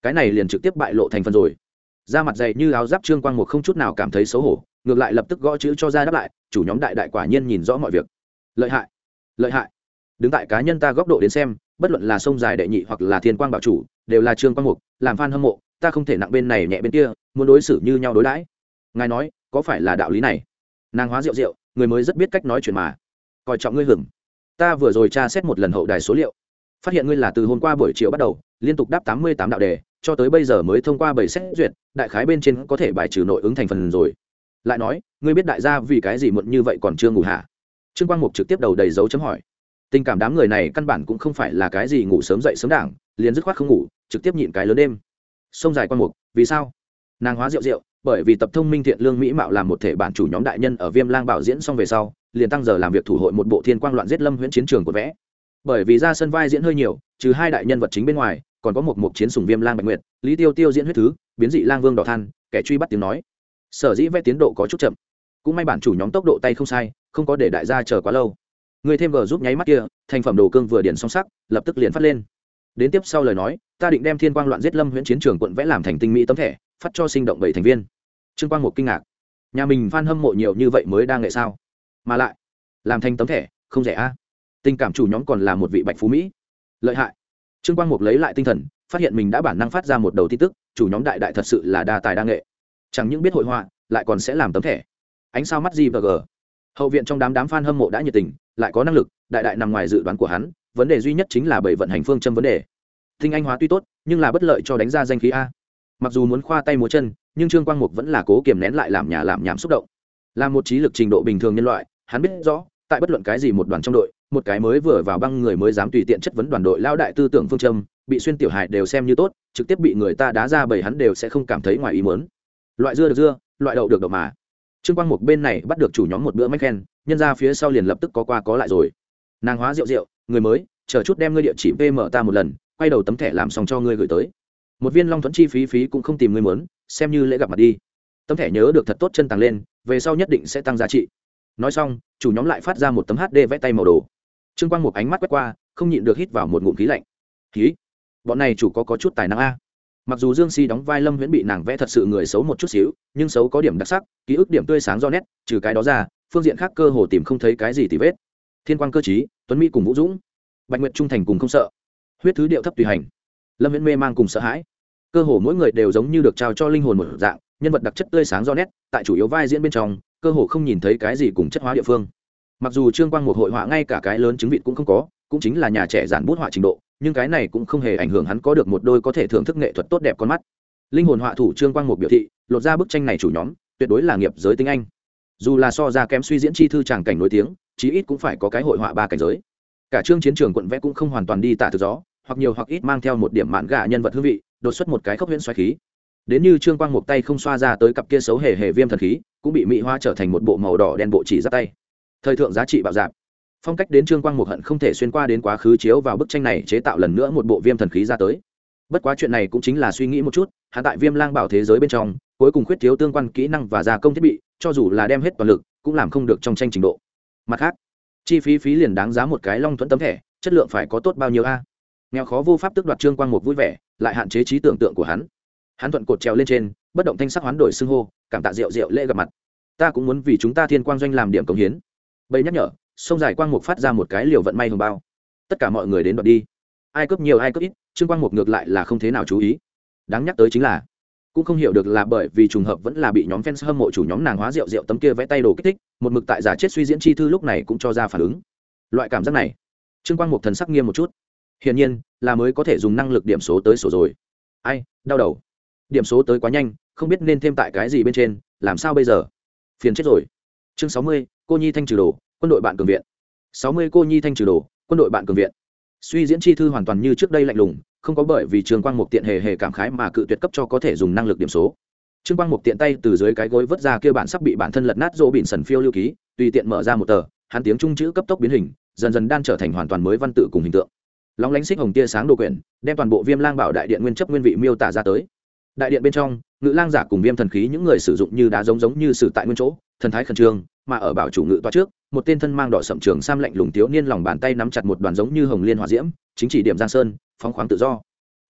cái này liền trực tiếp bại lộ thành phần rồi. Da mặt dày như áo giáp Trương Quang Mục không chút nào cảm thấy xấu hổ, ngược lại lập tức gõ chữ cho ra đáp lại, chủ nhóm đại đại quả nhiên nhìn rõ mọi việc. Lợi hại, lợi hại. Đứng tại cá nhân ta góc độ đến xem, bất luận là sông dài đệ nhị hoặc là thiên quang bảo chủ, đều là Trương Quang Mục, làm fan hâm mộ, ta không thể nặng bên này nhẹ bên kia, muốn đối xử như nhau đối đãi. Ngài nói, có phải là đạo lý này? Nàng hóa rượu rượu, người mới rất biết cách nói chuyện mà. Coi trọng ngươi hưởng. Ta vừa rồi tra xét một lần hậu đài số liệu, phát hiện ngươi là từ hôm qua buổi chiều bắt đầu, liên tục đáp 88 đạo đề, cho tới bây giờ mới thông qua 7 xét duyệt, đại khái bên trên có thể bài trừ nội ứng thành phần rồi. Lại nói, ngươi biết đại gia vì cái gì muộn như vậy còn chưa ngủ hả? Trương Quang Mục trực tiếp đầu đầy dấu chấm hỏi. Tình cảm đám người này căn bản cũng không phải là cái gì ngủ sớm dậy sớm đảng, liền dứt khoát không ngủ, trực tiếp nhịn cái lớn đêm. Sông dài Quang Mục, vì sao? Nàng hóa rượu rượu, bởi vì tập thông minh thiện lương mỹ mạo làm một thể bản chủ nhóm đại nhân ở Viêm Lang Bảo diễn xong về sau, liền tăng giờ làm việc thủ hội một bộ thiên quang loạn giết lâm huyễn chiến trường của vẽ. Bởi vì ra sân vai diễn hơi nhiều, trừ hai đại nhân vật chính bên ngoài, còn có một chiến sủng Viêm Lang Bạch Nguyệt, Lý Tiêu Tiêu diễn huyết thứ, biến dị lang vương đỏ than, kẻ truy bắt tiếng nói. Sở dĩ vẽ tiến độ có chút chậm, cũng may bản chủ nhóm tốc độ tay không sai, không có để đại gia chờ quá lâu. Người thêm gờ giúp nháy mắt kia, thành phẩm đồ cương vừa điển song sắc, lập tức liền phát lên. Đến tiếp sau lời nói, ta định đem thiên quang loạn giết lâm huyễn chiến trường quận vẽ làm thành tinh mỹ tấm thẻ, phát cho sinh động 7 thành viên. Trương Quang Mục kinh ngạc, nhà mình fan hâm mộ nhiều như vậy mới đang nghệ sao? Mà lại, làm thành tấm thẻ, không rẻ a. Tình cảm chủ nhóm còn là một vị bạch phú mỹ. Lợi hại. Trương Quang Mục lấy lại tinh thần, phát hiện mình đã bản năng phát ra một đầu tin tức, chủ nhóm đại đại thật sự là đa tài đa nghệ. Chẳng những biết hội họa, lại còn sẽ làm tấm thẻ. Ánh sao mắt gì và g. Hậu viện trong đám fan hâm mộ đã nhiệt tình, lại có năng lực, đại đại nằm ngoài dự đoán của hắn, vấn đề duy nhất chính là bảy vận hành phương châm vấn đề. Tinh anh hóa tuy tốt, nhưng là bất lợi cho đánh ra danh khí a. Mặc dù muốn khoa tay múa chân, nhưng Trương Quang Mục vẫn là cố kiềm nén lại làm nhảm xúc động. Là một trí lực trình độ bình thường nhân loại, hắn biết rõ, tại bất luận cái gì một đoàn trong đội, một cái mới vừa vào băng người mới dám tùy tiện chất vấn đoàn đội lao đại tư tưởng phương châm, bị xuyên tiểu hài đều xem như tốt, trực tiếp bị người ta đá ra bầy hắn đều sẽ không cảm thấy ngoài ý muốn. Loại dưa được dưa, loại đậu được đậu mà. Trương Quang Mục bên này bắt được chủ nhóm một bữa mách khen, nhân ra phía sau liền lập tức có qua có lại rồi. Nàng hóa rượu rượu, người mới, chờ chút đem ngươi địa chỉ PM ta một lần, quay đầu tấm thẻ làm xong cho ngươi gửi tới. Một viên long thuẫn chi phí cũng không tìm ngươi muốn, xem như lễ gặp mặt đi. Tấm thẻ nhớ được thật tốt chân tàng lên, về sau nhất định sẽ tăng giá trị. Nói xong, chủ nhóm lại phát ra một tấm HD vẽ tay màu đồ. Trương Quang Mục ánh mắt quét qua, không nhịn được hít vào một ngụm khí lạnh. Khí, bọn này chủ có chút tài năng a. Mặc dù Dương Si đóng vai Lâm Huyễn bị nàng vẽ thật sự người xấu một chút xíu, nhưng xấu có điểm đặc sắc, ký ức điểm tươi sáng do nét, trừ cái đó ra, phương diện khác cơ hồ tìm không thấy cái gì tì vết. Thiên Quang cơ trí, Tuấn Mỹ cùng Vũ Dũng, Bạch Nguyệt trung thành cùng không sợ, huyết thứ điệu thấp tùy hành, Lâm Huyễn mê mang cùng sợ hãi. Cơ hồ mỗi người đều giống như được trao cho linh hồn một dạng, nhân vật đặc chất tươi sáng do nét, tại chủ yếu vai diễn bên trong, cơ hồ không nhìn thấy cái gì cùng chất hóa địa phương. Mặc dù Trương Quang Mục hội họa ngay cả cái lớn chứng vịt cũng không có, cũng chính là nhà trẻ giản bút họa trình độ, nhưng cái này cũng không hề ảnh hưởng hắn có được một đôi có thể thưởng thức nghệ thuật tốt đẹp con mắt. Linh hồn họa thủ Trương Quang Mục biểu thị, lột ra bức tranh này chủ nhóm, tuyệt đối là nghiệp giới tinh anh. Dù là so ra kém suy diễn chi thư tràng cảnh nổi tiếng, chí ít cũng phải có cái hội họa 3 cảnh giới. Cả chương chiến trường quận vẽ cũng không hoàn toàn đi tả từ gió, hoặc nhiều hoặc ít mang theo một điểm mạn gà nhân vật hương vị, đột xuất một cái khốc huyễn xoáy khí. Đến như Trương Quang Mục tay không xoa ra tới cặp kia xấu hề viêm thần khí, cũng bị mỹ hóa trở thành một bộ màu đỏ đen bộ chỉ giáp tay. Thời thượng giá trị bạo dạn. Phong cách đến Trương Quang Mục hận không thể xuyên qua đến quá khứ chiếu vào bức tranh này chế tạo lần nữa một bộ viêm thần khí ra tới. Bất quá chuyện này cũng chính là suy nghĩ một chút, hắn tại Viêm Lang Bảo thế giới bên trong, cuối cùng khuyết thiếu tương quan kỹ năng và gia công thiết bị, cho dù là đem hết toàn lực, cũng làm không được trong tranh trình độ. Mặt khác, chi phí liền đáng giá một cái long thuẫn tấm thẻ, chất lượng phải có tốt bao nhiêu a? Nghèo khó vô pháp tức đoạt Trương Quang Mục vui vẻ, lại hạn chế trí tưởng tượng của hắn. Hắn thuận cột trèo lên trên, bất động thanh sắc hoán đổi xưng hô, cảm tạ rượu lễ gặp mặt. Ta cũng muốn vì chúng ta Thiên Quang doanh làm điểm cống hiến. Bây nhắc nhở, sông dài Quang Mục phát ra một cái liều vận may hồng bao. Tất cả mọi người đến đoạt đi. Ai cướp nhiều ai cướp ít, Trương Quang Mục ngược lại là không thế nào chú ý. Đáng nhắc tới chính là, cũng không hiểu được là bởi vì trùng hợp vẫn là bị nhóm fans hâm mộ chủ nhóm nàng hóa rượu tấm kia vẽ tay đồ kích thích, một mực tại giả chết suy diễn chi thư lúc này cũng cho ra phản ứng. Loại cảm giác này, Trương Quang Mục thần sắc nghiêm một chút. Hiển nhiên, là mới có thể dùng năng lực điểm số tới sổ rồi. Ai, đau đầu. Điểm số tới quá nhanh, không biết nên thêm tại cái gì bên trên, làm sao bây giờ? Phiền chết rồi. Chương 60, cô nhi thanh trừ đồ, quân đội bạn cường viện. 60 cô nhi thanh trừ đồ, quân đội bạn cường viện. Suy diễn chi thư hoàn toàn như trước đây lạnh lùng, không có bởi vì Trương Quang Mục tiện hề cảm khái mà cự tuyệt cấp cho có thể dùng năng lực điểm số. Trương Quang Mục tiện tay từ dưới cái gối vớt ra kia bản sắp bị bản thân lật nát rô bỉn sần phiêu lưu ký, tùy tiện mở ra một tờ, hắn tiếng trung chữ cấp tốc biến hình, dần dần đan trở thành hoàn toàn mới văn tự cùng hình tượng. Lóng lánh xích hồng tia sáng đồ quyển, đem toàn bộ Viêm Lang Bảo đại điện nguyên chấp nguyên vị miêu tả ra tới. Đại điện bên trong, Ngự Lang giả cùng Viêm thần khí những người sử dụng như đá giống như sử tại nguyên chỗ, thần thái khẩn trương, mà ở bảo chủ ngự tọa trước, một tên thân mang đỏ sậm trường sam lạnh lùng thiếu niên lòng bàn tay nắm chặt một đoàn giống như hồng liên hỏa diễm, chính chỉ điểm Giang Sơn, phóng khoáng tự do.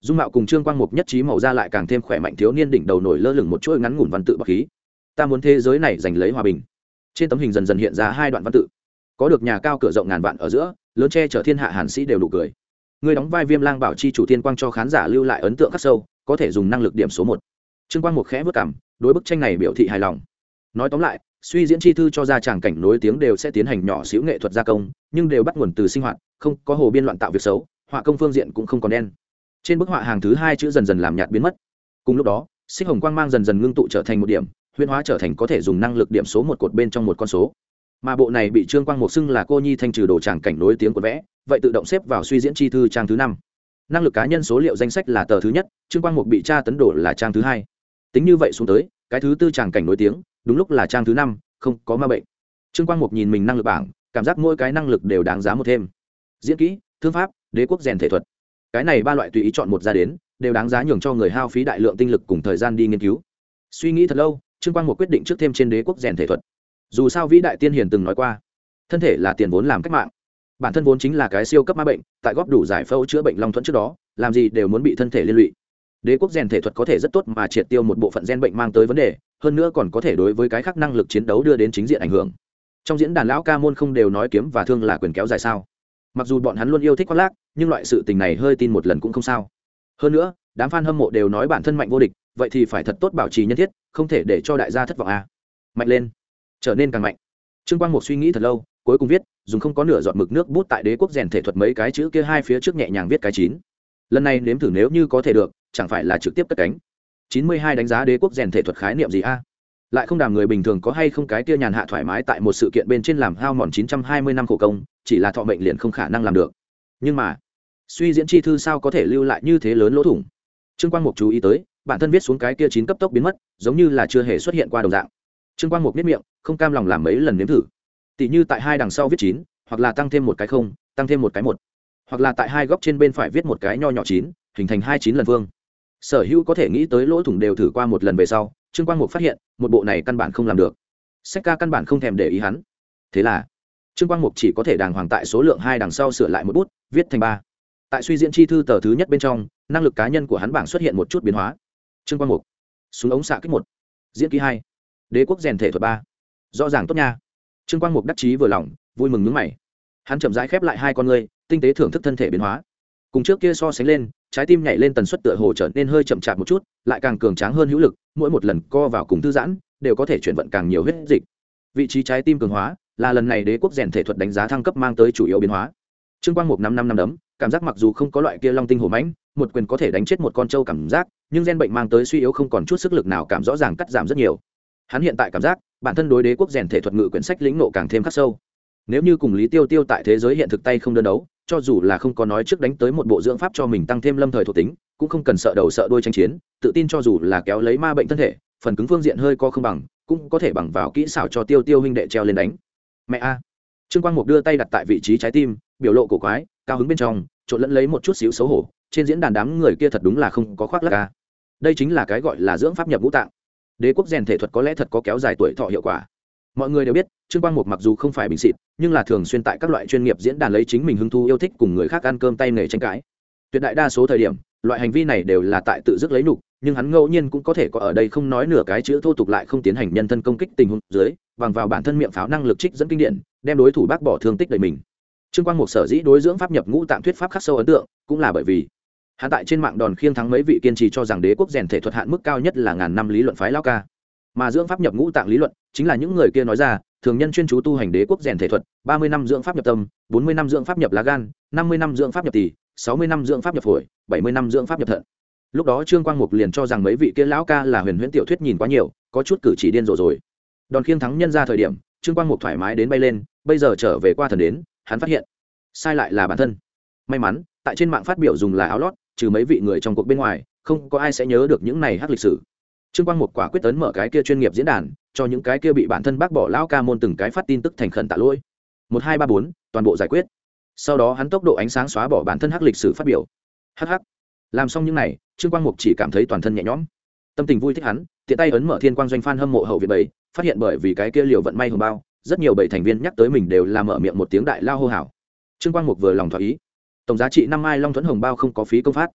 dung mạo cùng trương quang mục nhất trí màu da lại càng thêm khỏe mạnh thiếu niên đỉnh đầu nổi lơ lửng một chuỗi ngắn ngủn văn tự bọc khí. Ta muốn thế giới này giành lấy hòa bình. Trên tấm hình dần dần hiện ra hai đoạn văn tự, có được nhà cao cửa rộng ngàn vạn ở giữa, lớn che chở thiên hạ hàn sĩ đều nụ cười. Người đóng vai Viêm Lang Bảo chi chủ Thiên Quang cho khán giả lưu lại ấn tượng khắc sâu, có thể dùng năng lực điểm số 1. Trương Quang Mục khẽ vớt cằm, đối bức tranh này biểu thị hài lòng. Nói tóm lại, suy diễn chi thư cho ra tràng cảnh nối tiếng đều sẽ tiến hành nhỏ xíu nghệ thuật gia công, nhưng đều bắt nguồn từ sinh hoạt, không có hồ biên loạn tạo việc xấu, họa công phương diện cũng không còn đen. Trên bức họa hàng thứ 2 chữ dần dần làm nhạt biến mất. Cùng lúc đó, xích hồng quang mang dần dần ngưng tụ trở thành một điểm, huyễn hóa trở thành có thể dùng năng lực điểm số 1 cột bên trong một con số. Mà bộ này bị Trương Quang Mục xưng là cô nhi thanh trừ đồ tràng cảnh nối tiếng của vẽ, vậy tự động xếp vào suy diễn chi thư trang thứ 5. Năng lực cá nhân số liệu danh sách là tờ thứ nhất, Trương Quang Mục bị tra tấn đổ là trang thứ 2. Tính như vậy xuống tới, cái thứ tư tràng cảnh nối tiếng, đúng lúc là trang thứ 5, không có ma bệnh. Trương Quang Mục nhìn mình năng lực bảng, cảm giác mỗi cái năng lực đều đáng giá một thêm. Diễn kỹ, thương pháp, đế quốc rèn thể thuật, cái này 3 loại tùy ý chọn một ra đến, đều đáng giá nhường cho người hao phí đại lượng tinh lực cùng thời gian đi nghiên cứu. Suy nghĩ thật lâu, Trương Quang Mục quyết định trước thêm trên đế quốc rèn thể thuật. Dù sao vĩ đại tiên hiền từng nói qua, thân thể là tiền vốn làm cách mạng. Bản thân vốn chính là cái siêu cấp ma bệnh, tại góp đủ giải phẫu chữa bệnh long thuẫn trước đó, làm gì đều muốn bị thân thể liên lụy. Đế quốc rèn thể thuật có thể rất tốt mà triệt tiêu một bộ phận gen bệnh mang tới vấn đề, hơn nữa còn có thể đối với cái khác năng lực chiến đấu đưa đến chính diện ảnh hưởng. Trong diễn đàn lão ca môn không đều nói kiếm và thương là quyền kéo dài sao? Mặc dù bọn hắn luôn yêu thích khoác lác, nhưng loại sự tình này hơi tin một lần cũng không sao. Hơn nữa, đám fan hâm mộ đều nói bản thân mạnh vô địch, vậy thì phải thật tốt bảo trì nhân thiết, không thể để cho đại gia thất vọng a. Mạnh lên, trở nên càng mạnh. Trương Quang Mục suy nghĩ thật lâu, cuối cùng viết, dùng không có nửa giọt mực nước bút tại đế quốc rèn thể thuật mấy cái chữ kia hai phía trước nhẹ nhàng viết cái 9. Lần này nếm thử nếu như có thể được, chẳng phải là trực tiếp cất cánh. 92 đánh giá đế quốc rèn thể thuật khái niệm gì a? Lại không đàm người bình thường có hay không cái kia nhàn hạ thoải mái tại một sự kiện bên trên làm hao mòn 920 năm khổ công, chỉ là thọ mệnh liền không khả năng làm được. Nhưng mà, suy diễn chi thư sao có thể lưu lại như thế lớn lỗ thủng? Trương Quang Mục chú ý tới, bản thân viết xuống cái kia 9 cấp tốc biến mất, giống như là chưa hề xuất hiện qua đồng dạng. Trương Quang Mục biết miệng, không cam lòng làm mấy lần nếm thử. Tỷ như tại hai đằng sau viết 9, hoặc là tăng thêm một cái không, tăng thêm một cái 1, hoặc là tại hai góc trên bên phải viết một cái nho nhỏ 9, hình thành 29 lần vuông. Sở hữu có thể nghĩ tới lỗ thủng đều thử qua một lần về sau, Trương Quang Mục phát hiện, một bộ này căn bản không làm được. Sách ca căn bản không thèm để ý hắn. Thế là, Trương Quang Mục chỉ có thể đàng hoàng tại số lượng 2 đằng sau sửa lại một bút, viết thành 3. Tại suy diễn chi thư tờ thứ nhất bên trong, năng lực cá nhân của hắn bảng xuất hiện một chút biến hóa. Trương Quang Mục, súng ống xạ kích 1, diễn kỹ 2, đế quốc rèn thể thuật 3. Rõ ràng tốt nha. Trương Quang Mục đắc chí vừa lòng, vui mừng nhướng mày. Hắn chậm rãi khép lại hai con ngươi, tinh tế thưởng thức thân thể biến hóa. Cùng trước kia so sánh lên, trái tim nhảy lên tần suất tựa hồ trở nên hơi chậm chạp một chút, lại càng cường tráng hơn hữu lực, mỗi một lần co vào cùng thư giãn, đều có thể chuyển vận càng nhiều huyết dịch. Vị trí trái tim cường hóa, là lần này đế quốc rèn thể thuật đánh giá thăng cấp mang tới chủ yếu biến hóa. Trương Quang Mục 5 năm đấm, cảm giác mặc dù không có loại kia long tinh hổ mãnh, một quyền có thể đánh chết một con trâu cảm giác, nhưng gen bệnh mang tới suy yếu không còn chút sức lực nào cảm rõ ràng cắt giảm rất nhiều. Hắn hiện tại cảm giác, bản thân đối đế quốc rèn thể thuật ngự quyển sách lĩnh nộ càng thêm khắc sâu. Nếu như cùng Lý Tiêu Tiêu tại thế giới hiện thực tay không đơn đấu, cho dù là không có nói trước đánh tới một bộ dưỡng pháp cho mình tăng thêm lâm thời thuộc tính, cũng không cần sợ đầu sợ đuôi tranh chiến, tự tin cho dù là kéo lấy ma bệnh thân thể, phần cứng phương diện hơi co không bằng, cũng có thể bằng vào kỹ xảo cho Tiêu Tiêu huynh đệ treo lên đánh. Mẹ a. Trương Quang Mục đưa tay đặt tại vị trí trái tim, biểu lộ cổ quái, cao hứng bên trong, trộn lẫn lấy một chút xíu xấu hổ, trên diễn đàn đám người kia thật đúng là không có khoác lác a. Đây chính là cái gọi là dưỡng pháp nhập ngũ tạng. Đế quốc rèn thể thuật có lẽ thật có kéo dài tuổi thọ hiệu quả. Mọi người đều biết, Trương Quang Mục mặc dù không phải bình xịt, nhưng là thường xuyên tại các loại chuyên nghiệp diễn đàn lấy chính mình hứng thú yêu thích cùng người khác ăn cơm tay nghề tranh cãi. Tuyệt đại đa số thời điểm, loại hành vi này đều là tại tự dứt lấy nhục, nhưng hắn ngẫu nhiên cũng có thể có ở đây không nói nửa cái chữ thô tục lại không tiến hành nhân thân công kích tình huống dưới, bằng vào bản thân miệng pháo năng lực trích dẫn kinh điển, đem đối thủ bác bỏ thương tích đời mình. Trương Quang Mục sở dĩ đối dưỡng pháp nhập ngũ tạng thuyết pháp khắc sâu ấn tượng, cũng là bởi vì hắn tại trên mạng đòn khiêng thắng mấy vị kiên trì cho rằng đế quốc rèn thể thuật hạn mức cao nhất là ngàn năm lý luận phái lao ca, mà dưỡng pháp nhập ngũ tạng lý luận chính là những người kia nói ra, thường nhân chuyên chú tu hành đế quốc rèn thể thuật, 30 năm dưỡng pháp nhập tâm, 40 năm dưỡng pháp nhập lá gan, 50 năm dưỡng pháp nhập tỳ, 60 năm dưỡng pháp nhập phổi, 70 năm dưỡng pháp nhập thận. Lúc đó Trương Quang Mục liền cho rằng mấy vị kia lão ca là huyền huyễn tiểu thuyết nhìn quá nhiều, có chút cử chỉ điên rồ rồi. Đòn khiêng thắng nhân ra thời điểm, Trương Quang Mục thoải mái đến bay lên, bây giờ trở về qua thần đến, hắn phát hiện sai lại là bản thân. May mắn, tại trên mạng phát biểu dùng là áo lót, trừ mấy vị người trong cuộc bên ngoài, không có ai sẽ nhớ được những này hắc lịch sử. Trương Quang Mục quả quyết tấn mở cái kia chuyên nghiệp diễn đàn, cho những cái kia bị bản thân bác bỏ lão ca môn từng cái phát tin tức thành khẩn tạ lỗi. 1 2 3 4, toàn bộ giải quyết. Sau đó hắn tốc độ ánh sáng xóa bỏ bản thân hắc lịch sử phát biểu. Hắc hắc. Làm xong những này, Trương Quang Mục chỉ cảm thấy toàn thân nhẹ nhõm. Tâm tình vui thích hắn, tiện tay ấn mở Thiên Quang doanh fan hâm mộ hậu viện bảy, phát hiện bởi vì cái kia liều vận may hồng bao, rất nhiều bảy thành viên nhắc tới mình đều là mở miệng một tiếng đại lao hô hào. Trương Quang Mục vừa lòng thỏa ý. Tổng giá trị 5 mai long thuẫn hồng bao không có phí công phát.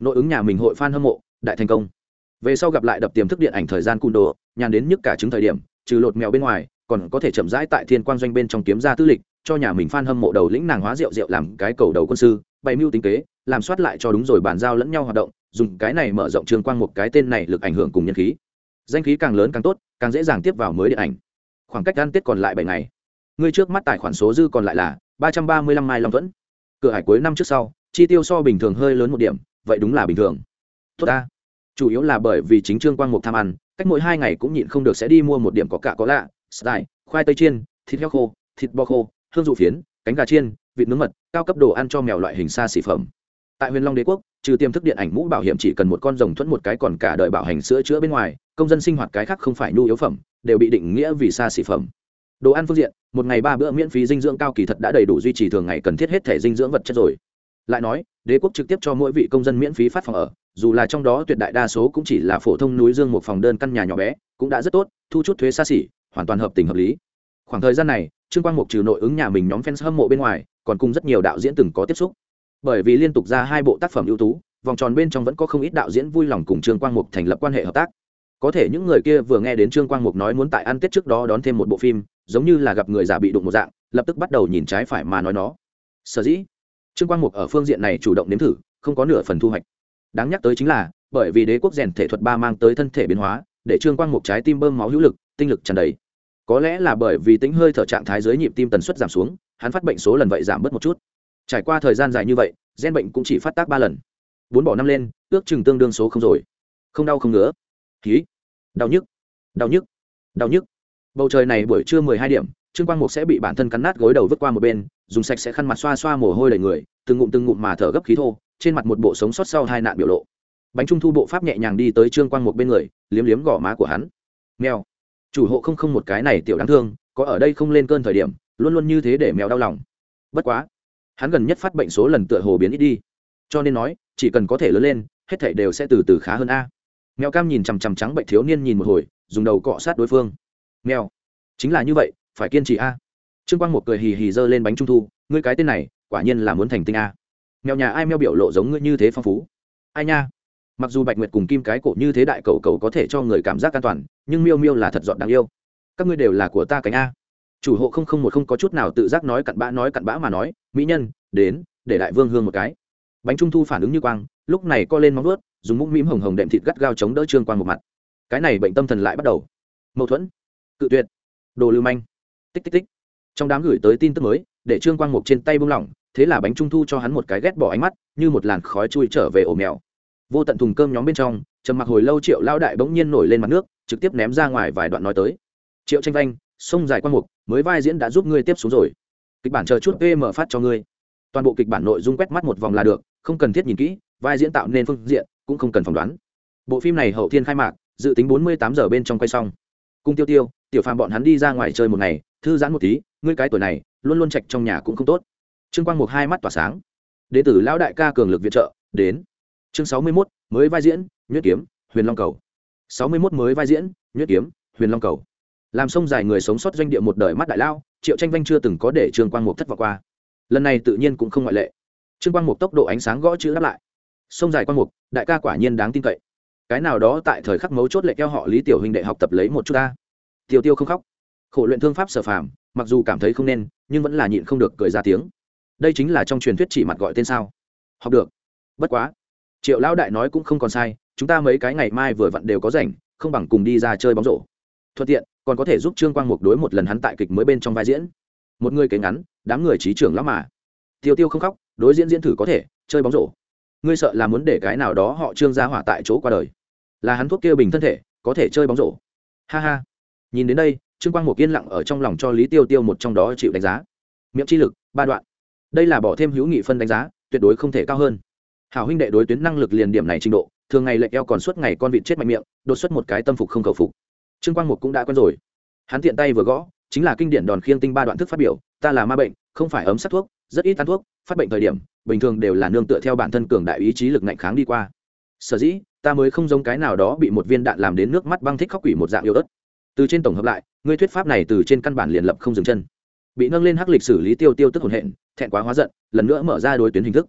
nội ứng nhà mình hội fan hâm mộ đại thành công. Về sau gặp lại đập tiềm thức điện ảnh thời gian cùn đồ nhàn đến nhức cả trứng thời điểm, trừ lột mèo bên ngoài còn có thể chậm rãi tại thiên quang doanh bên trong kiếm ra tư lịch, cho nhà mình fan hâm mộ đầu lĩnh nàng hóa rượu làm cái cầu đầu quân sư, bày mưu tính kế làm soát lại cho đúng rồi bàn giao lẫn nhau hoạt động, dùng cái này mở rộng Trương Quang một cái tên này lực ảnh hưởng cùng nhân khí. Danh khí càng lớn càng tốt, càng dễ dàng tiếp vào mới điện ảnh. Khoảng cách ăn Tết còn lại 7 ngày. Ngươi trước mắt tài khoản số dư còn lại là 335 mai long thuẫn. Cửa hải cuối năm trước sau, chi tiêu so bình thường hơi lớn một điểm, vậy đúng là bình thường. Tốt ta. Chủ yếu là bởi vì chính Trương Quang Mục tham ăn, cách mỗi 2 ngày cũng nhịn không được sẽ đi mua một điểm có cả có lạ, style, khoai tây chiên, thịt heo khô, thịt bò khô, hương dụ phiến, cánh gà chiên, vịt nướng mật, cao cấp đồ ăn cho mèo loại hình xa xỉ phẩm. Tại Huyền Long Đế quốc, trừ tiềm thức điện ảnh mũ bảo hiểm chỉ cần một con rồng thuẫn một cái còn cả đời bảo hành sữa chữa bên ngoài, công dân sinh hoạt cái khác không phải nhu yếu phẩm, đều bị định nghĩa vì xa xỉ phẩm. Đồ ăn phương diện, một ngày 3 bữa miễn phí dinh dưỡng cao kỳ thật đã đầy đủ duy trì thường ngày cần thiết hết thể dinh dưỡng vật chất rồi. Lại nói, đế quốc trực tiếp cho mỗi vị công dân miễn phí phát phòng ở, dù là trong đó tuyệt đại đa số cũng chỉ là phổ thông núi dương một phòng đơn căn nhà nhỏ bé, cũng đã rất tốt, thu chút thuế xa xỉ, hoàn toàn hợp tình hợp lý. Khoảng thời gian này, Trương Quang Mục trừ nội ứng nhà mình nhóm fans hâm mộ bên ngoài, còn cùng rất nhiều đạo diễn từng có tiếp xúc. Bởi vì liên tục ra 2 bộ tác phẩm ưu tú, vòng tròn bên trong vẫn có không ít đạo diễn vui lòng cùng Trương Quang Mục thành lập quan hệ hợp tác. Có thể những người kia vừa nghe đến Trương Quang Mục nói muốn tại ăn Tết trước đó đón thêm một bộ phim, giống như là gặp người già bị đụng một dạng, lập tức bắt đầu nhìn trái phải mà nói nó. Sở dĩ, Trương Quang Mục ở phương diện này chủ động nếm thử, không có nửa phần thu hoạch. Đáng nhắc tới chính là, bởi vì đế quốc rèn thể thuật 3 mang tới thân thể biến hóa, để Trương Quang Mục trái tim bơm máu hữu lực, tinh lực tràn đầy. Có lẽ là bởi vì tính hơi thở trạng thái dưới nhịp tim tần suất giảm xuống, hắn phát bệnh số lần vậy giảm bớt một chút. Trải qua thời gian dài như vậy, gen bệnh cũng chỉ phát tác 3 lần. 4 bỏ 5 lên, ước chừng tương đương số không rồi. Không đau không ngứa. Khí. Đau nhức. Đau nhức. Đau nhức. Bầu trời này buổi trưa 12 điểm, Trương Quang Mục sẽ bị bản thân cắn nát gối đầu vứt qua một bên, dùng sạch sẽ khăn mặt xoa xoa mồ hôi đầy người, từng ngụm mà thở gấp khí thô, trên mặt một bộ sống sót sau 2 nạn biểu lộ. Bánh trung thu bộ pháp nhẹ nhàng đi tới Trương Quang Mục bên người, liếm liếm gò má của hắn. Mèo. Chủ hộ không một cái này tiểu đáng thương, có ở đây không lên cơn thời điểm, luôn luôn như thế để mèo đau lòng. Bất quá, hắn gần nhất phát bệnh số lần tựa hồ biến ít đi, cho nên nói, chỉ cần có thể lớn lên, hết thảy đều sẽ từ từ khá hơn a. Mèo cam nhìn chằm chằm trắng bệnh thiếu niên nhìn một hồi, dùng đầu cọ sát đối phương. Mèo, chính là như vậy, phải kiên trì a. Trương Quang Mục cười hì hì giơ lên bánh trung thu, ngươi cái tên này, quả nhiên là muốn thành tinh a. Mèo nhà ai mèo biểu lộ giống ngươi như thế phong phú. Ai nha. Mặc dù Bạch Nguyệt cùng Kim cái cổ như thế đại cậu có thể cho người cảm giác an toàn, nhưng miêu miêu là thật giọt đáng yêu. Các ngươi đều là của ta cánh a. Chủ hộ không có chút nào tự giác nói cặn bã mà nói, mỹ nhân, đến, để đại vương hương một cái. Bánh trung thu phản ứng như quang, lúc này co lên móng vuốt, dùng mũm mĩm hồng hồng đệm thịt gắt gao chống đỡ Trương Quang một mặt. Cái này bệnh tâm thần lại bắt đầu. Mâu thuẫn, cự tuyệt, đồ lưu manh. Tích tích tích. Trong đám gửi tới tin tức mới, để Trương Quang Mục trên tay buông lỏng, thế là bánh trung thu cho hắn một cái ghét bỏ ánh mắt, như một làn khói chui trở về ổ mèo. Vô tận thùng cơm nhóm bên trong, trầm mặc hồi lâu Triệu lão đại bỗng nhiên nổi lên mặt nước, trực tiếp ném ra ngoài vài đoạn nói tới. Triệu Tranh Vanh, sông dài Quang Mục, mới vai diễn đã giúp ngươi tiếp xuống rồi. Kịch bản chờ chút PM phát cho ngươi. Toàn bộ kịch bản nội dung quét mắt một vòng là được, không cần thiết nhìn kỹ, vai diễn tạo nên phương diện, cũng không cần phỏng đoán. Bộ phim này hậu thiên khai mạc, dự tính 48 giờ bên trong quay xong. Cung Tiêu Tiêu, Tiểu Phàm bọn hắn đi ra ngoài chơi một ngày, thư giãn một tí, ngươi cái tuổi này, luôn luôn trạch trong nhà cũng không tốt. Trương Quang Mục hai mắt tỏa sáng. Đệ tử lão đại ca cường lực viện trợ, đến. Chương 61, mới vai diễn, Nhuyễn Kiếm, Huyền Long Cầu. 61 mới vai diễn, Nhuyễn Kiếm, Huyền Long Cầu. Làm sông dài người sống sót doanh địa một đời mắt đại lao, Triệu Tranh Vanh chưa từng có để Trương Quang Mục thất vọng qua. Lần này tự nhiên cũng không ngoại lệ. Trương Quang Mục tốc độ ánh sáng gõ chữ đáp lại. Sông dài Quang Mục, đại ca quả nhiên đáng tin cậy. Cái nào đó tại thời khắc mấu chốt lệ theo họ Lý tiểu huynh đệ học tập lấy một chút ta. Tiêu Tiêu không khóc. Khổ luyện thương pháp Sở Phàm, mặc dù cảm thấy không nên, nhưng vẫn là nhịn không được cười ra tiếng. Đây chính là trong truyền thuyết chỉ mặt gọi tên sao? Học được. Bất quá, Triệu lão đại nói cũng không còn sai, chúng ta mấy cái ngày mai vừa vặn đều có rảnh, không bằng cùng đi ra chơi bóng rổ. Thuận tiện, còn có thể giúp Trương Quang Mục đối một lần hắn tại kịch mới bên trong vai diễn. Một người kể ngắn, đám người trí trưởng lắm mà. Tiêu Tiêu không khóc, đối diễn thử có thể, chơi bóng rổ. Ngươi sợ là muốn để cái nào đó họ Trương gia hỏa tại chỗ qua đời. Là hắn thuốc kia bình thân thể, có thể chơi bóng rổ. Ha ha. Nhìn đến đây, Trương Quang Mục yên lặng ở trong lòng cho Lý Tiêu Tiêu một trong đó chịu đánh giá. Miệng chi lực, 3 đoạn. Đây là bỏ thêm hữu nghị phân đánh giá, tuyệt đối không thể cao hơn. Hảo huynh đệ đối tuyến năng lực liền điểm này trình độ, thường ngày lệch eo còn suốt ngày con vịt chết mạnh miệng, đột xuất một cái tâm phục không khẩu phục. Trương Quang Mục cũng đã quen rồi. Hắn tiện tay vừa gõ, chính là kinh điển đòn khiêng tinh 3 đoạn thức phát biểu, ta là ma bệnh, không phải ấm sát thuốc, rất ít ăn thuốc, phát bệnh thời điểm, bình thường đều là nương tựa theo bản thân cường đại ý chí lực ngạnh kháng đi qua. Sở dĩ, ta mới không giống cái nào đó bị một viên đạn làm đến nước mắt băng thích khóc quỷ một dạng yếu ớt. Từ trên tổng hợp lại, ngươi thuyết pháp này từ trên căn bản liền lập không dừng chân. Bị nâng lên hắc lịch sử Lý Tiêu Tiêu tức hồn hện, thẹn quá hóa giận, lần nữa mở ra đối tuyến hình thức.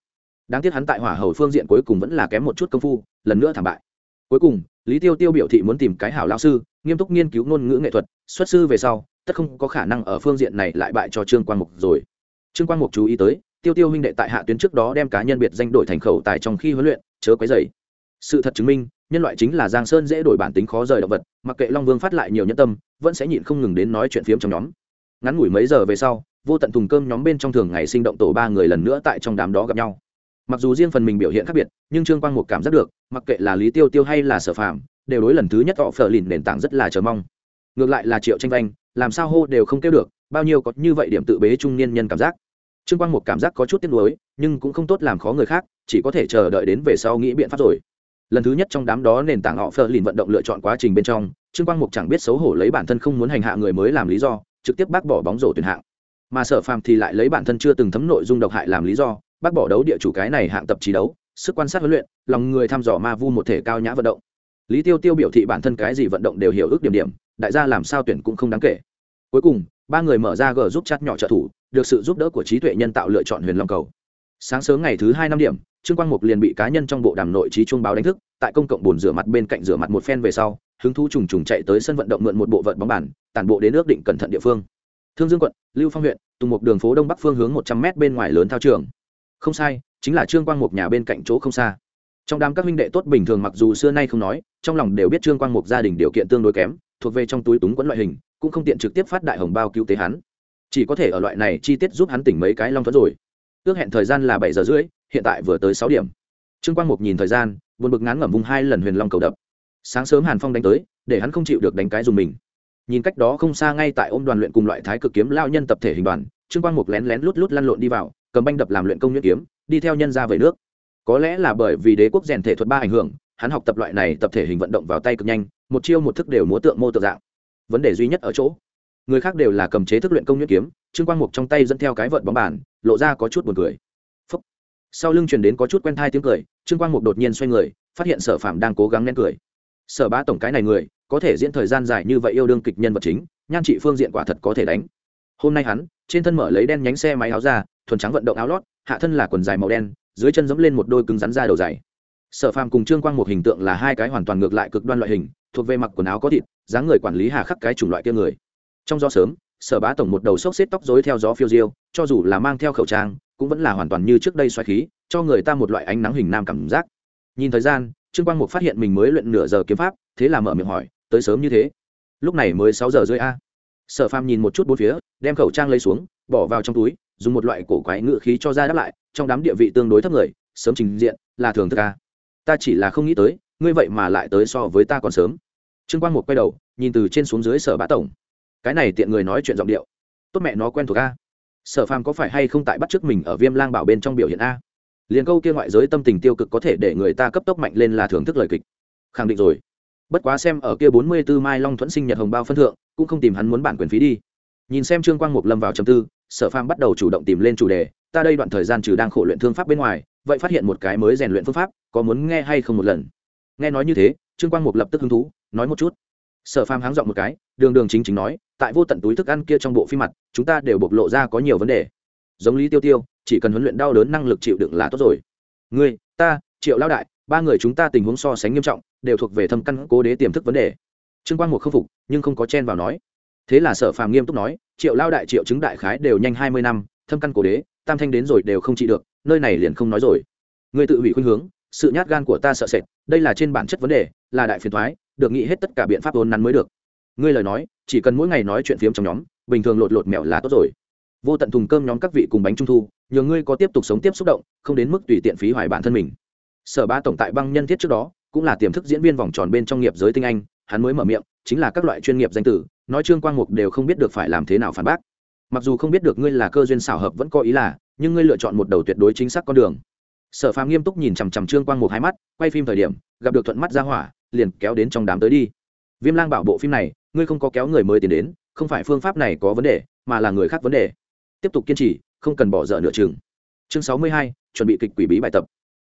đáng tiếc hắn tại hỏa hầu phương diện cuối cùng vẫn là kém một chút công phu, lần nữa thảm bại. Cuối cùng Lý Tiêu Tiêu biểu thị muốn tìm cái hảo lao sư, nghiêm túc nghiên cứu ngôn ngữ nghệ thuật, xuất sư về sau tất không có khả năng ở phương diện này lại bại cho Trương Quang Mục rồi. Trương Quang Mục chú ý tới, Tiêu Tiêu huynh đệ tại hạ tuyến trước đó đem cá nhân biệt danh đổi thành khẩu tài trong khi huấn luyện, chớ quấy rầy. Sự thật chứng minh, nhân loại chính là giang sơn dễ đổi bản tính khó rời động vật, mặc kệ Long Vương phát lại nhiều nhẫn tâm, vẫn sẽ nhịn không ngừng đến nói chuyện phiếm trong nhóm. Ngắn ngủi mấy giờ về sau, Vô Tận thùng cơm nhóm bên trong thường ngày sinh động tổ 3 người lần nữa tại trong đám đó gặp nhau. Mặc dù riêng phần mình biểu hiện khác biệt, nhưng Trương Quang Mục cảm giác được, mặc kệ là Lý Tiêu Tiêu hay là Sở Phàm, đều đối lần thứ nhất họ phở lìn nền tảng rất là chờ mong. Ngược lại là Triệu Tranh Vanh, làm sao hô đều không kêu được, bao nhiêu có như vậy điểm tự bế trung niên nhân cảm giác. Trương Quang Mục cảm giác có chút tiếc nuối, nhưng cũng không tốt làm khó người khác, chỉ có thể chờ đợi đến về sau nghĩ biện pháp rồi. Lần thứ nhất trong đám đó nền tảng họ phở lìn vận động lựa chọn quá trình bên trong, Trương Quang Mục chẳng biết xấu hổ lấy bản thân không muốn hành hạ người mới làm lý do, trực tiếp bác bỏ bóng rổ tuyển hạng. Mà Sở Phàm thì lại lấy bản thân chưa từng thấm nội dung độc hại làm lý do, bác bỏ đấu địa chủ cái này hạng tập trí đấu, sức quan sát huấn luyện, lòng người thăm dò ma vu một thể cao nhã vận động. Lý Tiêu Tiêu biểu thị bản thân cái gì vận động đều hiểu ước điểm, đại gia làm sao tuyển cũng không đáng kể. Cuối cùng 3 người mở ra gờ giúp chat nhỏ trợ thủ, được sự giúp đỡ của trí tuệ nhân tạo lựa chọn Huyền Long cầu. Sáng sớm ngày thứ 2 5 điểm, Trương Quang Mục liền bị cá nhân trong bộ đàm nội trí chuông báo đánh thức, tại công cộng bồn rửa mặt bên cạnh rửa mặt một phen về sau, hứng thú trùng trùng chạy tới sân vận động mượn một bộ vợt bóng bàn, tản bộ đến ước định cẩn thận địa phương. Thương Dương quận, Lưu Phong huyện, Tùng Mục đường phố đông bắc phương hướng 100 m bên ngoài lớn thao trường. Không sai, chính là Trương Quang Mục nhà bên cạnh chỗ không xa. Trong đám các huynh đệ tốt bình thường mặc dù xưa nay không nói, trong lòng đều biết Trương Quang Mục gia đình điều kiện tương đối kém, thuộc về trong túi túng quẫn loại hình, cũng không tiện trực tiếp phát đại hồng bao cứu tế hắn, chỉ có thể ở loại này chi tiết giúp hắn tỉnh mấy cái long thuẫn rồi. Ước hẹn thời gian là 7 giờ rưỡi, hiện tại vừa tới 6 điểm. Trương Quang Mục nhìn thời gian, buồn bực ngán ngẩm vung 2 lần Huyền Long cầu đập. Sáng sớm hàn phong đánh tới, để hắn không chịu được đánh cái dùng mình. Nhìn cách đó không xa ngay tại ôm đoàn luyện cùng loại thái cực kiếm lao nhân tập thể hình đoàn, Trương Quang Mục lén lén lút lút lăn lộn đi vào, cầm banh đập làm luyện công nhuyễn kiếm, đi theo nhân ra về nước. Có lẽ là bởi vì đế quốc rèn thể thuật 3 ảnh hưởng, hắn học tập loại này tập thể hình vận động vào tay cực nhanh, một chiêu một thức đều múa tượng mô tượng dạng. Vấn đề duy nhất ở chỗ, người khác đều là cầm chế thức luyện công nhuyễn kiếm, Trương Quang Mục trong tay dẫn theo cái vợt bóng bàn, lộ ra có chút buồn cười. Phúc. Sau lưng truyền đến có chút quen thai tiếng cười, Trương Quang Mục đột nhiên xoay người, phát hiện Sở Phàm đang cố gắng nén cười. Sở Bá tổng cái này người, có thể diễn thời gian dài như vậy yêu đương kịch nhân vật chính, nhan trị phương diện quả thật có thể đánh. Hôm nay hắn, trên thân mở lấy đen nhánh xe máy áo ra, thuần trắng vận động áo lót, hạ thân là quần dài màu đen, dưới chân giẫm lên một đôi cứng rắn da đầu dày. Sở Phàm cùng Trương Quang Mục hình tượng là hai cái hoàn toàn ngược lại cực đoan loại hình, thuộc về mặc quần áo có thịt, dáng người quản lý hà khắc cái chủng loại kia người. Trong gió sớm, Sở Bá tổng một đầu xốc xếp tóc rối theo gió phiêu diêu, cho dù là mang theo khẩu trang, cũng vẫn là hoàn toàn như trước đây xoáy khí, cho người ta một loại ánh nắng hình nam cảm giác. Nhìn thời gian, Trương Quang Mục phát hiện mình mới luyện nửa giờ kiếm pháp, thế là mở miệng hỏi, tới sớm như thế? Lúc này mới 6 giờ rưỡi a. Sở Phàm nhìn một chút bốn phía, đem khẩu trang lấy xuống, bỏ vào trong túi, dùng một loại cổ quái ngữ khí cho ra đáp lại, trong đám địa vị tương đối thấp người, sớm trình diện là thường thức a. Ta chỉ là không nghĩ tới, ngươi vậy mà lại tới so với ta còn sớm. Trương Quang Mục quay đầu, nhìn từ trên xuống dưới Sở Bá tổng. Cái này tiện người nói chuyện giọng điệu, tốt mẹ nó quen thuộc a. Sở Phàm có phải hay không tại bắt chước mình ở Viêm Lang Bảo bên trong biểu hiện a? Liền câu kia ngoại giới tâm tình tiêu cực có thể để người ta cấp tốc mạnh lên là thưởng thức lời kịch. Khẳng định rồi. Bất quá xem ở kia 44 mai long thuẫn sinh nhật hồng bao phân thượng, cũng không tìm hắn muốn bản quyền phí đi. Nhìn xem Trương Quang Mục lâm vào trầm tư, Sở Phàm bắt đầu chủ động tìm lên chủ đề, ta đây đoạn thời gian trừ đang khổ luyện thương pháp bên ngoài, vậy phát hiện một cái mới rèn luyện phương pháp, có muốn nghe hay không một lần? Nghe nói như thế, Trương Quang Mục lập tức hứng thú, nói một chút. Sở Phàm háng giọng một cái, đường đường chính chính nói, tại vô tận túi thức ăn kia trong bộ phim mặt, chúng ta đều bộc lộ ra có nhiều vấn đề. Giống Lý Tiêu Tiêu, chỉ cần huấn luyện đau đớn năng lực chịu đựng là tốt rồi. Ngươi, ta, Triệu lão đại, 3 người chúng ta tình huống so sánh nghiêm trọng, đều thuộc về thâm căn cố đế tiềm thức vấn đề. Trương Quang Mục không phục, nhưng không có chen vào nói. Thế là Sở Phàm nghiêm túc nói, Triệu lão đại triệu chứng đại khái đều nhanh 20 năm, thâm căn cố đế, tam thanh đến rồi đều không trị được, nơi này liền không nói rồi. Ngươi tự hủy khuynh hướng, sự nhát gan của ta sợ sệt, đây là trên bản chất vấn đề, là đại phiền toái, được nghĩ hết tất cả biện pháp vốn nắn mới được. Ngươi lời nói, chỉ cần mỗi ngày nói chuyện phiếm trong nhóm, bình thường lột mèo là tốt rồi. Vô tận thùng cơm nhóm các vị cùng bánh trung thu, nhờ ngươi có tiếp tục sống tiếp xúc động, không đến mức tùy tiện phí hoài bản thân mình. Sở Bá tổng tại băng nhân thiết trước đó, cũng là tiềm thức diễn viên vòng tròn bên trong nghiệp giới tinh anh, hắn mới mở miệng, chính là các loại chuyên nghiệp danh tử, nói Trương Quang Mục đều không biết được phải làm thế nào phản bác. Mặc dù không biết được ngươi là cơ duyên xảo hợp vẫn có ý là, nhưng ngươi lựa chọn một đầu tuyệt đối chính xác con đường. Sở Phàm nghiêm túc nhìn chằm chằm Trương Quang Mục hai mắt, quay phim thời điểm, gặp được thuận mắt ra hỏa, liền kéo đến trong đám tới đi. Viêm Lang Bảo bộ phim này, ngươi không có kéo người mới tiến đến, không phải phương pháp này có vấn đề, mà là người khác vấn đề. Tiếp tục kiên trì, không cần bỏ dở nửa chừng. Chương 62, chuẩn bị kịch quỷ bí bài tập.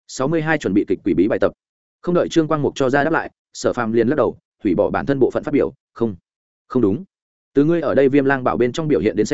62 chuẩn bị kịch quỷ bí bài tập. Không đợi Trương Quang Mục cho ra đáp lại, Sở Phàm liền lắc đầu, hủy bỏ bản thân bộ phận phát biểu, không đúng. Từ ngươi ở đây Viêm Lang Bảo bên trong biểu hiện đến xem,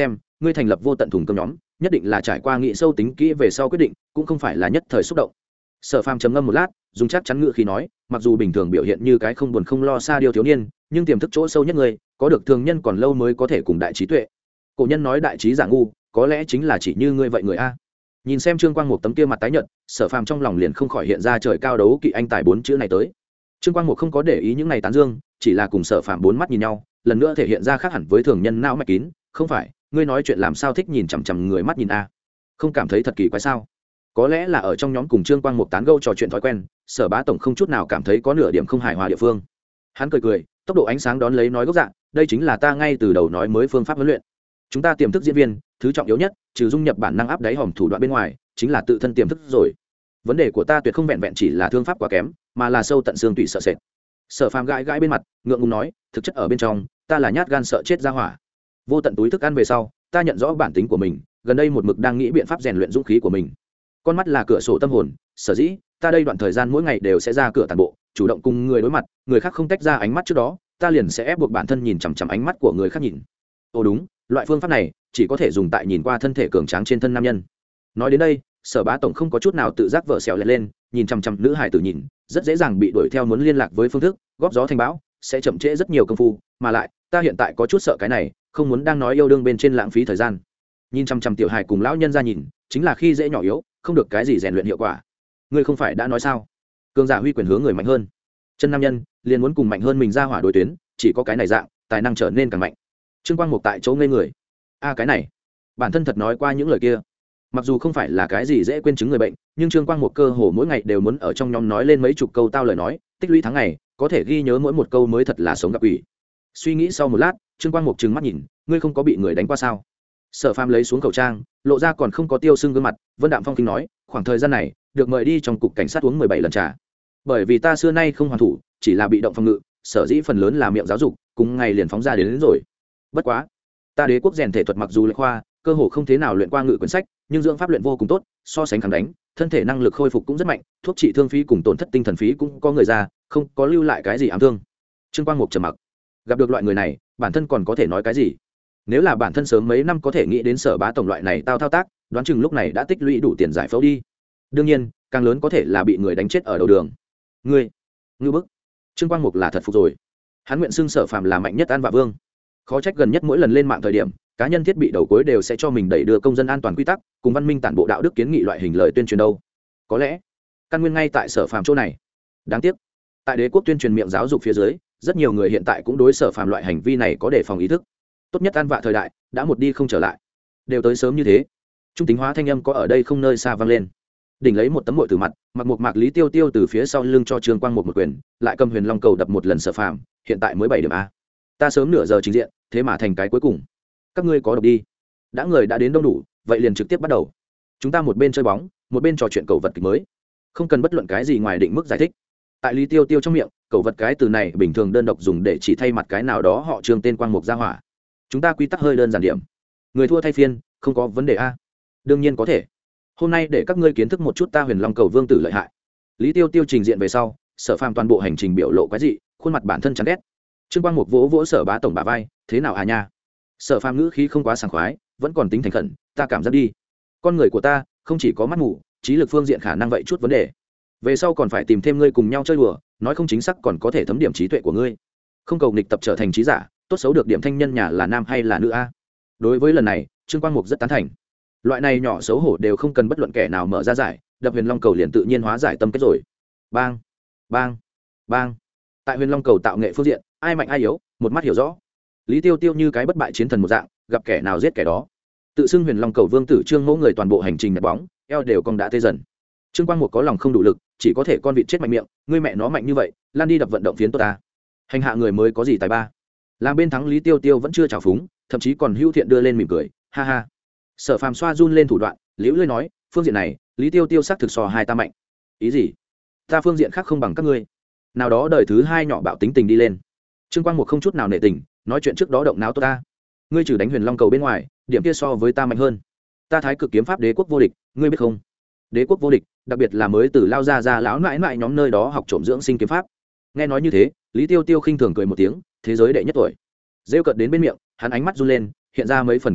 ngươi thành lập vô tận thùng cơm nhóm nhất định là trải qua nghị sâu tính kỹ về sau quyết định, cũng không phải là nhất thời xúc động. Sở Phàm trầm ngâm một lát, dùng chắc chắn ngữ khí nói, mặc dù bình thường biểu hiện như cái không buồn không lo xa điêu thiếu niên, nhưng tiềm thức chỗ sâu nhất ngươi có được thường nhân còn lâu mới có thể cùng đại trí tuệ. Cổ nhân nói đại trí giả ngu, có lẽ chính là chỉ như ngươi vậy người a. Nhìn xem Trương Quang Mục tấm kia mặt tái nhợt, Sở Phàm trong lòng liền không khỏi hiện ra trời cao đấu kỵ anh tài bốn chữ này tới. Trương Quang Mục không có để ý những này tán dương, chỉ là cùng Sở Phàm bốn mắt nhìn nhau, lần nữa thể hiện ra khác hẳn với thường nhân não mạch kín, không phải, ngươi nói chuyện làm sao thích nhìn chằm chằm người mắt nhìn a? Không cảm thấy thật kỳ quái sao? Có lẽ là ở trong nhóm cùng Trương Quang Mục tán gẫu trò chuyện thói quen, Sở Bá tổng không chút nào cảm thấy có nửa điểm không hài hòa địa phương. Hắn cười cười, tốc độ ánh sáng đón lấy nói gốc dạng, đây chính là ta ngay từ đầu nói mới phương pháp huấn luyện. Chúng ta tiềm thức diễn viên, thứ trọng yếu nhất, trừ dung nhập bản năng áp đáy hòm thủ đoạn bên ngoài, chính là tự thân tiềm thức rồi. Vấn đề của ta tuyệt không vẹn vẹn chỉ là thương pháp quá kém, mà là sâu tận xương tủy sợ sệt. Sở Phàm gãi gãi bên mặt, ngượng ngùng nói, thực chất ở bên trong, ta là nhát gan sợ chết ra hỏa. Vô tận túi thức ăn về sau, ta nhận rõ bản tính của mình, gần đây một mực đang nghĩ biện pháp rèn luyện dũng khí của mình. Con mắt là cửa sổ tâm hồn, sở dĩ ta đây đoạn thời gian mỗi ngày đều sẽ ra cửa tàn bộ, chủ động cùng người đối mặt, người khác không tách ra ánh mắt trước đó, ta liền sẽ ép buộc bản thân nhìn chằm chằm ánh mắt của người khác nhìn. Ồ đúng, loại phương pháp này chỉ có thể dùng tại nhìn qua thân thể cường tráng trên thân nam nhân. Nói đến đây, Sở Bá tổng không có chút nào tự giác vợ xẻo lên, nhìn chằm chằm nữ hải tử nhìn, rất dễ dàng bị đuổi theo muốn liên lạc với phương thức, góp gió thành bão, sẽ chậm trễ rất nhiều công phu, mà lại, ta hiện tại có chút sợ cái này, không muốn đang nói yêu đương bên trên lãng phí thời gian. Nhìn chằm chằm tiểu hài cùng lão nhân ra nhìn, chính là khi dễ nhỏ yếu, không được cái gì rèn luyện hiệu quả. Ngươi không phải đã nói sao? Cường giả huy quyền hướng người mạnh hơn. Chân nam nhân liền muốn cùng mạnh hơn mình ra hỏa đối tuyến, chỉ có cái này dạng, tài năng trở nên càng mạnh. Trương Quang Mục tại chỗ ngây người. A cái này, bản thân thật nói qua những lời kia. Mặc dù không phải là cái gì dễ quên chứng người bệnh, nhưng Trương Quang Mục cơ hồ mỗi ngày đều muốn ở trong nhóm nói lên mấy chục câu tao lời nói, tích lũy tháng ngày, có thể ghi nhớ mỗi một câu mới thật là sống gặp quỷ. Suy nghĩ sau một lát, Trương Quang Mục trừng mắt nhìn, ngươi không có bị người đánh qua sao? Sở Phàm lấy xuống khẩu trang, lộ ra còn không có tiêu sưng gương mặt, Vân Đạm Phong kinh nói, khoảng thời gian này, được mời đi trong cục cảnh sát uống 17 lần trà. Bởi vì ta xưa nay không hoàn thủ, chỉ là bị động phòng ngự, sở dĩ phần lớn là miệng giáo dục, cùng ngày liền phóng ra đến rồi. Bất quá, ta Đế quốc rèn thể thuật mặc dù lệch khoa, cơ hồ không thế nào luyện qua ngự quyển sách, nhưng dưỡng pháp luyện vô cùng tốt, so sánh kháng đánh, thân thể năng lực khôi phục cũng rất mạnh, thuốc trị thương phí cùng tổn thất tinh thần phí cũng có người ra, không có lưu lại cái gì ám thương. Trương Quang Mục trầm mặc. Gặp được loại người này, bản thân còn có thể nói cái gì? Nếu là bản thân sớm mấy năm có thể nghĩ đến Sở Bá tổng loại này tao thao tác, đoán chừng lúc này đã tích lũy đủ tiền giải phẫu đi. Đương nhiên, càng lớn có thể là bị người đánh chết ở đầu đường. Ngươi, ngư bức. Trương Quang Mục là thật phục rồi. Hắn nguyện xưng Sở Phàm là mạnh nhất an vạ vương. Khó trách gần nhất mỗi lần lên mạng thời điểm, cá nhân thiết bị đầu cuối đều sẽ cho mình đẩy đưa công dân an toàn quy tắc, cùng văn minh tản bộ đạo đức kiến nghị loại hình lời tuyên truyền đâu. Có lẽ, căn nguyên ngay tại Sở Phàm chỗ này. Đáng tiếc, tại Đế quốc tuyên truyền miệng giáo dục phía dưới, rất nhiều người hiện tại cũng đối Sở Phàm loại hành vi này có đề phòng ý thức. Tốt nhất an vạ thời đại đã một đi không trở lại, đều tới sớm như thế. Trung tính hóa thanh âm có ở đây không nơi xa vang lên. Đỉnh lấy một tấm mội từ mặt, mặc một mạc Lý Tiêu Tiêu từ phía sau lưng cho Trương Quang một quyền, lại cầm Huyền Long cầu đập một lần Sở Phàm, hiện tại mới 7 điểm a. Ta sớm nửa giờ trình diện, thế mà thành cái cuối cùng. Các ngươi có độc đi. Đã người đã đến đông đủ, vậy liền trực tiếp bắt đầu. Chúng ta một bên chơi bóng, một bên trò chuyện cầu vật kịch mới, không cần bất luận cái gì ngoài định mức giải thích. Tại Lý Tiêu Tiêu trong miệng, cầu vật cái từ này bình thường đơn độc dùng để chỉ thay mặt cái nào đó họ Trương tên Quang Mục gia hỏa. Chúng ta quy tắc hơi đơn giản điểm, người thua thay phiên, không có vấn đề a. Đương nhiên có thể. Hôm nay để các ngươi kiến thức một chút ta Huyền Long cầu vương tử lợi hại. Lý Tiêu Tiêu trình diện về sau, Sở Phàm toàn bộ hành trình biểu lộ quái dị, khuôn mặt bản thân chán ghét. Trương Quang Mục vỗ vỗ Sở Bá tổng bả vai, thế nào à nha? Sở Phàm ngữ khí không quá sảng khoái, vẫn còn tính thành khẩn, ta cảm giác đi, con người của ta không chỉ có mắt mù, trí lực phương diện khả năng vậy chút vấn đề. Về sau còn phải tìm thêm ngươi cùng nhau chơi đùa, nói không chính xác còn có thể thấm điểm trí tuệ của ngươi. Không cầu nghịch tập trở thành trí giả, tốt xấu được điểm thanh nhân nhà là nam hay là nữ a. Đối với lần này, Trương Quang Mục rất tán thành. Loại này nhỏ xấu hổ đều không cần bất luận kẻ nào mở ra giải, đập Huyền Long cầu liền tự nhiên hóa giải tâm kết rồi. Bang, bang, bang. Tại Huyền Long cầu tạo nghệ phương diện, ai mạnh ai yếu, một mắt hiểu rõ. Lý Tiêu Tiêu như cái bất bại chiến thần một dạng, gặp kẻ nào giết kẻ đó. Tự xưng Huyền Long cầu vương tử Trương mẫu người toàn bộ hành trình nhặt bóng, eo đều cong đã tê dần. Trương Quang Mục có lòng không đủ lực, chỉ có thể con vịt chết mạnh miệng, ngươi mẹ nó mạnh như vậy, lan đi đập vận động phiến tốt ta. Hành hạ người mới có gì tài ba. Làm bên thắng Lý Tiêu Tiêu vẫn chưa trào phúng, thậm chí còn hữu thiện đưa lên mỉm cười, ha ha. Sở Phàm xoa run lên thủ đoạn, liễu lưỡi nói, phương diện này, Lý Tiêu Tiêu xác thực so hai ta mạnh. Ý gì? Ta phương diện khác không bằng các ngươi. Nào đó đời thứ hai nhỏ bạo tính tình đi lên. Trương Quang Mục không chút nào nể tình, nói chuyện trước đó động não tốt ta. Ngươi trừ đánh Huyền Long cầu bên ngoài, điểm kia so với ta mạnh hơn. Ta Thái Cực kiếm pháp đế quốc vô địch, ngươi biết không? Đế quốc vô địch, đặc biệt là mới từ lao ra lão nãi nãi nhóm nơi đó học trộm dưỡng sinh kiếm pháp. Nghe nói như thế, Lý Tiêu Tiêu khinh thường cười một tiếng, thế giới đệ nhất tuổi. Rêu cợt đến bên miệng, hắn ánh mắt run lên, hiện ra mấy phần kích động,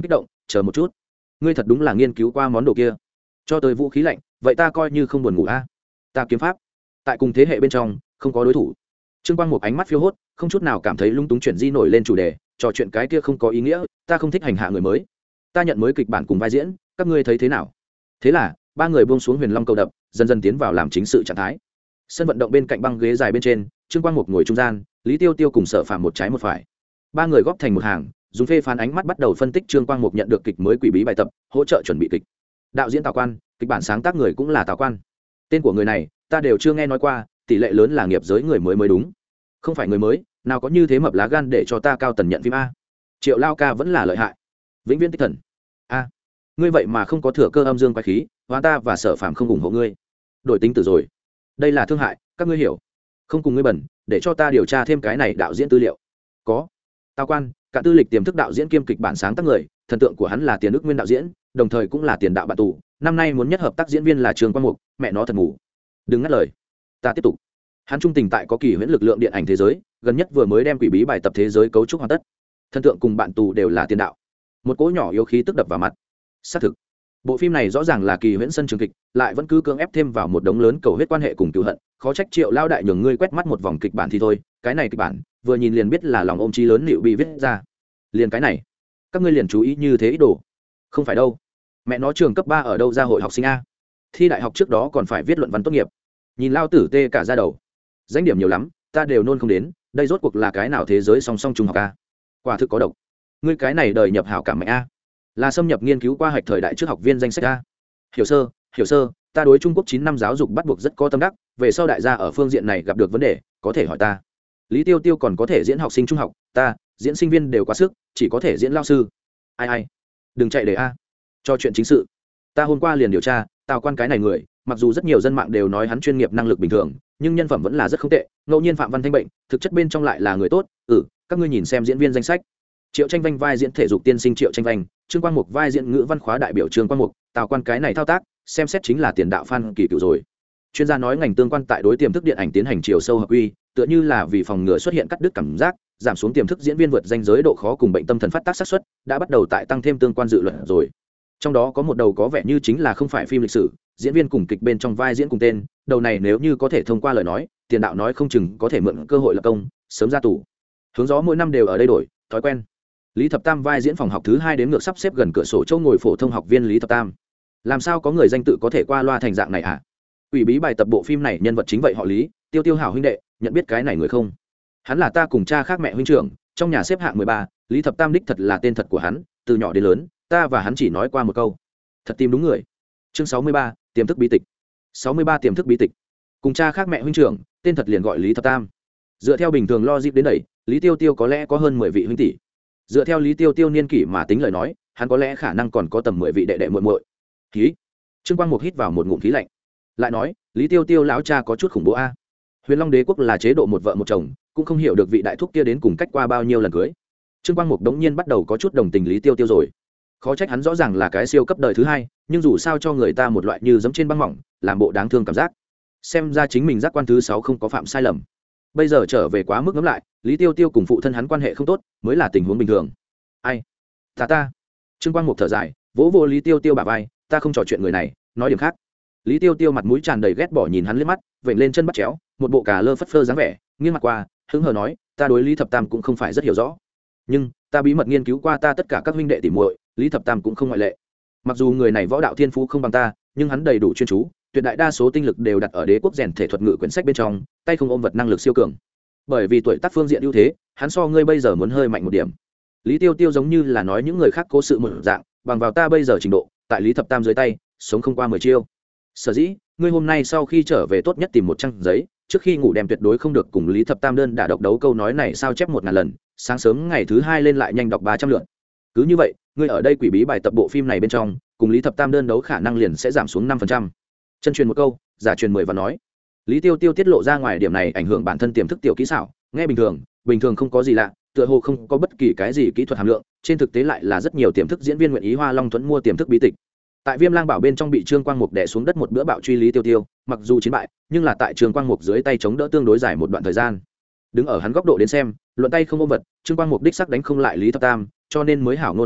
chờ một chút, ngươi thật đúng là nghiên cứu qua món đồ kia, cho tới vũ khí lạnh, vậy ta coi như không buồn ngủ a. Ta kiếm pháp tại cùng thế hệ bên trong không có đối thủ. Trương Quang một ánh mắt phiêu hốt, không chút nào cảm thấy lung túng, chuyển di nổi lên chủ đề, trò chuyện cái kia không có ý nghĩa, ta không thích hành hạ người mới, ta nhận mới kịch bản cùng vai diễn, các ngươi thấy thế nào? Thế là ba người buông xuống huyền long cầu đập, dần dần tiến vào làm chính sự trạng thái. Sân vận động bên cạnh băng ghế dài bên trên, Trương Quang một ngồi trung gian, Lý Tiêu Tiêu cùng Sở Phàm một trái một phải, ba người góp thành một hàng, dùng phê phán ánh mắt bắt đầu phân tích Trương Quang Mục nhận được kịch mới quỷ bí bài tập, hỗ trợ chuẩn bị kịch. Đạo diễn Tào Quan, kịch bản sáng tác người cũng là Tào Quan. Tên của người này ta đều chưa nghe nói qua, tỷ lệ lớn là nghiệp giới người mới mới đúng. Không phải người mới, nào có như thế mập lá gan để cho ta cao tần nhận phim a. Triệu Lao ca vẫn là lợi hại. Vĩnh viễn tích thần. A, ngươi vậy mà không có thừa cơ âm dương quái khí, hóa ta và Sở Phàm không ủng hộ ngươi. Đổi tính từ rồi. Đây là thương hại, các ngươi hiểu. Không cùng ngươi bẩn, để cho ta điều tra thêm cái này đạo diễn tư liệu. Có. Tào Quan, cả tư lịch tiềm thức đạo diễn kiêm kịch bản sáng tác người, thần tượng của hắn là Tiền Đức Nguyên đạo diễn, đồng thời cũng là tiền đạo bạn tù, năm nay muốn nhất hợp tác diễn viên là Trương Quang Mục, mẹ nó thật ngủ. Đừng ngắt lời. Ta tiếp tục. Hắn trung tình tại có kỳ huyễn lực lượng điện ảnh thế giới, gần nhất vừa mới đem quỷ bí bài tập thế giới cấu trúc hoàn tất. Thần tượng cùng bạn tù đều là tiền đạo. Một cỗ nhỏ yếu khí tức đập vào mặt. Xác thực. Bộ phim này rõ ràng là kỳ huyễn sân trường kịch, lại vẫn cứ cưỡng ép thêm vào một đống lớn cầu huyết quan hệ cùng cừu hận, khó trách Triệu Lao đại nhường ngươi quét mắt một vòng kịch bản thì thôi, cái này kịch bản, vừa nhìn liền biết là lòng ôm chí lớn liệu bị viết ra. Liền cái này, các ngươi liền chú ý như thế ít đồ. Không phải đâu. Mẹ nó trường cấp 3 ở đâu ra hội học sinh a? Thi đại học trước đó còn phải viết luận văn tốt nghiệp. Nhìn lao tử tê cả da đầu. Danh điểm nhiều lắm, ta đều nôn không đến, đây rốt cuộc là cái nào thế giới song song trung học a? Quả thực có độc. Ngươi cái này đời nhập hảo cảm mẹ a. Là xâm nhập nghiên cứu qua hạch thời đại trước học viên danh sách a. Hiểu sơ, ta đối Trung Quốc 9 năm giáo dục bắt buộc rất có tâm đắc, về sau đại gia ở phương diện này gặp được vấn đề, có thể hỏi ta. Lý Tiêu Tiêu còn có thể diễn học sinh trung học, ta diễn sinh viên đều quá sức, chỉ có thể diễn lao sư. Ai đừng chạy để a. Cho chuyện chính sự, ta hôm qua liền điều tra Tào Quan cái này người, mặc dù rất nhiều dân mạng đều nói hắn chuyên nghiệp năng lực bình thường, nhưng nhân phẩm vẫn là rất không tệ, ngẫu nhiên phạm văn thanh bệnh, thực chất bên trong lại là người tốt. Các ngươi nhìn xem diễn viên danh sách. Triệu Tranh Vanh vai diễn thể dục tiên sinh Triệu Tranh Vanh, Trương Quang Mục vai diễn ngữ văn khóa đại biểu Trương Quang Mục, Tào Quan cái này thao tác, xem xét chính là tiền đạo Phan Kỳ Cựu rồi. Chuyên gia nói ngành tương quan tại đối tiềm thức điện ảnh tiến hành chiều sâu hợp quy, tựa như là vì phòng ngừa xuất hiện cắt đứt cảm giác, giảm xuống tiềm thức diễn viên vượt danh giới độ khó cùng bệnh tâm thần phát tác xác suất, đã bắt đầu tại tăng thêm tương quan dự luận rồi. Trong đó có một đầu có vẻ như chính là không phải phim lịch sử, diễn viên cùng kịch bên trong vai diễn cùng tên, đầu này nếu như có thể thông qua lời nói, tiền đạo nói không chừng có thể mượn cơ hội lập công, sớm ra tù. Hướng gió mỗi năm đều ở đây đổi, thói quen. Lý Thập Tam vai diễn phòng học thứ 2 đến ngược sắp xếp gần cửa sổ chỗ ngồi phổ thông học viên Lý Thập Tam. Làm sao có người danh tự có thể qua loa thành dạng này à? Ủy bí bài tập bộ phim này nhân vật chính vậy họ Lý, Tiêu Tiêu hảo huynh đệ, nhận biết cái này người không? Hắn là ta cùng cha khác mẹ huynh trưởng, trong nhà xếp hạng 13, Lý Thập Tam đích thật là tên thật của hắn, từ nhỏ đến lớn, ta và hắn chỉ nói qua một câu. Thật tìm đúng người. Chương 63, tiềm thức bí tịch. 63 tiềm thức bí tịch. Cùng cha khác mẹ huynh trưởng, tên thật liền gọi Lý Thập Tam. Dựa theo bình thường logic đến đẩy, Lý Tiêu Tiêu có lẽ có hơn 10 vị huynh tỷ. Dựa theo Lý Tiêu Tiêu niên kỷ mà tính lời nói, hắn có lẽ khả năng còn có tầm 10 vị đệ đệ muội muội. Khí. Trương Quang Mục hít vào một ngụm khí lạnh. Lại nói, Lý Tiêu Tiêu lão cha có chút khủng bố a. Huyền Long Đế quốc là chế độ một vợ một chồng, cũng không hiểu được vị đại thúc kia đến cùng cách qua bao nhiêu lần cưới. Trương Quang Mục đống nhiên bắt đầu có chút đồng tình Lý Tiêu Tiêu rồi. Khó trách hắn rõ ràng là cái siêu cấp đời thứ 2, nhưng dù sao cho người ta một loại như giẫm trên băng mỏng, làm bộ đáng thương cảm giác. Xem ra chính mình giác quan thứ 6 không có phạm sai lầm. Bây giờ trở về quá mức ngẫm lại, Lý Tiêu Tiêu cùng phụ thân hắn quan hệ không tốt, mới là tình huống bình thường. Ai? Ta. Trương Quang Mục thở dài, vỗ vỗ Lý Tiêu Tiêu bả vai, ta không trò chuyện người này, nói điểm khác. Lý Tiêu Tiêu mặt mũi tràn đầy ghét bỏ nhìn hắn liếc mắt, vểnh lên chân bắt chéo, một bộ cà lơ phất phơ dáng vẻ, nghiêng mặt qua, hứng hờ nói, ta đối Lý Thập Tam cũng không phải rất hiểu rõ, nhưng ta bí mật nghiên cứu qua ta tất cả các huynh đệ tỉ muội, Lý Thập Tam cũng không ngoại lệ. Mặc dù người này võ đạo thiên phú không bằng ta, nhưng hắn đầy đủ chuyên chú, tuyệt đại đa số tinh lực đều đặt ở Đế quốc rèn thể thuật ngự quyển sách bên trong, tay không ôm vật năng lực siêu cường. Bởi vì tuổi tác phương diện ưu thế, hắn so ngươi bây giờ muốn hơi mạnh một điểm. Lý Tiêu Tiêu giống như là nói những người khác cố sự một dạng, bằng vào ta bây giờ trình độ, tại Lý Thập Tam dưới tay, sống không qua 10 chiêu. Sở dĩ, ngươi hôm nay sau khi trở về tốt nhất tìm một trang giấy, trước khi ngủ đem tuyệt đối không được cùng Lý Thập Tam đơn đả độc đấu câu nói này sao chép 1000 lần, sáng sớm ngày thứ 2 lên lại nhanh đọc 300 lượt. Cứ như vậy, ngươi ở đây quỷ bí bài tập bộ phim này bên trong, cùng Lý Thập Tam đơn đấu khả năng liền sẽ giảm xuống 5%. Chân truyền một câu, giả truyền 10 và nói. Lý Tiêu Tiêu tiết lộ ra ngoài điểm này ảnh hưởng bản thân tiềm thức tiểu kỹ xảo, nghe bình thường không có gì lạ, tựa hồ không có bất kỳ cái gì kỹ thuật hàm lượng, trên thực tế lại là rất nhiều tiềm thức diễn viên nguyện ý hoa long thuẫn mua tiềm thức bí tịch. Tại Viêm Lang Bảo bên trong bị Trương Quang Mục đè xuống đất một bữa bạo truy Lý Tiêu Tiêu, mặc dù chiến bại, nhưng là tại Trương Quang Mục dưới tay chống đỡ tương đối dài một đoạn thời gian. Đứng ở hắn góc độ đến xem, luận tay không ôm vật, Trương Quang Mục đích sắc đánh không lại Lý Thập Tam, cho nên mới hảo ngôn khuyên bảo,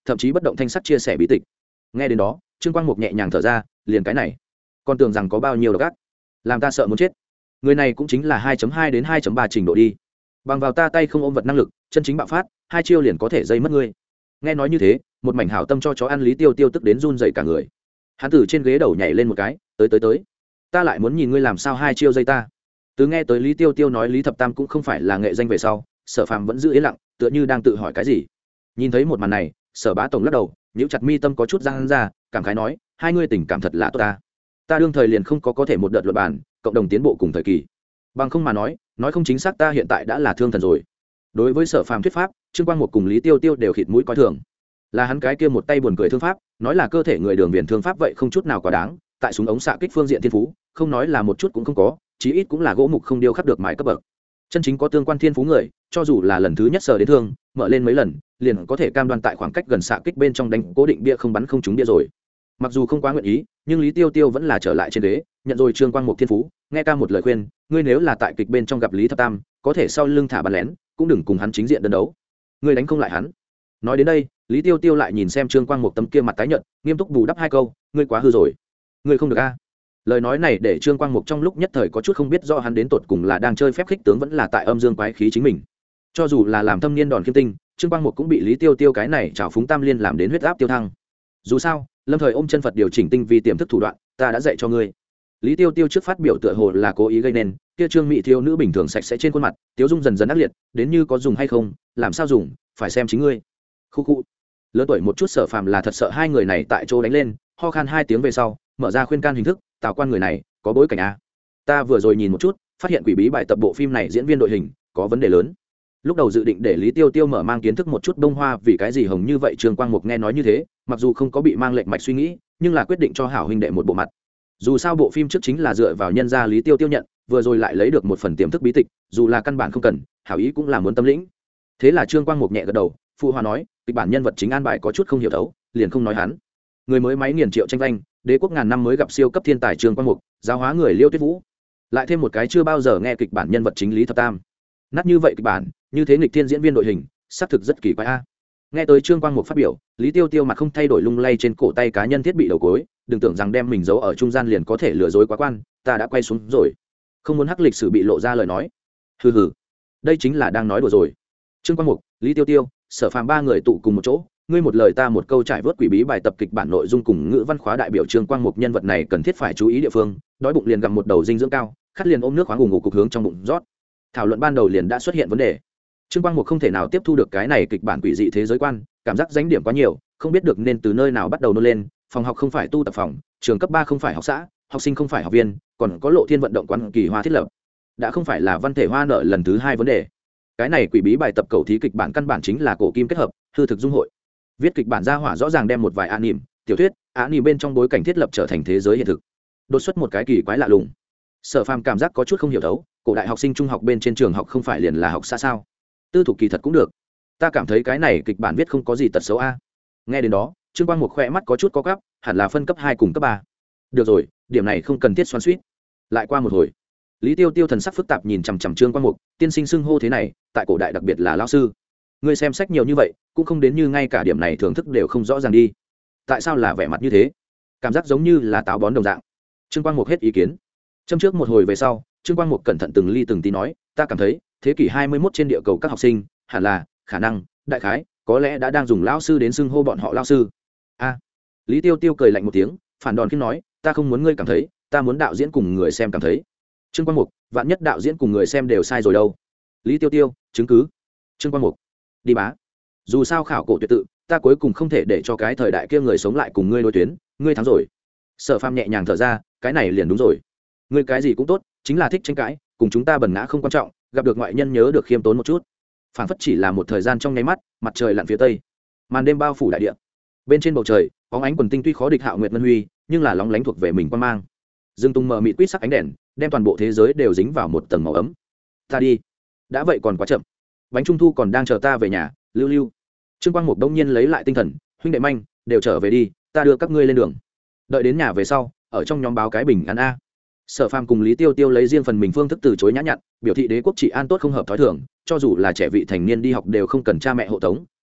thậm chí bất động thanh sắc chia sẻ bí tịch. Nghe đến đó Trương Quang Mục nhẹ nhàng thở ra, liền cái này con tưởng rằng có bao nhiêu độc ác, làm ta sợ muốn chết. Người này cũng chính là 2.2 đến 2.3 trình độ đi, bằng vào ta tay không ôm vật năng lực chân chính bạo phát, 2 chiêu liền có thể dây mất ngươi. Nghe nói như thế, một mảnh hảo tâm cho chó ăn Lý Tiêu Tiêu tức đến run rẩy cả người. Hắn từ trên ghế đầu nhảy lên một cái, tới, ta lại muốn nhìn ngươi làm sao 2 chiêu dây ta. Từ nghe tới Lý Tiêu Tiêu nói Lý Thập Tam cũng không phải là nghệ danh về sau, Sở Phàm vẫn giữ yên lặng, tựa như đang tự hỏi cái gì. Nhìn thấy một màn này, Sở Bá Tổng lắc đầu, nhíu chặt mi tâm có chút răng ra, cảm khái nói, hai ngươi tình cảm thật là tốt ta đương thời liền không có thể một đợt luận bàn, cộng đồng tiến bộ cùng thời kỳ. Bằng không mà nói không chính xác ta hiện tại đã là thương thần rồi. Đối với Sở Phàm thuyết pháp, Trương Quang Mục cùng Lý Tiêu Tiêu đều khịt mũi coi thường. Là hắn cái kia một tay buồn cười thương pháp, nói là cơ thể người đường viền thương pháp vậy không chút nào quá đáng, tại súng ống xạ kích phương diện thiên phú, không nói là một chút cũng không có, chí ít cũng là gỗ mục không điêu khắc được mài cấp bậc. Chân chính có tương quan thiên phú người, cho dù là lần thứ nhất sờ đến thương, mở lên mấy lần, liền có thể cam đoan tại khoảng cách gần xạ kích bên trong đánh cố định bia không bắn không trúng bia rồi. Mặc dù không quá nguyện ý, nhưng Lý Tiêu Tiêu vẫn là trở lại trên đế, nhận rồi Trương Quang Mục thiên phú, nghe ca một lời khuyên, ngươi nếu là tại kịch bên trong gặp Lý Thập Tam, có thể sau lưng thả bắn lén, cũng đừng cùng hắn chính diện đơn đấu. Ngươi đánh không lại hắn. Nói đến đây, Lý Tiêu Tiêu lại nhìn xem Trương Quang Mục tấm kia mặt tái nhợt, nghiêm túc bù đắp 2 câu, ngươi quá hư rồi. Ngươi không được a. Lời nói này để Trương Quang Mục trong lúc nhất thời có chút không biết do hắn đến tột cùng là đang chơi phép khích tướng vẫn là tại âm dương quái khí chính mình. Cho dù là làm thâm niên đòn khiêm tinh, Trương Quang Mục cũng bị Lý Tiêu Tiêu cái này trào phúng tam liên làm đến huyết áp tiêu thăng. Dù sao, lâm thời ôm chân Phật điều chỉnh tinh vi tiềm thức thủ đoạn, ta đã dạy cho ngươi. Lý Tiêu Tiêu trước phát biểu tựa hồ là cố ý gây nên, kia Trương Mỹ thiếu nữ bình thường sạch sẽ trên khuôn mặt, tiếu dung dần dần ác liệt, đến như có dùng hay không, làm sao dùng, phải xem chính ngươi. Khu khu. Lớn tuổi một chút Sở Phàm là thật sợ hai người này tại chỗ đánh lên, ho khan 2 tiếng về sau, mở ra khuyên can hình thức, Tào quan người này có bối cảnh a. Ta vừa rồi nhìn một chút, phát hiện quỷ bí bài tập bộ phim này diễn viên đội hình có vấn đề lớn. Lúc đầu dự định để Lý Tiêu Tiêu mở mang kiến thức một chút đông hoa vì cái gì hồng như vậy. Trương Quang Mục nghe nói như thế, mặc dù không có bị mang lệnh mạch suy nghĩ, nhưng là quyết định cho hảo huynh đệ một bộ mặt. Dù sao bộ phim trước chính là dựa vào nhân gia Lý Tiêu Tiêu nhận, vừa rồi lại lấy được một phần tiềm thức bí tịch, dù là căn bản không cần, hảo ý cũng là muốn tâm lĩnh. Thế là Trương Quang Mục nhẹ gật đầu, phụ hòa nói, kịch bản nhân vật chính an bài có chút không hiểu thấu, liền không nói hắn. Người mới máy nghiền triệu tranh vanh, đế quốc ngàn năm mới gặp siêu cấp thiên tài Trương Quang Mục, giáo hóa người Liêu Tuyết Vũ, lại thêm một cái chưa bao giờ nghe kịch bản nhân vật chính Lý Thập Tam. Nát như vậy kịch bản, như thế nghịch thiên diễn viên đội hình, xác thực rất kỳ quái a. Nghe tới Trương Quang Mục phát biểu, Lý Tiêu Tiêu mặt không thay đổi lung lay trên cổ tay cá nhân thiết bị đầu gối, đừng tưởng rằng đem mình giấu ở trung gian liền có thể lừa dối quá quan, ta đã quay xuống rồi. Không muốn hắc lịch sử bị lộ ra lời nói. Hừ hừ, đây chính là đang nói đùa rồi. Trương Quang Mục, Lý Tiêu Tiêu, Sở Phàm 3 người tụ cùng một chỗ, ngươi một lời ta một câu trải vớt quỷ bí bài tập kịch bản nội dung cùng ngữ văn khóa đại biểu Trương Quang Mục nhân vật này cần thiết phải chú ý địa phương, đói bụng liền gặm một đầu dinh dưỡng cao, khát liền ôm nước khoáng ngủ cục hướng trong bụng rót. Thảo luận ban đầu liền đã xuất hiện vấn đề. Trương Quang Mục không thể nào tiếp thu được cái này kịch bản quỷ dị thế giới quan, cảm giác danh điểm quá nhiều, không biết được nên từ nơi nào bắt đầu nôn lên. Phòng học không phải tu tập phòng, trường cấp 3 không phải học xã, học sinh không phải học viên, còn có Lộ Thiên vận động quán kỳ hoa thiết lập, đã không phải là văn thể hoa nợ lần thứ 2 vấn đề. Cái này quỷ bí bài tập cầu thí kịch bản căn bản chính là cổ kim kết hợp, hư thực dung hội. Viết kịch bản ra hỏa rõ ràng đem một vài anime, tiểu thuyết, anime bên trong bối cảnh thiết lập trở thành thế giới hiện thực, đột xuất một cái kỳ quái lạ lùng. Sở Phàm cảm giác có chút không hiểu thấu, cổ đại học sinh trung học bên trên trường học không phải liền là học xã sao? Tư thục kỳ thật cũng được. Ta cảm thấy cái này kịch bản viết không có gì tật xấu a. Nghe đến đó, Trương Quang Mục khỏe mắt có chút có gắp, hẳn là phân cấp 2 cùng cấp 3. Được rồi, điểm này không cần thiết xoắn xuýt. Lại qua một hồi, Lý Tiêu Tiêu thần sắc phức tạp nhìn chằm chằm Trương Quang Mục, tiên sinh xưng hô thế này, tại cổ đại đặc biệt là lão sư. Ngươi xem sách nhiều như vậy, cũng không đến như ngay cả điểm này thưởng thức đều không rõ ràng đi. Tại sao là vẻ mặt như thế? Cảm giác giống như là táo bón đồng dạng. Trương Quang Mục hết ý kiến. Châm trước một hồi về sau, Trương Quang Mục cẩn thận từng ly từng tí nói, ta cảm thấy, thế kỷ 21 trên địa cầu các học sinh, hẳn là, khả năng, đại khái, có lẽ đã đang dùng lão sư đến xưng hô bọn họ lão sư. A. Lý Tiêu Tiêu cười lạnh một tiếng, phản đòn khi nói, ta không muốn ngươi cảm thấy, ta muốn đạo diễn cùng người xem cảm thấy. Trương Quang Mục, vạn nhất đạo diễn cùng người xem đều sai rồi đâu. Lý Tiêu Tiêu, chứng cứ. Trương Quang Mục, đi bá. Dù sao khảo cổ tuyệt tự, ta cuối cùng không thể để cho cái thời đại kia người sống lại cùng ngươi đối tuyến, ngươi thắng rồi. Sở Phàm nhẹ nhàng thở ra, cái này liền đúng rồi. Ngươi cái gì cũng tốt, chính là thích tranh cãi, cùng chúng ta bần ngã không quan trọng, gặp được ngoại nhân nhớ được khiêm tốn một chút. Phản phất chỉ là một thời gian trong nháy mắt, mặt trời lặn phía tây, màn đêm bao phủ đại địa. Bên trên bầu trời, bóng ánh quần tinh tuy khó địch Hạo Nguyệt Ngân Huy, nhưng là lóng lánh thuộc về mình quan mang. Dương tung mờ mịt quýt sắc ánh đèn, đem toàn bộ thế giới đều dính vào một tầng màu ấm. Ta đi, đã vậy còn quá chậm. Bánh trung thu còn đang chờ ta về nhà, lưu lưu. Trương Quang Mục đông nhiên lấy lại tinh thần, huynh đệ manh, đều trở về đi, ta đưa các ngươi lên đường. Đợi đến nhà về sau, ở trong nhóm báo cái bình an a. Sở Phàm cùng Lý Tiêu Tiêu lấy riêng phần mình phương thức từ chối nhã nhặn, biểu thị đế quốc trị an tốt không hợp thói thường, cho dù là trẻ vị thành niên đi học đều không cần cha mẹ hộ tống,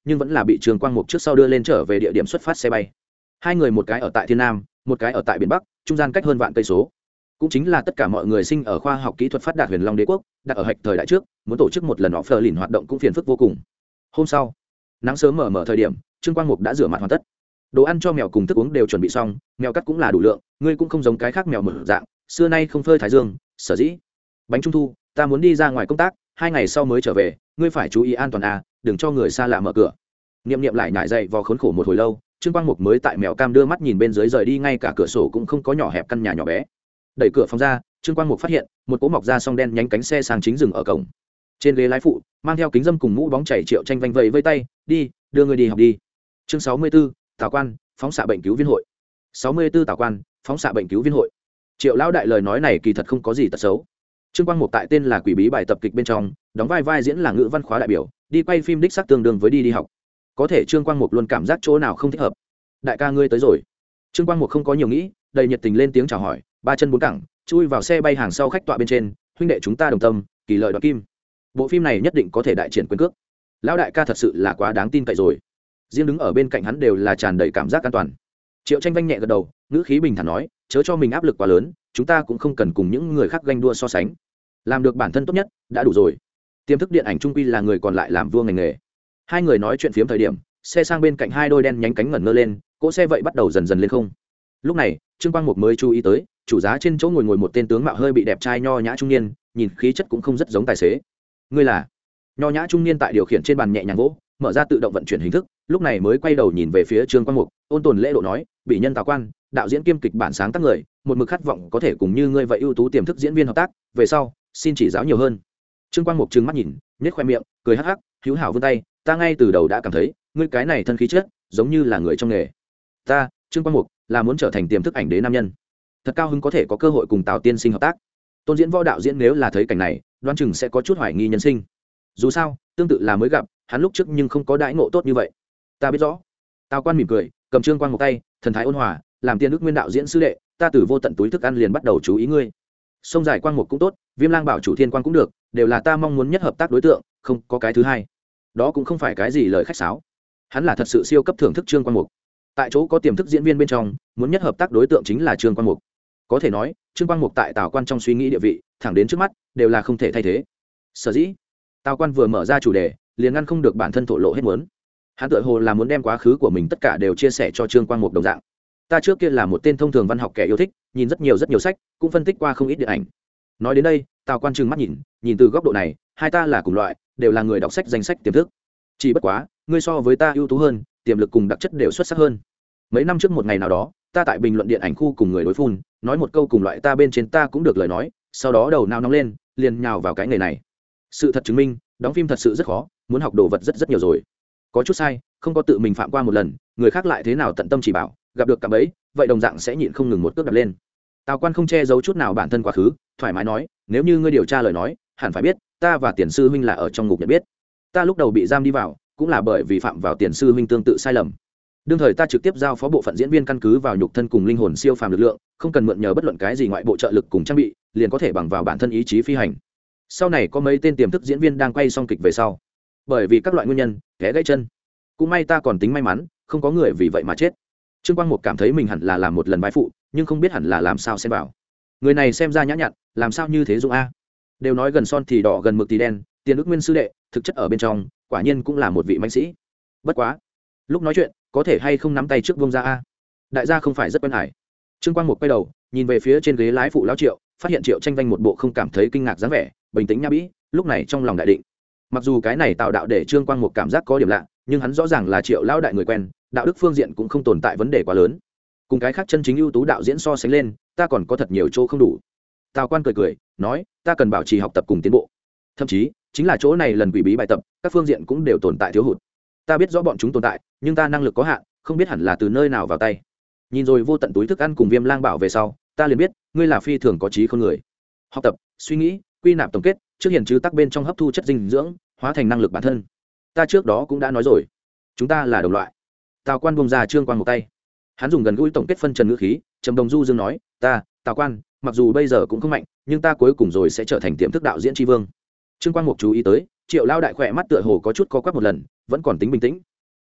nhưng vẫn là bị Trương Quang Mục trước sau đưa lên trở về địa điểm xuất phát xe bay. Hai người một cái ở tại Thiên Nam, một cái ở tại biển Bắc, trung gian cách hơn vạn cây số. Cũng chính là tất cả mọi người sinh ở khoa học kỹ thuật phát đạt Huyền Long Đế quốc, đặt ở Hạch thời đại trước, muốn tổ chức một lần offline lìn hoạt động cũng phiền phức vô cùng. Hôm sau, nắng sớm mở thời điểm, Trương Quang Mục đã rửa mặt hoàn tất. Đồ ăn cho mèo cùng thức uống đều chuẩn bị xong, mèo cắt cũng là đủ lượng, ngươi cũng không giống cái khác mèo mở dạng, xưa nay không phơi thái dương, sở dĩ. Bánh trung thu, ta muốn đi ra ngoài công tác, 2 ngày sau mới trở về, ngươi phải chú ý an toàn à, đừng cho người xa lạ mở cửa. Niệm Niệm lại nhại dậy vò khốn khổ một hồi lâu, Trương Quang Mục mới tại mèo cam đưa mắt nhìn bên dưới rời đi, ngay cả cửa sổ cũng không có, nhỏ hẹp căn nhà nhỏ bé. Đẩy cửa phòng ra, Trương Quang Mục phát hiện một cỗ mọc ra song đen nhánh cánh xe sang chính dừng ở cổng. Trên ghế lái phụ, mang theo kính dâm cùng mũ bóng chảy Triệu Tranh vanh vẫy vây tay, đi, đưa người đi học đi. Chương 64, Tào Quan, phóng xạ bệnh cứu viên hội. 64 Tào Quan, phóng xạ bệnh cứu viên hội. Triệu lão đại lời nói này kỳ thật không có gì tật xấu. Trương Quang Mục tại tên là Quỷ Bí bài tập kịch bên trong, đóng vai diễn là ngữ văn khóa đại biểu, đi quay phim đích xác tương đương với đi học. Có thể Trương Quang Mục luôn cảm giác chỗ nào không thích hợp. Đại ca ngươi tới rồi. Trương Quang Mục không có nhiều nghĩ, đầy nhiệt tình lên tiếng chào hỏi, ba chân bốn cẳng, chui vào xe bay hàng sau khách tọa bên trên, huynh đệ chúng ta đồng tâm, kỳ lợi đoạt kim. Bộ phim này nhất định có thể đại triển quyền cước. Lão đại ca thật sự là quá đáng tin cậy rồi. Riêng đứng ở bên cạnh hắn đều là tràn đầy cảm giác an toàn. Triệu Tranh vanh nhẹ gật đầu, ngữ khí bình thản nói, chớ cho mình áp lực quá lớn, chúng ta cũng không cần cùng những người khác ganh đua so sánh, làm được bản thân tốt nhất đã đủ rồi. Tiềm thức điện ảnh trung quy là người còn lại làm vua ngành nghề. Hai người nói chuyện phiếm thời điểm, xe sang bên cạnh hai đôi đen nhánh cánh ngẩn ngơ lên, cỗ xe vậy bắt đầu dần dần lên không. Lúc này Trương Quang Mục mới chú ý tới, chủ giá trên chỗ ngồi một tên tướng mạo hơi bị đẹp trai nho nhã trung niên, nhìn khí chất cũng không rất giống tài xế. Ngươi là? Nho nhã trung niên tại điều khiển trên bàn nhẹ nhàng vỗ, mở ra tự động vận chuyển hình thức, lúc này mới quay đầu nhìn về phía Trương Quang Mục, ôn tồn lễ độ nói, bị nhân Tào Quan, đạo diễn kiêm kịch bản sáng tác người, một mực khát vọng có thể cùng như ngươi vậy ưu tú tiềm thức diễn viên hợp tác, về sau xin chỉ giáo nhiều hơn. Trương Quang Mục trừng mắt nhìn, nhếch khoe miệng, cười hắc hắc, hữu hảo vươn tay, ta ngay từ đầu đã cảm thấy ngươi cái này thân khí chất giống như là người trong nghề. Ta Trương Quang Mục là muốn trở thành tiềm thức ảnh đế nam nhân, thật cao hứng có thể có cơ hội cùng Tào tiên sinh hợp tác. Tôn diễn võ đạo diễn nếu là thấy cảnh này, đoán chừng sẽ có chút hoài nghi nhân sinh. Dù sao tương tự là mới gặp, hắn lúc trước nhưng không có đãi ngộ tốt như vậy. Ta biết rõ. Tào Quan mỉm cười, cầm Trương Quang một tay, thần thái ôn hòa, làm tiên đức nguyên đạo diễn sư đệ, ta từ vô tận túi thức ăn liền bắt đầu chú ý ngươi. Sông dài Quang Mục cũng tốt, Viêm Lang Bảo Chủ Thiên Quang cũng được, đều là ta mong muốn nhất hợp tác đối tượng, không có cái thứ hai. Đó cũng không phải cái gì lời khách sáo, hắn là thật sự siêu cấp thưởng thức Trương Quang Mục. Tại chỗ có tiềm thức diễn viên bên trong, muốn nhất hợp tác đối tượng chính là Trương Quang Mục. Có thể nói Trương Quang Mục tại Tào Quan trong suy nghĩ địa vị, thẳng đến trước mắt đều là không thể thay thế. Sở dĩ Tào Quan vừa mở ra chủ đề, liền ngăn không được bản thân thổ lộ hết muốn. Hắn tựa hồ là muốn đem quá khứ của mình tất cả đều chia sẻ cho Trương Quang Mục đồng dạng. Ta trước kia là một tên thông thường văn học kẻ yêu thích, nhìn rất nhiều sách, cũng phân tích qua không ít điện ảnh. Nói đến đây, Tào Quan trừng mắt nhìn từ góc độ này, hai ta là cùng loại, đều là người đọc sách danh sách tiềm thức. Chỉ bất quá, ngươi so với ta ưu tú hơn, tiềm lực cùng đặc chất đều xuất sắc hơn. Mấy năm trước một ngày nào đó, ta tại bình luận điện ảnh khu cùng người đối phun, nói một câu cùng loại ta bên trên ta cũng được lời nói, sau đó đầu não nóng lên, liền nhào vào cái nghề này. Sự thật chứng minh, đóng phim thật sự rất khó, muốn học đồ vật rất nhiều rồi. Có chút sai, không có tự mình phạm qua một lần, người khác lại thế nào tận tâm chỉ bảo, gặp được cạm bẫy, vậy đồng dạng sẽ nhịn không ngừng một cước đập lên. Tào Quan không che giấu chút nào bản thân quá khứ, thoải mái nói, nếu như ngươi điều tra lời nói, hẳn phải biết, ta và Tiền sư huynh là ở trong ngục nhận biết. Ta lúc đầu bị giam đi vào, cũng là bởi vì phạm vào Tiền sư huynh tương tự sai lầm. Đương thời ta trực tiếp giao phó bộ phận diễn viên căn cứ vào nhục thân cùng linh hồn siêu phàm lực lượng, không cần mượn nhờ bất luận cái gì ngoại bộ trợ lực cùng trang bị, liền có thể bằng vào bản thân ý chí phi hành. Sau này có mấy tên tiềm thức diễn viên đang quay xong kịch về sau, bởi vì các loại nguyên nhân té gãy chân, cũng may ta còn tính may mắn, không có người vì vậy mà chết. Trương Quang Mục cảm thấy mình hẳn là làm một lần vai phụ, nhưng không biết hẳn là làm sao xem vào. Người này xem ra nhã nhặn, làm sao như thế Dung a? Đều nói gần son thì đỏ gần mực thì đen, Tiền Đức Nguyên sư đệ, thực chất ở bên trong, quả nhiên cũng là một vị mãnh sĩ. Bất quá, lúc nói chuyện, có thể hay không nắm tay trước buông ra a? Đại gia không phải rất quen hải. Trương Quang Mục quay đầu, nhìn về phía trên ghế lái phụ lão Triệu, phát hiện Triệu Tranh vanh một bộ không cảm thấy kinh ngạc dáng vẻ, bình tĩnh nhã bĩ, lúc này trong lòng đại định. Mặc dù cái này tạo đạo để Trương Quang Mục cảm giác có điểm lạ, nhưng hắn rõ ràng là Triệu lão đại người quen, đạo đức phương diện cũng không tồn tại vấn đề quá lớn. Cùng cái khác chân chính ưu tú đạo diễn so sánh lên, ta còn có thật nhiều chỗ không đủ. Tào Quan cười nói, ta cần bảo trì học tập cùng tiến bộ. Thậm chí, chính là chỗ này lần quỷ bí bài tập, các phương diện cũng đều tồn tại thiếu hụt. Ta biết rõ bọn chúng tồn tại, nhưng ta năng lực có hạn, không biết hẳn là từ nơi nào vào tay. Nhìn rồi vô tận túi thức ăn cùng Viêm Lang Bảo về sau, ta liền biết, ngươi là phi thường có trí khôn người. Học tập, suy nghĩ, quy nạp tổng kết, trước hiện chứ tác bên trong hấp thu chất dinh dưỡng, hóa thành năng lực bản thân. Ta trước đó cũng đã nói rồi, chúng ta là đồng loại. Tào Quan buông ra Trương Quang một tay, hắn dùng gần gũi tổng kết phân trần ngữ khí, trầm đồng du dương nói, ta Tào Quan mặc dù bây giờ cũng không mạnh, nhưng ta cuối cùng rồi sẽ trở thành tiềm thức đạo diễn tri vương. Trương Quang Mục chú ý tới, Triệu lao đại khỏe mắt tựa hồ có chút co quắp một lần, vẫn còn tính bình tĩnh.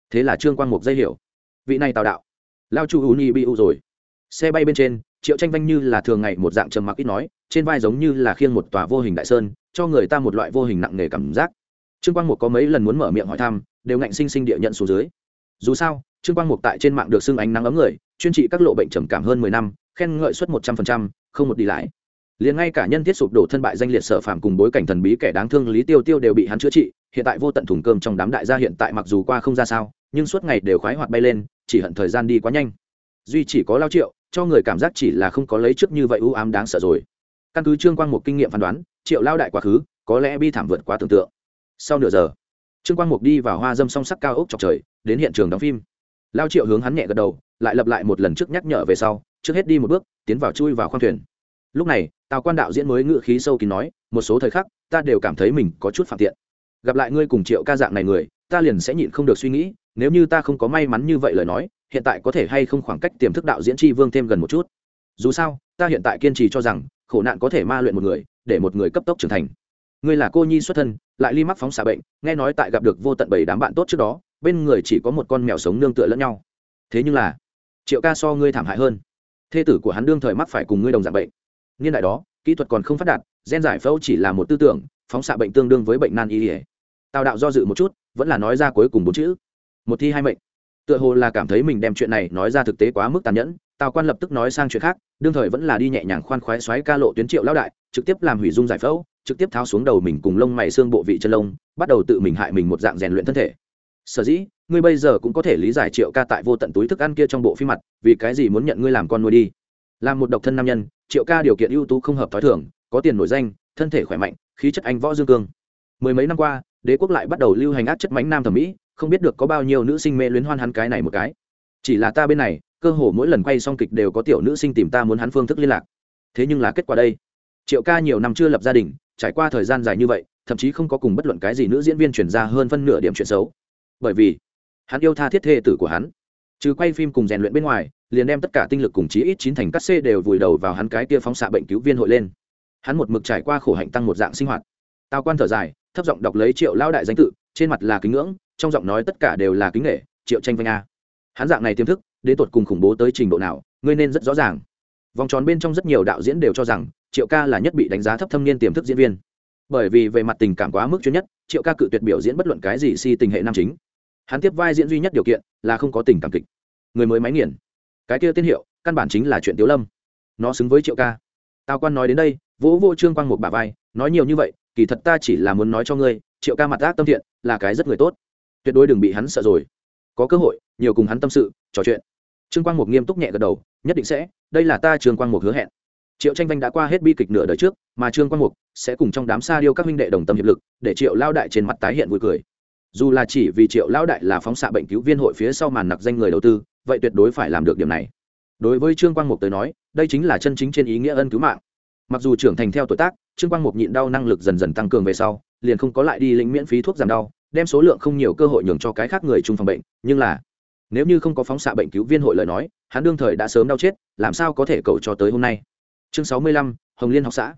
thế là trương quang mục dây hiểu, vị này Tào đạo lao chu uni bị u rồi. Xe bay bên trên, Triệu Tranh Vanh như là thường ngày một dạng trầm mặc ít nói, trên vai giống như là khiêng một tòa vô hình đại sơn, cho người ta một loại vô hình nặng nề cảm giác. Trương Quang Mục có mấy lần muốn mở miệng hỏi thăm, đều ngạnh sinh sinh địa nhận xuống dưới. Dù sao, Trương Quang Mục tại trên mạng được xưng ánh nắng ấm người, chuyên trị các lộ bệnh trầm cảm hơn 10 năm, khen ngợi suất 100%, không một đi lại. Liền ngay cả nhân thiết sụp đổ thân bại danh liệt Sở Phàm cùng bối cảnh thần bí kẻ đáng thương Lý Tiêu Tiêu đều bị hắn chữa trị, hiện tại vô tận thùng cơm trong đám đại gia hiện tại mặc dù qua không ra sao, nhưng suốt ngày đều khoái hoạt bay lên, chỉ hận thời gian đi quá nhanh. Duy chỉ có Lao Triệu, cho người cảm giác chỉ là không có lấy trước như vậy u ám đáng sợ rồi. Căn cứ Trương Quang Mục kinh nghiệm phán đoán, Triệu Lao đại quá khứ, có lẽ bi thảm vượt quá tưởng tượng. Sau nửa giờ, Trương Quang Mục đi vào hoa dâm song sắc cao ốc chọc trời, đến hiện trường đóng phim. Lao Triệu hướng hắn nhẹ gật đầu, lại lặp lại một lần trước nhắc nhở về sau, trước hết đi một bước, tiến vào chui vào khoang thuyền. Lúc này, Tào Quan đạo diễn mới ngự khí sâu kín nói, một số thời khắc, ta đều cảm thấy mình có chút phạm tiện. Gặp lại ngươi cùng Triệu ca dạng này người, ta liền sẽ nhịn không được suy nghĩ, nếu như ta không có may mắn như vậy lời nói, hiện tại có thể hay không khoảng cách tiềm thức đạo diễn tri vương thêm gần một chút. Dù sao, ta hiện tại kiên trì cho rằng, khổ nạn có thể ma luyện một người, để một người cấp tốc trưởng thành. Ngươi là cô nhi xuất thân, lại ly mắc phóng xạ bệnh, nghe nói tại gặp được vô tận bảy đám bạn tốt trước đó, bên người chỉ có một con mèo sống nương tựa lẫn nhau. Thế nhưng là, Triệu ca so ngươi thảm hại hơn. Thê tử của hắn đương thời mắc phải cùng ngươi đồng dạng bệnh. Niên đại đó, kỹ thuật còn không phát đạt, gen giải phẫu chỉ là một tư tưởng, phóng xạ bệnh tương đương với bệnh nan y. Tào đạo do dự một chút, vẫn là nói ra cuối cùng bốn chữ: một thi hai mệnh. Tựa hồ là cảm thấy mình đem chuyện này nói ra thực tế quá mức tàn nhẫn, Tào Quan lập tức nói sang chuyện khác, đương thời vẫn là đi nhẹ nhàng khoan khoái xoáy ca lộ tuyến Triệu lão đại, trực tiếp làm hủy dung giải phẫu, trực tiếp tháo xuống đầu mình cùng lông mày xương bộ vị chân lông, bắt đầu tự mình hại mình một dạng rèn luyện thân thể. Sở dĩ, ngươi bây giờ cũng có thể lý giải Triệu ca tại vô tận túi thức ăn kia trong bộ phim mặt, vì cái gì muốn nhận ngươi làm con nuôi đi. Làm một độc thân nam nhân, Triệu ca điều kiện ưu tú không hợp thói thường, có tiền nổi danh, thân thể khỏe mạnh, khí chất anh võ dương cương. Mười mấy năm qua, đế quốc lại bắt đầu lưu hành ác chất mãnh nam thẩm mỹ, không biết được có bao nhiêu nữ sinh mê luyến hoan hắn cái này một cái. Chỉ là ta bên này, cơ hồ mỗi lần quay xong kịch đều có tiểu nữ sinh tìm ta muốn hắn phương thức liên lạc. Thế nhưng là kết quả đây, Triệu ca nhiều năm chưa lập gia đình, trải qua thời gian dài như vậy, thậm chí không có cùng bất luận cái gì nữ diễn viên chuyển ra hơn phân nửa điểm chuyện xấu. Bởi vì, hắn yêu tha thiết thê tử của hắn, trừ quay phim cùng rèn luyện bên ngoài, liền đem tất cả tinh lực cùng chí ít 9 thành cắt xê đều vùi đầu vào hắn cái kia phóng xạ bệnh cứu viên hội lên. Hắn một mực trải qua khổ hạnh tăng một dạng sinh hoạt. Tào Quan thở dài, thấp giọng đọc lấy Triệu lão đại danh tự, trên mặt là kính ngưỡng, trong giọng nói tất cả đều là kính nể. Triệu Tranh Vanh a, hắn dạng này tiềm thức, đến tột cùng khủng bố tới trình độ nào, ngươi nên rất rõ ràng. Vòng tròn bên trong rất nhiều đạo diễn đều cho rằng Triệu ca là nhất bị đánh giá thấp thâm niên tiềm thức diễn viên, bởi vì về mặt tình cảm quá mức chuyên nhất, Triệu ca cự tuyệt biểu diễn bất luận cái gì si tình hệ nam chính. Hắn tiếp vai diễn duy nhất điều kiện là không có tình cảm kịch. Người mới máy nghiền, cái kia tên hiệu căn bản chính là chuyện Tiếu Lâm, nó xứng với Triệu ca. Tào Quan nói đến đây, vỗ vỗ Trương Quang một bả vai, nói nhiều như vậy, kỳ thật ta chỉ là muốn nói cho ngươi, Triệu ca mặt ác tâm thiện, là cái rất người tốt, tuyệt đối đừng bị hắn sợ rồi. Có cơ hội, nhiều cùng hắn tâm sự, trò chuyện. Trương Quang Mục nghiêm túc nhẹ gật đầu, nhất định sẽ, đây là ta Trương Quang Mục hứa hẹn. Triệu Tranh Vanh đã qua hết bi kịch nửa đời trước, mà Trương Quang Mục sẽ cùng trong đám sa điêu các huynh đệ đồng tâm hiệp lực, để Triệu lao đại trên mặt tái hiện vui cười. Dù là chỉ vì Triệu lao đại là phóng xạ bệnh cứu viên hội phía sau màn nặc danh người đầu tư, vậy tuyệt đối phải làm được điểm này. Đối với Trương Quang Mục tới nói, đây chính là chân chính trên ý nghĩa ân cứu mạng. Mặc dù trưởng thành theo tuổi tác, Trương Quang Mục nhịn đau năng lực dần dần tăng cường về sau, liền không có lại đi lĩnh miễn phí thuốc giảm đau, đem số lượng không nhiều cơ hội nhường cho cái khác người chung phòng bệnh, nhưng là nếu như không có phóng xạ bệnh cứu viên hội lời nói, hắn đương thời đã sớm đau chết, làm sao có thể cầu cho tới hôm nay. Chương 65, Hồng Liên học xã.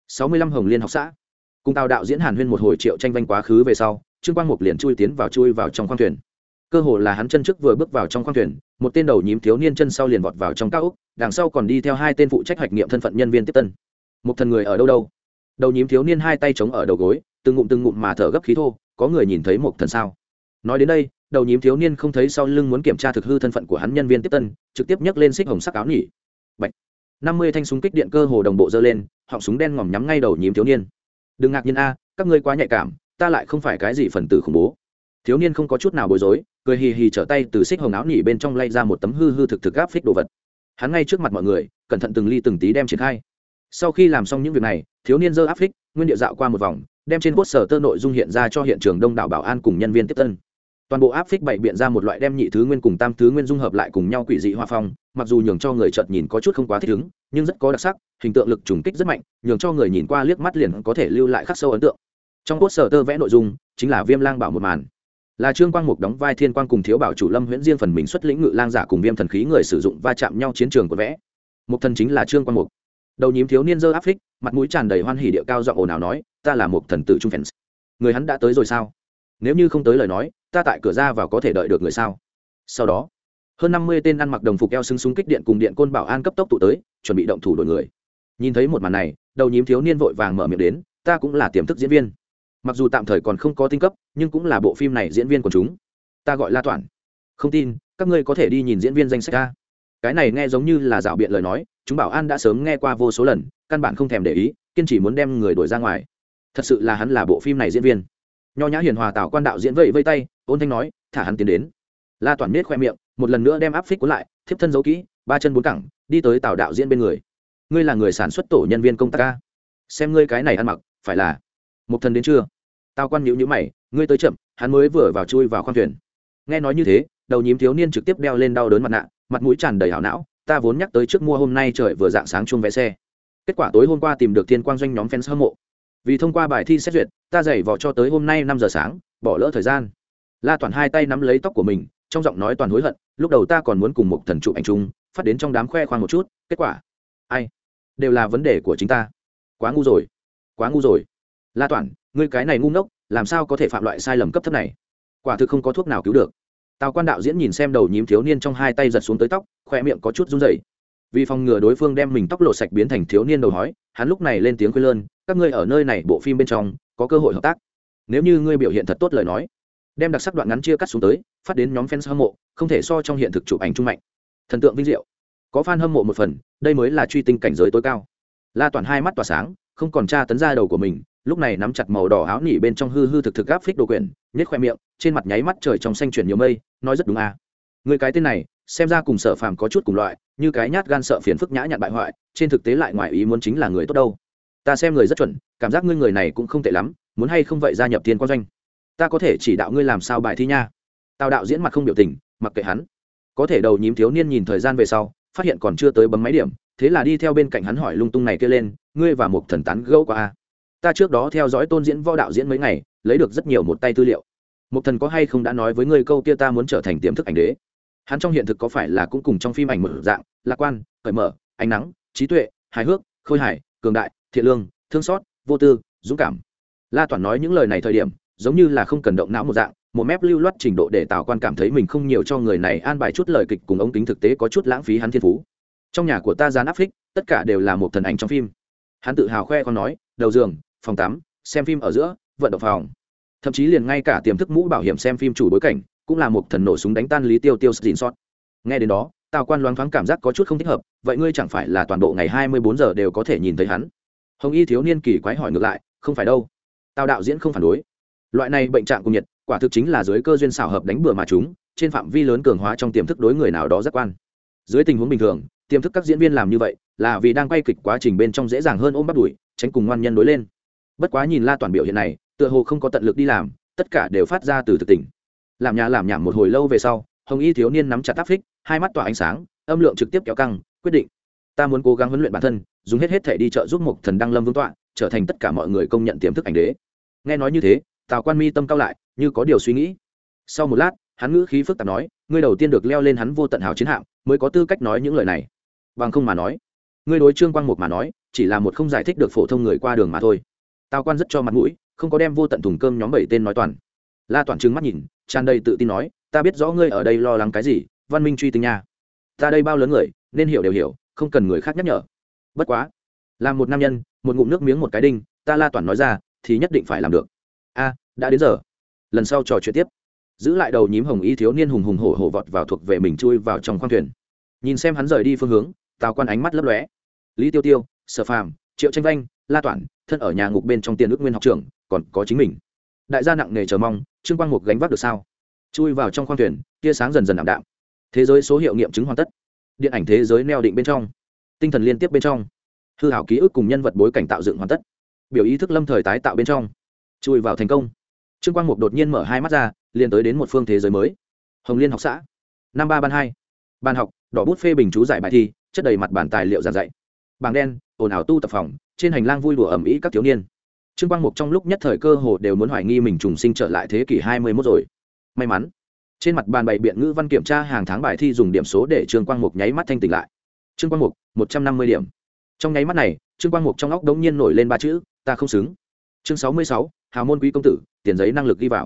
65 Hồng Liên học xã. Cùng Tào đạo diễn Hàn Huyên một hồi Triệu Tranh Vanh quá khứ về sau, Trương Quang Mục liền chui vào trong khoang thuyền. Cơ hồ là hắn chân trước vừa bước vào trong khoang thuyền, một tên đầu nhím thiếu niên chân sau liền vọt vào trong cao ốc, đằng sau còn đi theo hai tên phụ trách hoạch nghiệm thân phận nhân viên tiếp tân. Một thần người ở đâu? Đầu nhím thiếu niên hai tay chống ở đầu gối, từng ngụm mà thở gấp khí thô, có người nhìn thấy một thần sao? Nói đến đây, đầu nhím thiếu niên không thấy sau lưng muốn kiểm tra thực hư thân phận của hắn nhân viên tiếp tân, trực tiếp nhấc lên xích hồng sắc áo nhỉ. Bạch. 50 thanh súng kích điện cơ hồ đồng bộ giơ lên, họng súng đen ngòm nhắm ngay đầu nhím thiếu niên. Đừng ngạc nhiên a, các ngươi quá nhạy cảm, ta lại không phải cái gì phần tử khủng bố. Thiếu niên không có chút nào bối rối, cười hì hì trở tay từ xích hồng áo nhỉ bên trong lay ra một tấm hư thực áp phích đồ vật. Hắn ngay trước mặt mọi người, cẩn thận từng ly từng tí đem triển khai. Sau khi làm xong những việc này, thiếu niên giơ áp phích, nguyên địa dạo qua một vòng, đem trên poster tơ nội dung hiện ra cho hiện trường đông đảo bảo an cùng nhân viên tiếp tân. Toàn bộ áp phích bày biện ra một loại đem nhị thứ nguyên cùng tam thứ nguyên dung hợp lại cùng nhau quỷ dị hoa phong, mặc dù nhường cho người chợt nhìn có chút không quá thích ứng, nhưng rất có đặc sắc, hình tượng lực trùng kích rất mạnh, nhường cho người nhìn qua liếc mắt liền có thể lưu lại khắc sâu ấn tượng. Trong poster tơ vẽ nội dung chính là Viêm Lang Bảo một màn, là Trương Quang Mục đóng vai Thiên Quang cùng Thiếu Bảo chủ Lâm Huyễn riêng phần mình xuất lĩnh ngự lang giả cùng Viêm thần khí người sử dụng va chạm nhau chiến trường của vẽ. Một thần chính là Trương Quang Mục. Đầu nhím thiếu niên giơ áp phích, mặt mũi tràn đầy hoan hỉ địa cao giọng ồn ào nói, ta là một thần tử trung fans. Người hắn đã tới rồi sao? nếu như không tới lời nói ta tại cửa ra vào có thể đợi được người sao. Sau đó hơn 50 tên ăn mặc đồng phục eo xứng súng kích điện cùng điện côn bảo an cấp tốc tụ tới chuẩn bị động thủ đội người. Nhìn thấy một màn này đầu nhím thiếu niên vội vàng mở miệng đến, ta cũng là tiềm thức diễn viên, mặc dù tạm thời còn không có tinh cấp nhưng cũng là bộ phim này diễn viên của chúng, ta gọi La Toản. Không tin các ngươi có thể đi nhìn diễn viên danh sách ta. Cái này nghe giống như là dạo biện lời nói, chúng bảo an đã sớm nghe qua vô số lần, căn bản không thèm để ý, kiên trì muốn đem người đuổi ra ngoài. Thật sự là hắn là bộ phim này diễn viên. Nho nhã hiền hòa Tào Quan đạo diễn vẫy vây tay, ôn thanh nói, thả hắn tiến đến. La Toản nết khoe miệng, một lần nữa đem áp phích cuốn lại, thiếp thân giấu kỹ, ba chân bốn cẳng, đi tới Tào đạo diễn bên người. Ngươi là người sản xuất tổ nhân viên công tác a? Xem ngươi cái này ăn mặc, phải là Mộc Thần đến chưa? Tào Quan nhíu nhíu mày, ngươi tới chậm, hắn mới vừa vào chui vào khoang thuyền. Nghe nói như thế, đầu nhím thiếu niên trực tiếp đeo lên đau đớn mặt nạ, mặt mũi tràn đầy hảo não, ta vốn nhắc tới trước mua hôm nay trời vừa dạng sáng chung vé xe, kết quả tối hôm qua tìm được Thiên Quang doanh nhóm fans hâm mộ, vì thông qua bài thi xét duyệt ta giày vò cho tới hôm nay 5 giờ sáng, bỏ lỡ thời gian. La Toàn hai tay nắm lấy tóc của mình, trong giọng nói toàn hối hận, lúc đầu ta còn muốn cùng Mộc Thần chụp ảnh chung, phát đến trong đám khoe khoang một chút, kết quả ai đều là vấn đề của chính ta, quá ngu rồi, quá ngu rồi. La Toàn, ngươi cái này ngu ngốc, làm sao có thể phạm loại sai lầm cấp thấp này, quả thực không có thuốc nào cứu được. Tào Quan đạo diễn nhìn xem đầu nhím thiếu niên trong hai tay giật xuống tới tóc, khoe miệng có chút run rẩy. Vì phòng ngừa đối phương đem mình tóc lộ sạch biến thành thiếu niên đầu hói, hắn lúc này lên tiếng khuyên lơn, các ngươi ở nơi này bộ phim bên trong có cơ hội hợp tác, nếu như ngươi biểu hiện thật tốt lời nói, đem đặc sắc đoạn ngắn chia cắt xuống tới, phát đến nhóm fans hâm mộ, không thể so trong hiện thực chụp ảnh trung mạnh. Thần tượng vinh diệu, có fan hâm mộ một phần, đây mới là truy tinh cảnh giới tối cao. La Toàn hai mắt tỏa sáng, không còn tra tấn ra đầu của mình, lúc này nắm chặt màu đỏ áo nỉ bên trong hư hư thực thực gáp phích đồ quyển, nhếch khoe miệng, trên mặt nháy mắt trời trong xanh chuyển nhiều mây, nói rất đúng à. Người cái tên này, xem ra cùng Sở Phàm có chút cùng loại, như cái nhát gan sợ phiền phức nhã nhặn bại hoại, trên thực tế lại ngoài ý muốn chính là người tốt đâu. Ta xem người rất chuẩn, cảm giác ngươi người này cũng không tệ lắm, muốn hay không vậy gia nhập Thiên Quang doanh, ta có thể chỉ đạo ngươi làm sao bài thi nha. Tào đạo diễn mặt không biểu tình, mặc kệ hắn. Có thể đầu nhím thiếu niên nhìn thời gian về sau, phát hiện còn chưa tới bấm máy điểm, thế là đi theo bên cạnh hắn hỏi lung tung này kia lên, ngươi và Mộc Thần tán gẫu qua à? Ta trước đó theo dõi Tôn diễn võ đạo diễn mấy ngày, lấy được rất nhiều một tay tư liệu. Mộc Thần có hay không đã nói với ngươi câu kia ta muốn trở thành tiềm thức ảnh đế? Hắn trong hiện thực có phải là cũng cùng trong phim ảnh một dạng, lạc quan, cởi mở, ánh nắng, trí tuệ, hài hước, khôi hài, cường đại, thiện lương, thương xót, vô tư, dũng cảm? La Toản nói những lời này thời điểm, giống như là không cần động não một dạng, một mép lưu loát trình độ để Tào Quan cảm thấy mình không nhiều cho người này an bài chút lời kịch cùng ống kính thực tế có chút lãng phí hắn thiên phú. Trong nhà của ta dán áp phích, tất cả đều là một thần ảnh trong phim. Hắn tự hào khoe con nói, đầu giường, phòng tắm, xem phim ở giữa, vận động phòng, thậm chí liền ngay cả tiềm thức mũ bảo hiểm xem phim chủ bối cảnh cũng là một thần nổ súng đánh tan Lý Tiêu Tiêu xin sót. Nghe đến đó, Tào Quan loáng thoáng cảm giác có chút không thích hợp, vậy ngươi chẳng phải là toàn bộ ngày 24 giờ đều có thể nhìn thấy hắn? Hồng Y thiếu niên kỳ quái hỏi ngược lại, không phải đâu. Tào đạo diễn không phản đối. Loại này bệnh trạng cùng nhiệt, quả thực chính là dưới cơ duyên xảo hợp đánh bừa mà chúng, trên phạm vi lớn cường hóa trong tiềm thức đối người nào đó giác quan. Dưới tình huống bình thường, tiềm thức các diễn viên làm như vậy là vì đang quay kịch quá trình bên trong dễ dàng hơn ôm bắt đuổi, tránh cùng ngoan nhân đối lên. Bất quá nhìn La Toàn biểu hiện này, tựa hồ không có tận lực đi làm, tất cả đều phát ra từ thực tình. Làm nhà làm nhảm một hồi lâu về sau, Hồng Y thiếu niên nắm chặt áp phích, hai mắt tỏa ánh sáng, âm lượng trực tiếp kéo căng, quyết định, ta muốn cố gắng huấn luyện bản thân, dùng hết thể đi trợ giúp Mộc Thần đăng lâm vương tọa, trở thành tất cả mọi người công nhận tiềm thức ảnh đế. Nghe nói như thế, Tào Quan mi tâm cao lại, như có điều suy nghĩ. Sau một lát, hắn ngữ khí phức tạp nói, ngươi đầu tiên được leo lên hắn vô tận hào chiến hạm, mới có tư cách nói những lời này. Bằng không mà nói, ngươi đối Trương Quang Mục mà nói, chỉ là một không giải thích được phổ thông người qua đường mà thôi. Tào Quan rất cho mặt mũi, không có đem vô tận thùng cơm nhóm 7 tên nói toàn. La Toàn trừng mắt nhìn, tràn đầy tự tin nói, ta biết rõ ngươi ở đây lo lắng cái gì, văn minh truy tinh nha. Ta đây bao lớn người, nên hiểu đều hiểu, không cần người khác nhắc nhở. Bất quá, làm một nam nhân, một ngụm nước miếng một cái đinh, ta La Toàn nói ra, thì nhất định phải làm được. A, đã đến giờ. Lần sau trò chuyện tiếp. Giữ lại đầu nhím Hồng Y thiếu niên hùng hùng hổ hổ vọt vào thuộc về mình, chui vào trong khoang thuyền. Nhìn xem hắn rời đi phương hướng, Tào Quan ánh mắt lấp lóe. Lý Tiêu Tiêu, Sở Phàm, Triệu Tranh Vanh, La Toản, thân ở nhà ngục bên trong Tiền Ước Nguyên học trưởng, còn có chính mình. Đại gia nặng nề chờ mong, Trương Quang Mục gánh vác được sao? Chui vào trong khoang thuyền, tia sáng dần dần ảm đạm. Thế giới số hiệu nghiệm chứng hoàn tất. Điện ảnh thế giới neo định bên trong, tinh thần liên tiếp bên trong, hư ảo ký ức cùng nhân vật bối cảnh tạo dựng hoàn tất. Biểu ý thức lâm thời tái tạo bên trong, chui vào thành công. Trương Quang Mục đột nhiên mở hai mắt ra, liền tới đến một phương thế giới mới. Hồng Liên học xã, năm ba ban 2. Ban học, đỏ bút phê bình chú giải bài thi, chất đầy mặt bản tài liệu giảng dạy. Bảng đen, ồn ào tu tập phòng, trên hành lang vui đùa ầm ĩ các thiếu niên. Trương Quang Mục trong lúc nhất thời cơ hồ đều muốn hoài nghi mình trùng sinh trở lại thế kỷ 21 rồi. May mắn, trên mặt bàn bày biện ngữ văn kiểm tra hàng tháng bài thi dùng điểm số để Trương Quang Mục nháy mắt thanh tỉnh lại. Trương Quang Mục, 150 điểm. Trong nháy mắt này, Trương Quang Mục trong óc đống nhiên nổi lên ba chữ, ta không xứng. Chương 66, hào môn quý công tử, tiền giấy năng lực ghi vào.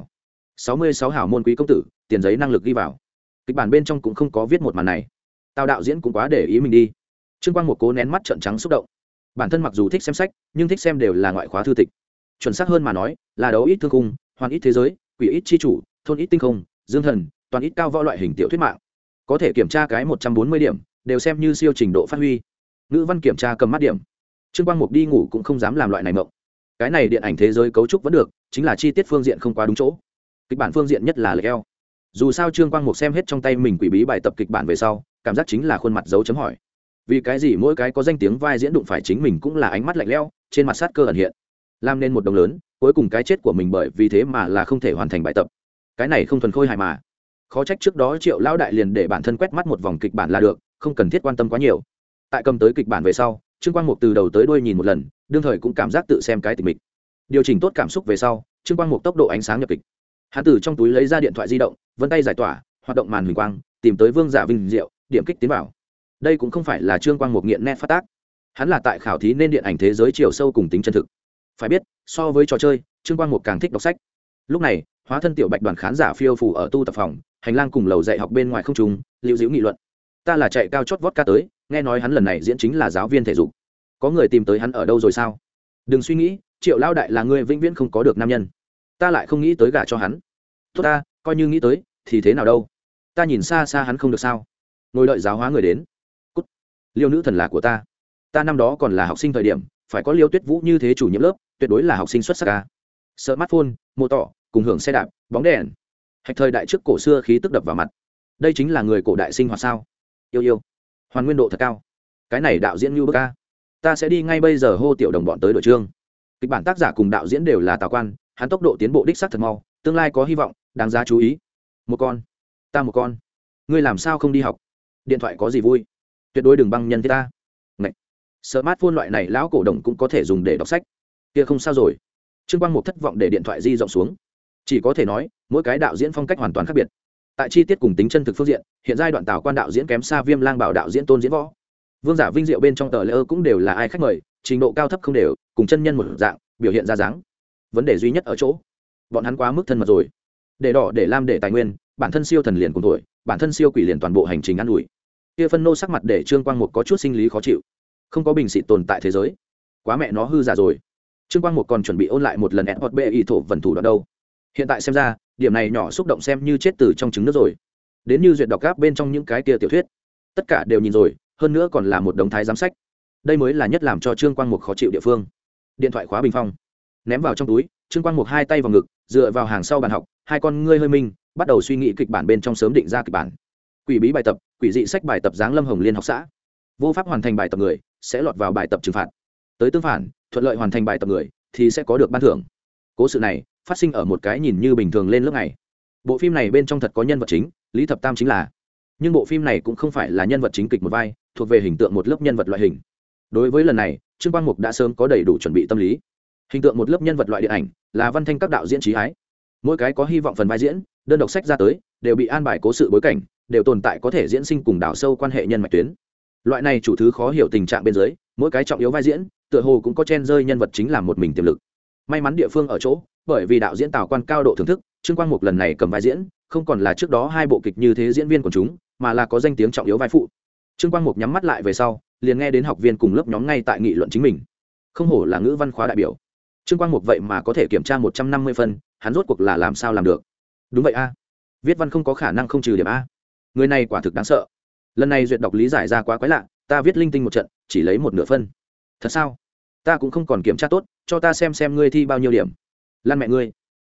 66 hảo môn quý công tử, tiền giấy năng lực ghi vào. Kịch bản bên trong cũng không có viết một màn này. Tào đạo diễn cũng quá để ý mình đi. Trương Quang một cố nén mắt trợn trắng xúc động. Bản thân mặc dù thích xem sách, nhưng thích xem đều là ngoại khóa thư tịch. Chuẩn xác hơn mà nói, là đấu ít thương khung, hoàn ít thế giới, quỷ ít chi chủ, thôn ít tinh không, dương thần, toàn ít cao võ loại hình tiểu thuyết mạng. Có thể kiểm tra cái 140 điểm, đều xem như siêu trình độ phát huy. Ngữ văn kiểm tra cầm mắt điểm. Trương Quang Mục đi ngủ cũng không dám làm loại này mộng. Cái này điện ảnh thế giới cấu trúc vẫn được, chính là chi tiết phương diện không quá đúng chỗ. Kịch bản phương diện nhất là lệch eo. Dù sao Trương Quang Mục xem hết trong tay mình quỷ bí bài tập kịch bản về sau, cảm giác chính là khuôn mặt dấu chấm hỏi. Vì cái gì mỗi cái có danh tiếng vai diễn đụng phải chính mình cũng là ánh mắt lạnh lẽo, trên mặt sát cơ ẩn hiện, làm nên một đồng lớn, cuối cùng cái chết của mình bởi vì thế mà là không thể hoàn thành bài tập. Cái này không thuần khôi hài mà. Khó trách trước đó Triệu lão đại liền để bản thân quét mắt một vòng kịch bản là được, không cần thiết quan tâm quá nhiều. Tại cầm tới kịch bản về sau, Trương Quang Mục từ đầu tới đuôi nhìn một lần, đương thời cũng cảm giác tự xem cái tình mình. Điều chỉnh tốt cảm xúc về sau, Trương Quang Mục tốc độ ánh sáng nhập kịch. Hắn từ trong túi lấy ra điện thoại di động, vân tay giải tỏa, hoạt động màn huỳnh quang, tìm tới Vương Giả Vinh Diệu, điểm kích tiến vào. Đây cũng không phải là Trương Quang Mục nghiện net phát tác, hắn là tại khảo thí nên điện ảnh thế giới chiều sâu cùng tính chân thực. Phải biết, so với trò chơi, Trương Quang Mục càng thích đọc sách. Lúc này, hóa thân tiểu bạch đoàn khán giả phiêu phù ở tu tập phòng, hành lang cùng lầu dạy học bên ngoài không trùng, lưu giữ nghị luận. Ta là chạy cao chót vót ca tới, nghe nói hắn lần này diễn chính là giáo viên thể dục. Có người tìm tới hắn ở đâu rồi sao? Đừng suy nghĩ, Triệu lão đại là người vĩnh viễn không có được nam nhân. Ta lại không nghĩ tới gả cho hắn. Tốt ta, coi như nghĩ tới, thì thế nào đâu? Ta nhìn xa xa hắn không được sao? Ngồi đợi giáo hóa người đến. Cút. Liêu nữ thần là của ta. Ta năm đó còn là học sinh thời điểm, phải có Liêu Tuyết Vũ như thế chủ nhiệm lớp, tuyệt đối là học sinh xuất sắc ca. Smartphone, mô tỏ, cùng hưởng xe đạp, bóng đèn. Hạch thời đại trước cổ xưa khí tức đập vào mặt. Đây chính là người cổ đại sinh hoạt sao? Yêu yêu. Hoàn nguyên độ thật cao. Cái này đạo diễn như bức ca. Ta sẽ đi ngay bây giờ hô tiểu đồng bọn tới đội trương. Kịch bản tác giả cùng đạo diễn đều là Tào Quan, hắn tốc độ tiến bộ đích xác thật mau, tương lai có hy vọng, đáng giá chú ý. Một con, ta một con. Ngươi làm sao không đi học? Điện thoại có gì vui? Tuyệt đối đừng băng nhân thế ta. Ngậy. Smartphone loại này lão cổ đồng cũng có thể dùng để đọc sách. Kia không sao rồi. Trương Quang Mục thất vọng để điện thoại di rộng xuống. Chỉ có thể nói, mỗi cái đạo diễn phong cách hoàn toàn khác biệt. Tại chi tiết cùng tính chân thực phương diện, hiện giai đoạn Tào Quan đạo diễn kém xa Viêm Lang Bảo đạo diễn Tôn diễn võ. Vương Giả Vinh Diệu bên trong tờ lễ cũng đều là ai khách mời, trình độ cao thấp không đều, cùng chân nhân một dạng, biểu hiện ra dáng. Vấn đề duy nhất ở chỗ, bọn hắn quá mức thân mật rồi. Để đỏ để lam để tài nguyên, bản thân siêu thần liền cùng tuổi, bản thân siêu quỷ liền toàn bộ hành trình ăn ủi. Kia phân nô sắc mặt để Trương Quang Mục có chút sinh lý khó chịu. Không có bình xịt tồn tại thế giới, quá mẹ nó hư giả rồi. Trương Quang Mục còn chuẩn bị ôn lại một lần hot bê ý thổ vần thủ đoạn đâu. Hiện tại xem ra, điểm này nhỏ xúc động xem như chết từ trong trứng nước rồi. Đến như duyệt đọc gáp bên trong những cái kia tiểu thuyết, tất cả đều nhìn rồi, hơn nữa còn là một đống thái giám sách. Đây mới là nhất làm cho Trương Quang Mục khó chịu địa phương. Điện thoại khóa bình phong, ném vào trong túi, Trương Quang Mục hai tay vào ngực, dựa vào hàng sau bàn học, hai con ngươi hơi minh, bắt đầu suy nghĩ kịch bản bên trong sớm định ra kịch bản. Quỷ bí bài tập, quỷ dị sách bài tập giáng lâm Hồng Liên học xã. Vô pháp hoàn thành bài tập người sẽ lọt vào bài tập trừng phạt. Tới tương phản, thuận lợi hoàn thành bài tập người thì sẽ có được ban thưởng. Cố sự này phát sinh ở một cái nhìn như bình thường lên lớp này. Bộ phim này bên trong thật có nhân vật chính, Lý Thập Tam chính là. Nhưng bộ phim này cũng không phải là nhân vật chính kịch một vai, thuộc về hình tượng một lớp nhân vật loại hình. Đối với lần này, Trương Quang Mục đã sớm có đầy đủ chuẩn bị tâm lý. Hình tượng một lớp nhân vật loại điện ảnh là Văn Thanh các đạo diễn trí ái. Mỗi cái có hy vọng phần vai diễn, đơn độc sách ra tới, đều bị an bài cố sự bối cảnh, đều tồn tại có thể diễn sinh cùng đào sâu quan hệ nhân mạch tuyến. Loại này chủ thứ khó hiểu tình trạng bên dưới, mỗi cái trọng yếu vai diễn, tựa hồ cũng có chen rơi nhân vật chính làm một mình tiềm lực. May mắn địa phương ở chỗ, bởi vì đạo diễn Tào Quan cao độ thưởng thức, Trương Quang Mục lần này cầm vai diễn, không còn là trước đó hai bộ kịch như thế diễn viên của chúng, mà là có danh tiếng trọng yếu vai phụ. Trương Quang Mục nhắm mắt lại về sau, liền nghe đến học viên cùng lớp nhóm ngay tại nghị luận chính mình. Không hổ là ngữ văn khóa đại biểu. Trương Quang Mục vậy mà có thể kiểm tra 150 phân, hắn rốt cuộc là làm sao làm được? Đúng vậy a. Viết văn không có khả năng không trừ điểm a. Người này quả thực đáng sợ. Lần này duyệt đọc lý giải ra quá quái lạ, ta viết linh tinh một trận, chỉ lấy một nửa phân. Thật sao? Ta cũng không còn kiểm tra tốt, cho ta xem ngươi thi bao nhiêu điểm. Lan mẹ ngươi.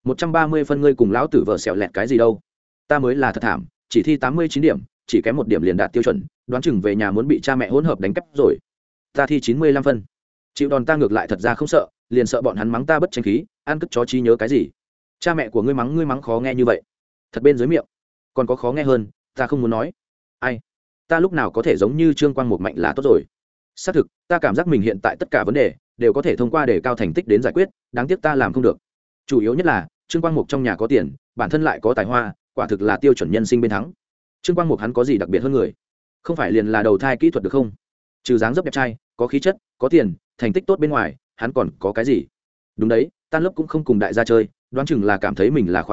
130 phân ngươi cùng lão tử vợ xẻo lẹt cái gì đâu? Ta mới là thật thảm, chỉ thi 89 điểm, chỉ kém một điểm liền đạt tiêu chuẩn, đoán chừng về nhà muốn bị cha mẹ hỗn hợp đánh cắp rồi. Ta thi 95 phân. Chịu đòn ta ngược lại thật ra không sợ, liền sợ bọn hắn mắng ta bất tranh khí, ăn cất chó trí nhớ cái gì? Cha mẹ của ngươi mắng khó nghe như vậy. Thật bên dưới miệng. Còn có khó nghe hơn, ta không muốn nói. Ai? Ta lúc nào có thể giống như Trương Quang Mục mạnh là tốt rồi. Xác thực, ta cảm giác mình hiện tại tất cả vấn đề đều có thể thông qua đề cao thành tích đến giải quyết, đáng tiếc ta làm không được. Chủ yếu nhất là, Trương Quang Mục trong nhà có tiền, bản thân lại có tài hoa, quả thực là tiêu chuẩn nhân sinh bên thắng. Trương Quang Mục hắn có gì đặc biệt hơn người? Không phải liền là đầu thai kỹ thuật được không? Trừ dáng dấp đẹp trai, có khí chất, có tiền, thành tích tốt bên ngoài, hắn còn có cái gì? Đúng đấy, tan lớp cũng không cùng đại gia chơi, đoán chừng là cảm thấy mình là khóa đại biểu,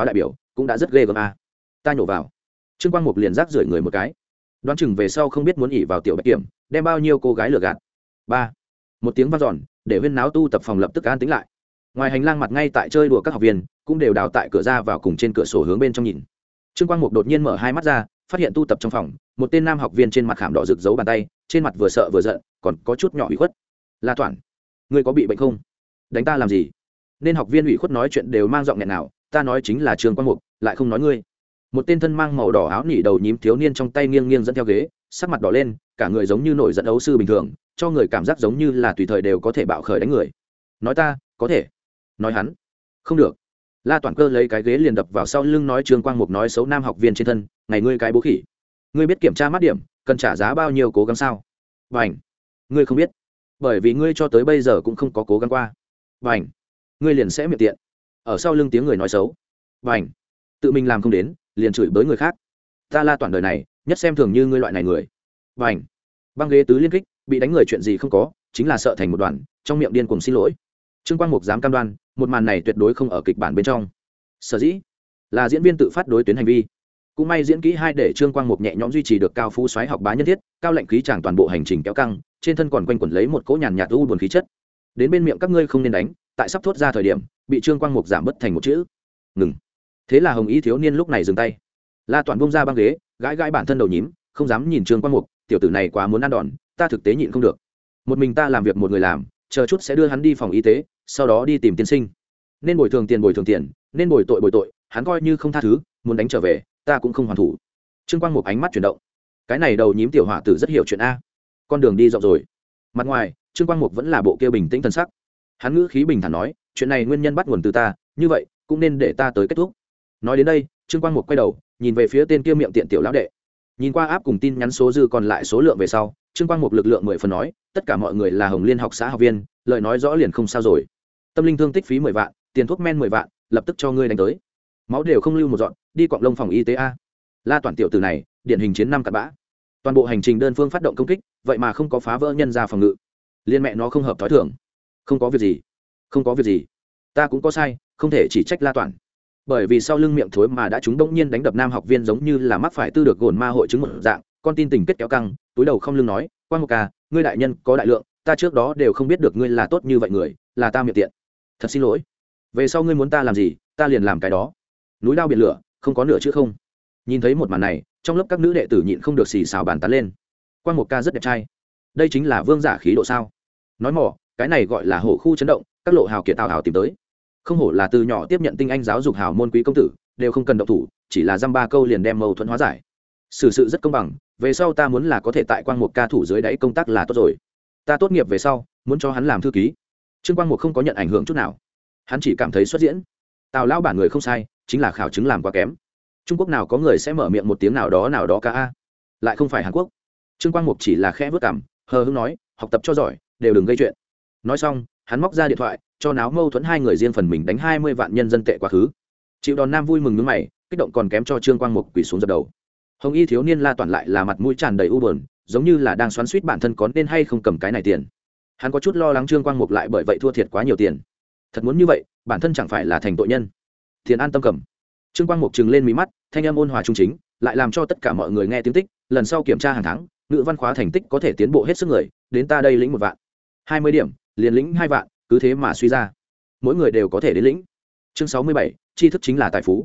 cũng đã rất ghê gớm a. Ta nhổ vào. Trương Quang Mục liền rác rưởi người một cái, đoán chừng về sau không biết muốn ỉ vào tiểu bạch kiểm đem bao nhiêu cô gái lừa gạt. Ba, một tiếng vang dọn để huyên náo tu tập phòng lập tức an tĩnh lại. Ngoài hành lang mặt ngay tại chơi đùa các học viên cũng đều đào tại cửa ra vào cùng trên cửa sổ hướng bên trong nhìn. Trương Quang Mục đột nhiên mở hai mắt ra, phát hiện tu tập trong phòng một tên nam học viên trên mặt khảm đỏ rực giấu bàn tay, trên mặt vừa sợ vừa giận, còn có chút nhỏ ủy khuất. La Toản, ngươi có bị bệnh không? Đánh ta làm gì? Nên học viên ủy khuất nói chuyện đều mang giọng nghẹn nào, ta nói chính là Trương Quang Mục, lại không nói ngươi. Một tên thân mang màu đỏ áo nỉ đầu nhím thiếu niên trong tay nghiêng nghiêng dẫn theo ghế, sắc mặt đỏ lên, cả người giống như nổi giận đấu sư bình thường, cho người cảm giác giống như là tùy thời đều có thể bạo khởi đánh người. Nói ta, có thể. Nói hắn, không được. La Toản Cơ lấy cái ghế liền đập vào sau lưng, nói Trương Quang Mục nói xấu nam học viên trên thân, ngày ngươi cái bố khỉ. Ngươi biết kiểm tra mát điểm, cần trả giá bao nhiêu cố gắng sao? Bảnh, ngươi không biết, bởi vì ngươi cho tới bây giờ cũng không có cố gắng qua. Bảnh, ngươi liền sẽ miệng tiện. Ở sau lưng tiếng người nói xấu. Bảnh, tự mình làm không đến, liền chửi bới người khác. Ta La Toản đời này, nhất xem thường như ngươi loại này người. Bảnh, băng ghế tứ liên kích, bị đánh người chuyện gì không có, chính là sợ thành một đoàn, trong miệng điên cuồng xin lỗi. Trương Quang Mục dám cam đoan, một màn này tuyệt đối không ở kịch bản bên trong. Sở dĩ là diễn viên tự phát đối tuyến hành vi. Cũng may diễn kỹ hai để Trương Quang Mục nhẹ nhõm duy trì được cao phú xoáy học bá nhân thiết, cao lệnh khí chàng toàn bộ hành trình kéo căng, trên thân còn quanh quẩn lấy một cỗ nhàn nhạt u buồn khí chất. Đến bên miệng các ngươi không nên đánh, tại sắp thốt ra thời điểm, bị Trương Quang Mục giảm bớt thành một chữ ngừng. Thế là Hồng Y thiếu niên lúc này dừng tay. La Toản bung ra băng ghế, gãi gãi bản thân đầu nhím, không dám nhìn Trương Quang Mục, tiểu tử này quá muốn ăn đòn, ta thực tế nhịn không được. Một mình ta làm việc một người làm, chờ chút sẽ đưa hắn đi phòng y tế, sau đó đi tìm tiên sinh. Nên bồi thường tiền, nên bồi tội, hắn coi như không tha thứ, muốn đánh trở về, ta cũng không hoàn thủ. Trương Quang Mục ánh mắt chuyển động, cái này đầu nhím tiểu hỏa tử rất hiểu chuyện a. Con đường đi rộng rồi. Mặt ngoài Trương Quang Mục vẫn là bộ kia bình tĩnh thân sắc, hắn ngữ khí bình thản nói, chuyện này nguyên nhân bắt nguồn từ ta, như vậy cũng nên để ta tới kết thúc. Nói đến đây Trương Quang Mục quay đầu nhìn về phía tên kia miệng tiện tiểu lão đệ, nhìn qua áp cùng tin nhắn số dư còn lại số lượng về sau, Trương Quang Mục lực lượng 10 phần nói, tất cả mọi người là Hồng Liên học xã học viên, lời nói rõ liền không sao rồi. Tâm linh thương tích phí 10 vạn, tiền thuốc men 10 vạn, lập tức cho ngươi đánh tới. Máu đều không lưu một dọn, đi quặng lông phòng y tế a. La Toản tiểu tử này, điển hình chiến năm cặn bã. Toàn bộ hành trình đơn phương phát động công kích, vậy mà không có phá vỡ nhân ra phòng ngự. Liên mẹ nó không hợp thói thường. Không có việc gì. Ta cũng có sai, không thể chỉ trách La Toản. Bởi vì sau lưng miệng thối mà đã chúng bỗng nhiên đánh đập nam học viên giống như là mắc phải tư được gồn ma hội chứng một dạng, con tin tình kết kéo căng, túi đầu không lưng nói, Quang Mục ca, ngươi đại nhân có đại lượng, ta trước đó đều không biết được ngươi là tốt như vậy người, là ta miệng tiện. Thật xin lỗi. Về sau ngươi muốn ta làm gì, ta liền làm cái đó. Núi lao biển lửa, không có nửa chữ không. Nhìn thấy một màn này, trong lớp các nữ đệ tử nhịn không được xì xào bàn tán lên. Quang Mục ca rất đẹp trai, đây chính là vương giả khí độ sao? Nói mỏ, cái này gọi là hổ khu chấn động, các lộ hào kiệt tào hào tìm tới. Không hổ là từ nhỏ tiếp nhận tinh anh giáo dục hào môn quý công tử, đều không cần động thủ, chỉ là dăm ba câu liền đem mâu thuẫn hóa giải. Xử sự rất công bằng, về sau ta muốn là có thể tại Quang Mục ca thủ dưới đáy công tác là tốt rồi. Ta tốt nghiệp về sau, muốn cho hắn làm thư ký. Trương Quang Mục không có nhận ảnh hưởng chút nào, hắn chỉ cảm thấy xuất diễn. Tào lão bản người không sai, chính là khảo chứng làm quá kém. Trung Quốc nào có người sẽ mở miệng một tiếng nào đó ca a, lại không phải Hàn Quốc. Trương Quang Mục chỉ là khẽ vớt cằm, hờ hững nói, học tập cho giỏi, đều đừng gây chuyện. Nói xong, hắn móc ra điện thoại, cho náo mâu thuẫn hai người riêng phần mình đánh 20 vạn nhân dân tệ quá khứ. Chịu đòn nam vui mừng nhướng mày, kích động còn kém cho Trương Quang Mục quỳ xuống dập đầu. Hồng Y thiếu niên La Toản lại là mặt mũi tràn đầy u buồn, giống như là đang xoắn xuýt bản thân có nên hay không cầm cái này tiền. Hắn có chút lo lắng Trương Quang Mục lại bởi vậy thua thiệt quá nhiều tiền. Thật muốn như vậy, bản thân chẳng phải là thành tội nhân. Tiền an tâm cầm. Trương Quang Mục trừng lên mí mắt, thanh âm ôn hòa trung chính, lại làm cho tất cả mọi người nghe tiếng tích, lần sau kiểm tra hàng tháng, ngữ văn khóa thành tích có thể tiến bộ hết sức người, đến ta đây lĩnh 1 vạn. 20 điểm, liền lĩnh 2 vạn, cứ thế mà suy ra. Mỗi người đều có thể đến lĩnh. Chương 67, tri thức chính là tài phú.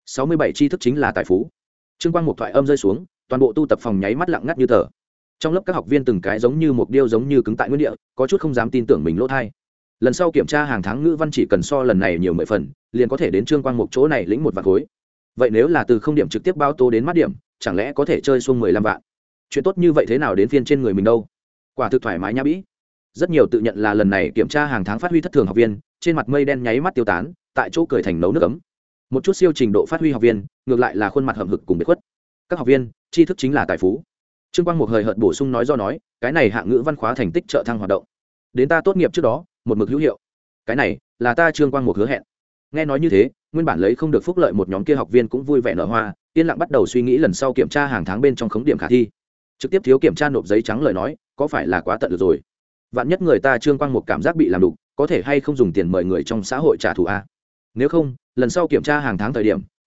67 tri thức chính là tài phú. Trương Quang Mục thoại âm rơi xuống, toàn bộ tu tập phòng nháy mắt lặng ngắt như tờ. Trong lớp các học viên từng cái giống như một điêu giống như cứng tại nguyên địa, có chút không dám tin tưởng mình lỗ thai. Lần sau kiểm tra hàng tháng ngữ văn chỉ cần so lần này nhiều 10 phần, liền có thể đến Trương Quang Mục chỗ này lĩnh 1 vạn khối. Vậy nếu là từ 0 điểm trực tiếp bao tô đến mắt điểm, chẳng lẽ có thể chơi xuông 15 vạn? Chuyện tốt như vậy thế nào đến phiên trên người mình đâu? Quả thực thoải mái nhã bĩ. Rất nhiều tự nhận là lần này kiểm tra hàng tháng phát huy thất thường học viên, trên mặt mây đen nháy mắt tiêu tán, tại chỗ cười thành nấu nước ấm. Một chút siêu trình độ phát huy học viên, ngược lại là khuôn mặt hậm hực cùng biệt khuất. Các học viên, tri thức chính là tài phú. Trương Quang Mục hời hợt bổ sung nói, cái này hạng ngữ văn khóa thành tích trợ thăng hoạt động, đến ta tốt nghiệp trước đó, một mực hữu hiệu. Cái này là ta Trương Quang Mục hứa hẹn. Nghe nói như thế, nguyên bản lấy không được phúc lợi một nhóm kia học viên cũng vui vẻ nở hoa, yên lặng bắt đầu suy nghĩ lần sau kiểm tra hàng tháng bên trong khống điểm khả thi. Trực tiếp thiếu kiểm tra nộp giấy trắng lời nói, có phải là quá tận được rồi? Vạn nhất người ta Trương Quang Mục cảm giác bị làm đục, có thể hay không dùng tiền mời người trong xã hội trả thù a? Nếu không, lần sau kiểm tra hàng tháng thời điểm,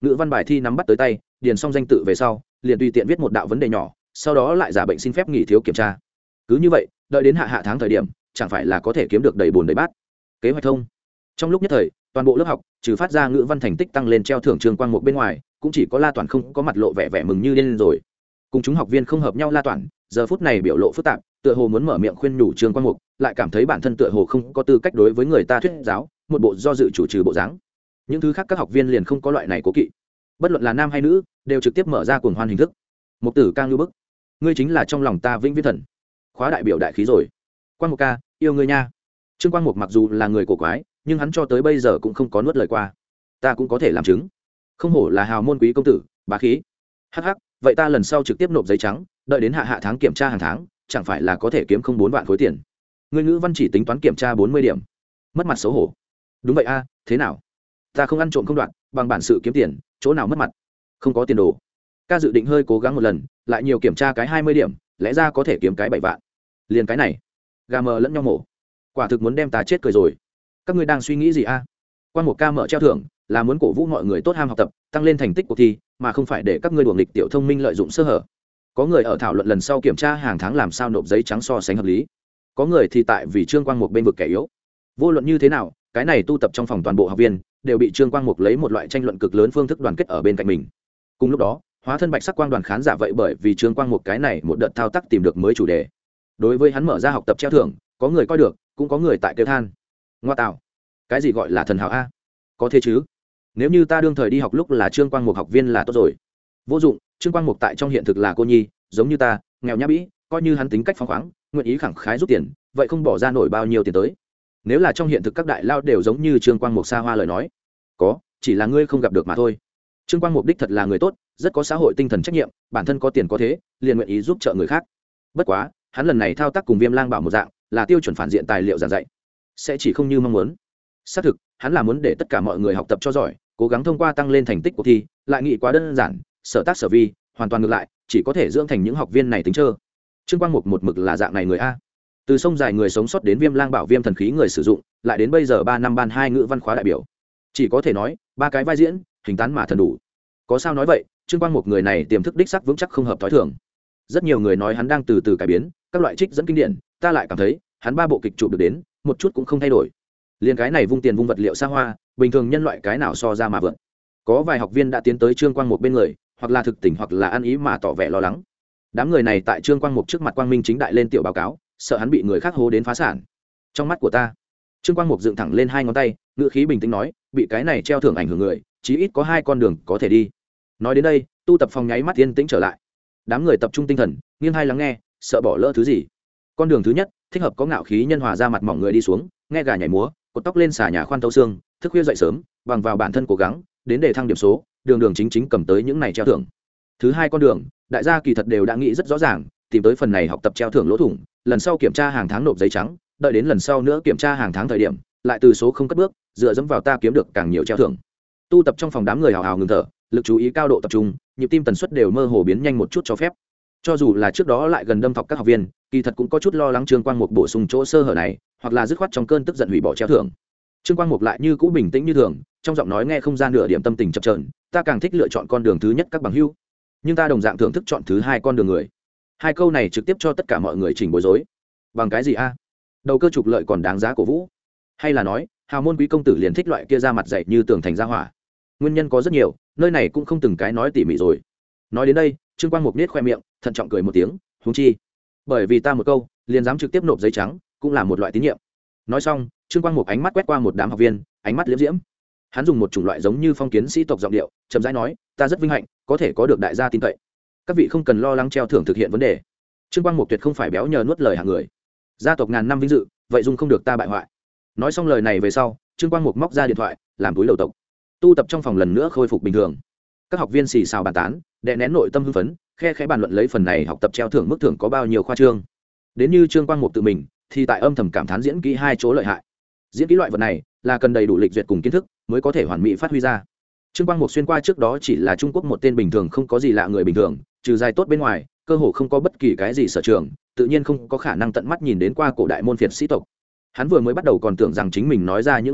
ngữ văn bài thi nắm bắt tới tay, điền xong danh tự về sau liền tùy tiện viết một đạo vấn đề nhỏ, sau đó lại giả bệnh xin phép nghỉ thiếu kiểm tra. Cứ như vậy đợi đến hạ tháng thời điểm chẳng phải là có thể kiếm được đầy bồn đầy bát. Kế hoạch thông. Trong lúc nhất thời toàn bộ lớp học trừ phát ra ngữ văn thành tích tăng lên treo thưởng Trương Quang Mục bên ngoài, cũng chỉ có La Toản không có mặt lộ vẻ mừng như điên rồi. Cùng chúng học viên không hợp nhau La Toản giờ phút này biểu lộ phức tạp, tựa hồ muốn mở miệng khuyên nhủ Trương Quang Mục, lại cảm thấy bản thân tựa hồ không có tư cách đối với người ta thuyết giáo, một bộ do dự chủ trừ bộ dáng. Những thứ khác các học viên liền không có loại này cố kỵ, bất luận là nam hay nữ đều trực tiếp mở ra cuồng hoan hình thức. Mục tử ca ngưu bức, ngươi chính là trong lòng ta vĩnh viễn thần. Khóa đại biểu đại khí rồi. Quang Mục ca yêu ngươi nha. Trương Quang Mục mặc dù là người cổ quái, nhưng hắn cho tới bây giờ cũng không có nuốt lời qua. Ta cũng có thể làm chứng, không hổ là hào môn quý công tử, bá khí. Hắc hắc, vậy ta lần sau trực tiếp nộp giấy trắng, đợi đến hạ tháng kiểm tra hàng tháng, chẳng phải là có thể kiếm không 4 vạn khối tiền. Ngươi ngữ văn chỉ tính toán kiểm tra 40 điểm, mất mặt xấu hổ. Đúng vậy a, thế nào? Ta không ăn trộm không đoạn, bằng bản sự kiếm tiền, chỗ nào mất mặt? Không có tiền đồ. Ca dự định hơi cố gắng một lần, lại nhiều kiểm tra cái 20 điểm, lẽ ra có thể kiếm cái 7 vạn. Liền cái này, gà mờ lẫn nhau mổ, quả thực muốn đem ta chết cười rồi. Các ngươi đang suy nghĩ gì a? Quan Mục ca mở treo thưởng là muốn cổ vũ mọi người tốt ham học tập, tăng lên thành tích cuộc thi, mà không phải để các ngươi đùa nghịch tiểu thông minh lợi dụng sơ hở. Có người ở thảo luận lần sau kiểm tra hàng tháng làm sao nộp giấy trắng so sánh hợp lý, có người thì tại vì Trương Quang Mục bên vực kẻ yếu. Vô luận như thế nào, cái này tu tập trong phòng toàn bộ học viên đều bị Trương Quang Mục lấy một loại tranh luận cực lớn phương thức đoàn kết ở bên cạnh mình. Cùng lúc đó, hóa thân bạch sắc quang đoàn khán giả vậy bởi vì Trương Quang Mục cái này một đợt thao tác tìm được mới chủ đề. Đối với hắn mở ra học tập treo thưởng, có người coi được, cũng có người tại kêu than. Ngoa tạo, cái gì gọi là thần hào a? Có thế chứ? Nếu như ta đương thời đi học lúc là Trương Quang Mục học viên là tốt rồi. Vô dụng, Trương Quang Mục tại trong hiện thực là cô nhi, giống như ta, nghèo nhã bĩ, coi như hắn tính cách phóng khoáng, nguyện ý khẳng khái rút tiền, vậy không bỏ ra nổi bao nhiêu tiền tới. Nếu là trong hiện thực các đại lao đều giống như Trương Quang Mục xa hoa lời nói, có, chỉ là ngươi không gặp được mà thôi. Trương Quang Mục đích thật là người tốt, rất có xã hội tinh thần trách nhiệm, bản thân có tiền có thế, liền nguyện ý giúp trợ người khác. Bất quá, hắn lần này thao tác cùng Viêm Lang Bảo một dạng, là tiêu chuẩn phản diện tài liệu giảng dạy, sẽ chỉ không như mong muốn. Xác thực, hắn là muốn để tất cả mọi người học tập cho giỏi, cố gắng thông qua tăng lên thành tích cuộc thi, lại nghĩ quá đơn giản, sở tác sở vi, hoàn toàn ngược lại, chỉ có thể dưỡng thành những học viên này tính trơ. Trương Quang Mục một mực là dạng này người a. Từ sông dài người sống sót đến Viêm Lang Bảo Viêm thần khí người sử dụng, lại đến bây giờ 3 năm ban 2 ngữ văn khóa đại biểu. Chỉ có thể nói, 3 cái vai diễn, hình tán mà thần đủ. Có sao nói vậy, Trương Quang Mục người này tiềm thức đích sắc vững chắc không hợp thói thường. Rất nhiều người nói hắn đang từ từ cải biến, các loại trích dẫn kinh điển, ta lại cảm thấy, hắn 3 bộ kịch chụp được đến, một chút cũng không thay đổi. Liên cái này vung tiền vung vật liệu xa hoa, bình thường nhân loại cái nào so ra mà vượt. Có vài học viên đã tiến tới Trương Quang Mục bên người, hoặc là thực tình hoặc là ăn ý mà tỏ vẻ lo lắng. Đám người này tại Trương Quang Mục trước mặt quang minh chính đại lên tiểu báo cáo, sợ hắn bị người khác hố đến phá sản. Trong mắt của ta, Trương Quang Mục dựng thẳng lên 2 ngón tay, ngữ khí bình tĩnh nói, bị cái này treo thưởng ảnh hưởng người, chí ít có 2 con đường có thể đi. Nói đến đây, tu tập phòng nháy mắt yên tĩnh trở lại. Đám người tập trung tinh thần, nghiêng hai lắng nghe, sợ bỏ lỡ thứ gì. Con đường thứ nhất, thích hợp có ngạo khí nhân hòa ra mặt mỏng người đi xuống, nghe gà nhảy múa, cột tóc lên xà nhà khoan thấu xương, thức khuya dậy sớm, bằng vào bản thân cố gắng, đến để thăng điểm số, đường chính cầm tới những này treo thưởng. Thứ 2 con đường, đại gia kỳ thật đều đã nghĩ rất rõ ràng, tìm tới phần này học tập treo thưởng lỗ thủng, lần sau kiểm tra hàng tháng nộp giấy trắng, đợi đến lần sau nữa kiểm tra hàng tháng thời điểm, lại từ số không cất bước, dựa dẫm vào ta kiếm được càng nhiều treo thưởng. Tu tập trong phòng đám người hào hào ngừng thở, lực chú ý cao độ tập trung, nhịp tim tần suất đều mơ hồ biến nhanh một chút cho phép. Cho dù là trước đó lại gần đâm thọc các học viên, kỳ thật cũng có chút lo lắng Trương Quang Mục bổ sung chỗ sơ hở này, hoặc là dứt khoát trong cơn tức giận hủy bỏ treo thưởng. Trương Quang Mục lại như cũ bình tĩnh như thường, trong giọng nói nghe không ra nửa điểm tâm tình chập chờn, ta càng thích lựa chọn con đường thứ nhất các bằng hữu, nhưng ta đồng dạng thưởng thức chọn thứ 2 con đường người. 2 câu này trực tiếp cho tất cả mọi người chỉnh bối rối. Bằng cái gì a? Đầu cơ trục lợi còn đáng giá cổ vũ? Hay là nói, hào môn quý công tử liền thích loại kia ra mặt dày như tường thành ra hỏa? Nguyên nhân có rất nhiều, nơi này cũng không từng cái nói tỉ mỉ rồi. Nói đến đây, Trương Quang Mục nhếch khoe miệng, thận trọng cười một tiếng, huống chi, bởi vì ta một câu, liền dám trực tiếp nộp giấy trắng, cũng là một loại tín nhiệm. Nói xong, Trương Quang Mục ánh mắt quét qua một đám học viên, ánh mắt liễm diễm. Hắn dùng một chủng loại giống như phong kiến sĩ tộc giọng điệu, chậm rãi nói, ta rất vinh hạnh, có thể có được đại gia tin cậy. Các vị không cần lo lắng treo thưởng thực hiện vấn đề. Trương Quang Mục tuyệt không phải béo nhờ nuốt lời hàng người. Gia tộc ngàn năm vinh dự, vậy dung không được ta bại hoại. Nói xong lời này về sau, Trương Quang Mục móc ra điện thoại, làm túi đầu tộc. Tu tập trong phòng lần nữa khôi phục bình thường. Các học viên xì xào bàn tán, đè nén nội tâm hưng phấn, khe khẽ bàn luận lấy phần này học tập treo thưởng mức thưởng có bao nhiêu khoa trương. Đến như Trương Quang Mục tự mình, thì tại âm thầm cảm thán diễn kỹ 2 chỗ lợi hại. Diễn kỹ loại vật này là cần đầy đủ lịch duyệt cùng kiến thức mới có thể hoàn mỹ phát huy ra. Trương Quang Mục xuyên qua trước đó chỉ là Trung Quốc một tên bình thường không có gì lạ người bình thường, trừ dài tốt bên ngoài, cơ hồ không có bất kỳ cái gì sở trường, tự nhiên không có khả năng tận mắt nhìn đến qua cổ đại môn phiệt sĩ tộc. Hắn vừa mới bắt đầu còn tưởng rằng chính mình nói ra những lời này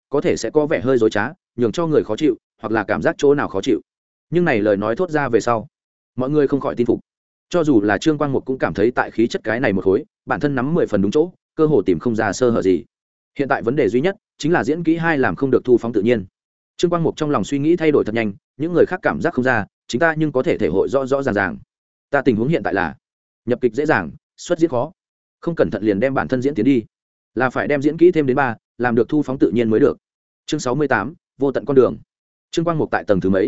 có thể sẽ có vẻ hơi dối trá, nhường cho người khó chịu hoặc là cảm giác chỗ nào khó chịu, nhưng này lời nói thốt ra về sau mọi người không khỏi tin phục. Cho dù là Trương Quang Mục cũng cảm thấy tại khí chất cái này một khối bản thân nắm 10 phần đúng chỗ, cơ hồ tìm không ra sơ hở gì. Hiện tại vấn đề duy nhất chính là diễn kỹ hai làm không được thu phóng tự nhiên. Trương Quang Mục trong lòng suy nghĩ thay đổi thật nhanh, những người khác cảm giác không ra, chính ta nhưng có thể thể hội rõ rõ ràng ràng. Ta tình huống hiện tại là nhập kịch dễ dàng, xuất diễn khó, không cẩn thận liền đem bản thân diễn tiến đi, là phải đem diễn kỹ thêm đến 3, làm được thu phóng tự nhiên mới được. Chương 68, vô tận con đường. Trương Quang Mục tại tầng thứ mấy?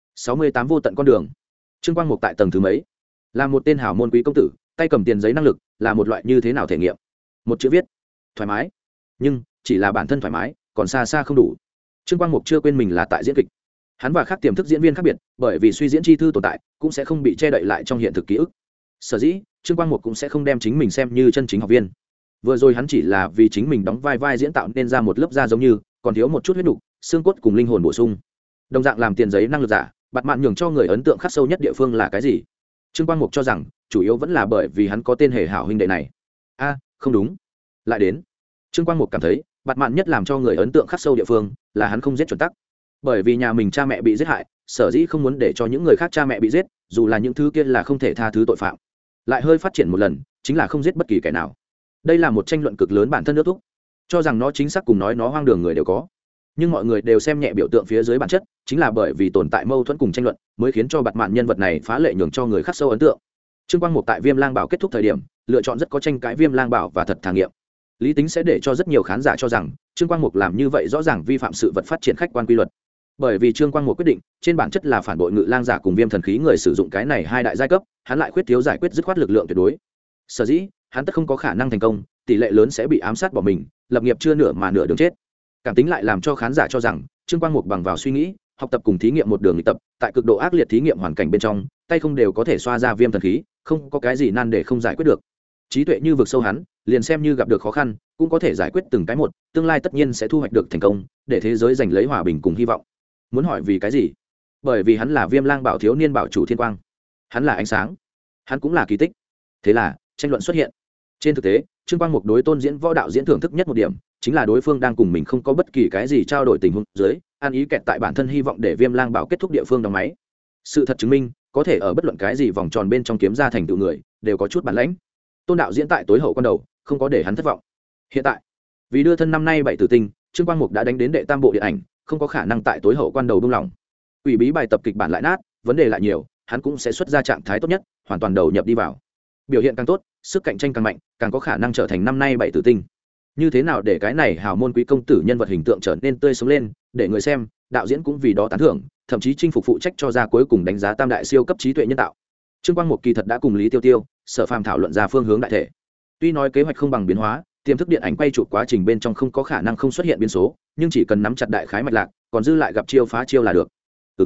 68 vô tận con đường. Trương Quang Mục tại tầng thứ mấy? Là một tên hảo môn quý công tử, tay cầm tiền giấy năng lực là một loại như thế nào thể nghiệm? Một chữ viết, thoải mái. Nhưng chỉ là bản thân thoải mái, còn xa xa không đủ. Trương Quang Mục chưa quên mình là tại diễn kịch. Hắn và các tiềm thức diễn viên khác biệt, bởi vì suy diễn chi thư tồn tại, cũng sẽ không bị che đậy lại trong hiện thực ký ức. Sở dĩ, Trương Quang Mục cũng sẽ không đem chính mình xem như chân chính học viên. Vừa rồi hắn chỉ là vì chính mình đóng vai diễn tạo nên ra một lớp da giống như, còn thiếu một chút huyết nục, xương cốt cùng linh hồn bổ sung. Đồng dạng làm tiền giấy năng lực giả, bạt mạn nhường cho người ấn tượng khắc sâu nhất địa phương là cái gì? Trương Quang Mục cho rằng, chủ yếu vẫn là bởi vì hắn có tên hề hảo huynh đệ này. Không đúng. Lại đến. Trương Quang Mục cảm thấy, bạt mạn nhất làm cho người ấn tượng khắc sâu địa phương là hắn không giết chuẩn tắc. Bởi vì nhà mình cha mẹ bị giết hại, sở dĩ không muốn để cho những người khác cha mẹ bị giết, dù là những thứ kia là không thể tha thứ tội phạm. Lại hơi phát triển một lần, chính là không giết bất kỳ kẻ nào. Đây là một tranh luận cực lớn bản thân nước thúc, cho rằng nó chính xác cùng nói nó hoang đường người đều có. Nhưng mọi người đều xem nhẹ biểu tượng phía dưới bản chất, chính là bởi vì tồn tại mâu thuẫn cùng tranh luận, mới khiến cho bạt mạn nhân vật này phá lệ nhường cho người khắc sâu ấn tượng. Trương Quang Mục tại Viêm Lang Bảo kết thúc thời điểm, lựa chọn rất có tranh cãi Viêm Lang Bảo và thật thà nghiệm. Lý tính sẽ để cho rất nhiều khán giả cho rằng Trương Quang Mục làm như vậy rõ ràng vi phạm sự vật phát triển khách quan quy luật. Bởi vì Trương Quang Mục quyết định trên bản chất là phản bội Ngự Lang giả cùng Viêm thần khí người sử dụng cái này hai đại giai cấp, hắn lại khuyết thiếu giải quyết dứt khoát lực lượng tuyệt đối. Sở dĩ hắn tất không có khả năng thành công, tỷ lệ lớn sẽ bị ám sát bỏ mình, lập nghiệp chưa nửa mà nửa đường chết. Cảm tính lại làm cho khán giả cho rằng Trương Quang Mục bằng vào suy nghĩ, học tập cùng thí nghiệm một đường luyện tập, tại cực độ ác liệt thí nghiệm hoàn cảnh bên trong, tay không đều có thể xoa ra Viêm thần khí, không có cái gì nan để không giải quyết được. Trí tuệ như vực sâu hắn, liền xem như gặp được khó khăn, cũng có thể giải quyết từng cái một, tương lai tất nhiên sẽ thu hoạch được thành công, để thế giới giành lấy hòa bình cùng hy vọng. Muốn hỏi vì cái gì? Bởi vì hắn là Viêm Lang Bảo thiếu niên bảo chủ thiên quang, hắn là ánh sáng, hắn cũng là kỳ tích. Thế là tranh luận xuất hiện. Trên thực tế, Trương Quang Mục đối tôn diễn võ đạo diễn thưởng thức nhất một điểm, chính là đối phương đang cùng mình không có bất kỳ cái gì trao đổi tình huống dưới, an ý kẹt tại bản thân hy vọng để Viêm Lang Bảo kết thúc địa phương đóng máy. Sự thật chứng minh, có thể ở bất luận cái gì vòng tròn bên trong kiếm ra thành tựu người, đều có chút bản lãnh. Tôn đạo diễn tại tối hậu quan đầu, không có để hắn thất vọng. Hiện tại, vì đưa thân năm nay 7 tử tinh, Trương Quang Mục đã đánh đến đệ tam bộ điện ảnh, không có khả năng tại tối hậu quan đầu buông lỏng. Ủy bí bài tập kịch bản lại nát, vấn đề lại nhiều, hắn cũng sẽ xuất ra trạng thái tốt nhất, hoàn toàn đầu nhập đi vào. Biểu hiện càng tốt, sức cạnh tranh càng mạnh, càng có khả năng trở thành năm nay 7 tử tinh. Như thế nào để cái này hào môn quý công tử nhân vật hình tượng trở nên tươi sống lên, để người xem, đạo diễn cũng vì đó tán thưởng, thậm chí chinh phục phụ trách cho ra cuối cùng đánh giá tam đại siêu cấp trí tuệ nhân tạo. Trương Quang Mục kỳ thật đã cùng Lý Tiêu Tiêu, Sở Phàm thảo luận ra phương hướng đại thể. Tuy nói kế hoạch không bằng biến hóa, tiềm thức điện ảnh quay chụp quá trình bên trong không có khả năng không xuất hiện biến số, nhưng chỉ cần nắm chặt đại khái mạch lạc, còn dư lại gặp chiêu phá chiêu là được.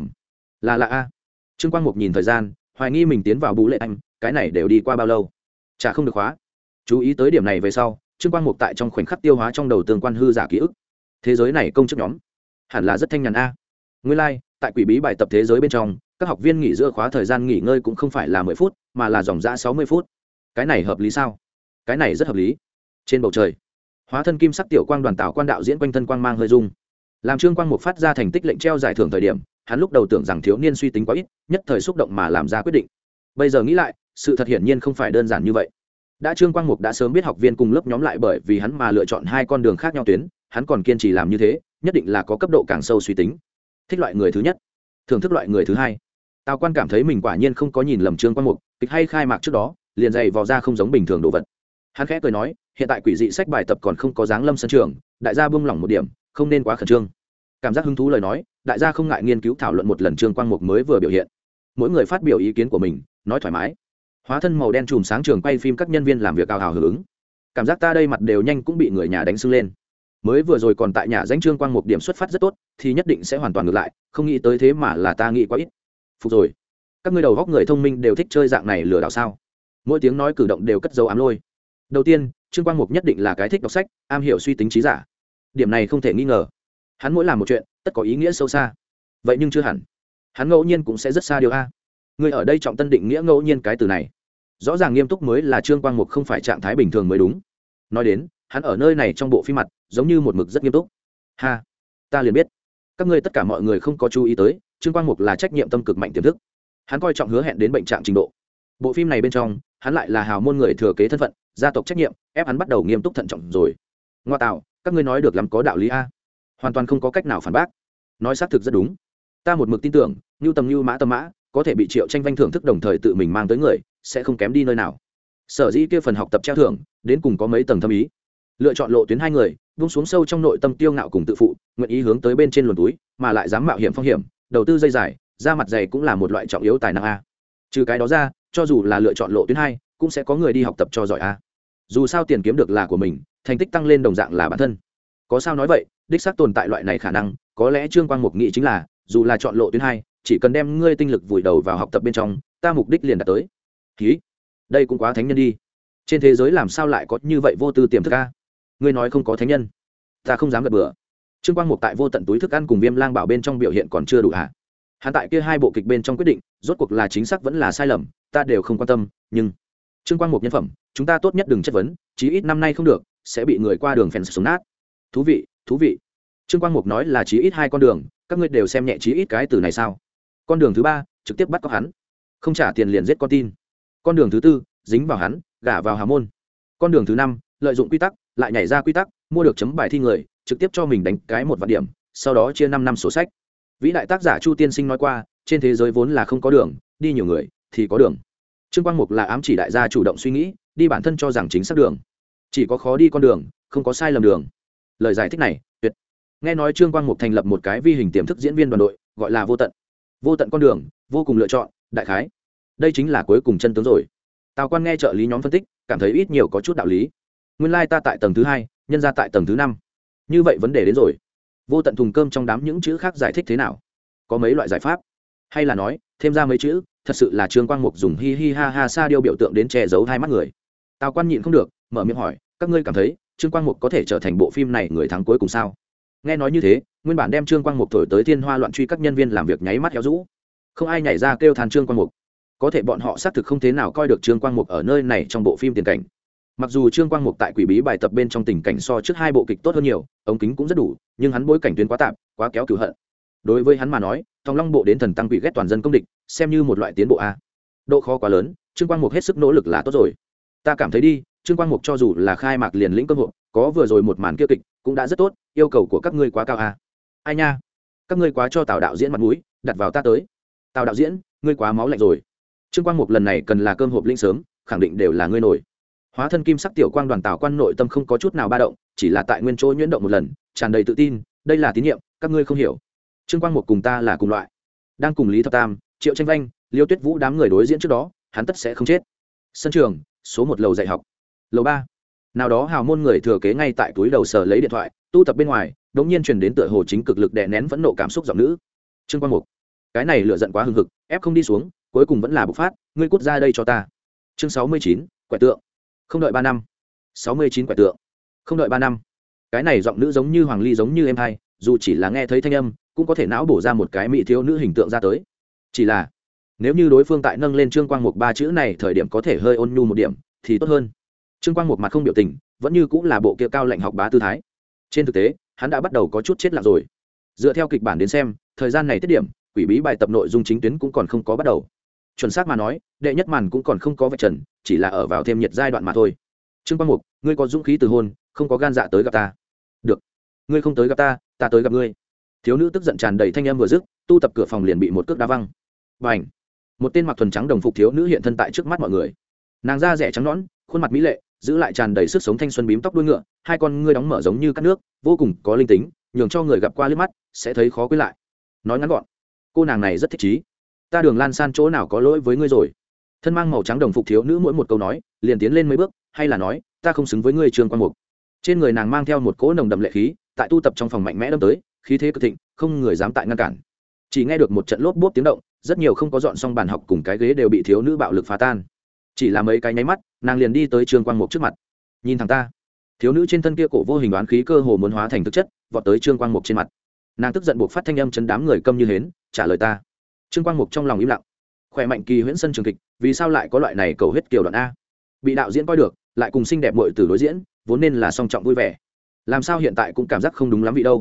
Là a. Trương Quang Mục nhìn thời gian, hoài nghi mình tiến vào Bú Lệ Anh, cái này đều đi qua bao lâu? Chả không được khóa. Chú ý tới điểm này về sau, Trương Quang Mục tại trong khoảnh khắc tiêu hóa trong đầu tương quan hư giả ký ức. Thế giới này công chức nhóm, hẳn là rất thanh nhàn a. Nguyên lai, tại quỷ bí bài tập thế giới bên trong, các học viên nghỉ giữa khóa thời gian nghỉ ngơi cũng không phải là 10 phút, mà là dòng dã 60 phút. Cái này hợp lý sao? Cái này rất hợp lý. Trên bầu trời, hóa thân kim sắc tiểu quang đoàn tạo quan đạo diễn quanh thân quang mang hơi rung. Làm Trương Quang Mục phát ra thành tích lệnh treo giải thưởng thời điểm, hắn lúc đầu tưởng rằng thiếu niên suy tính quá ít, nhất thời xúc động mà làm ra quyết định. Bây giờ nghĩ lại, sự thật hiển nhiên không phải đơn giản như vậy. Đã Trương Quang Mục đã sớm biết học viên cùng lớp nhóm lại bởi vì hắn mà lựa chọn hai con đường khác nhau tuyến, hắn còn kiên trì làm như thế, nhất định là có cấp độ càng sâu suy tính. Thích loại người thứ nhất, thưởng thức loại người thứ hai. Tào Quan cảm thấy mình quả nhiên không có nhìn lầm Trương Quang Mục, kịch hay khai mạc trước đó, liền dày vò ra không giống bình thường đồ vật. Hắn khẽ cười nói, hiện tại quỷ dị sách bài tập còn không có dáng lâm sân trường, đại gia buông lỏng một điểm, không nên quá khẩn trương. Cảm giác hứng thú lời nói, đại gia không ngại nghiên cứu thảo luận một lần Trương Quang Mục mới vừa biểu hiện. Mỗi người phát biểu ý kiến của mình, nói thoải mái. Hóa thân màu đen chùm sáng trường quay phim các nhân viên làm việc ào ào hưởng ứng. Cảm giác ta đây mặt đều nhanh cũng bị người nhà đánh sưng lên. Mới vừa rồi còn tại nhà danh Trương Quang Mục điểm xuất phát rất tốt, thì nhất định sẽ hoàn toàn ngược lại, không nghĩ tới thế mà là ta nghĩ quá ít. Phục rồi. Các ngươi đầu góc người thông minh đều thích chơi dạng này lừa đảo sao? Mỗi tiếng nói cử động đều cất dấu ám lôi. Đầu tiên, Trương Quang Mục nhất định là cái thích đọc sách, am hiểu suy tính trí giả. Điểm này không thể nghi ngờ. Hắn mỗi làm một chuyện, tất có ý nghĩa sâu xa. Vậy nhưng chưa hẳn. Hắn ngẫu nhiên cũng sẽ rất xa điều a. Người ở đây trọng tân định nghĩa ngẫu nhiên cái từ này. Rõ ràng nghiêm túc mới là Trương Quang Mục không phải trạng thái bình thường mới đúng. Nói đến, hắn ở nơi này trong bộ phim mặt, giống như một mực rất nghiêm túc. Ha, ta liền biết các ngươi tất cả mọi người không có chú ý tới trương quang mục là trách nhiệm tâm cực mạnh tiềm thức. Hắn coi trọng hứa hẹn đến bệnh trạng trình độ. Bộ phim này bên trong hắn lại là hào môn người thừa kế thân phận, gia tộc trách nhiệm ép hắn bắt đầu nghiêm túc thận trọng rồi. Ngoa tạo, các ngươi nói được lắm, có đạo lý a, hoàn toàn không có cách nào phản bác. Nói xác thực rất đúng. Ta một mực tin tưởng như tầm như mã tâm mã có thể bị Triệu Tranh Vanh thưởng thức đồng thời tự mình mang tới người sẽ không kém đi nơi nào. Sở dĩ kia phần học tập treo thưởng đến cùng có mấy tầng thâm ý. Lựa chọn lộ tuyến hai người buông xuống sâu trong nội tâm tiêu ngạo cùng tự phụ, nguyện ý hướng tới bên trên luồn túi mà lại dám mạo hiểm phong hiểm, đầu tư dây dài ra mặt dày cũng là một loại trọng yếu tài năng a. Trừ cái đó ra, cho dù là lựa chọn lộ tuyến hai cũng sẽ có người đi học tập cho giỏi a. Dù sao tiền kiếm được là của mình, thành tích tăng lên đồng dạng là bản thân. Có sao nói vậy, đích xác tồn tại loại này khả năng. Có lẽ Trương Quang Mục nghĩ chính là dù là chọn lộ tuyến hai, chỉ cần đem ngươi tinh lực vùi đầu vào học tập bên trong, ta mục đích liền đạt tới. Ký, đây cũng quá thánh nhân đi. Trên thế giới làm sao lại có như vậy vô tư tiềm thức a? Ngươi nói không có thánh nhân, ta không dám gật bừa. Trương Quang Mục tại vô tận túi thức ăn cùng Viêm Lang Bảo bên trong biểu hiện còn chưa đủ hả? Hắn tại kia hai bộ kịch bên trong quyết định, rốt cuộc là chính xác vẫn là sai lầm, ta đều không quan tâm, nhưng Trương Quang Mục nhân phẩm, chúng ta tốt nhất đừng chất vấn, chí ít năm nay không được, sẽ bị người qua đường phèn sống nát. Thú vị, thú vị. Trương Quang Mục nói là chí ít hai con đường, các ngươi đều xem nhẹ chí ít cái từ này sao? Con đường thứ ba, trực tiếp bắt cóc hắn, không trả tiền liền giết con tin. Con đường thứ tư, dính vào hắn, gả vào hào môn. Con đường thứ năm, lợi dụng quy tắc, lại nhảy ra quy tắc, mua được chấm bài thi người, trực tiếp cho mình đánh cái 1 vạn điểm, sau đó chia 5 năm sổ sách. Vĩ đại tác giả Chu Tiên Sinh nói qua, trên thế giới vốn là không có đường, đi nhiều người thì có đường. Trương Quang Mục là ám chỉ đại gia chủ động suy nghĩ, đi bản thân cho rằng chính xác đường. Chỉ có khó đi con đường, không có sai lầm đường. Lời giải thích này, tuyệt. Nghe nói Trương Quang Mục thành lập một cái vi hình tiềm thức diễn viên đoàn đội, gọi là Vô Tận. Vô tận con đường, vô cùng lựa chọn, đại khái. Đây chính là cuối cùng chân tướng rồi. Tào Quan nghe trợ lý nhóm phân tích, cảm thấy ít nhiều có chút đạo lý. Nguyên lai ta tại tầng thứ 2, nhân ra tại tầng thứ 5. Như vậy vấn đề đến rồi. Vô tận thùng cơm trong đám những chữ khác giải thích thế nào? Có mấy loại giải pháp, hay là nói thêm ra mấy chữ, thật sự là Trương Quang Mục dùng hi hi ha ha sa điêu biểu tượng đến che giấu hai mắt người. Tào Quan nhịn không được, mở miệng hỏi, các ngươi cảm thấy Trương Quang Mục có thể trở thành bộ phim này người thắng cuối cùng sao? Nghe nói như thế, nguyên bản đem Trương Quang Mục thổi tới thiên hoa loạn truy các nhân viên làm việc nháy mắt héo rũ. Không ai nhảy ra kêu than Trương Quang Mục. Có thể bọn họ xác thực không thế nào coi được Trương Quang Mục ở nơi này trong bộ phim tiền cảnh. Mặc dù Trương Quang Mục tại Quỷ Bí bài tập bên trong tình cảnh so trước hai bộ kịch tốt hơn nhiều, ống kính cũng rất đủ, nhưng hắn bối cảnh tuyến quá tạp, quá kéo cửu hận. Đối với hắn mà nói, Thòng Long bộ đến thần tăng quỷ ghét toàn dân công địch, xem như một loại tiến bộ a. Độ khó quá lớn, Trương Quang Mục hết sức nỗ lực là tốt rồi. Ta cảm thấy đi, Trương Quang Mục cho dù là khai mạc liền lĩnh cơ hội, có vừa rồi một màn kia kịch, cũng đã rất tốt, yêu cầu của các ngươi quá cao a. Ai nha, các ngươi quá cho Tào đạo diễn mặt mũi, đặt vào ta tới. Tào đạo diễn, ngươi quá máu lạnh rồi. Trương Quang Mục lần này cần là cơm hộp linh sớm, khẳng định đều là ngươi nổi. Hóa thân kim sắc tiểu quang đoàn Tào Quan nội tâm không có chút nào ba động, chỉ là tại nguyên chỗ nhuyễn động một lần, tràn đầy tự tin, đây là tín nhiệm, các ngươi không hiểu. Trương Quang Mục cùng ta là cùng loại, đang cùng Lý Thập Tam, Triệu Tranh Vanh, Liêu Tuyết Vũ đám người đối diễn trước đó, hắn tất sẽ không chết. Sân trường, số 1 lầu dạy học. Lầu 3. Nào đó hào môn người thừa kế ngay tại túi đầu sở lấy điện thoại, tu tập bên ngoài, đột nhiên truyền đến tựa hồ chính cực lực đè nén phẫn nộ cảm xúc giọng nữ. Trương Quang Mục, cái này lửa giận quá hừng hực, ép không đi xuống, cuối cùng vẫn là bộc phát, ngươi cút ra đây cho ta. Chương 69, quẻ tượng. Không đợi 3 năm. 69 quẻ tượng. Không đợi 3 năm. Cái này giọng nữ giống như Hoàng Ly giống như em hai, dù chỉ là nghe thấy thanh âm, cũng có thể não bổ ra một cái mỹ thiếu nữ hình tượng ra tới. Chỉ là, nếu như đối phương tại nâng lên Trương Quang Mục 3 chữ này thời điểm có thể hơi ôn nhu một điểm, thì tốt hơn. Trương Quang Mục mặt không biểu tình, vẫn như cũng là bộ kia cao lạnh học bá tư thái. Trên thực tế, hắn đã bắt đầu có chút chết lặng rồi. Dựa theo kịch bản đến xem, thời gian này tiết điểm, Quỷ Bí bài tập nội dung chính tuyến cũng còn không có bắt đầu. Chuẩn xác mà nói, đệ nhất màn cũng còn không có vạch trần, chỉ là ở vào thêm nhiệt giai đoạn mà thôi. Trương Quang Mục, ngươi có dũng khí từ hôn, không có gan dạ tới gặp ta. Được, ngươi không tới gặp ta, ta tới gặp ngươi. Thiếu nữ tức giận tràn đầy thanh âm vừa dứt, tu tập cửa phòng liền bị một cước đá văng. Bành! Một tên mặc thuần trắng đồng phục thiếu nữ hiện thân tại trước mắt mọi người. Nàng da rẻ trắng nõn, khuôn mặt mỹ lệ, giữ lại tràn đầy sức sống thanh xuân bím tóc đuôi ngựa, hai con ngươi đóng mở giống như cát nước, vô cùng có linh tính, nhường cho người gặp qua liếc mắt sẽ thấy khó quên lại. Nói ngắn gọn, cô nàng này rất thích chí. Ta Đường Lan San chỗ nào có lỗi với ngươi rồi? Thân mang màu trắng đồng phục thiếu nữ mỗi một câu nói, liền tiến lên mấy bước, hay là nói, ta không xứng với ngươi Trương Quang Mục. Trên người nàng mang theo một cỗ nồng đậm lệ khí, tại tu tập trong phòng mạnh mẽ đâm tới, khí thế cực thịnh, không người dám tại ngăn cản. Chỉ nghe được một trận lốp bốp tiếng động, rất nhiều không có dọn xong bàn học cùng cái ghế đều bị thiếu nữ bạo lực phá tan. Chỉ là mấy cái nháy mắt, nàng liền đi tới Trương Quang Mục trước mặt. Nhìn thẳng ta. Thiếu nữ trên thân kia cổ vô hình đoán khí cơ hồ muốn hóa thành thực chất, vọt tới Trương Quang Mục trên mặt. Nàng tức giận buộc phát thanh âm chấn đám người câm như hến, trả lời ta. Trương Quang Mục trong lòng im lặng. Khỏe mạnh kỳ huyễn sân trường kịch, vì sao lại có loại này cầu huyết kiều đoạn a? Bị đạo diễn coi được, lại cùng xinh đẹp muội tử đối diễn, vốn nên là song trọng vui vẻ. Làm sao hiện tại cũng cảm giác không đúng lắm vị đâu?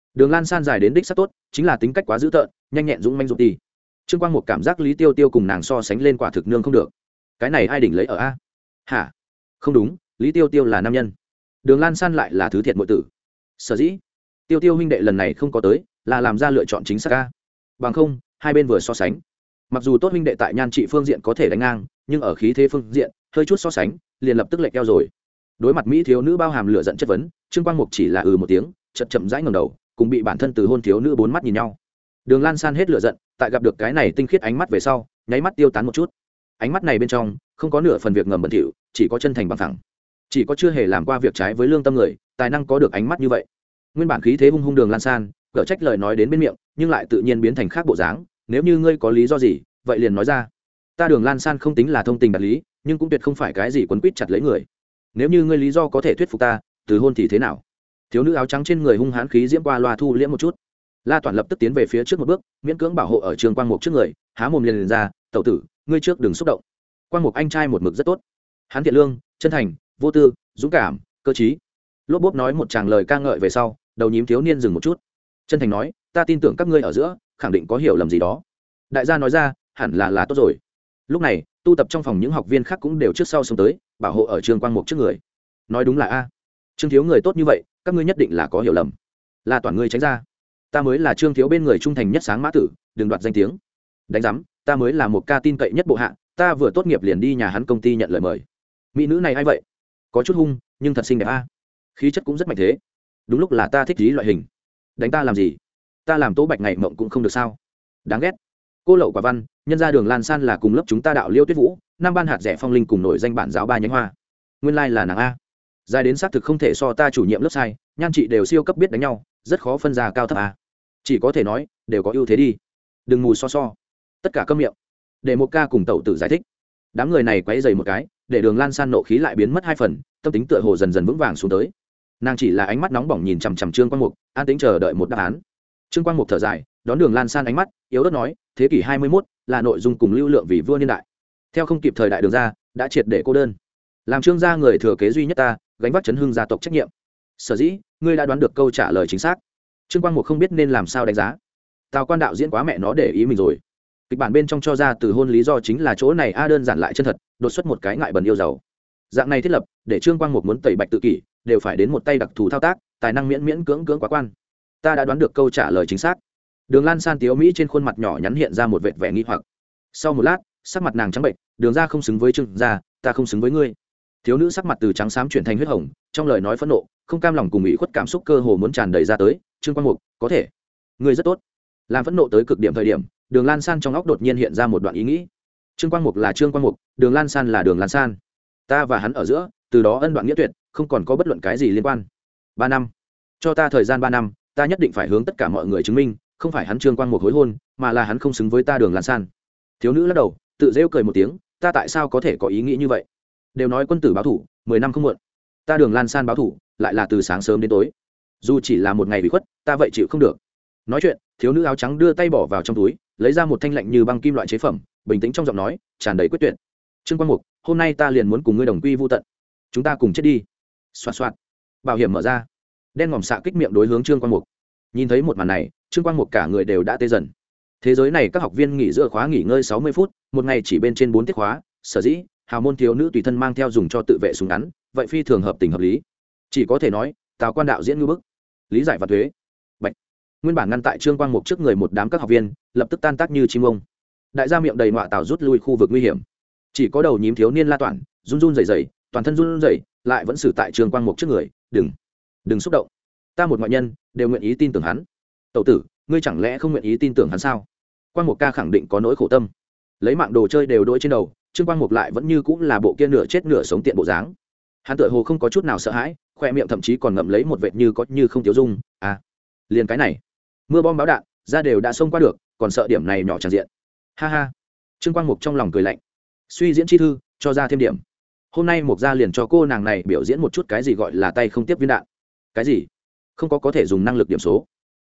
Đường Lan San dài đến đích sắc tốt, chính là tính cách quá dữ tợn, nhanh nhẹn dũng manh dũng đi. Trương Quang một cảm giác Lý Tiêu Tiêu cùng nàng so sánh lên quả thực nương không được. Cái này ai đỉnh lấy ở a? Hả? Không đúng, Lý Tiêu Tiêu là nam nhân, Đường Lan San lại là thứ thiệt muội tử. Sở dĩ Tiêu Tiêu huynh đệ lần này không có tới, là làm ra lựa chọn chính xác a. Bằng không, hai bên vừa so sánh. Mặc dù tốt huynh đệ tại nhan trị phương diện có thể đánh ngang, nhưng ở khí thế phương diện, hơi chút so sánh, liền lập tức lệch keo rồi. Đối mặt mỹ thiếu nữ bao hàm lửa giận chất vấn, Trương Quang Mục chỉ là một tiếng, chậm chậm rãi ngẩng đầu, cùng bị bản thân từ hôn thiếu nữ bốn mắt nhìn nhau. Đường Lan San hết lửa giận, tại gặp được cái này tinh khiết ánh mắt về sau, nháy mắt tiêu tán một chút. Ánh mắt này bên trong không có nửa phần việc ngầm bẩn thỉu, chỉ có chân thành bằng thẳng. Chỉ có chưa hề làm qua việc trái với lương tâm người, tài năng có được ánh mắt như vậy. Nguyên bản khí thế hung hung Đường Lan San, cở trách lời nói đến bên miệng, nhưng lại tự nhiên biến thành khác bộ dáng. Nếu như ngươi có lý do gì, vậy liền nói ra. Ta Đường Lan San không tính là thông tình đạt lý, nhưng cũng tuyệt không phải cái gì quấn quýt chặt lấy người. Nếu như ngươi lý do có thể thuyết phục ta, từ hôn thì thế nào? Thiếu nữ áo trắng trên người hung hãn khí diễm qua loa thu liễm một chút. La Toàn lập tức tiến về phía trước một bước, miễn cưỡng bảo hộ ở Trương Quang Mục trước người, há mồm liền ra, "Tẩu tử, ngươi trước đừng xúc động." Quang Mục anh trai một mực rất tốt, hắn thiện lương, chân thành, vô tư, dũng cảm, cơ trí. Lốp bốp nói một tràng lời ca ngợi về sau, đầu nhím thiếu niên dừng một chút, chân thành nói, "Ta tin tưởng các ngươi ở giữa khẳng định có hiểu lầm gì đó." Đại gia nói ra, hẳn là tốt rồi. Lúc này, tu tập trong phòng những học viên khác cũng đều trước sau xông tới, bảo hộ ở Trương Quang Mục trước người. Nói đúng là a, Trương thiếu người tốt như vậy, các ngươi nhất định là có hiểu lầm. La Toàn ngươi tránh ra, ta mới là Trương thiếu bên người trung thành nhất sáng mã tử, đừng đoạt danh tiếng. Đánh giám, ta mới là một ca tin cậy nhất bộ hạ, ta vừa tốt nghiệp liền đi nhà hắn công ty nhận lời mời. Mỹ nữ này ai vậy? Có chút hung, nhưng thật xinh đẹp a. Khí chất cũng rất mạnh thế. Đúng lúc là ta thích lý loại hình. Đánh ta làm gì? Ta làm Tố Bạch ngày mộng cũng không được sao? Đáng ghét. Cô lậu quả văn, nhân ra Đường Lan San là cùng lớp chúng ta đạo Liêu Tuyết Vũ, năm ban hạt rẻ phong linh cùng nổi danh bản giáo ba nhánh hoa. Nguyên lai là nàng a. Dài đến xác thực không thể so ta chủ nhiệm lớp sai, nhan chị đều siêu cấp biết đánh nhau, rất khó phân ra cao thấp a. Chỉ có thể nói, đều có ưu thế đi. Đừng mù so. Tất cả câm miệng. Để một ca cùng tẩu tử giải thích. Đám người này quấy dày một cái, để Đường Lan San nộ khí lại biến mất hai phần, tâm tính tựa hồ dần dần vững vàng xuống tới. Nàng chỉ là ánh mắt nóng bỏng nhìn chằm chằm Trương Quang Mục, an tĩnh chờ đợi một đáp án. Trương Quang Mục thở dài, đón Đường Lan San ánh mắt, yếu ớt nói, thế kỷ 21 là nội dung cùng lưu lượng vì vua niên đại. Theo không kịp thời đại Đường ra, đã triệt để cô đơn. Làm Trương gia người thừa kế duy nhất ta, gánh vác chấn hưng gia tộc trách nhiệm. Sở dĩ, ngươi đã đoán được câu trả lời chính xác. Trương Quang Mục không biết nên làm sao đánh giá. Tào Quan đạo diễn quá mẹ nó để ý mình rồi. Kịch bản bên trong cho ra từ hôn lý do chính là chỗ này a, đơn giản lại chân thật, đột xuất một cái ngại bần yêu giàu. Dạng này thiết lập, để Trương Quang Mục muốn tẩy bạch tự kỷ, đều phải đến một tay đặc thù thao tác, tài năng miễn cưỡng quá quan. Ta đã đoán được câu trả lời chính xác. Đường Lan San tiếu mỹ trên khuôn mặt nhỏ nhắn hiện ra một vệt vẻ nghi hoặc. Sau một lát, sắc mặt nàng trắng bệnh, Đường gia không xứng với Trương gia, ta không xứng với ngươi. Thiếu nữ sắc mặt từ trắng xám chuyển thành huyết hồng, trong lời nói phẫn nộ, không cam lòng cùng ủy khuất cảm xúc cơ hồ muốn tràn đầy ra tới. Trương Quang Mục, có thể, ngươi rất tốt. Làm phẫn nộ tới cực điểm thời điểm, Đường Lan San trong óc đột nhiên hiện ra một đoạn ý nghĩ. Trương Quang Mục là Trương Quang Mục, Đường Lan San là Đường Lan San. Ta và hắn ở giữa, từ đó ân đoạn nghĩa tuyệt, không còn có bất luận cái gì liên quan. 3 năm, cho ta thời gian 3 năm, ta nhất định phải hướng tất cả mọi người chứng minh, không phải hắn Trương Quang Mục hối hôn, mà là hắn không xứng với ta Đường Lan San. Thiếu nữ lắc đầu, tự giễu cười một tiếng, ta tại sao có thể có ý nghĩ như vậy? Đều nói quân tử báo thủ, 10 năm không muộn. Ta Đường Lan San báo thủ, lại là từ sáng sớm đến tối. Dù chỉ là một ngày bị khuất, ta vậy chịu không được. Nói chuyện, thiếu nữ áo trắng đưa tay bỏ vào trong túi, lấy ra một thanh lạnh như băng kim loại chế phẩm, bình tĩnh trong giọng nói, tràn đầy quyết tuyệt. Trương Quang Mục, hôm nay ta liền muốn cùng ngươi đồng quy vu tận. Chúng ta cùng chết đi. Xoạt xoạt. Bảo hiểm mở ra. Đen ngòm xạ kích miệng đối hướng Trương Quang Mục. Nhìn thấy một màn này, Trương Quang Mục cả người đều đã tê dần. Thế giới này các học viên nghỉ giữa khóa nghỉ ngơi 60 phút, một ngày chỉ bên trên 4 tiết khóa, sở dĩ hào môn thiếu nữ tùy thân mang theo dùng cho tự vệ súng ngắn, vậy phi thường hợp tình hợp lý. Chỉ có thể nói, Tào Quan đạo diễn ngư bức. Lý giải và thuế. Bạch. Nguyên bản ngăn tại Trương Quang Mục trước người một đám các học viên, lập tức tan tác như chim ông. Đại gia miệng đầy ngọa tào rút lui khu vực nguy hiểm. Chỉ có đầu nhím thiếu niên La Toản, run run rẩy rẩy, toàn thân run rẩy, lại vẫn xử tại Trương Quang Mục trước người, đừng xúc động. Ta một ngoại nhân, đều nguyện ý tin tưởng hắn. Tẩu tử, ngươi chẳng lẽ không nguyện ý tin tưởng hắn sao? Quang Mục ca khẳng định có nỗi khổ tâm. Lấy mạng đồ chơi đều đỗi trên đầu, Trương Quang Mục lại vẫn như cũng là bộ kia nửa chết nửa sống tiện bộ dáng. Hắn tựa hồ không có chút nào sợ hãi, khoe miệng thậm chí còn ngậm lấy một vệt như có như không tiêu dung. À, liền cái này, mưa bom báo đạn, ra đều đã xông qua được, còn sợ điểm này nhỏ tràn diện. Ha ha. Trương Quang Mục trong lòng cười lạnh. Suy diễn chi thư, cho ra thêm điểm. Hôm nay Mục gia liền cho cô nàng này biểu diễn một chút cái gì gọi là tay không tiếp viên đạn. Cái gì? Không có thể dùng năng lực điểm số.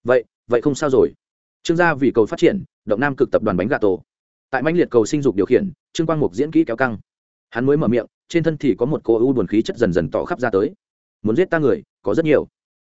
Vậy không sao rồi. Trương gia vì cầu phát triển, động Nam Cực tập đoàn bánh gà tổ. Tại mãnh liệt cầu sinh dục điều khiển, Trương Quang Mục diễn kỹ kéo căng. Hắn mới mở miệng, trên thân thì có một cô ưu buồn khí chất dần dần tỏ khắp ra tới. Muốn giết ta người, có rất nhiều.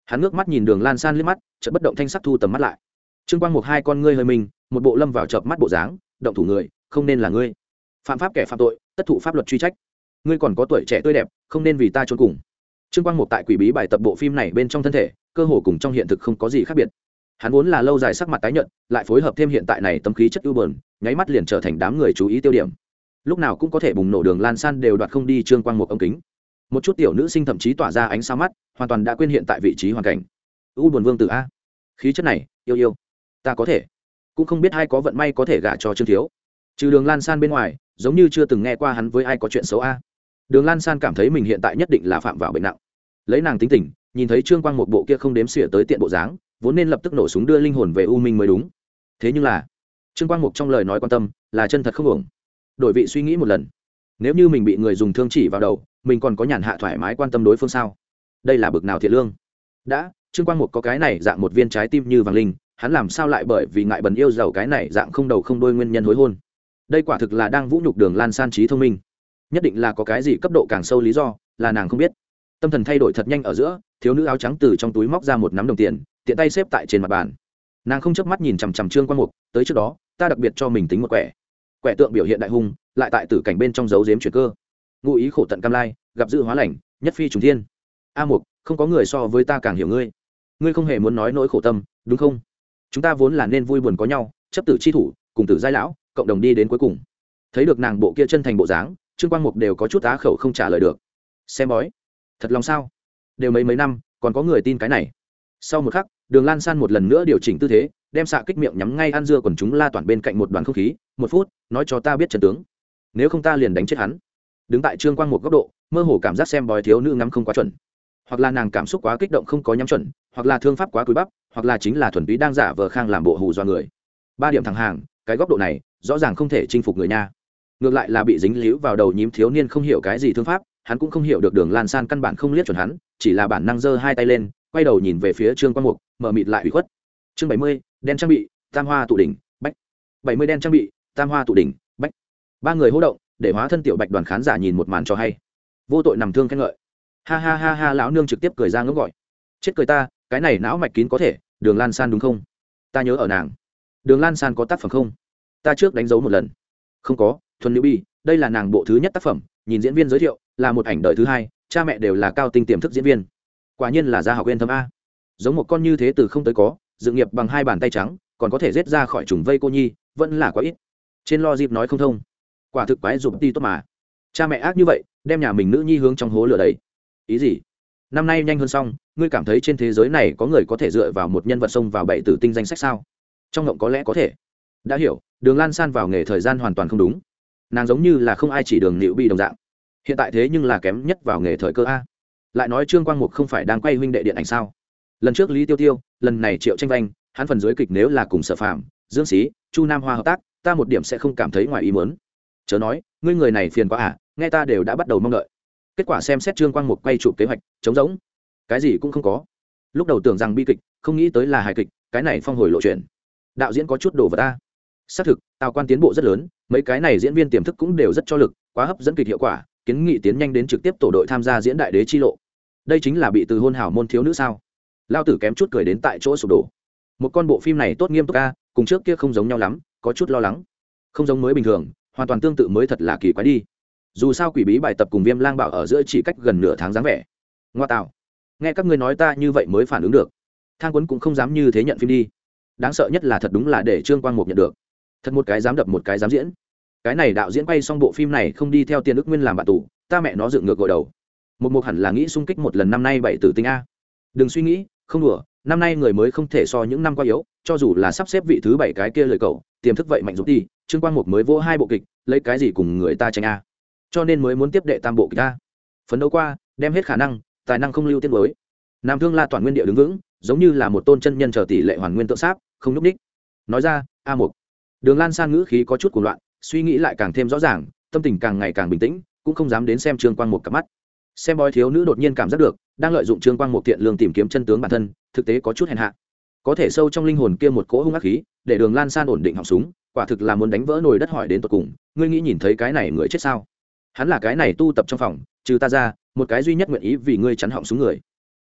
Hắn ngước mắt nhìn Đường Lan San liếc mắt, chợt bất động thanh sắc thu tầm mắt lại. Trương Quang Mục hai con ngươi hơi mình, một bộ lâm vào chợp mắt bộ dáng, động thủ người, không nên là ngươi. Phạm pháp kẻ phạm tội, tất thụ pháp luật truy trách. Ngươi còn có tuổi trẻ tươi đẹp, không nên vì ta trốn cùng. Trương Quang Mục tại quỷ bí bài tập bộ phim này bên trong thân thể, cơ hồ cùng trong hiện thực không có gì khác biệt. Hắn vốn là lâu dài sắc mặt tái nhợt, lại phối hợp thêm hiện tại này tấm khí chất ưu buồn, nháy mắt liền trở thành đám người chú ý tiêu điểm. Lúc nào cũng có thể bùng nổ Đường Lan San đều đoạt không đi Trương Quang Mục ống kính. Một chút tiểu nữ sinh thậm chí tỏa ra ánh sao mắt, hoàn toàn đã quên hiện tại vị trí hoàn cảnh. U buồn vương tử a, khí chất này, yêu yêu, ta có thể, cũng không biết ai có vận may có thể gả cho Trương thiếu. Trừ Đường Lan San bên ngoài, giống như chưa từng nghe qua hắn với ai có chuyện xấu a. Đường Lan San cảm thấy mình hiện tại nhất định là phạm vào bệnh nặng. Lấy nàng tính tình, nhìn thấy Trương Quang một bộ kia không đếm xỉa tới tiện bộ dáng, vốn nên lập tức nổ súng đưa linh hồn về u minh mới đúng. Thế nhưng là, Trương Quang Mục trong lời nói quan tâm, là chân thật không uổng. Đổi vị suy nghĩ một lần, nếu như mình bị người dùng thương chỉ vào đầu, mình còn có nhàn hạ thoải mái quan tâm đối phương sao? Đây là bực nào thiện lương. Đã, Trương Quang Mục có cái này dạng một viên trái tim như vàng linh, hắn làm sao lại bởi vì ngại bần yêu giàu cái này dạng không đầu không đuôi nguyên nhân hối hôn? Đây quả thực là đang vũ nhục Đường Lan San trí thông minh. Nhất định là có cái gì cấp độ càng sâu lý do, là nàng không biết. Tâm thần thay đổi thật nhanh ở giữa, thiếu nữ áo trắng từ trong túi móc ra một nắm đồng tiền, tiện tay xếp tại trên mặt bàn. Nàng không chớp mắt nhìn chằm chằm Trương Quang Mục, tới trước đó, ta đặc biệt cho mình tính một quẻ. Quẻ tượng biểu hiện đại hung, lại tại tử cảnh bên trong giấu giếm chuyển cơ. Ngụ ý khổ tận cam lai, gặp dự hóa lành, nhất phi trùng thiên. A Mục, không có người so với ta càng hiểu ngươi. Ngươi không hề muốn nói nỗi khổ tâm, đúng không? Chúng ta vốn là nên vui buồn có nhau, chấp tử chi thủ, cùng tử giai lão, cộng đồng đi đến cuối cùng. Thấy được nàng bộ kia chân thành bộ dáng, Trương Quang Mục đều có chút á khẩu không trả lời được. Xem bói, thật lòng sao? Đều mấy năm, còn có người tin cái này. Sau một khắc, Đường Lan San một lần nữa điều chỉnh tư thế, đem xạ kích miệng nhắm ngay ăn dưa quần chúng la toàn bên cạnh một đoàn không khí. 1 phút, nói cho ta biết trận tướng. Nếu không ta liền đánh chết hắn. Đứng tại Trương Quang Mục góc độ, mơ hồ cảm giác xem bói thiếu nữ ngắm không quá chuẩn, hoặc là nàng cảm xúc quá kích động không có nhắm chuẩn, hoặc là thương pháp quá cúi bắp, hoặc là chính là thuần túy đang giả vờ khang làm bộ hù dọa người. 3 điểm thẳng hàng, cái góc độ này rõ ràng không thể chinh phục người nha. Ngược lại là bị dính líu vào đầu nhím thiếu niên không hiểu cái gì thương pháp, hắn cũng không hiểu được Đường Lan San căn bản không liếc chuẩn hắn, chỉ là bản năng giơ hai tay lên, quay đầu nhìn về phía Trương Quang Mục, mở mịt lại ủy khuất. Chương 70, đen trang bị, tam hoa tụ đỉnh, bách. 70 đen trang bị, tam hoa tụ đỉnh, bách. 3 người hô động, để hóa thân tiểu bạch đoàn khán giả nhìn một màn cho hay. Vô tội nằm thương khen ngợi. Ha ha ha ha, lão nương trực tiếp cười ra ngốc gọi. Chết cười ta, cái này não mạch kín có thể, Đường Lan San đúng không? Ta nhớ ở nàng. Đường Lan San có tác phẩm không? Ta trước đánh dấu một lần. Không có, thuần nữ bi, đây là nàng bộ thứ nhất tác phẩm, nhìn diễn viên giới thiệu, là một ảnh đời thứ hai, cha mẹ đều là cao tinh tiềm thức diễn viên. Quả nhiên là gia học yên thâm a. Giống một con như thế từ không tới có, dự nghiệp bằng 2 bàn tay trắng, còn có thể giết ra khỏi trùng vây cô nhi, vẫn là quá ít. Trên lo dịp nói không thông. Quả thực quái dục đi tốt mà. Cha mẹ ác như vậy, đem nhà mình nữ nhi hướng trong hố lửa đấy. Ý gì? Năm nay nhanh hơn xong, ngươi cảm thấy trên thế giới này có người có thể dựa vào một nhân vật xông vào 7 tử tinh danh sách sao? Trong ngộng có lẽ có thể. Đã hiểu, Đường Lan San vào nghề thời gian hoàn toàn không đúng. Nàng giống như là không ai chỉ đường Liễu Bị đồng dạng. Hiện tại thế nhưng là kém nhất vào nghề thời cơ a. Lại nói Trương Quang Mục không phải đang quay huynh đệ điện ảnh sao? Lần trước Lý Tiêu Tiêu, lần này Triệu Tranh Vanh, hắn phần dưới kịch nếu là cùng Sở Phạm, Dương Sĩ, Chu Nam Hoa hợp tác, ta một điểm sẽ không cảm thấy ngoài ý muốn. Chớ nói, ngươi người này phiền quá à, nghe ta đều đã bắt đầu mong đợi. Kết quả xem xét Trương Quang Mục quay chụp kế hoạch, trống rỗng, cái gì cũng không có. Lúc đầu tưởng rằng bi kịch, không nghĩ tới là hài kịch, cái này phong hồi lộ chuyện. Đạo diễn có chút đồ vật ta. Xác thực, Tào Quan tiến bộ rất lớn, mấy cái này diễn viên tiềm thức cũng đều rất cho lực, quá hấp dẫn kịch hiệu quả, kiến nghị tiến nhanh đến trực tiếp tổ đội tham gia diễn đại đế chi lộ. Đây chính là bị từ hôn hảo môn thiếu nữ sao? Lao tử kém chút cười đến tại chỗ sụp đổ. Một con bộ phim này tốt nghiêm túc a, cùng trước kia không giống nhau lắm, có chút lo lắng. Không giống mới bình thường, hoàn toàn tương tự mới thật là kỳ quái đi. Dù sao quỷ bí bài tập cùng Viêm Lang Bảo ở giữa chỉ cách gần nửa tháng dáng vẻ. Ngoa tạo, nghe các ngươi nói ta như vậy mới phản ứng được. Thang Quấn cũng không dám như thế nhận phim đi. Đáng sợ nhất là thật đúng là để Trương Quang Mục nhận được. Thật một cái dám đập một cái dám diễn. Cái này đạo diễn quay xong bộ phim này không đi theo tiền ức nguyên làm bạn tù, ta mẹ nó dựng ngược gội đầu. Một hẳn là nghĩ xung kích một lần năm nay 7 tử tinh a. Đừng suy nghĩ, không đùa, năm nay người mới không thể so những năm qua yếu, cho dù là sắp xếp vị thứ 7 cái kia lời cậu, tiềm thức vậy mạnh giúp đi, Trương Quang Mục mới vô 2 bộ kịch, lấy cái gì cùng người ta tranh a. Cho nên mới muốn tiếp đệ tam bộ kịch a. Phấn đấu qua, đem hết khả năng, tài năng không lưu tiết mới. Nam Thương La toàn nguyên địa đứng vững, giống như là một tôn chân nhân chờ tỷ lệ hoàn nguyên tượng sáp, không lúc ních. Nói ra, A Mục. Đường Lan San ngữ khí có chút cuồng loạn, suy nghĩ lại càng thêm rõ ràng, tâm tình càng ngày càng bình tĩnh, cũng không dám đến xem Trương Quang Mục cặp mắt. Xem bói thiếu nữ đột nhiên cảm giác được, đang lợi dụng Trương Quang Mục thiện lương tìm kiếm chân tướng bản thân, thực tế có chút hèn hạ. Có thể sâu trong linh hồn kia một cỗ hung ác khí, để Đường Lan San ổn định họng súng, quả thực là muốn đánh vỡ nồi đất hỏi đến tận cùng, ngươi nghĩ nhìn thấy cái này người chết sao? Hắn là cái này tu tập trong phòng, trừ ta ra, một cái duy nhất nguyện ý vì ngươi chắn họng súng người.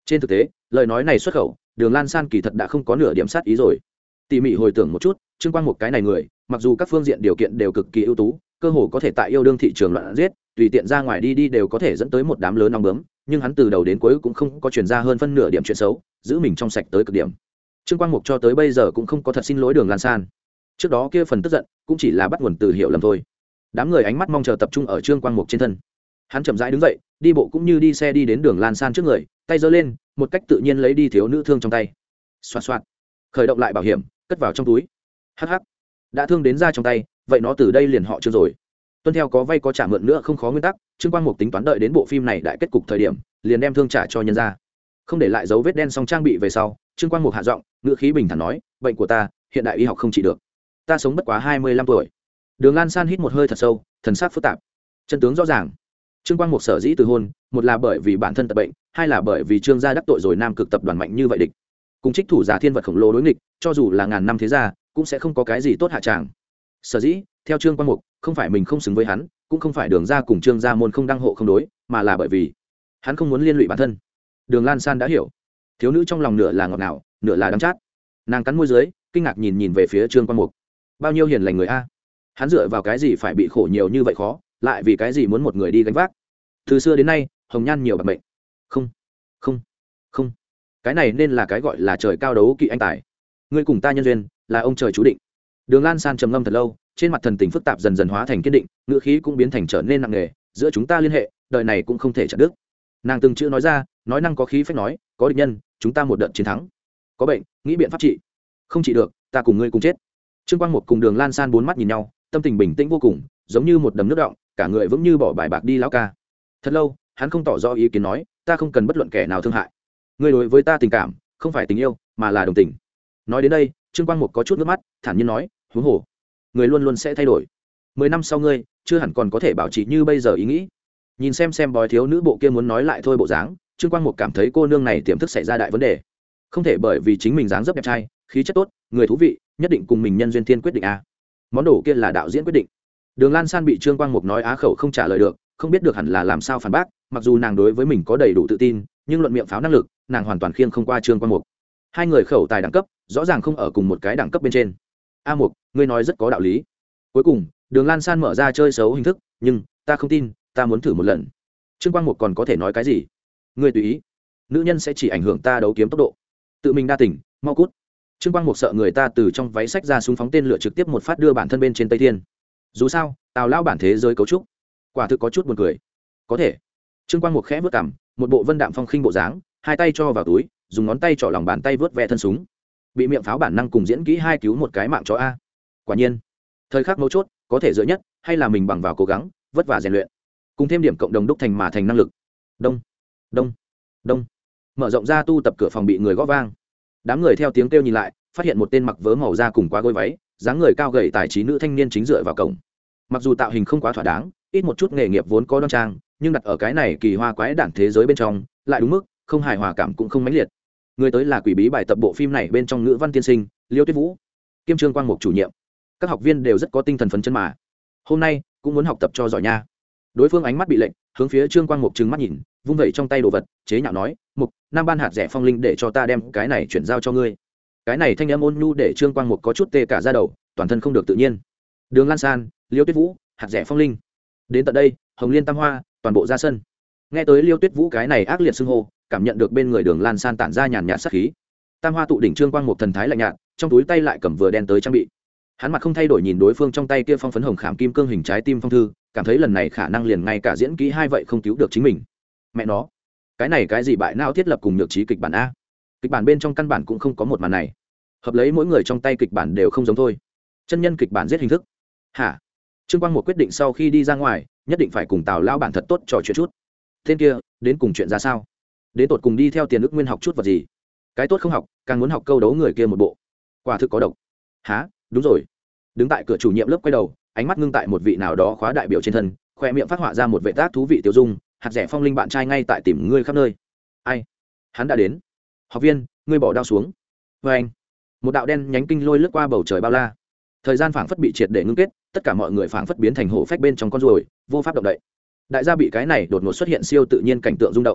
Trên thực tế lời nói này xuất khẩu, Đường Lan San kỳ thật đã không có nửa điểm sát ý rồi. Tỉ mỉ hồi tưởng một chút, Trương Quang Mục cái này người, mặc dù các phương diện điều kiện đều cực kỳ ưu tú, cơ hồ có thể tại yêu đương thị trường loạn giết, tùy tiện ra ngoài đi đều có thể dẫn tới một đám lớn nong bướm, nhưng hắn từ đầu đến cuối cũng không có truyền ra hơn phân nửa điểm chuyện xấu, giữ mình trong sạch tới cực điểm. Trương Quang Mục cho tới bây giờ cũng không có thật xin lỗi Đường Lan San. Trước đó kia phần tức giận cũng chỉ là bắt nguồn từ hiểu lầm thôi. Đám người ánh mắt mong chờ tập trung ở Trương Quang Mục trên thân. Hắn chậm rãi đứng dậy, đi bộ cũng như đi xe đi đến Đường Lan San trước người, tay giơ lên, một cách tự nhiên lấy đi thiếu nữ thương trong tay. Xoạt xoạt, khởi động lại bảo hiểm, cất vào trong túi. Hắc hắc, đã thương đến ra trong tay, vậy nó từ đây liền họ Trương rồi. Tuân theo có vay có trả mượn nữa không khó nguyên tắc, Trương Quang Mục tính toán đợi đến bộ phim này đại kết cục thời điểm, liền đem thương trả cho nhân ra. Không để lại dấu vết đen xong trang bị về sau, Trương Quang Mục hạ giọng, ngữ khí bình thản nói, bệnh của ta hiện đại y học không trị được, ta sống bất quá 25 tuổi. Đường Lan San hít một hơi thật sâu, thần sắc phức tạp. Chân tướng rõ ràng, Trương Quang Mục sở dĩ từ hôn, một là bởi vì bản thân tật bệnh, hai là bởi vì Trương gia đắc tội rồi Nam Cực tập đoàn mạnh như vậy địch. Cùng trích thủ giả thiên vật khổng lồ đối nghịch, cho dù là ngàn năm thế gia, cũng sẽ không có cái gì tốt hạ tràng. Sở dĩ, theo Trương Quang Mục, không phải mình không xứng với hắn, cũng không phải Đường gia cùng Trương gia môn không đăng hộ không đối, mà là bởi vì hắn không muốn liên lụy bản thân. Đường Lan San đã hiểu. Thiếu nữ trong lòng nửa là ngọt ngào, nửa là đắng chát. Nàng cắn môi dưới, kinh ngạc nhìn về phía Trương Quang Mục. Bao nhiêu hiền lành người a, hắn dựa vào cái gì phải bị khổ nhiều như vậy khó, lại vì cái gì muốn một người đi gánh vác. Từ xưa đến nay hồng nhan nhiều bạc mệnh, không không không, cái này nên là cái gọi là trời cao đấu kỵ anh tài. Ngươi cùng ta nhân duyên là ông trời chú định. Đường Lan San trầm ngâm thật lâu, trên mặt thần tình phức tạp dần dần hóa thành kiên định, ngữ khí cũng biến thành trở nên nặng nề. Giữa chúng ta liên hệ, đời này cũng không thể chặt đứt. Nàng từng chữ nói ra, nói năng có khí phách nói, có địch nhân, chúng ta một đợt chiến thắng. Có bệnh, nghĩ biện pháp trị. Không trị được, ta cùng ngươi cùng chết. Trương Quang Mục cùng Đường Lan San bốn mắt nhìn nhau, tâm tình bình tĩnh vô cùng, giống như một đầm nước đọng, cả người vững như bỏ bài bạc đi lão ca. Thật lâu, hắn không tỏ rõ ý kiến nói, ta không cần bất luận kẻ nào thương hại. Ngươi đối với ta tình cảm, không phải tình yêu, mà là đồng tình. Nói đến đây, Trương Quang Mục có chút nước mắt, thản nhiên nói, huống hồ, người luôn luôn sẽ thay đổi. 10 năm sau ngươi, chưa hẳn còn có thể bảo trì như bây giờ ý nghĩ. Nhìn xem bói thiếu nữ bộ kia muốn nói lại thôi bộ dáng, Trương Quang Mục cảm thấy cô nương này tiềm thức xảy ra đại vấn đề. Không thể bởi vì chính mình dáng dấp đẹp trai, khí chất tốt, người thú vị, nhất định cùng mình nhân duyên thiên quyết định a. Món đồ kia là đạo diễn quyết định. Đường Lan San bị Trương Quang Mục nói á khẩu không trả lời được, không biết được hẳn là làm sao phản bác, mặc dù nàng đối với mình có đầy đủ tự tin, nhưng luận miệng pháo năng lực, nàng hoàn toàn khiêng không qua Trương Quang Mục. Hai người khẩu tài đẳng cấp, rõ ràng không ở cùng một cái đẳng cấp bên trên. A Mục, ngươi nói rất có đạo lý. Cuối cùng, Đường Lan San mở ra chơi xấu hình thức, nhưng ta không tin, ta muốn thử một lần. Trương Quang Mục còn có thể nói cái gì? Ngươi tùy ý. Nữ nhân sẽ chỉ ảnh hưởng ta đấu kiếm tốc độ. Tự mình đa tình, mau cút. Trương Quang Mục sợ người ta từ trong váy sách ra súng phóng tên lửa trực tiếp một phát đưa bản thân bên trên Tây Thiên. Dù sao, Tào lao bản thế giới cấu trúc, quả thực có chút buồn cười. Có thể. Trương Quang Mục khẽ vớt cằm, một bộ vân đạm phong khinh bộ dáng, hai tay cho vào túi, dùng ngón tay trỏ lòng bàn tay vớt ve thân súng. Bị miệng pháo bản năng cùng diễn kỹ hai cứu một cái mạng chó a. Quả nhiên, thời khắc mấu chốt, có thể dựa nhất hay là mình bằng vào cố gắng, vất vả rèn luyện, cùng thêm điểm cộng đồng đúc thành mà thành năng lực. Đông, đông, đông. Mở rộng ra tu tập cửa phòng bị người gõ vang. Đám người theo tiếng kêu nhìn lại, phát hiện một tên mặc vớ màu da cùng quá gối váy, dáng người cao gầy tài trí nữ thanh niên chính dựa vào cổng. Mặc dù tạo hình không quá thỏa đáng, ít một chút nghề nghiệp vốn có đoan trang, nhưng đặt ở cái này kỳ hoa quái đản thế giới bên trong, lại đúng mức, không hài hòa cảm cũng không mãnh liệt. Người tới là quỷ bí bài tập bộ phim này bên trong ngữ văn tiên sinh, Liêu Tuyết Vũ, kiêm Trương Quang Mục chủ nhiệm. Các học viên đều rất có tinh thần phấn chấn mà. Hôm nay cũng muốn học tập cho giỏi nha. Đối phương ánh mắt bị lệnh, hướng phía Trương Quang Mục trừng mắt nhìn, vung vẩy trong tay đồ vật, chế nhạo nói, "Mục, Nam ban hạt rẻ phong linh để cho ta đem cái này chuyển giao cho ngươi." Cái này thanh âm ôn nhu để Trương Quang Mục có chút tê cả da đầu, toàn thân không được tự nhiên. Đường Lan San, Liêu Tuyết Vũ, hạt rẻ phong linh. Đến tận đây, Hồng Liên Tam Hoa, toàn bộ ra sân. Nghe tới Liêu Tuyết Vũ cái này ác liệt xưng hô, cảm nhận được bên người Đường Lan San tản ra nhàn nhạt sát khí. Tam Hoa tụ đỉnh Trương Quang Mục thần thái lạnh nhạt, trong túi tay lại cầm vừa đen tới trang bị. Hắn mặt không thay đổi nhìn đối phương trong tay kia phong phấn hồng khảm kim cương hình trái tim phong thư, cảm thấy lần này khả năng liền ngay cả diễn kỹ hai vậy không cứu được chính mình. Mẹ nó, cái này cái gì bại não thiết lập cùng nhược trí kịch bản a? Kịch bản bên trong căn bản cũng không có một màn này. Hợp lấy mỗi người trong tay kịch bản đều không giống thôi. Chân nhân kịch bản giết hình thức. Hả? Trương Quang Mục quyết định sau khi đi ra ngoài, nhất định phải cùng Tào lão bản thật tốt trò chuyện chút. Tên kia, đến cùng chuyện ra sao? Đến tột cùng đi theo tiền ước nguyên học chút vật gì? Cái tốt không học, càng muốn học câu đấu người kia một bộ. Quả thực có độc. Hả? Đúng rồi. Đứng tại cửa chủ nhiệm lớp quay đầu, ánh mắt ngưng tại một vị nào đó khóa đại biểu trên thân, khoe miệng phát họa ra một vệ tác thú vị tiêu dung, hạt rẻ phong linh bạn trai ngay tại tìm ngươi khắp nơi. Ai? Hắn đã đến. Học viên, ngươi bỏ đao xuống. Vê anh. Một đạo đen nhánh kinh lôi lướt qua bầu trời bao la. Thời gian phảng phất bị triệt để ngưng kết, tất cả mọi người phảng phất biến thành hổ phách bên trong con ruồi, vô pháp động đậy. Đại gia bị cái này đột ngột xuất hiện siêu tự nhiên cảnh tượng rung động.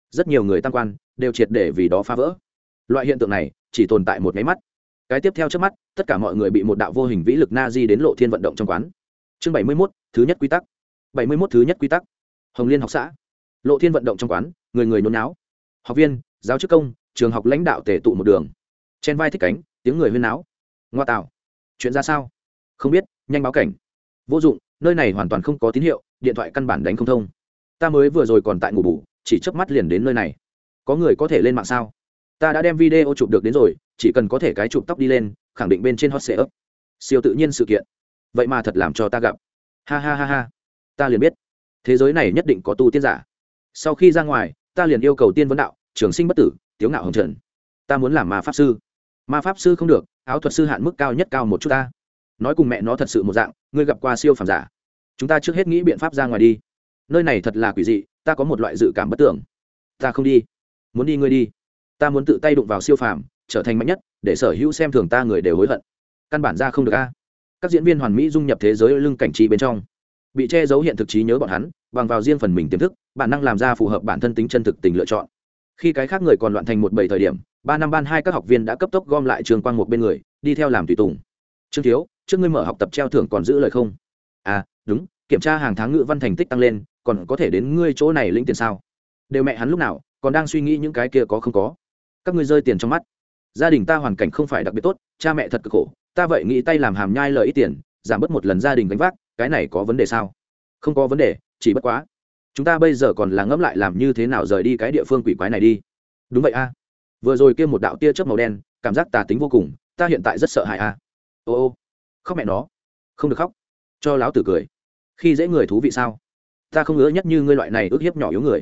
rất nhiều người tam quan đều triệt để vì đó phá vỡ. Loại hiện tượng này chỉ tồn tại một nháy mắt, cái tiếp theo trước mắt tất cả mọi người bị một đạo vô hình vĩ lực na di đến Lộ Thiên vận động trong quán. Chương 71, thứ nhất quy tắc. 71 thứ nhất quy tắc. Hồng Liên học xã. Lộ Thiên vận động trong quán, người người nôn náo. Học viên, giáo chức công, trường học lãnh đạo tề tụ một đường. Trên vai thích cánh, tiếng người huyên náo. Ngoa tạo, chuyện ra sao? Không biết, nhanh báo cảnh. Vô dụng, nơi này hoàn toàn không có tín hiệu, điện thoại căn bản đánh không thông. Ta mới vừa rồi còn tại ngủ bù, chỉ chớp mắt liền đến nơi này. Có người có thể lên mạng sao? Ta đã đem video chụp được đến rồi, chỉ cần có thể cái chụp tóc đi lên, khẳng định bên trên hot setup. Siêu tự nhiên sự kiện. Vậy mà thật làm cho ta gặp. Ha ha ha ha. Ta liền biết, thế giới này nhất định có tu tiên giả. Sau khi ra ngoài, ta liền yêu cầu tiên vấn đạo, trường sinh bất tử, tiếu ngạo hồng trần. Ta muốn làm ma pháp sư. Ma pháp sư không được, áo thuật sư hạn mức cao nhất cao một chút ta. Nói cùng mẹ nó thật sự một dạng, ngươi gặp qua siêu phàm giả. Chúng ta trước hết nghĩ biện pháp ra ngoài đi. Nơi này thật là quỷ dị, ta có một loại dự cảm bất tưởng. Ta không đi. Muốn đi ngươi đi. Ta muốn tự tay đụng vào siêu phàm, trở thành mạnh nhất, để sở hữu xem thường ta người đều hối hận. Căn bản ra không được a. Các diễn viên hoàn mỹ dung nhập thế giới lưng cảnh trí bên trong, bị che giấu hiện thực trí nhớ bọn hắn, bằng vào riêng phần mình tiềm thức, bản năng làm ra phù hợp bản thân tính chân thực tình lựa chọn. Khi cái khác người còn loạn thành một bầy thời điểm, 3 năm ban 2 các học viên đã cấp tốc gom lại Trường Quang một bên người, đi theo làm tùy tùng. Trương thiếu, trước ngươi mở học tập treo thưởng còn giữ lời không? À, đúng, kiểm tra hàng tháng ngữ văn thành tích tăng lên, còn có thể đến ngươi chỗ này lĩnh tiền sao? Đều mẹ hắn lúc nào, còn đang suy nghĩ những cái kia có không có. Các ngươi rơi tiền trong mắt. Gia đình ta hoàn cảnh không phải đặc biệt tốt, cha mẹ thật cực khổ, ta vậy nghĩ tay làm hàm nhai lời ít tiền, giảm bớt một lần gia đình gánh vác, cái này có vấn đề sao? Không có vấn đề, chỉ bất quá chúng ta bây giờ còn là ngẫm lại làm như thế nào rời đi cái địa phương quỷ quái này đi. Đúng vậy a. Vừa rồi kia một đạo tia chớp màu đen, cảm giác tà tính vô cùng, ta hiện tại rất sợ hãi a. Ô ô, khóc mẹ nó. Không được khóc, cho láo tử cười. Khi dễ người thú vị sao? Ta không ưa nhất như ngươi loại này ức hiếp nhỏ yếu người.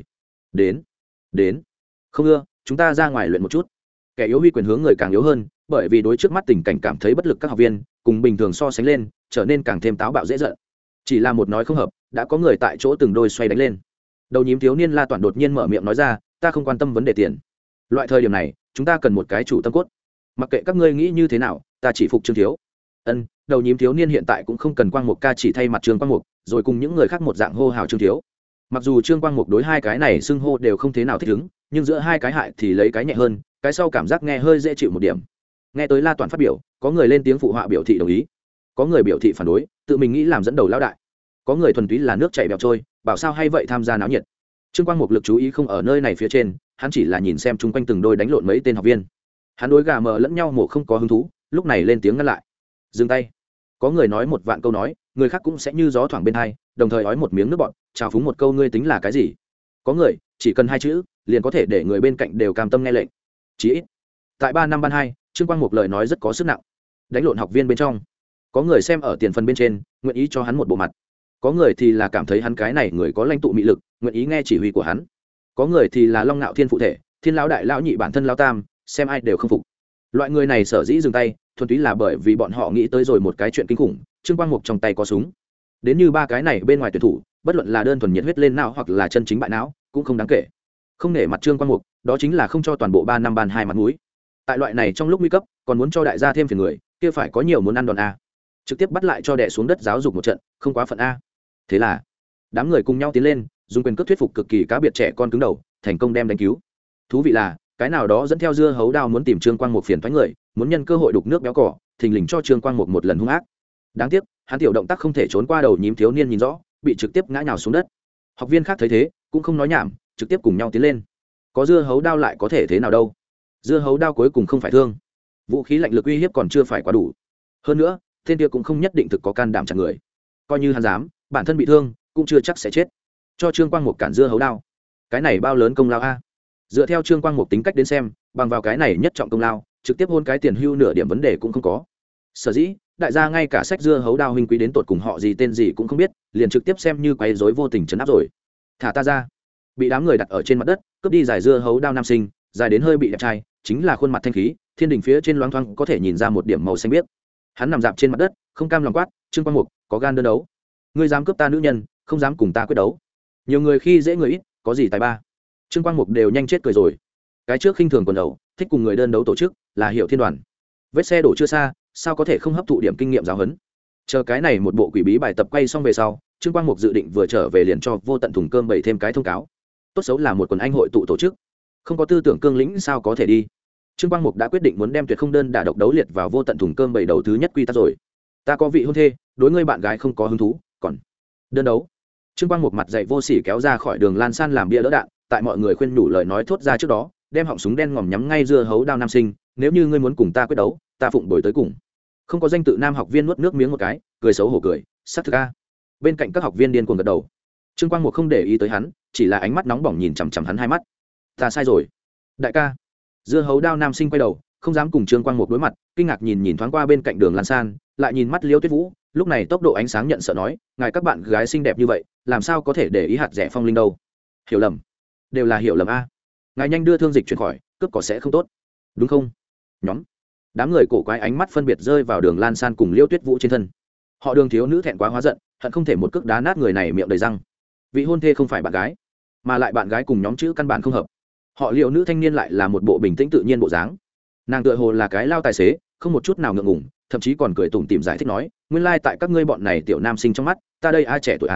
Đến. Không ưa, chúng ta ra ngoài luyện một chút. Kẻ yếu huy quyền hướng người càng yếu hơn, bởi vì đối trước mắt tình cảnh cảm thấy bất lực các học viên, cùng bình thường so sánh lên, trở nên càng thêm táo bạo dễ giận. Chỉ là một nói không hợp, đã có người tại chỗ từng đôi xoay đánh lên. Đầu nhím thiếu niên La Toàn đột nhiên mở miệng nói ra, ta không quan tâm vấn đề tiền. Loại thời điểm này, chúng ta cần một cái chủ tâm cốt. Mặc kệ các ngươi nghĩ như thế nào, ta chỉ phục Trương thiếu. Ân, đầu nhím thiếu niên hiện tại cũng không cần Quang Mục ca chỉ thay mặt Trương Quang Mục, rồi cùng những người khác một dạng hô hào Trương thiếu. Mặc dù Trương Quang Mục đối hai cái này xưng hô đều không thế nào thích ứng, nhưng giữa hai cái hại thì lấy cái nhẹ hơn, cái sau cảm giác nghe hơi dễ chịu một điểm. Nghe tới La Toàn phát biểu, có người lên tiếng phụ họa biểu thị đồng ý, có người biểu thị phản đối, tự mình nghĩ làm dẫn đầu lão đại, có người thuần túy là nước chảy bèo trôi, bảo sao hay vậy tham gia náo nhiệt. Trương Quang Mục lực chú ý không ở nơi này phía trên, hắn chỉ là nhìn xem chung quanh từng đôi đánh lộn mấy tên học viên. Hắn đối gà mờ lẫn nhau mổ không có hứng thú, lúc này lên tiếng ngăn lại. Dừng tay. Có người nói một vạn câu nói, người khác cũng sẽ như gió thoảng bên hai, đồng thời ói một miếng nước bọt, chào phúng một câu ngươi tính là cái gì? Có người chỉ cần 2 chữ, liền có thể để người bên cạnh đều cam tâm nghe lệnh. Chỉ ít tại 3 năm ban 2, Trương Quang Mục lời nói rất có sức nặng. Đánh lộn học viên bên trong, có người xem ở tiền phần bên trên, nguyện ý cho hắn một bộ mặt. Có người thì là cảm thấy hắn cái này người có lãnh tụ mị lực, nguyện ý nghe chỉ huy của hắn. Có người thì là long nạo thiên phụ thể, thiên lão đại lão nhị bản thân lão tam, xem ai đều không phục. Loại người này sở dĩ dừng tay, thuần túy là bởi vì bọn họ nghĩ tới rồi một cái chuyện kinh khủng, Trương Quang Mục trong tay có súng. Đến như 3 cái này bên ngoài tuyển thủ, bất luận là đơn thuần nhiệt huyết lên não hoặc là chân chính bại não, cũng không đáng kể. Không nể mặt Trương Quang Mục, đó chính là không cho toàn bộ 3 năm ban 2 mặt mũi. Tại loại này trong lúc nguy cấp, còn muốn cho đại gia thêm phiền người, kia phải có nhiều muốn ăn đòn a. Trực tiếp bắt lại cho đè xuống đất giáo dục một trận, không quá phận a. Thế là, đám người cùng nhau tiến lên, dùng quyền cước thuyết phục cực kỳ cá biệt trẻ con cứng đầu, thành công đem đánh cứu. Thú vị là, cái nào đó dẫn theo dưa hấu đao muốn tìm Trương Quang Mục phiền toái người, muốn nhân cơ hội đục nước béo cỏ, thình lình cho Trương Quang Mục một lần hung ác. Đáng tiếc, hắn tiểu động tác không thể trốn qua đầu nhím thiếu niên nhìn rõ, bị trực tiếp ngã nhào xuống đất. Học viên khác thấy thế, cũng không nói nhảm, trực tiếp cùng nhau tiến lên. Có dưa hấu đao lại có thể thế nào đâu? Dưa hấu đao cuối cùng không phải thương, vũ khí lạnh lực uy hiếp còn chưa phải quá đủ. Hơn nữa, tên kia cũng không nhất định thực có can đảm chặn người. Coi như hắn dám, bản thân bị thương, cũng chưa chắc sẽ chết. Cho Trương Quang Mục cản dưa hấu đao, cái này bao lớn công lao a. Dựa theo Trương Quang Mục tính cách đến xem, bằng vào cái này nhất trọng công lao, trực tiếp hôn cái tiền hưu nửa điểm vấn đề cũng không có. Sở dĩ, đại gia ngay cả sách dưa hấu đao huynh quý đến tột cùng họ gì tên gì cũng không biết, liền trực tiếp xem như quấy rối vô tình trấn áp rồi. Thả ta ra. Bị đám người đặt ở trên mặt đất, cướp đi giải dưa hấu đao nam sinh, dài đến hơi bị đẹp trai, chính là khuôn mặt thanh khí, thiên đỉnh phía trên loáng thoáng có thể nhìn ra một điểm màu xanh biếc. Hắn nằm dạp trên mặt đất, không cam lòng quát, Trương Quang Mục, có gan đơn đấu. Ngươi dám cướp ta nữ nhân, không dám cùng ta quyết đấu. Nhiều người khi dễ người ít, có gì tài ba. Trương Quang Mục đều nhanh chết cười rồi. Cái trước khinh thường quần đầu, thích cùng người đơn đấu tổ chức, là Hiệu Thiên đoàn. Vết xe đổ chưa xa, sao có thể không hấp thụ điểm kinh nghiệm giáo huấn. Chờ cái này một bộ quỷ bí bài tập quay xong về sau, Trương Quang Mục dự định vừa trở về liền cho vô tận thùng cơm bày thêm cái thông cáo. tốt xấu là một quần anh hội tụ tổ chức, không có tư tưởng cương lĩnh sao có thể đi. Trương Quang Mục đã quyết định muốn đem tuyệt không đơn đả độc đấu liệt vào vô tận thùng cơm bảy đầu thứ nhất quy tắc rồi. Ta có vị hôn thê, đối ngươi bạn gái không có hứng thú, còn đơn đấu. Trương Quang Mục mặt dày vô sỉ kéo ra khỏi đường lan san làm bia đỡ đạn, tại mọi người khuyên nhủ lời nói thốt ra trước đó, đem họng súng đen ngòm nhắm ngay dưa hấu đao nam sinh, nếu như ngươi muốn cùng ta quyết đấu, ta phụng bồi tới cùng. Không có danh tự nam học viên nuốt nước miếng một cái, cười xấu hổ cười, sát thực a. Bên cạnh các học viên điên cuồng gật đầu. Trương Quang Mục không để ý tới hắn, chỉ là ánh mắt nóng bỏng nhìn chằm chằm hắn hai mắt. Ta sai rồi, đại ca. Dưa hấu đao nam sinh quay đầu, không dám cùng Trương Quang Mục đối mặt, kinh ngạc nhìn thoáng qua bên cạnh đường lan san, lại nhìn mắt Liêu Tuyết Vũ, lúc này tốc độ ánh sáng nhận sợ nói, ngài các bạn gái xinh đẹp như vậy, làm sao có thể để ý hạt rẻ phong linh đâu? Hiểu lầm, đều là hiểu lầm a. Ngài nhanh đưa thương dịch chuyển khỏi, cướp cỏ sẽ không tốt, đúng không? Nhóm đám người cổ quái ánh mắt phân biệt rơi vào đường lan san cùng Liêu Tuyết Vũ trên thân. Họ Đường thiếu nữ thẹn quá hóa giận, hận không thể một cước đá nát người này miệng đầy răng. Vị hôn thê không phải bạn gái, mà lại bạn gái cùng nhóm chữ căn bản không hợp. Họ Liệu nữ thanh niên lại là một bộ bình tĩnh tự nhiên bộ dáng, nàng tựa hồ là cái lao tài xế, không một chút nào ngượng ngùng, thậm chí còn cười tủm tỉm giải thích nói, nguyên lai tại các ngươi bọn này tiểu nam sinh trong mắt, ta đây a trẻ tuổi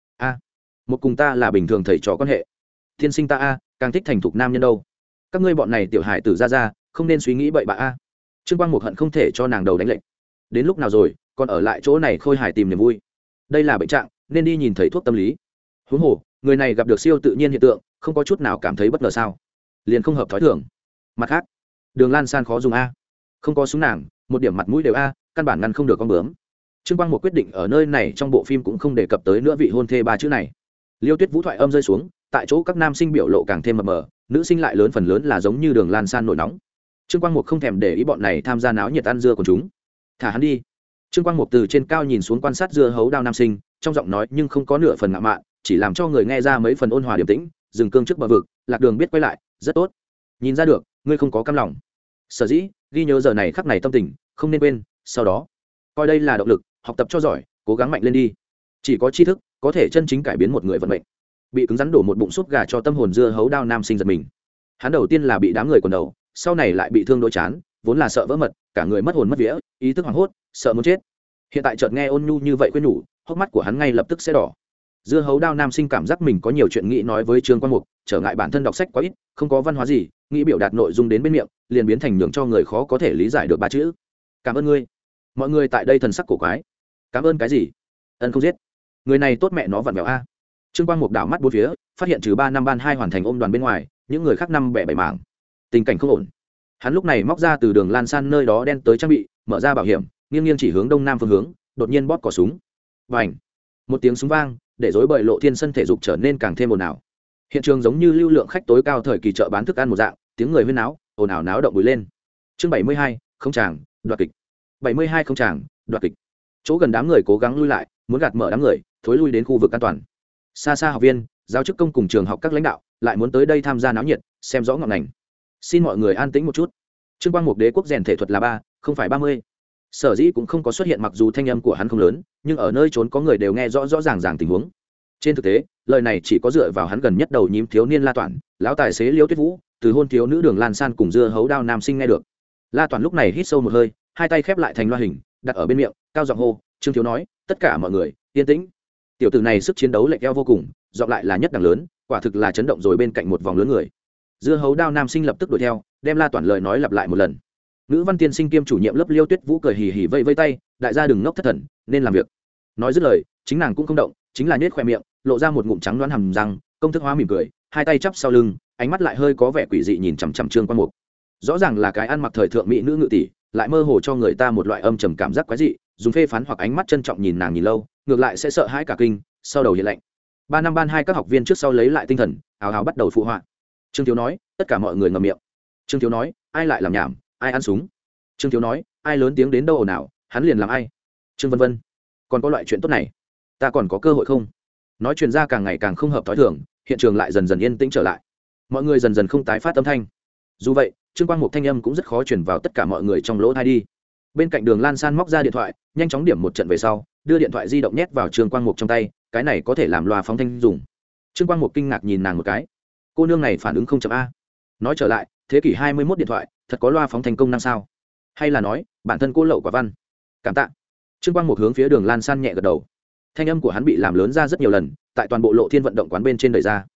a một cùng ta là bình thường thầy trò quan hệ, thiên sinh ta a càng thích thành thục nam nhân đâu, các ngươi bọn này tiểu hải tử ra không nên suy nghĩ bậy bạ a. Trương Quang Mục hận không thể cho nàng đầu đánh lệnh, đến lúc nào rồi còn ở lại chỗ này khôi hài tìm niềm vui, đây là bệnh trạng, nên đi nhìn thầy thuốc tâm lý. Huống hồ người này gặp được siêu tự nhiên hiện tượng, không có chút nào cảm thấy bất ngờ sao, liền không hợp thói thường. Mặt khác đường lan san khó dùng a, không có súng nàng một điểm mặt mũi đều a, căn bản ngăn không được con bướm. Trương Quang Mục quyết định ở nơi này trong bộ phim cũng không đề cập tới nữa vị hôn thê ba chữ này. Liêu Tuyết Vũ thoại âm rơi xuống, tại chỗ các nam sinh biểu lộ càng thêm mập mờ, nữ sinh lại lớn phần lớn là giống như đường lan san nổi nóng. Trương Quang Mục không thèm để ý bọn này tham gia náo nhiệt ăn dưa của chúng, thả hắn đi. Trương Quang Mục từ trên cao nhìn xuống quan sát dưa hấu đao nam sinh, trong giọng nói nhưng không có nửa phần ngạo mạn, chỉ làm cho người nghe ra mấy phần ôn hòa điềm tĩnh, dừng cương trước bờ vực, lạc đường biết quay lại, rất tốt. Nhìn ra được, ngươi không có cam lòng. Sở dĩ, ghi nhớ giờ này khắc này tâm tình, không nên quên, sau đó coi đây là động lực, học tập cho giỏi, cố gắng mạnh lên đi. Chỉ có tri thức có thể chân chính cải biến một người vận mệnh. Bị cứng rắn đổ một bụng súp gà cho tâm hồn dưa hấu đao nam sinh giật mình. Hắn đầu tiên là bị đám người quần đầu, sau này lại bị thương đôi chán, vốn là sợ vỡ mật, cả người mất hồn mất vía, ý thức hoảng hốt, sợ muốn chết. Hiện tại chợt nghe ôn nhu như vậy khuyên nhủ, hốc mắt của hắn ngay lập tức sẽ đỏ. Dưa hấu đao nam sinh cảm giác mình có nhiều chuyện nghĩ nói với Trương Quang Mục, trở ngại bản thân đọc sách quá ít, không có văn hóa gì, nghĩ biểu đạt nội dung đến bên miệng, liền biến thành nhường cho người khó có thể lý giải được ba chữ. Cảm ơn ngươi. Mọi người tại đây thần sắc cổ quái. Cảm ơn cái gì? Ân không giết. Người này tốt mẹ nó vặn vẹo a. Trương Quang Mục đảo mắt bốn phía, phát hiện trừ 3 năm ban 2 hoàn thành ôm đoàn bên ngoài, những người khác năm bẻ bảy mảng. Tình cảnh không ổn. Hắn lúc này móc ra từ đường lan san nơi đó đen tới trang bị, mở ra bảo hiểm, nghiêng nghiêng chỉ hướng đông nam phương hướng, đột nhiên bóp cò súng. Bành! Một tiếng súng vang, để rối bời lộ thiên sân thể dục trở nên càng thêm ồn ào. Hiện trường giống như lưu lượng khách tối cao thời kỳ chợ bán thức ăn một dạng, tiếng người huyên náo, ồn ào náo động bùi lên. Chương 72, không tràng, đoạt kịch. 72 không tràng, đoạt kịch. Chỗ gần đám người cố gắng lui lại, muốn gạt mở đám người, thối lui đến khu vực an toàn. Xa xa học viên, giáo chức công cùng trường học các lãnh đạo, lại muốn tới đây tham gia náo nhiệt, xem rõ ngọn ngành. Xin mọi người an tĩnh một chút. Trương Quang Mục đế quốc rèn thể thuật là 3, không phải 30. Sở dĩ cũng không có xuất hiện, mặc dù thanh âm của hắn không lớn, nhưng ở nơi trốn có người đều nghe rõ rõ ràng ràng tình huống. Trên thực tế, lời này chỉ có dựa vào hắn gần nhất đầu nhím thiếu niên La Toản, lão tài xế Liêu Tuyết Vũ, từ hôn thiếu nữ đường lan san cùng dưa hấu đao nam sinh nghe được. La Toản lúc này hít sâu một hơi, hai tay khép lại thành loa hình, đặt ở bên miệng, cao giọng hô, Trương thiếu nói, tất cả mọi người yên tĩnh. Tiểu tử này sức chiến đấu lệch eo vô cùng, giọng lại là nhất đẳng lớn, quả thực là chấn động rồi bên cạnh một vòng lớn người. Dưa hấu đao nam sinh lập tức đuổi theo, đem La Toản lời nói lặp lại một lần. Nữ văn tiên sinh kiêm chủ nhiệm lớp Liêu Tuyết Vũ cười hì hì vây vây tay, đại gia đừng ngốc thất thần, nên làm việc. Nói dứt lời, chính nàng cũng không động, chính là nhếch khóe miệng, lộ ra một ngụm trắng đoán hàm răng, công thức hóa mỉm cười, hai tay chắp sau lưng, ánh mắt lại hơi có vẻ quỷ dị nhìn chằm chằm Trương Quang Mục. Rõ ràng là cái ăn mặc thời thượng mỹ nữ ngự tỷ, lại mơ hồ cho người ta một loại âm trầm cảm giác quái dị, dùng phê phán hoặc ánh mắt trân trọng nhìn nàng nhìn lâu, ngược lại sẽ sợ hãi cả kinh, sau đầu hiện lạnh. 3 năm ban 2 các học viên trước sau lấy lại tinh thần, hào hào bắt đầu phụ họa. Trương thiếu nói, tất cả mọi người ngậm miệng. Trương thiếu nói, ai lại làm nhảm, ai ăn súng. Trương thiếu nói, ai lớn tiếng đến đâu ồn ào, hắn liền làm ai. Trương vân vân, còn có loại chuyện tốt này, ta còn có cơ hội không? Nói chuyện ra càng ngày càng không hợp thói thường, hiện trường lại dần dần yên tĩnh trở lại, mọi người dần dần không tái phát âm thanh. Dù vậy, Trương Quang Mục thanh âm cũng rất khó truyền vào tất cả mọi người trong lỗ tai đi. Bên cạnh đường lan san móc ra điện thoại, nhanh chóng điểm một trận về sau, đưa điện thoại di động nhét vào Trương Quang Mục trong tay, cái này có thể làm loa phóng thanh dùng. Trương Quang Mục kinh ngạc nhìn nàng một cái, cô nương này phản ứng không chậm a. Nói trở lại, thế kỷ 21 điện thoại thật có loa phóng thanh công năng sao? Hay là nói bản thân cô lậu quả văn? Cảm tạ. Trương Quang Mục hướng phía đường lan san nhẹ gật đầu. Thanh âm của hắn bị làm lớn ra rất nhiều lần, tại toàn bộ lộ thiên vận động quán bên trên đời ra.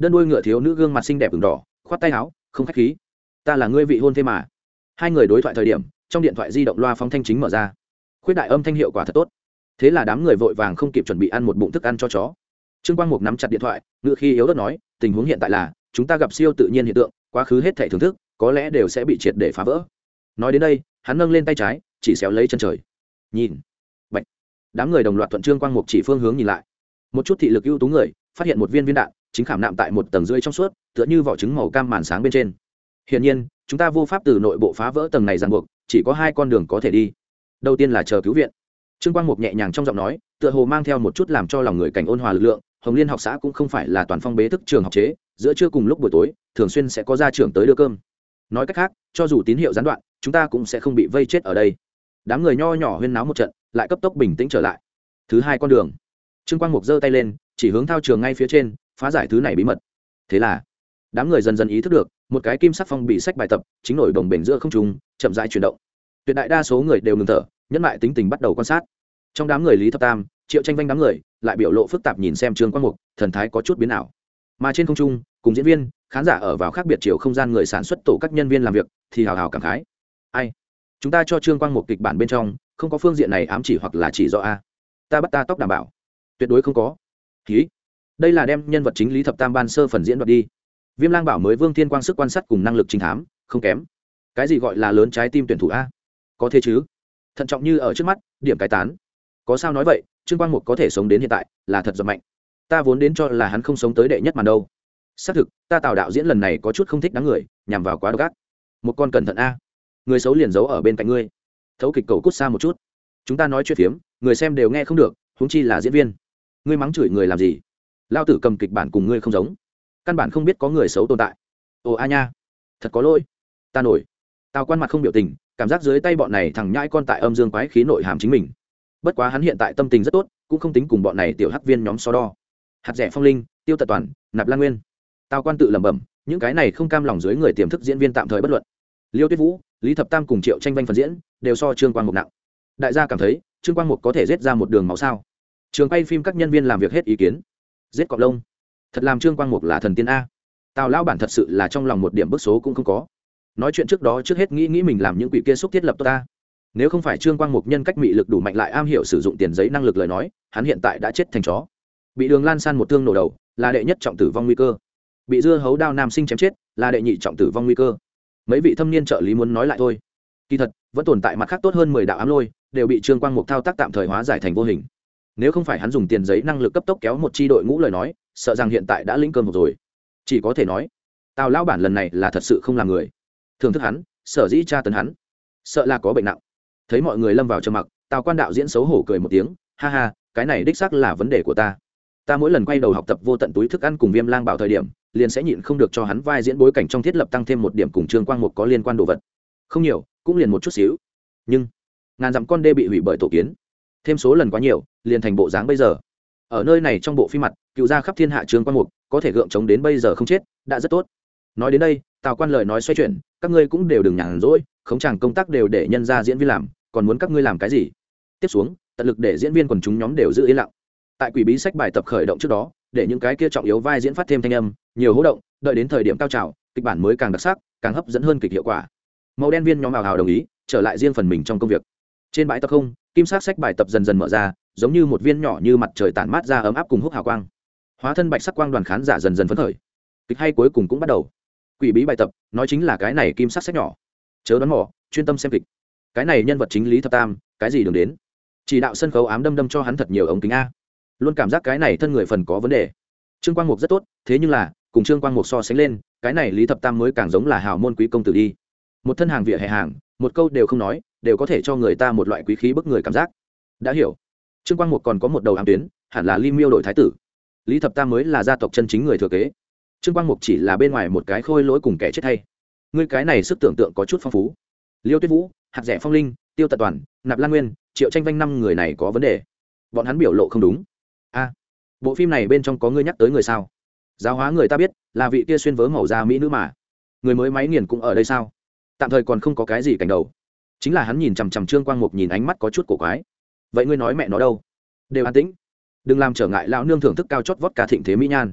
đơn đuôi ngựa thiếu nữ gương mặt xinh đẹp ửng đỏ khoát tay áo không khách khí, ta là ngươi vị hôn thê mà. Hai người đối thoại thời điểm trong điện thoại di động loa phóng thanh chính mở ra, khuyết đại âm thanh hiệu quả thật tốt. Thế là đám người vội vàng không kịp chuẩn bị ăn một bụng thức ăn cho chó. Trương Quang Mục nắm chặt điện thoại, ngựa khi yếu ớt nói, tình huống hiện tại là chúng ta gặp siêu tự nhiên hiện tượng, quá khứ hết thảy thưởng thức có lẽ đều sẽ bị triệt để phá vỡ. Nói đến đây hắn nâng lên tay trái chỉ xéo lấy chân trời, nhìn bạch. Đám người đồng loạt thuận Trương Quang Mục chỉ phương hướng nhìn lại, một chút thị lực ưu tú người phát hiện một viên viên đạn chính khảm nạm tại một tầng rưỡi trong suốt tựa như vỏ trứng màu cam màn sáng bên trên. Hiển nhiên chúng ta vô pháp từ nội bộ phá vỡ tầng này ràng buộc, chỉ có hai con đường có thể đi. Đầu tiên là chờ cứu viện. Trương Quang Mục nhẹ nhàng trong giọng nói tựa hồ mang theo một chút làm cho lòng người cảnh ôn hòa lực lượng. Hồng Liên học xã cũng không phải là toàn phong bế thức trường học chế, giữa trưa cùng lúc buổi tối thường xuyên sẽ có gia trưởng tới đưa cơm. Nói cách khác, cho dù tín hiệu gián đoạn chúng ta cũng sẽ không bị vây chết ở đây. Đám người nho nhỏ huyên náo một trận lại cấp tốc bình tĩnh trở lại. Thứ hai con đường. Trương Quang Mục giơ tay lên chỉ hướng thao trường ngay phía trên, phá giải thứ này bí mật. Thế là đám người dần dần ý thức được một cái kim sắc phong bị sách bài tập chính nổi đồng bền giữa không trung chậm rãi chuyển động. Tuyệt đại đa số người đều ngừng thở, nhẫn lại tính tình bắt đầu quan sát. Trong đám người Lý Thập Tam, Triệu Tranh Vanh đám người lại biểu lộ phức tạp nhìn xem Trương Quang Mục, thần thái có chút biến ảo. Mà trên không trung cùng diễn viên khán giả ở vào khác biệt chiều không gian người sản xuất tổ các nhân viên làm việc thì hào hào cảm khái. Ai, chúng ta cho Trương Quang Mục kịch bản bên trong không có phương diện này ám chỉ hoặc là chỉ rõ a? Ta bắt ta tóc đảm bảo tuyệt đối không có. Ký, đây là đem nhân vật chính Lý Thập Tam ban sơ phần diễn đoạt đi. Viêm Lang bảo mới Vương Thiên Quang sức quan sát cùng năng lực trinh thám không kém. Cái gì gọi là lớn trái tim tuyển thủ a? Có thế chứ? Thận trọng như ở trước mắt, điểm cái tán. Có sao nói vậy, Trương Quang Mục có thể sống đến hiện tại là thật giật mạnh. Ta vốn đến cho là hắn không sống tới đệ nhất màn đâu. Xác thực ta Tào đạo diễn lần này có chút không thích đám người nhằm vào quá độc ác. Một con cẩn thận a, người xấu liền giấu ở bên cạnh ngươi. Thấu kịch cầu cút xa một chút, chúng ta nói chuyện phiếm người xem đều nghe không được, huống chi là diễn viên. Ngươi mắng chửi người làm gì? Lao tử cầm kịch bản cùng ngươi không giống, căn bản không biết có người xấu tồn tại. Ồ a nha, thật có lỗi, ta nổi. Tào Quan mặt không biểu tình, cảm giác dưới tay bọn này thằng nhãi con tại âm dương quái khí nội hàm chính mình. Bất quá hắn hiện tại tâm tình rất tốt, cũng không tính cùng bọn này tiểu hắc viên nhóm so đo. Hạt rẻ Phong Linh, Tiêu Tật Toàn, Nạp Lan Nguyên. Tào Quan tự lẩm bẩm, những cái này không cam lòng dưới người tiềm thức diễn viên tạm thời bất luận. Liêu Tuyết Vũ, Lý Thập Tam cùng Triệu Tranh Vanh phần diễn đều so Trương Quang Mục nặng. Đại gia cảm thấy Trương Quang Mục có thể giết ra một đường máu sao? Trường quay phim các nhân viên làm việc hết ý kiến. Giết cọp lông, thật làm Trương Quang Mục là thần tiên a. Tào lão bản thật sự là trong lòng một điểm bức số cũng không có. Nói chuyện trước đó trước hết nghĩ mình làm những quỷ kia xúc thiết lập tốt ta. Nếu không phải Trương Quang Mục nhân cách mị lực đủ mạnh lại am hiểu sử dụng tiền giấy năng lực lời nói, hắn hiện tại đã chết thành chó. Bị Đường Lan San một thương nổ đầu là đệ nhất trọng tử vong nguy cơ, bị dưa hấu đao nam sinh chém chết là đệ nhị trọng tử vong nguy cơ. Mấy vị thâm niên trợ lý muốn nói lại thôi, kỳ thật vẫn tồn tại mặt khác tốt hơn 10 đạo ám lôi đều bị Trương Quang Mục thao tác tạm thời hóa giải thành vô hình. Nếu không phải hắn dùng tiền giấy năng lực cấp tốc kéo một chi đội ngũ lời nói, sợ rằng hiện tại đã lĩnh cơm một rồi. Chỉ có thể nói Tào lão bản lần này là thật sự không làm người. Thưởng thức hắn, sở dĩ tra tấn hắn, sợ là có bệnh nặng. Thấy mọi người lâm vào trầm mặc, Tào Quan đạo diễn xấu hổ cười một tiếng, ha ha, cái này đích xác là vấn đề của ta. Ta mỗi lần quay đầu học tập vô tận túi thức ăn cùng Viêm Lang bảo thời điểm, liền sẽ nhịn không được cho hắn vai diễn bối cảnh trong thiết lập tăng thêm một điểm cùng Trương Quang Mục có liên quan đồ vật. Không nhiều, cũng liền một chút xíu. Nhưng ngàn dặm con đê bị hủy bởi tổ kiến, thêm số lần quá nhiều, liền thành bộ dáng bây giờ. Ở nơi này trong bộ phim mặt, cựu gia khắp thiên hạ Trương Quang Mục có thể gượng chống đến bây giờ không chết, đã rất tốt. Nói đến đây, Tào Quan lời nói xoay chuyển, các ngươi cũng đều đừng nhàn rỗi, khống chàng công tác đều để nhân ra diễn viên làm, còn muốn các ngươi làm cái gì? Tiếp xuống, tận lực để diễn viên quần chúng nhóm đều giữ yên lặng. Tại quỷ bí sách bài tập khởi động trước đó, để những cái kia trọng yếu vai diễn phát thêm thanh âm, nhiều hô động, đợi đến thời điểm cao trào, kịch bản mới càng đặc sắc, càng hấp dẫn hơn kịch hiệu quả. Màu đen viên nhóm ào ào đồng ý, trở lại riêng phần mình trong công việc. Trên bãi tập không, kim sắc sách bài tập dần dần mở ra, giống như một viên nhỏ như mặt trời tản mát ra ấm áp cùng húc hào quang. Hóa thân bạch sắc quang đoàn khán giả dần dần phấn khởi. Kịch hay cuối cùng cũng bắt đầu. Quỷ bí bài tập, nói chính là cái này kim sắc sách nhỏ. Chớ đoán mò, chuyên tâm xem kịch. Cái này nhân vật chính Lý Thập Tam, cái gì đường đến? Chỉ đạo sân khấu ám đâm đâm cho hắn thật nhiều ống kính a. Luôn cảm giác cái này thân người phần có vấn đề. Trương Quang Mục rất tốt, thế nhưng là, cùng Trương Quang Mục so sánh lên, cái này Lý Thập Tam mới càng giống là hào môn quý công tử đi. Một thân hàng vỉa hè hàng, một câu đều không nói, đều có thể cho người ta một loại quý khí bức người cảm giác. Đã hiểu. Trương Quang Mục còn có một đầu ám tuyến, hẳn là Ly Miêu đổi thái tử. Lý Thập Tam mới là gia tộc chân chính người thừa kế. Trương Quang Mục chỉ là bên ngoài một cái khôi lỗi cùng kẻ chết hay. Ngươi cái này sức tưởng tượng có chút phong phú. Liêu Tuyết Vũ, Hạt Rẻ Phong Linh, Tiêu Tật Toàn, Nạp Lan Nguyên, Triệu Tranh Vanh 5 người này có vấn đề. Bọn hắn biểu lộ không đúng. A, bộ phim này bên trong có ngươi nhắc tới người sao? Giáo hóa người ta biết, là vị kia xuyên vớ màu da mỹ nữ mà. Người mới máy nghiền cũng ở đây sao? Tạm thời còn không có cái gì cảnh đầu. Chính là hắn nhìn chằm chằm Trương Quang Mục nhìn ánh mắt có chút cổ quái. Vậy ngươi nói mẹ nó đâu? Đều an tĩnh. Đừng làm trở ngại lão nương thưởng thức cao chót vót ca thịnh thế mỹ nhan.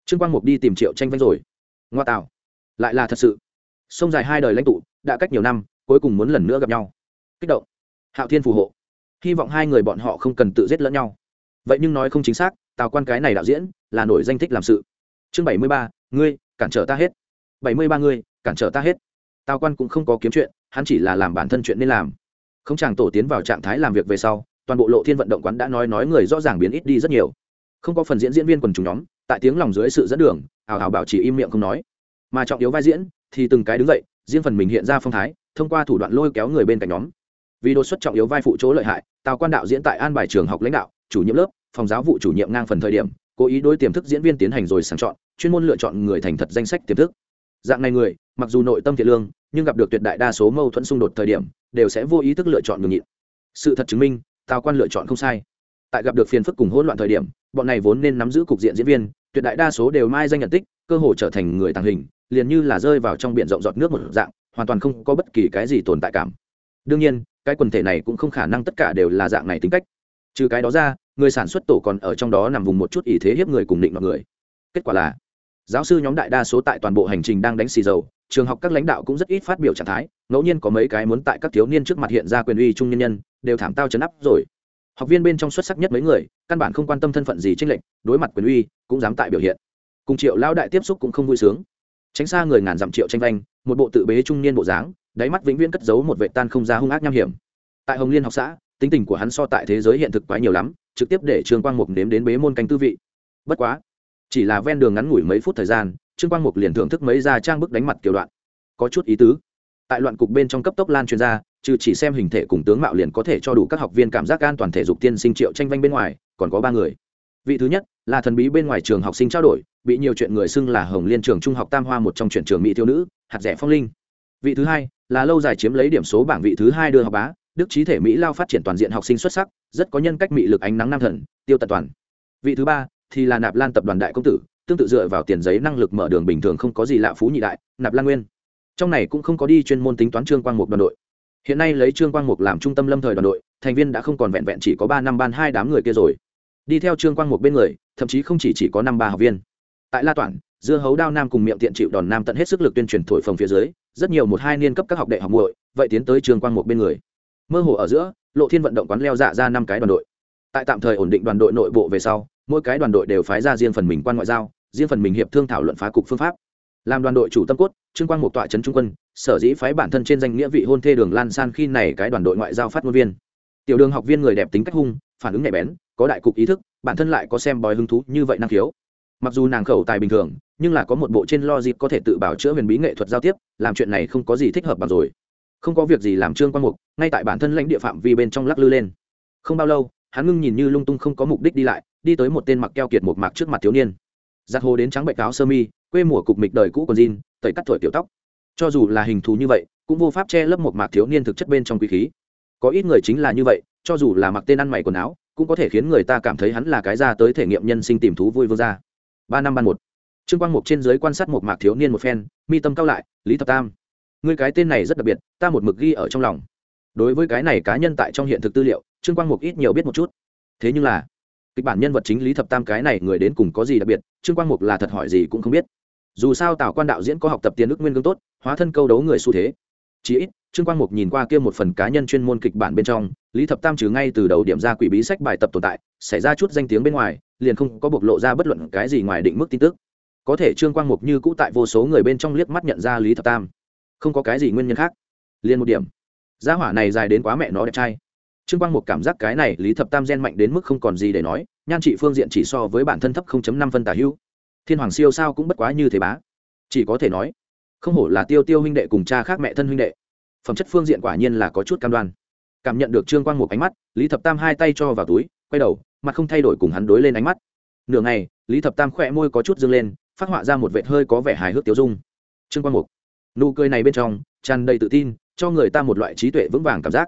Trương Quang Mục đi tìm Triệu Tranh Vanh rồi. Ngoa tạo, lại là thật sự. Sông dài hai đời lãnh tụ, đã cách nhiều năm, cuối cùng muốn lần nữa gặp nhau. Kích động. Hạo Thiên phù hộ. Hy vọng hai người bọn họ không cần tự giết lẫn nhau. Vậy nhưng nói không chính xác, Tào Quan cái này đạo diễn là nổi danh thích làm sự. Chương 73, ngươi cản trở ta hết. 73 ngươi cản trở ta hết. Tào Quan cũng không có kiếm chuyện, hắn chỉ là làm bản thân chuyện nên làm. Không chàng tổ tiến vào trạng thái làm việc về sau, toàn bộ Lộ Thiên vận động quán đã nói người rõ ràng biến ít đi rất nhiều. Không có phần diễn viên quần chúng nhóm, tại tiếng lòng dưới sự dẫn đường, ảo ảo bảo chỉ im miệng không nói. Mà trọng yếu vai diễn thì từng cái đứng dậy, riêng phần mình hiện ra phong thái, thông qua thủ đoạn lôi kéo người bên cạnh nhóm. Vì đột xuất trọng yếu vai phụ chỗ lợi hại, Tào Quan đạo diễn tại an bài trường học lãnh đạo, chủ nhiệm lớp, phòng giáo vụ chủ nhiệm ngang phần thời điểm, cố ý đối tiềm thức diễn viên tiến hành rồi sàng chọn, chuyên môn lựa chọn người thành thật danh sách tiềm thức. Dạng này người, mặc dù nội tâm thiện lương, nhưng gặp được tuyệt đại đa số mâu thuẫn xung đột thời điểm, đều sẽ vô ý thức lựa chọn nhường nhịn. Sự thật chứng minh, Tào Quan lựa chọn không sai. Tại gặp được phiền phức cùng hỗn loạn thời điểm, bọn này vốn nên nắm giữ cục diện diễn viên, tuyệt đại đa số đều mai danh nhận tích, cơ hội trở thành người tàng hình, liền như là rơi vào trong biển rộng giọt nước một dạng, hoàn toàn không có bất kỳ cái gì tồn tại cảm. Đương nhiên, cái quần thể này cũng không khả năng tất cả đều là dạng này tính cách. Trừ cái đó ra, người sản xuất tổ còn ở trong đó nằm vùng một chút ỷ thế hiếp người cùng định mọi người. Kết quả là, giáo sư nhóm đại đa số tại toàn bộ hành trình đang đánh xì dầu, trường học các lãnh đạo cũng rất ít phát biểu trạng thái, ngẫu nhiên có mấy cái muốn tại các thiếu niên trước mặt hiện ra quyền uy trung nhân nhân, đều thảm tao chấn áp rồi. Học viên bên trong xuất sắc nhất mấy người, căn bản không quan tâm thân phận gì chênh lệch, đối mặt quyền uy cũng dám tại biểu hiện. Cùng Triệu lão đại tiếp xúc cũng không vui sướng. Tránh xa người ngàn dặm Triệu Tranh Vanh, một bộ tự bế trung niên bộ dáng, đáy mắt vĩnh viễn cất giấu một vệ tan không ra hung ác nham hiểm. Tại Hồng Liên học xã, tính tình của hắn so tại thế giới hiện thực quá nhiều lắm, trực tiếp để Trương Quang Mục nếm đến bế môn canh tư vị. Bất quá, chỉ là ven đường ngắn ngủi mấy phút thời gian, Trương Quang Mục liền thưởng thức mấy gia trang bức đánh mặt kiểu đoạn, có chút ý tứ. Tại loạn cục bên trong cấp tốc lan truyền ra, trừ chỉ xem hình thể cùng tướng mạo liền có thể cho đủ các học viên cảm giác an toàn thể dục tiên sinh Triệu Tranh Vanh bên ngoài, còn có 3 người. Vị thứ nhất là thần bí bên ngoài trường học sinh trao đổi, bị nhiều chuyện người xưng là Hồng Liên trường trung học Tam Hoa một trong chuyển trường mỹ thiếu nữ, hạt rẻ Phong Linh. Vị thứ hai là lâu dài chiếm lấy điểm số bảng vị thứ hai đưa học bá, đức trí thể mỹ lao phát triển toàn diện học sinh xuất sắc, rất có nhân cách mị lực ánh nắng nam thần, Tiêu Tật Toàn. Vị thứ ba thì là Nạp Lan tập đoàn đại công tử, tương tự dựa vào tiền giấy năng lực mở đường bình thường không có gì lạ phú nhị đại, Nạp Lan Nguyên. Trong này cũng không có đi chuyên môn tính toán Trương Quang Mục đoàn đội. Hiện nay lấy Trương Quang Mục làm trung tâm lâm thời đoàn đội, thành viên đã không còn vẹn vẹn chỉ có 3 năm ban 2 đám người kia rồi. Đi theo Trương Quang Mục bên người, thậm chí không chỉ có 5-3 học viên. Tại La Toản, dưa hấu đao nam cùng miệng tiện chịu đòn nam tận hết sức lực tuyên truyền thổi phồng phía dưới, rất nhiều 1-2 niên cấp các học đệ học muội, vậy tiến tới Trương Quang Mục bên người. Mơ hồ ở giữa, Lộ Thiên vận động quán leo dạ ra 5 cái đoàn đội. Tại tạm thời ổn định đoàn đội nội bộ về sau, mỗi cái đoàn đội đều phái ra riêng phần mình quan ngoại giao, riêng phần mình hiệp thương thảo luận phá cục phương pháp. Làm đoàn đội chủ tâm cốt, Trương Quang Mục tọa trấn trung quân, sở dĩ phái bản thân trên danh nghĩa vị hôn thê Đường Lan San khi này cái đoàn đội ngoại giao phát ngôn viên. Tiểu Đường học viên người đẹp tính cách hung, phản ứng nhạy bén, có đại cục ý thức, bản thân lại có xem bói hứng thú như vậy năng khiếu. Mặc dù nàng khẩu tài bình thường, nhưng là có một bộ trên logic có thể tự bảo chữa huyền bí nghệ thuật giao tiếp, làm chuyện này không có gì thích hợp bằng rồi. Không có việc gì làm Trương Quang Mục, ngay tại bản thân lãnh địa phạm vi bên trong lắc lư lên. Không bao lâu, hắn ngưng nhìn như lung tung không có mục đích đi lại, đi tới một tên mặc keo kiệt một mạc trước mặt thiếu niên. Giặt hồ đến trắng bệnh áo sơ mi, quê mùa cục mịch đời cũ còn jean, tẩy cắt thổi tiểu tóc. Cho dù là hình thù như vậy, cũng vô pháp che lấp một mạc thiếu niên thực chất bên trong quý khí. Có ít người chính là như vậy, cho dù là mặc tên ăn mày quần áo, cũng có thể khiến người ta cảm thấy hắn là cái ra tới thể nghiệm nhân sinh tìm thú vui vương gia. 3 năm ban 1. Trương Quang Mục trên dưới quan sát một mạc thiếu niên một phen, mi tâm cao lại, Lý Thập Tam. Ngươi cái tên này rất đặc biệt, ta một mực ghi ở trong lòng. Đối với cái này cá nhân tại trong hiện thực tư liệu, Trương Quang Mục ít nhiều biết một chút. Thế nhưng là, kịch bản nhân vật chính Lý Thập Tam cái này người đến cùng có gì đặc biệt, Trương Quang Mục là thật hỏi gì cũng không biết. Dù sao Tào Quan đạo diễn có học tập tiền ức nguyên gương tốt, hóa thân câu đấu người xu thế. Chỉ ít, Trương Quang Mục nhìn qua kia một phần cá nhân chuyên môn kịch bản bên trong, Lý Thập Tam trừ ngay từ đầu điểm ra quỷ bí sách bài tập tồn tại, xảy ra chút danh tiếng bên ngoài, liền không có bộc lộ ra bất luận cái gì ngoài định mức tin tức. Có thể Trương Quang Mục như cũ tại vô số người bên trong liếc mắt nhận ra Lý Thập Tam, không có cái gì nguyên nhân khác, liền một điểm, gia hỏa này dài đến quá mẹ nó đẹp trai. Trương Quang Mục cảm giác cái này Lý Thập Tam gen mạnh đến mức không còn gì để nói, nhan trị phương diện chỉ so với bản thân thấp 0.5 phân tả hữu. Thiên Hoàng siêu sao cũng bất quá như thế bá, chỉ có thể nói, không hổ là Tiêu Tiêu huynh đệ cùng cha khác mẹ thân huynh đệ. Phẩm chất phương diện quả nhiên là có chút cam đoan. Cảm nhận được Trương Quang Mục ánh mắt, Lý Thập Tam hai tay cho vào túi, quay đầu, mặt không thay đổi cùng hắn đối lên ánh mắt. Nửa ngày, Lý Thập Tam khỏe môi có chút dương lên, phát họa ra một vệt hơi có vẻ hài hước tiêu dung. Trương Quang Mục, nụ cười này bên trong tràn đầy tự tin, cho người ta một loại trí tuệ vững vàng cảm giác.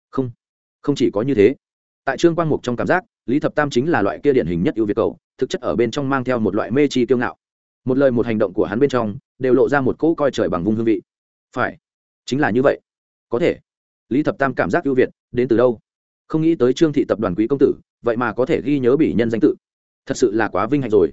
Không chỉ có như thế, tại Trương Quang Mục trong cảm giác, Lý Thập Tam chính là loại kia điển hình nhất ưu việt cầu, thực chất ở bên trong mang theo một loại mê chi kiêu ngạo. Một lời một hành động của hắn bên trong đều lộ ra một cỗ coi trời bằng vung hương vị. Phải, chính là như vậy. Có thể, Lý Thập Tam cảm giác ưu việt đến từ đâu? Không nghĩ tới Trương thị tập đoàn quý công tử, vậy mà có thể ghi nhớ bỉ nhân danh tự, thật sự là quá vinh hạnh rồi.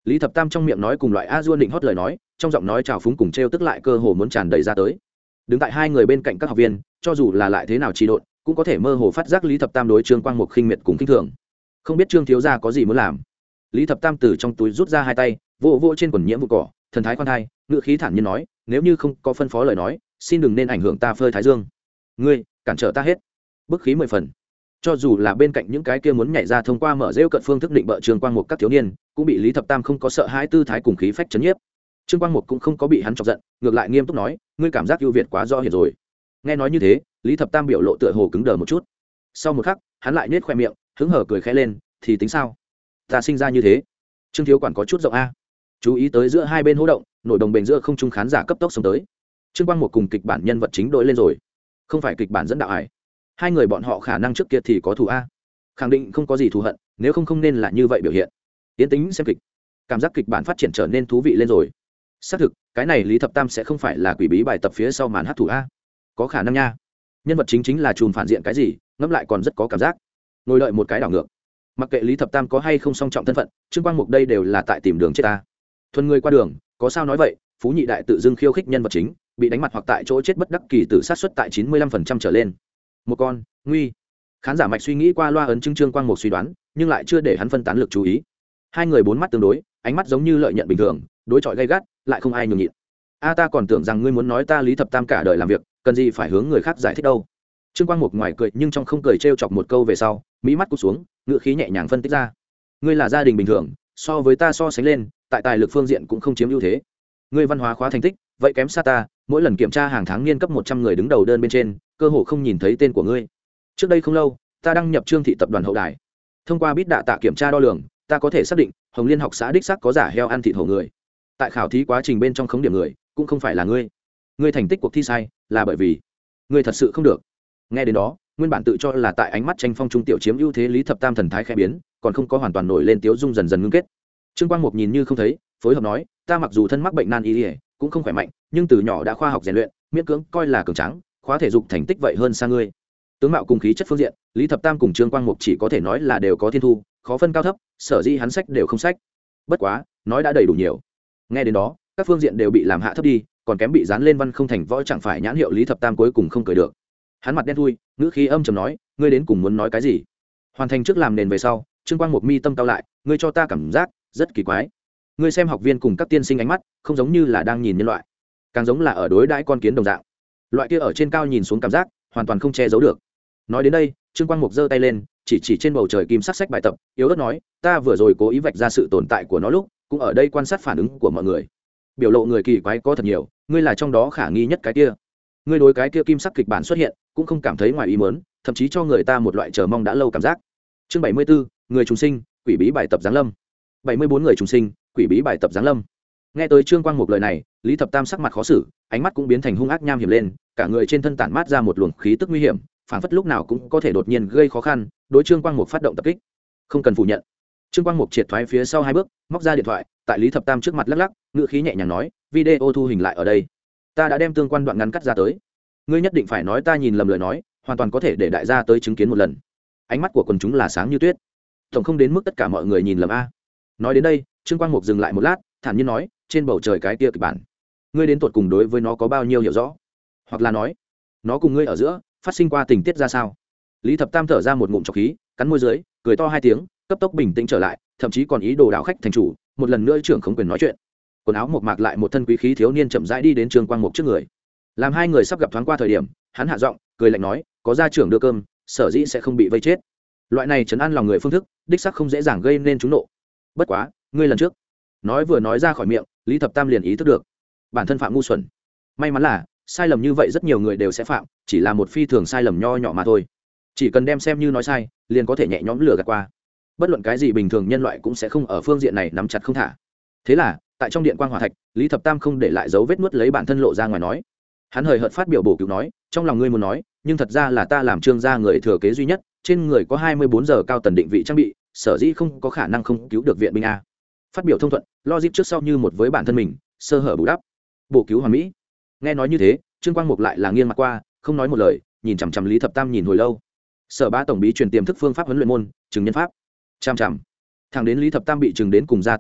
Lý Thập Tam trong miệng nói cùng loại a dua định hót lời nói, trong giọng nói trào phúng cùng trêu tức lại cơ hồ muốn tràn đầy ra tới. Đứng tại hai người bên cạnh các học viên, cho dù là lại thế nào trì độn, cũng có thể mơ hồ phát giác Lý Thập Tam đối Trương Quang Mục khinh miệt cùng khinh thường. Không biết Trương thiếu gia có gì muốn làm. Lý Thập Tam từ trong túi rút ra hai tay, vỗ vỗ trên quần nhiễm vụ cỏ, thần thái khoan thai, ngữ khí thản nhiên nói, nếu như không có phân phó lời nói, xin đừng nên ảnh hưởng ta phơi thái dương. Ngươi cản trở ta hết. Bức khí 10 phần. Cho dù là bên cạnh những cái kia muốn nhảy ra thông qua mở rêu cận phương thức định bợ Trương Quang Mục các thiếu niên, cũng bị Lý Thập Tam không có sợ hãi tư thái cùng khí phách chấn nhiếp. Trương Quang Mục cũng không có bị hắn chọc giận, ngược lại nghiêm túc nói, ngươi cảm giác ưu việt quá rõ hiện rồi. Nghe nói như thế, Lý Thập Tam biểu lộ tựa hồ cứng đờ một chút. Sau một khắc, hắn lại nhếch khoe miệng, hứng hở cười khẽ lên, thì tính sao? Ta sinh ra như thế. Trương thiếu quản có chút rộng a. Chú ý tới giữa hai bên hô động, nổi đồng bền giữa không trung khán giả cấp tốc xông tới. Trương Quang Mục cùng kịch bản nhân vật chính đội lên rồi. Không phải kịch bản dẫn đạo ải. Hai người bọn họ khả năng trước kia thì có thù a. Khẳng định không có gì thù hận, nếu không nên là như vậy biểu hiện. Tiến tính xem kịch. Cảm giác kịch bản phát triển trở nên thú vị lên rồi. Xác thực, cái này Lý Thập Tam sẽ không phải là quỷ bí bài tập phía sau màn hát thủ a. Có khả năng nha. Nhân vật chính là chùm phản diện cái gì, ngẫm lại còn rất có cảm giác. Ngồi đợi một cái đảo ngược. Mặc kệ Lý Thập Tam có hay không song trọng thân phận, Trương Quang Mục đây đều là tại tìm đường chết ta. Thuần người qua đường, có sao nói vậy, Phú Nhị đại tự dưng khiêu khích nhân vật chính, bị đánh mặt hoặc tại chỗ chết bất đắc kỳ tử sát suất tại 95% trở lên. Một con, nguy. Khán giả mạch suy nghĩ qua loa ấn chứng Trương Quang Mục suy đoán, nhưng lại chưa để hắn phân tán lực chú ý. Hai người bốn mắt tương đối, ánh mắt giống như lợi nhận bình thường, đối chọi gay gắt, lại không ai nhường nhịn. A ta còn tưởng rằng ngươi muốn nói ta Lý Thập Tam cả đời làm việc, cần gì phải hướng người khác giải thích đâu. Trương Quang Mục ngoài cười nhưng trong không cười trêu chọc một câu về sau, mỹ mắt cụp xuống, ngữ khí nhẹ nhàng phân tích ra. Ngươi là gia đình bình thường, so với ta so sánh lên, tại tài lực phương diện cũng không chiếm ưu thế. Ngươi văn hóa khóa thành tích, vậy kém xa ta, mỗi lần kiểm tra hàng tháng niên cấp 100 người đứng đầu đơn bên trên, cơ hồ không nhìn thấy tên của ngươi. Trước đây không lâu, ta đăng nhập Trương thị tập đoàn hậu đài. Thông qua bít đạ tạ kiểm tra đo lường, ta có thể xác định, Hồng Liên học xã đích xác có giả heo ăn thịt hổ người. Tại khảo thí quá trình bên trong khống điểm người, cũng không phải là ngươi. Ngươi thành tích cuộc thi sai, là bởi vì ngươi thật sự không được. Nghe đến đó, nguyên bản tự cho là tại ánh mắt tranh phong trung tiểu chiếm ưu thế Lý Thập Tam thần thái khẽ biến, còn không có hoàn toàn nổi lên tiếu dung dần dần ngưng kết. Trương Quang Mục nhìn như không thấy, phối hợp nói, ta mặc dù thân mắc bệnh nan y, cũng không khỏe mạnh, nhưng từ nhỏ đã khoa học rèn luyện, miễn cưỡng coi là cường tráng, khóa thể dục thành tích vậy hơn xa ngươi. Tướng mạo cùng khí chất phương diện, Lý Thập Tam cùng Trương Quang Mục chỉ có thể nói là đều có thiên thu, khó phân cao thấp, sở dĩ hắn sách đều không sách. Bất quá, nói đã đầy đủ nhiều. Nghe đến đó, các phương diện đều bị làm hạ thấp đi, còn kém bị dán lên văn không thành võ chẳng phải nhãn hiệu Lý Thập Tam cuối cùng không cười được. Hắn mặt đen thui, ngữ khí âm trầm nói, ngươi đến cùng muốn nói cái gì? Hoàn thành trước làm nền về sau, Trương Quang Mục mi tâm cao lại, ngươi cho ta cảm giác rất kỳ quái. Ngươi xem học viên cùng các tiên sinh ánh mắt, không giống như là đang nhìn nhân loại, càng giống là ở đối đãi con kiến đồng dạng. Loại kia ở trên cao nhìn xuống cảm giác, hoàn toàn không che giấu được. Nói đến đây, Trương Quang Mục giơ tay lên, chỉ trên bầu trời kim sắc sách bài tập, yếu ớt nói, ta vừa rồi cố ý vạch ra sự tồn tại của nó lúc, cũng ở đây quan sát phản ứng của mọi người. Biểu lộ người kỳ quái có thật nhiều, ngươi là trong đó khả nghi nhất cái kia. Ngươi đối cái kia kim sắc kịch bản xuất hiện, cũng không cảm thấy ngoài ý muốn, thậm chí cho người ta một loại chờ mong đã lâu cảm giác. Chương 74, người trùng sinh, quỷ bí bài tập giáng lâm. 74 người trùng sinh, quỷ bí bài tập giáng lâm. Nghe tới Trương Quang Mục lời này, Lý Thập Tam sắc mặt khó xử, ánh mắt cũng biến thành hung ác nham hiểm lên, cả người trên thân tản mát ra một luồng khí tức nguy hiểm, phảng phất lúc nào cũng có thể đột nhiên gây khó khăn, đối Trương Quang Mục phát động tập kích. Không cần phủ nhận. Trương Quang Mục triệt thoái phía sau hai bước, móc ra điện thoại, tại Lý Thập Tam trước mặt lắc lắc, ngữ khí nhẹ nhàng nói, video thu hình lại ở đây. Ta đã đem tương quan đoạn ngắn cắt ra tới. Ngươi nhất định phải nói ta nhìn lầm lời nói, hoàn toàn có thể để đại gia tới chứng kiến một lần. Ánh mắt của quần chúng là sáng như tuyết, tổng không đến mức tất cả mọi người nhìn lầm a. Nói đến đây, Trương Quang Mục dừng lại một lát, thản nhiên nói, trên bầu trời cái kia kịch bản, ngươi đến tuột cùng đối với nó có bao nhiêu hiểu rõ, hoặc là nói, nó cùng ngươi ở giữa phát sinh qua tình tiết ra sao? Lý Thập Tam thở ra một ngụm trọc khí, cắn môi dưới, cười to hai tiếng, cấp tốc bình tĩnh trở lại, thậm chí còn ý đồ đảo khách thành chủ, một lần nữa trưởng không quyền nói chuyện. Quần áo mộc mạc lại một thân quý khí thiếu niên chậm rãi đi đến Trương Quang Mục trước người. Làm hai người sắp gặp thoáng qua thời điểm, hắn hạ giọng, cười lạnh nói, có gia trưởng đưa cơm, sở dĩ sẽ không bị vây chết. Loại này trấn an lòng người phương thức, đích xác không dễ dàng gây nên trúng nộ. Bất quá, ngươi lần trước, nói vừa nói ra khỏi miệng, Lý Thập Tam liền ý thức được, bản thân phạm ngu xuẩn. May mắn là, sai lầm như vậy rất nhiều người đều sẽ phạm, chỉ là một phi thường sai lầm nho nhỏ mà thôi. Chỉ cần đem xem như nói sai, liền có thể nhẹ nhõm lừa gạt qua. Bất luận cái gì bình thường nhân loại cũng sẽ không ở phương diện này nắm chặt không thả. Thế là, tại trong điện quang hỏa thạch, Lý Thập Tam không để lại dấu vết nuốt lấy bản thân lộ ra ngoài nói. Hắn hời hợt phát biểu bổ cứu nói, trong lòng ngươi muốn nói, nhưng thật ra là ta làm Trương gia người thừa kế duy nhất, trên người có 24 giờ cao tần định vị trang bị, sở dĩ không có khả năng không cứu được viện binh a. Phát biểu thông thuận, logic trước sau như một với bản thân mình, sơ hở bù đắp, bổ cứu hoàn mỹ. Nghe nói như thế, Trương Quang Mục lại là nghiêng mặt qua, không nói một lời, nhìn chằm chằm Lý Thập Tam nhìn hồi lâu. Sở Bá tổng bí truyền tiềm thức phương pháp huấn luyện môn, chứng nhân pháp. Chằm chằm. Thằng đến Lý Thập Tam bị trừng đến cùng da tóc nha,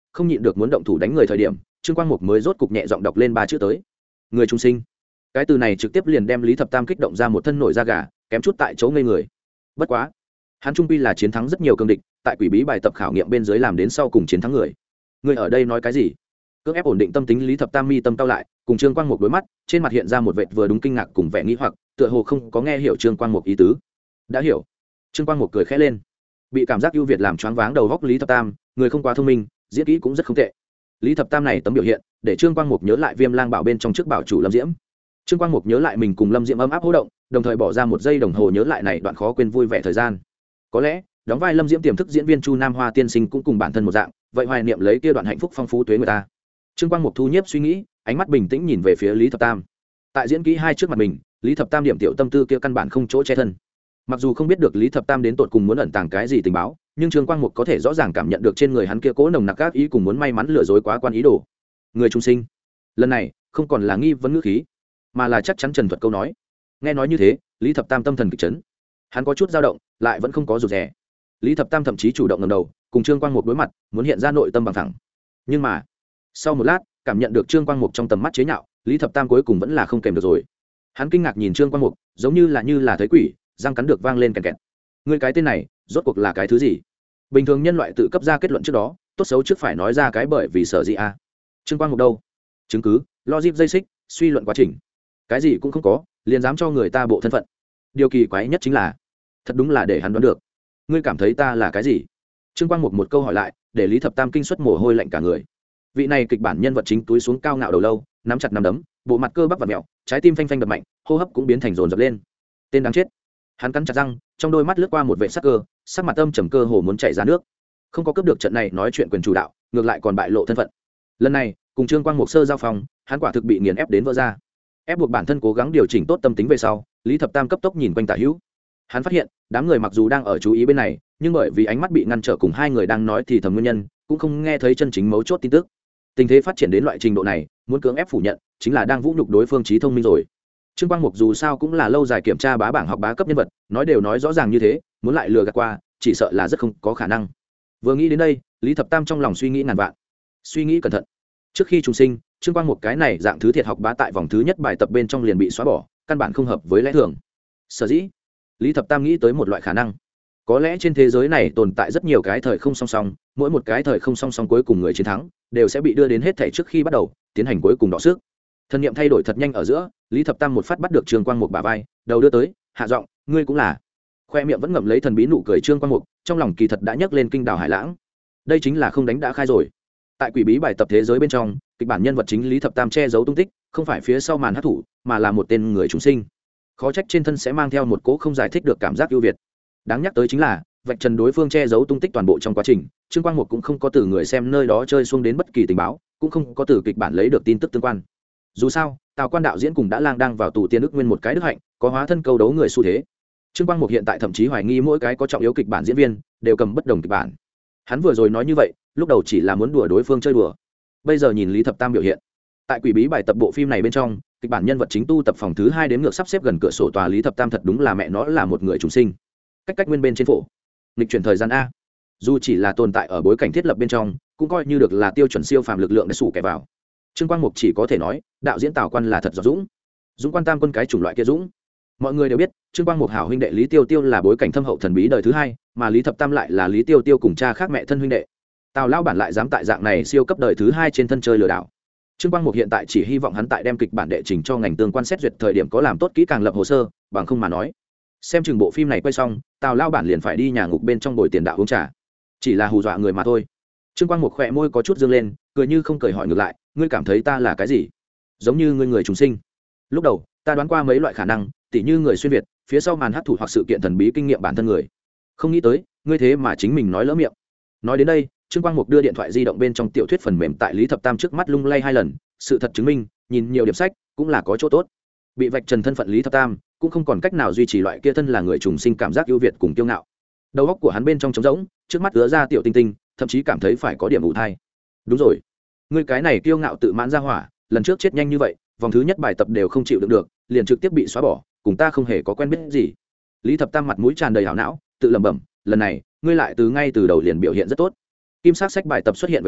không nhịn được muốn động thủ đánh người thời điểm, Trương Quang Mục mới rốt cục nhẹ giọng đọc lên 3 chữ tới: người trung sinh. Cái từ này trực tiếp liền đem Lý Thập Tam kích động ra một thân nổi da gà, kém chút tại chỗ ngây người. Bất quá, hắn trung quy là chiến thắng rất nhiều cương địch, tại quỷ bí bài tập khảo nghiệm bên dưới làm đến sau cùng chiến thắng người. Người ở đây nói cái gì? Cưỡng ép ổn định tâm tính Lý Thập Tam mi tâm cao lại, cùng Trương Quang Mục đối mắt, trên mặt hiện ra một vệt vừa đúng kinh ngạc cùng vẻ nghi hoặc, tựa hồ không có nghe hiểu Trương Quang Mục ý tứ. Đã hiểu. Trương Quang Mục cười khẽ lên. Bị cảm giác ưu việt làm choáng váng đầu góc Lý Thập Tam, người không quá thông minh, diễn kỹ cũng rất không tệ. Lý Thập Tam này tấm biểu hiện, để Trương Quang Mục nhớ lại Viêm Lang Bảo bên trong trước bảo chủ Lâm Diễm. Trương Quang Mục nhớ lại mình cùng Lâm Diễm ấm áp hô động, đồng thời bỏ ra một giây đồng hồ nhớ lại này đoạn khó quên vui vẻ thời gian. Có lẽ, đóng vai Lâm Diễm tiềm thức diễn viên Chu Nam Hoa tiên sinh cũng cùng bản thân một dạng, vậy hoài niệm lấy kia đoạn hạnh phúc phong phú tuế người ta. Trương Quang Mục thu nhiếp suy nghĩ, ánh mắt bình tĩnh nhìn về phía Lý Thập Tam. Tại diễn kỹ hai trước mặt mình, Lý Thập Tam điểm tiểu tâm tư kia căn bản không chỗ che thân. Mặc dù không biết được Lý Thập Tam đến tột cùng muốn ẩn tàng cái gì tình báo, nhưng Trương Quang Mục có thể rõ ràng cảm nhận được trên người hắn kia cố nồng nặc ác ý cùng muốn may mắn lừa dối quá quan ý đồ. Người trung sinh. Lần này, không còn là nghi vấn ngữ khí, mà là chắc chắn trần thuật câu nói. Nghe nói như thế, Lý Thập Tam tâm thần kịch chấn. Hắn có chút dao động, lại vẫn không có rụt rè. Lý Thập Tam thậm chí chủ động ngẩng đầu, cùng Trương Quang Mục đối mặt, muốn hiện ra nội tâm bằng thẳng. Nhưng mà, sau một lát, cảm nhận được Trương Quang Mục trong tầm mắt chế nhạo, Lý Thập Tam cuối cùng vẫn là không kèm được rồi. Hắn kinh ngạc nhìn Trương Quang Mục, giống như là thấy quỷ, răng cắn được vang lên kẹt kẹt. Ngươi cái tên này, rốt cuộc là cái thứ gì? Bình thường nhân loại tự cấp ra kết luận trước đó, tốt xấu trước phải nói ra cái bởi vì sợ gì a? Trương Quang Mục đâu? Chứng cứ, logic dây xích, suy luận quá trình. Cái gì cũng không có, liền dám cho người ta bộ thân phận. Điều kỳ quái nhất chính là, thật đúng là để hắn đoán được. Ngươi cảm thấy ta là cái gì? Trương Quang Mục một câu hỏi lại, để Lý Thập Tam kinh suất mồ hôi lạnh cả người. Vị này kịch bản nhân vật chính túi xuống cao ngạo đầu lâu, nắm chặt nắm đấm, bộ mặt cơ bắp và mèo, trái tim phanh phanh đập mạnh, hô hấp cũng biến thành dồn dập lên. Tên đáng chết. Hắn cắn chặt răng, trong đôi mắt lướt qua một vẻ sắc cơ, sắc mặt âm trầm cơ hồ muốn chảy ra nước. Không có cướp được trận này nói chuyện quyền chủ đạo, ngược lại còn bại lộ thân phận. Lần này, cùng Trương Quang Mục sơ giao phòng, hắn quả thực bị nghiền ép đến vỡ ra. Ép buộc bản thân cố gắng điều chỉnh tốt tâm tính về sau, Lý Thập Tam cấp tốc nhìn quanh tả hữu. Hắn phát hiện, đám người mặc dù đang ở chú ý bên này, nhưng bởi vì ánh mắt bị ngăn trở cùng hai người đang nói thì thầm nguyên nhân, cũng không nghe thấy chân chính mấu chốt tin tức. Tình thế phát triển đến loại trình độ này, muốn cưỡng ép phủ nhận, chính là đang vũ nhục đối phương trí thông minh rồi. Trương Quang Mục dù sao cũng là lâu dài kiểm tra bá bảng học bá cấp nhân vật, nói đều nói rõ ràng như thế, muốn lại lừa gạt qua, chỉ sợ là rất không có khả năng. Vừa nghĩ đến đây, Lý Thập Tam trong lòng suy nghĩ ngàn vạn. Suy nghĩ cẩn thận. Trước khi trùng sinh, Trương Quang Mục cái này dạng thứ thiệt học bá tại vòng thứ nhất bài tập bên trong liền bị xóa bỏ, căn bản không hợp với lẽ thường. Sở dĩ, Lý Thập Tam nghĩ tới một loại khả năng. Có lẽ trên thế giới này tồn tại rất nhiều cái thời không song song, mỗi một cái thời không song song cuối cùng người chiến thắng đều sẽ bị đưa đến hết thảy trước khi bắt đầu tiến hành cuối cùng đọ sức. Thân niệm thay đổi thật nhanh ở giữa, Lý Thập Tam một phát bắt được Trương Quang Mục bả vai, đầu đưa tới, hạ giọng, ngươi cũng là. Khoe miệng vẫn ngậm lấy thần bí nụ cười Trương Quang Mục, trong lòng kỳ thật đã nhấc lên kinh đảo hải lãng. Đây chính là không đánh đã khai rồi. Tại quỷ bí bài tập thế giới bên trong, kịch bản nhân vật chính Lý Thập Tam che giấu tung tích, không phải phía sau màn hắc thủ, mà là một tên người chúng sinh. Khó trách trên thân sẽ mang theo một cỗ không giải thích được cảm giác ưu việt. Đáng nhắc tới chính là, vạch trần đối phương che giấu tung tích toàn bộ trong quá trình, Trương Quang Mục cũng không có từ người xem nơi đó chơi xuông đến bất kỳ tình báo, cũng không có từ kịch bản lấy được tin tức tương quan. Dù sao, Tào Quan đạo diễn cùng đã lang đang vào tù tiên ức nguyên một cái đức hạnh, có hóa thân câu đấu người xu thế. Trương Quang Mục hiện tại thậm chí hoài nghi mỗi cái có trọng yếu kịch bản diễn viên đều cầm bất đồng kịch bản. Hắn vừa rồi nói như vậy, lúc đầu chỉ là muốn đùa đối phương chơi đùa. Bây giờ nhìn Lý Thập Tam biểu hiện, tại quỷ bí bài tập bộ phim này bên trong, kịch bản nhân vật chính tu tập phòng thứ 2 đến ngược sắp xếp gần cửa sổ tòa Lý Thập Tam thật đúng là mẹ nó là một người trùng sinh. Cách nguyên bên trên phổ, nghịch chuyển thời gian a. Dù chỉ là tồn tại ở bối cảnh thiết lập bên trong, cũng coi như được là tiêu chuẩn siêu phàm lực lượng để sủ kẻ vào. Trương Quang Mục chỉ có thể nói, đạo diễn Tào Quan là thật giỏi dũng. Dũng Quan Tam quân cái chủng loại kia dũng. Mọi người đều biết, Trương Quang Mục hảo huynh đệ Lý Tiêu Tiêu là bối cảnh thâm hậu thần bí đời thứ 2, mà Lý Thập Tam lại là Lý Tiêu Tiêu cùng cha khác mẹ thân huynh đệ. Tào lão bản lại dám tại dạng này siêu cấp đời thứ 2 trên thân chơi lừa đảo. Trương Quang Mục hiện tại chỉ hy vọng hắn tại đem kịch bản đệ trình cho ngành tương quan xét duyệt thời điểm có làm tốt kỹ càng lập hồ sơ, bằng không mà nói, xem chừng bộ phim này quay xong, Tào lão bản liền phải đi nhà ngục bên trong bồi tiền đạo uống trà. Chỉ là hù dọa người mà thôi. Trương Quang Mục khỏe môi có chút dương lên, cười như không cười hỏi ngược lại, ngươi cảm thấy ta là cái gì? Giống như ngươi người trùng sinh. Lúc đầu, ta đoán qua mấy loại khả năng, tỉ như người xuyên việt, phía sau màn hắc thủ hoặc sự kiện thần bí kinh nghiệm bản thân người. Không nghĩ tới, ngươi thế mà chính mình nói lỡ miệng. Nói đến đây, Trương Quang Mục đưa điện thoại di động bên trong tiểu thuyết phần mềm tại Lý Thập Tam trước mắt lung lay 2 lần, sự thật chứng minh, nhìn nhiều điểm sách cũng là có chỗ tốt. Bị vạch trần thân phận Lý Thập Tam, cũng không còn cách nào duy trì loại kia thân là người trùng sinh cảm giác ưu việt cùng kiêu ngạo. Đầu óc của hắn bên trong trống rỗng, trước mắt ứa ra tiểu tinh tinh, thậm chí cảm thấy phải có điểm ủ thai. Đúng rồi, ngươi cái này kiêu ngạo tự mãn ra hỏa, lần trước chết nhanh như vậy, vòng thứ nhất bài tập đều không chịu đựng được, liền trực tiếp bị xóa bỏ, cùng ta không hề có quen biết gì. Lý Thập Tam mặt mũi tràn đầy hảo não, tự lẩm bẩm, lần này, ngươi lại ngay từ đầu liền biểu hiện rất tốt. Kim sắc sách bài tập xuất hiện về sau,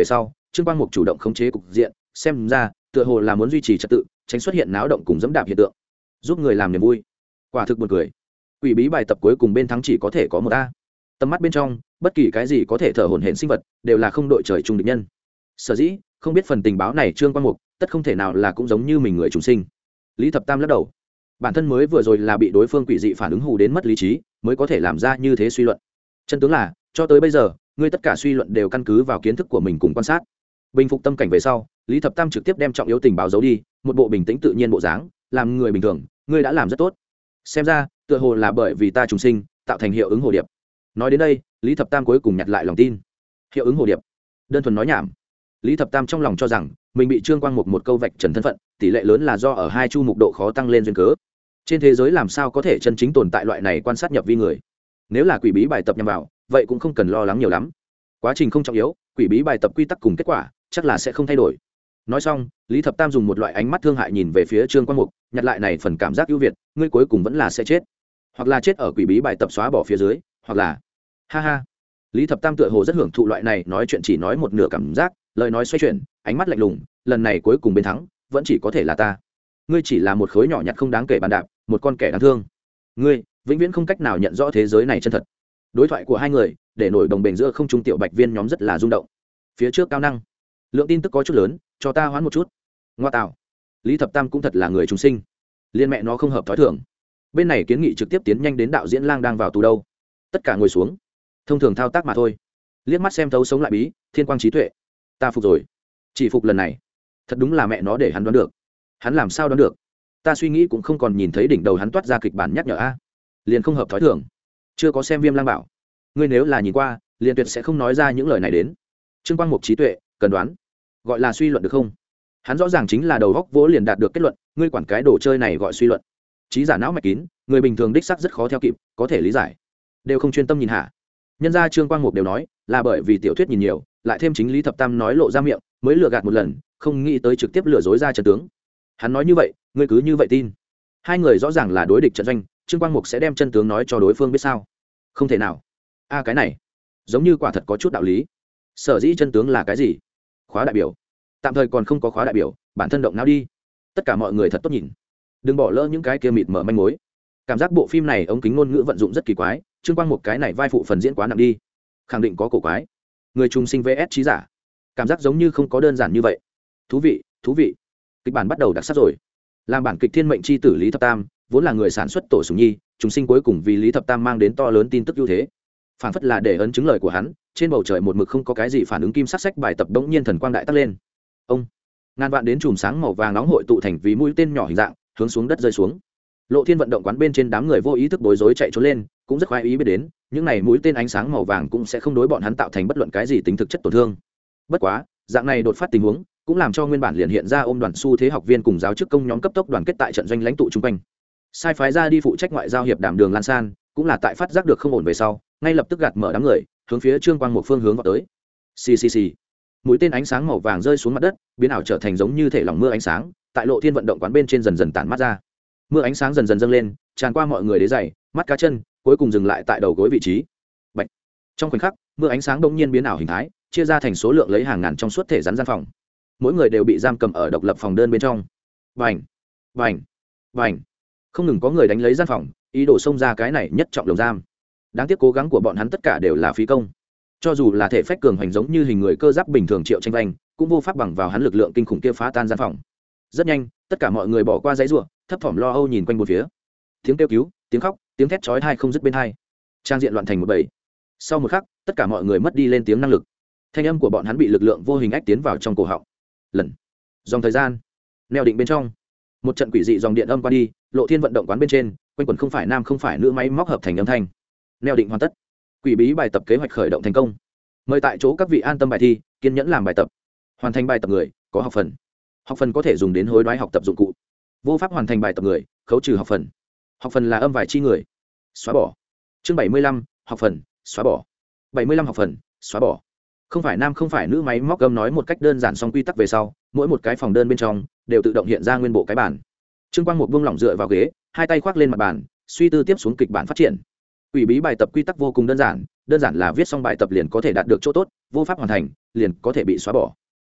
Trương Quang Mục chủ động khống chế cục diện, xem ra tựa hồ là muốn duy trì trật tự, tránh xuất hiện náo động cùng dẫm đạp hiện tượng, giúp người làm niềm vui. Quả thực buồn cười. Quỷ bí bài tập cuối cùng bên thắng chỉ có thể có một a. Tầm mắt bên trong, bất kỳ cái gì có thể thở hổn hển sinh vật, đều là không đội trời chung địch nhân. Sở dĩ, không biết phần tình báo này Trương Quang Mục, tất không thể nào là cũng giống như mình người trùng sinh. Lý Thập Tam lắc đầu. Bản thân mới vừa rồi là bị đối phương quỷ dị phản ứng hù đến mất lý trí, mới có thể làm ra như thế suy luận. Chân tướng là, cho tới bây giờ, ngươi tất cả suy luận đều căn cứ vào kiến thức của mình cùng quan sát. Bình phục tâm cảnh về sau, Lý Thập Tam trực tiếp đem trọng yếu tình báo giấu đi, một bộ bình tĩnh tự nhiên bộ dáng, làm người bình thường, ngươi đã làm rất tốt. Xem ra, tựa hồ là bởi vì ta trùng sinh, tạo thành hiệu ứng hồ điệp. Nói đến đây, Lý Thập Tam cuối cùng nhặt lại lòng tin. Hiệu ứng hồ điệp? Đơn thuần nói nhảm. Lý Thập Tam trong lòng cho rằng, mình bị Trương Quang Mục một câu vạch trần thân phận, tỷ lệ lớn là do ở hai chu mục độ khó tăng lên duyên cớ. Trên thế giới làm sao có thể chân chính tồn tại loại này quan sát nhập vi người? Nếu là quỷ bí bài tập nhằm vào, vậy cũng không cần lo lắng nhiều lắm. Quá trình không trọng yếu, quỷ bí bài tập quy tắc cùng kết quả, chắc là sẽ không thay đổi. Nói xong, Lý Thập Tam dùng một loại ánh mắt thương hại nhìn về phía Trương Quang Mục, nhặt lại này phần cảm giác ưu việt, ngươi cuối cùng vẫn là sẽ chết, hoặc là chết ở quỷ bí bài tập xóa bỏ phía dưới, hoặc là ha ha. Lý Thập Tam tựa hồ rất hưởng thụ loại này nói chuyện chỉ nói một nửa cảm giác, lời nói xoay chuyển, ánh mắt lạnh lùng, lần này cuối cùng bên thắng, vẫn chỉ có thể là ta. Ngươi chỉ là một khối nhỏ nhặt không đáng kể bàn đạp, một con kẻ đáng thương. Ngươi vĩnh viễn không cách nào nhận rõ thế giới này chân thật. Đối thoại của hai người để nổi đồng bền giữa không trung tiểu bạch viên nhóm rất là rung động. Phía trước cao năng, lượng tin tức có chút lớn, cho ta hoãn một chút. Ngoa tạo, Lý Thập Tam cũng thật là người trùng sinh, liên mẹ nó không hợp thói thường. Bên này kiến nghị trực tiếp tiến nhanh đến đạo diễn lang đang vào tù đâu. Tất cả ngồi xuống, thông thường thao tác mà thôi. Liếc mắt xem thấu sống lại bí, thiên quang trí tuệ. Ta phục rồi, chỉ phục lần này. Thật đúng là mẹ nó để hắn đoán được. Hắn làm sao đoán được? Ta suy nghĩ cũng không còn nhìn thấy đỉnh đầu hắn toát ra kịch bản nhắc nhở a. Liền không hợp thói thường. Chưa có xem Viêm Lang bảo, ngươi nếu là nhìn qua, liền tuyệt sẽ không nói ra những lời này đến. Trương Quang Mục trí tuệ, cần đoán, gọi là suy luận được không? Hắn rõ ràng chính là đầu góc vỗ liền đạt được kết luận, ngươi quản cái đồ chơi này gọi suy luận. Trí giả não mạch kín, người bình thường đích xác rất khó theo kịp, có thể lý giải. Đều không chuyên tâm nhìn hả? Nhân gia Trương Quang Mục đều nói, là bởi vì tiểu thuyết nhìn nhiều, lại thêm chính Lý Thập Tam nói lộ ra miệng, mới lừa gạt một lần, không nghĩ tới trực tiếp lừa dối ra trận tướng. Hắn nói như vậy, ngươi cứ như vậy tin? Hai người rõ ràng là đối địch trận doanh, Trương Quang Mục sẽ đem chân tướng nói cho đối phương biết sao? Không thể nào. A cái này, giống như quả thật có chút đạo lý. Sở dĩ chân tướng là cái gì? Khóa đại biểu. Tạm thời còn không có khóa đại biểu, bản thân động não đi. Tất cả mọi người thật tốt nhìn, đừng bỏ lỡ những cái kia mịt mở manh mối. Cảm giác bộ phim này ống kính ngôn ngữ vận dụng rất kỳ quái, Trương Quang Mục cái này vai phụ phần diễn quá nặng đi, khẳng định có cổ quái. Người trùng sinh vs trí giả, cảm giác giống như không có đơn giản như vậy. Thú vị, thú vị. Kịch bản bắt đầu đặc sắc rồi. Làm bản kịch thiên mệnh chi tử Lý Thập Tam, vốn là người sản xuất tổ sùng nhi, trùng sinh cuối cùng vì Lý Thập Tam mang đến to lớn tin tức ưu thế. Phản phất là để ấn chứng lời của hắn, trên bầu trời một mực không có cái gì phản ứng, kim sắc sách bài tập đống nhiên thần quang đại tắt lên. Ông, ngàn vạn đến chùm sáng màu vàng nóng hội tụ thành vì mũi tên nhỏ hình dạng, hướng xuống đất rơi xuống. Lộ Thiên vận động quán bên trên đám người vô ý thức bối rối chạy trốn lên, cũng rất khoái ý biết đến, những này mũi tên ánh sáng màu vàng cũng sẽ không đối bọn hắn tạo thành bất luận cái gì tính thực chất tổn thương. Bất quá, dạng này đột phát tình huống, cũng làm cho nguyên bản liền hiện ra ôm đoàn xu thế học viên cùng giáo chức công nhóm cấp tốc đoàn kết tại trận doanh lãnh tụ trung quanh. Sai phái ra đi phụ trách ngoại giao hiệp đảm Đường Lan San, cũng là tại phát giác được không ổn về sau, ngay lập tức gạt mở đám người, hướng phía Trương Quang một phương hướng vào tới. Xì xì xì. Mũi tên ánh sáng màu vàng rơi xuống mặt đất, biến ảo trở thành giống như thể lỏng mưa ánh sáng, tại Lộ Thiên vận động quán bên trên dần dần tản mát ra. Mưa ánh sáng dần dần dâng lên, tràn qua mọi người đế giày, mắt cá chân, cuối cùng dừng lại tại đầu gối vị trí. Bạch. Trong khoảnh khắc, mưa ánh sáng bỗng nhiên biến ảo hình thái, chia ra thành số lượng lấy hàng ngàn trong suốt thể rắn gian phòng. Mỗi người đều bị giam cầm ở độc lập phòng đơn bên trong. Vành, vành, vành. Không ngừng có người đánh lấy gian phòng, ý đồ xông ra cái này nhất trọng lồng giam. Đáng tiếc cố gắng của bọn hắn tất cả đều là phí công. Cho dù là thể phách cường hành giống như hình người cơ giáp bình thường Triệu Tranh Vành, cũng vô pháp bằng vào hắn lực lượng kinh khủng kia phá tan gian phòng. Rất nhanh, tất cả mọi người bỏ qua dãy rủa, thấp thỏm lo âu nhìn quanh bốn phía. Tiếng kêu cứu, tiếng khóc, tiếng thét chói tai không dứt bên tai. Trang diện loạn thành một bầy. Sau một khắc, tất cả mọi người mất đi lên tiếng năng lực. Thanh âm của bọn hắn bị lực lượng vô hình ách tiến vào trong cổ họng. Lần. Dòng thời gian. Neo định bên trong. Một trận quỷ dị dòng điện âm qua đi, Lộ Thiên vận động quán bên trên, quanh quẩn không phải nam không phải nữ máy móc hợp thành âm thanh. Neo định hoàn tất. Quỷ bí bài tập kế hoạch khởi động thành công. Mời tại chỗ các vị an tâm bài thi, kiên nhẫn làm bài tập. Hoàn thành bài tập người, có học phần. Học phần có thể dùng đến hối đoái học tập dụng cụ. Vô pháp hoàn thành bài tập người, khấu trừ học phần. Học phần là âm vài chi người. Xóa bỏ. Chương 75, học phần, xóa bỏ. 75 học phần, xóa bỏ. Không phải nam không phải nữ máy móc gầm nói một cách đơn giản xong quy tắc về sau, mỗi một cái phòng đơn bên trong đều tự động hiện ra nguyên bộ cái bản. Trương Quang một buông lỏng dựa vào ghế, hai tay khoác lên mặt bàn, suy tư tiếp xuống kịch bản phát triển. Quỷ bí bài tập quy tắc vô cùng đơn giản là viết xong bài tập liền có thể đạt được chỗ tốt, vô pháp hoàn thành liền có thể bị xóa bỏ.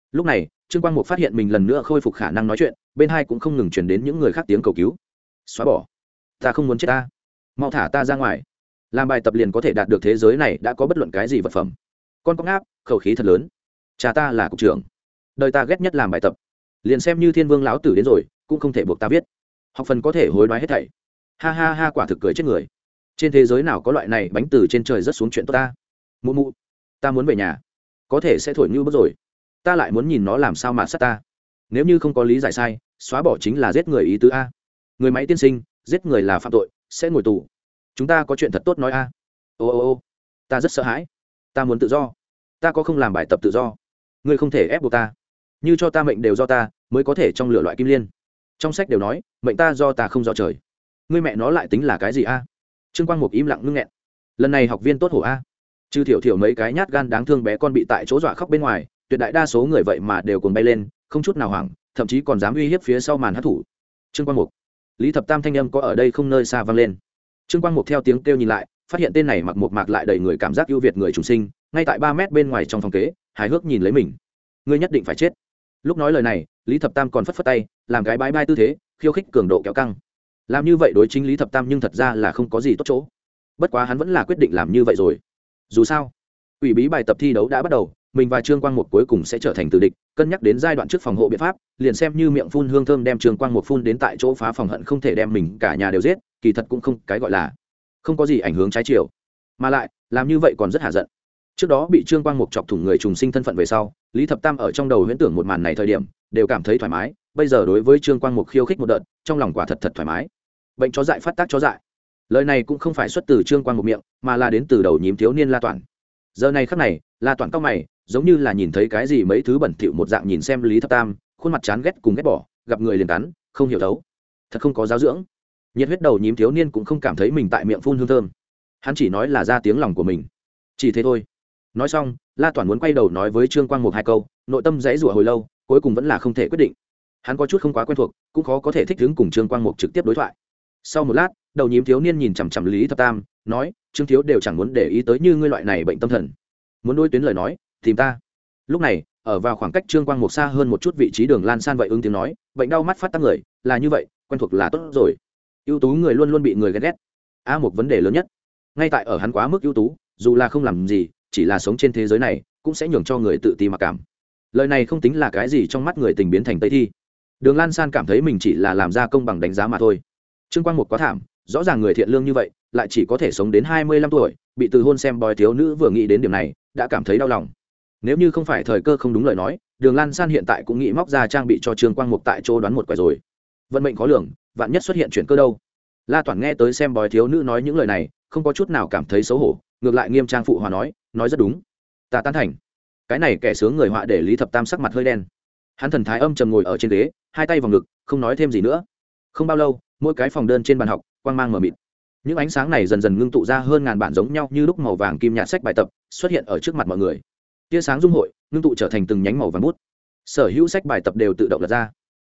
Lúc này Trương Quang Mục phát hiện mình lần nữa khôi phục khả năng nói chuyện, bên hai cũng không ngừng truyền đến những người khác tiếng cầu cứu. Xóa bỏ, ta không muốn chết ta, mau thả ta ra ngoài. Làm bài tập liền có thể đạt được thế giới này đã có bất luận cái gì vật phẩm. Con có ngáp, khẩu khí thật lớn. Cha ta là cục trưởng, đời ta ghét nhất làm bài tập, liền xem như thiên vương lão tử đến rồi cũng không thể buộc ta viết học phần, có thể hối đoái hết thảy. Ha ha ha, quả thực cười chết người. Trên thế giới nào có loại này bánh từ trên trời rớt xuống chuyện tốt ta. Mụ mụ, ta muốn về nhà, có thể sẽ thổi như bước rồi, ta lại muốn nhìn nó làm sao mà sát ta. Nếu như không có lý giải sai, xóa bỏ chính là giết người ý tứ a. Người máy tiên sinh, giết người là phạm tội, sẽ ngồi tù. Chúng ta có chuyện thật tốt nói a. Ô ô ô, ta rất sợ hãi, ta muốn tự do, ta có không làm bài tập tự do. Ngươi không thể ép buộc ta, như cho ta mệnh đều do ta mới có thể trong lửa loại kim liên. Trong sách đều nói mệnh ta do ta không do trời, ngươi mẹ nó lại tính là cái gì a? Trương Quang Mục im lặng ngưng nghẹn. Lần này học viên tốt hổ a, trừ thiểu thiểu mấy cái nhát gan đáng thương bé con bị tại chỗ dọa khóc bên ngoài, tuyệt đại đa số người vậy mà đều cùng bay lên, không chút nào hoảng, thậm chí còn dám uy hiếp phía sau màn hát thủ. Trương Quang Mục, Lý Thập Tam thanh âm có ở đây không nơi xa vang lên. Trương Quang Mục theo tiếng kêu nhìn lại, phát hiện tên này mặc một mạc lại đầy người cảm giác ưu việt người trùng sinh, ngay tại 3 mét bên ngoài trong phòng kế, hài hước nhìn lấy mình. Ngươi nhất định phải chết. Lúc nói lời này, Lý Thập Tam còn phất phất tay, làm cái bái bai tư thế, khiêu khích cường độ kéo căng. Làm như vậy đối chính Lý Thập Tam nhưng thật ra là không có gì tốt chỗ. Bất quá hắn vẫn là quyết định làm như vậy rồi. Dù sao, ủy bí bài tập thi đấu đã bắt đầu, mình và Trương Quang Mục cuối cùng sẽ trở thành tử địch, cân nhắc đến giai đoạn trước phòng hộ biện pháp, liền xem như miệng phun hương thơm đem Trương Quang Mục phun đến tại chỗ phá phòng hận không thể đem mình cả nhà đều giết, kỳ thật cũng không cái gọi là không có gì ảnh hưởng trái chiều, mà lại làm như vậy còn rất hạ giận. Trước đó bị Trương Quang Mục chọc thủng người trùng sinh thân phận về sau, Lý Thập Tam ở trong đầu huyễn tưởng một màn này thời điểm đều cảm thấy thoải mái, bây giờ đối với Trương Quang Mục khiêu khích một đợt, trong lòng quả thật thật thoải mái. Bệnh chó dại phát tác chó dại, lời này cũng không phải xuất từ Trương Quang Mục miệng, mà là đến từ đầu nhím thiếu niên La Toản. Giờ này khắc này, La Toản cau mày, giống như là nhìn thấy cái gì mấy thứ bẩn thỉu một dạng nhìn xem Lý Thập Tam, khuôn mặt chán ghét cùng ghét bỏ, gặp người liền cắn, không hiểu thấu, thật không có giáo dưỡng. Nhiệt huyết đầu nhím thiếu niên cũng không cảm thấy mình tại miệng phun hương thơm, hắn chỉ nói là ra tiếng lòng của mình, chỉ thế thôi. Nói xong, La Toản muốn quay đầu nói với Trương Quang Mục 2 câu, nội tâm dãy rủa hồi lâu, cuối cùng vẫn là không thể quyết định. Hắn có chút không quá quen thuộc, cũng khó có thể thích ứng cùng Trương Quang Mục trực tiếp đối thoại. Sau một lát, đầu nhím thiếu niên nhìn chằm chằm Lý Thập Tam, nói: "Trương thiếu đều chẳng muốn để ý tới như ngươi loại này bệnh tâm thần, muốn đối tuyến lời nói, tìm ta." Lúc này, ở vào khoảng cách Trương Quang Mục xa hơn một chút vị trí Đường Lan San vậy ứng tiếng nói: "Bệnh đau mắt phát tác người, là như vậy, quen thuộc là tốt rồi. Ưu tú người luôn luôn bị người ghét ghét. Một vấn đề lớn nhất, ngay tại ở hắn quá mức ưu tú, dù là không làm gì, chỉ là sống trên thế giới này cũng sẽ nhường cho người tự ti mặc cảm." Lời này không tính là cái gì trong mắt người tình biến thành tây thi. Đường Lan San cảm thấy mình chỉ là làm ra công bằng đánh giá mà thôi. Trương Quang Mục quá thảm, rõ ràng người thiện lương như vậy, lại chỉ có thể sống đến 25 tuổi, bị từ hôn xem bói thiếu nữ vừa nghĩ đến điểm này, đã cảm thấy đau lòng. Nếu như không phải thời cơ không đúng lời nói, Đường Lan San hiện tại cũng nghĩ móc ra trang bị cho Trương Quang Mục tại chỗ đoán một quẻ rồi. Vận mệnh khó lường, vạn nhất xuất hiện chuyện cơ đâu. La Toản nghe tới xem bói thiếu nữ nói những lời này, không có chút nào cảm thấy xấu hổ, ngược lại nghiêm trang phụ hòa nói rất đúng, ta tán thành. Cái này kẻ sướng người họa để Lý Thập Tam sắc mặt hơi đen. Hắn thần thái âm trầm ngồi ở trên ghế, hai tay vào ngực, không nói thêm gì nữa. Không bao lâu, mỗi cái phòng đơn trên bàn học quang mang mờ mịt, những ánh sáng này dần dần ngưng tụ ra hơn ngàn bản giống nhau như lúc màu vàng kim nhạt sách bài tập xuất hiện ở trước mặt mọi người. Tia sáng dung hội ngưng tụ trở thành từng nhánh màu vàng bút, sở hữu sách bài tập đều tự động lật ra.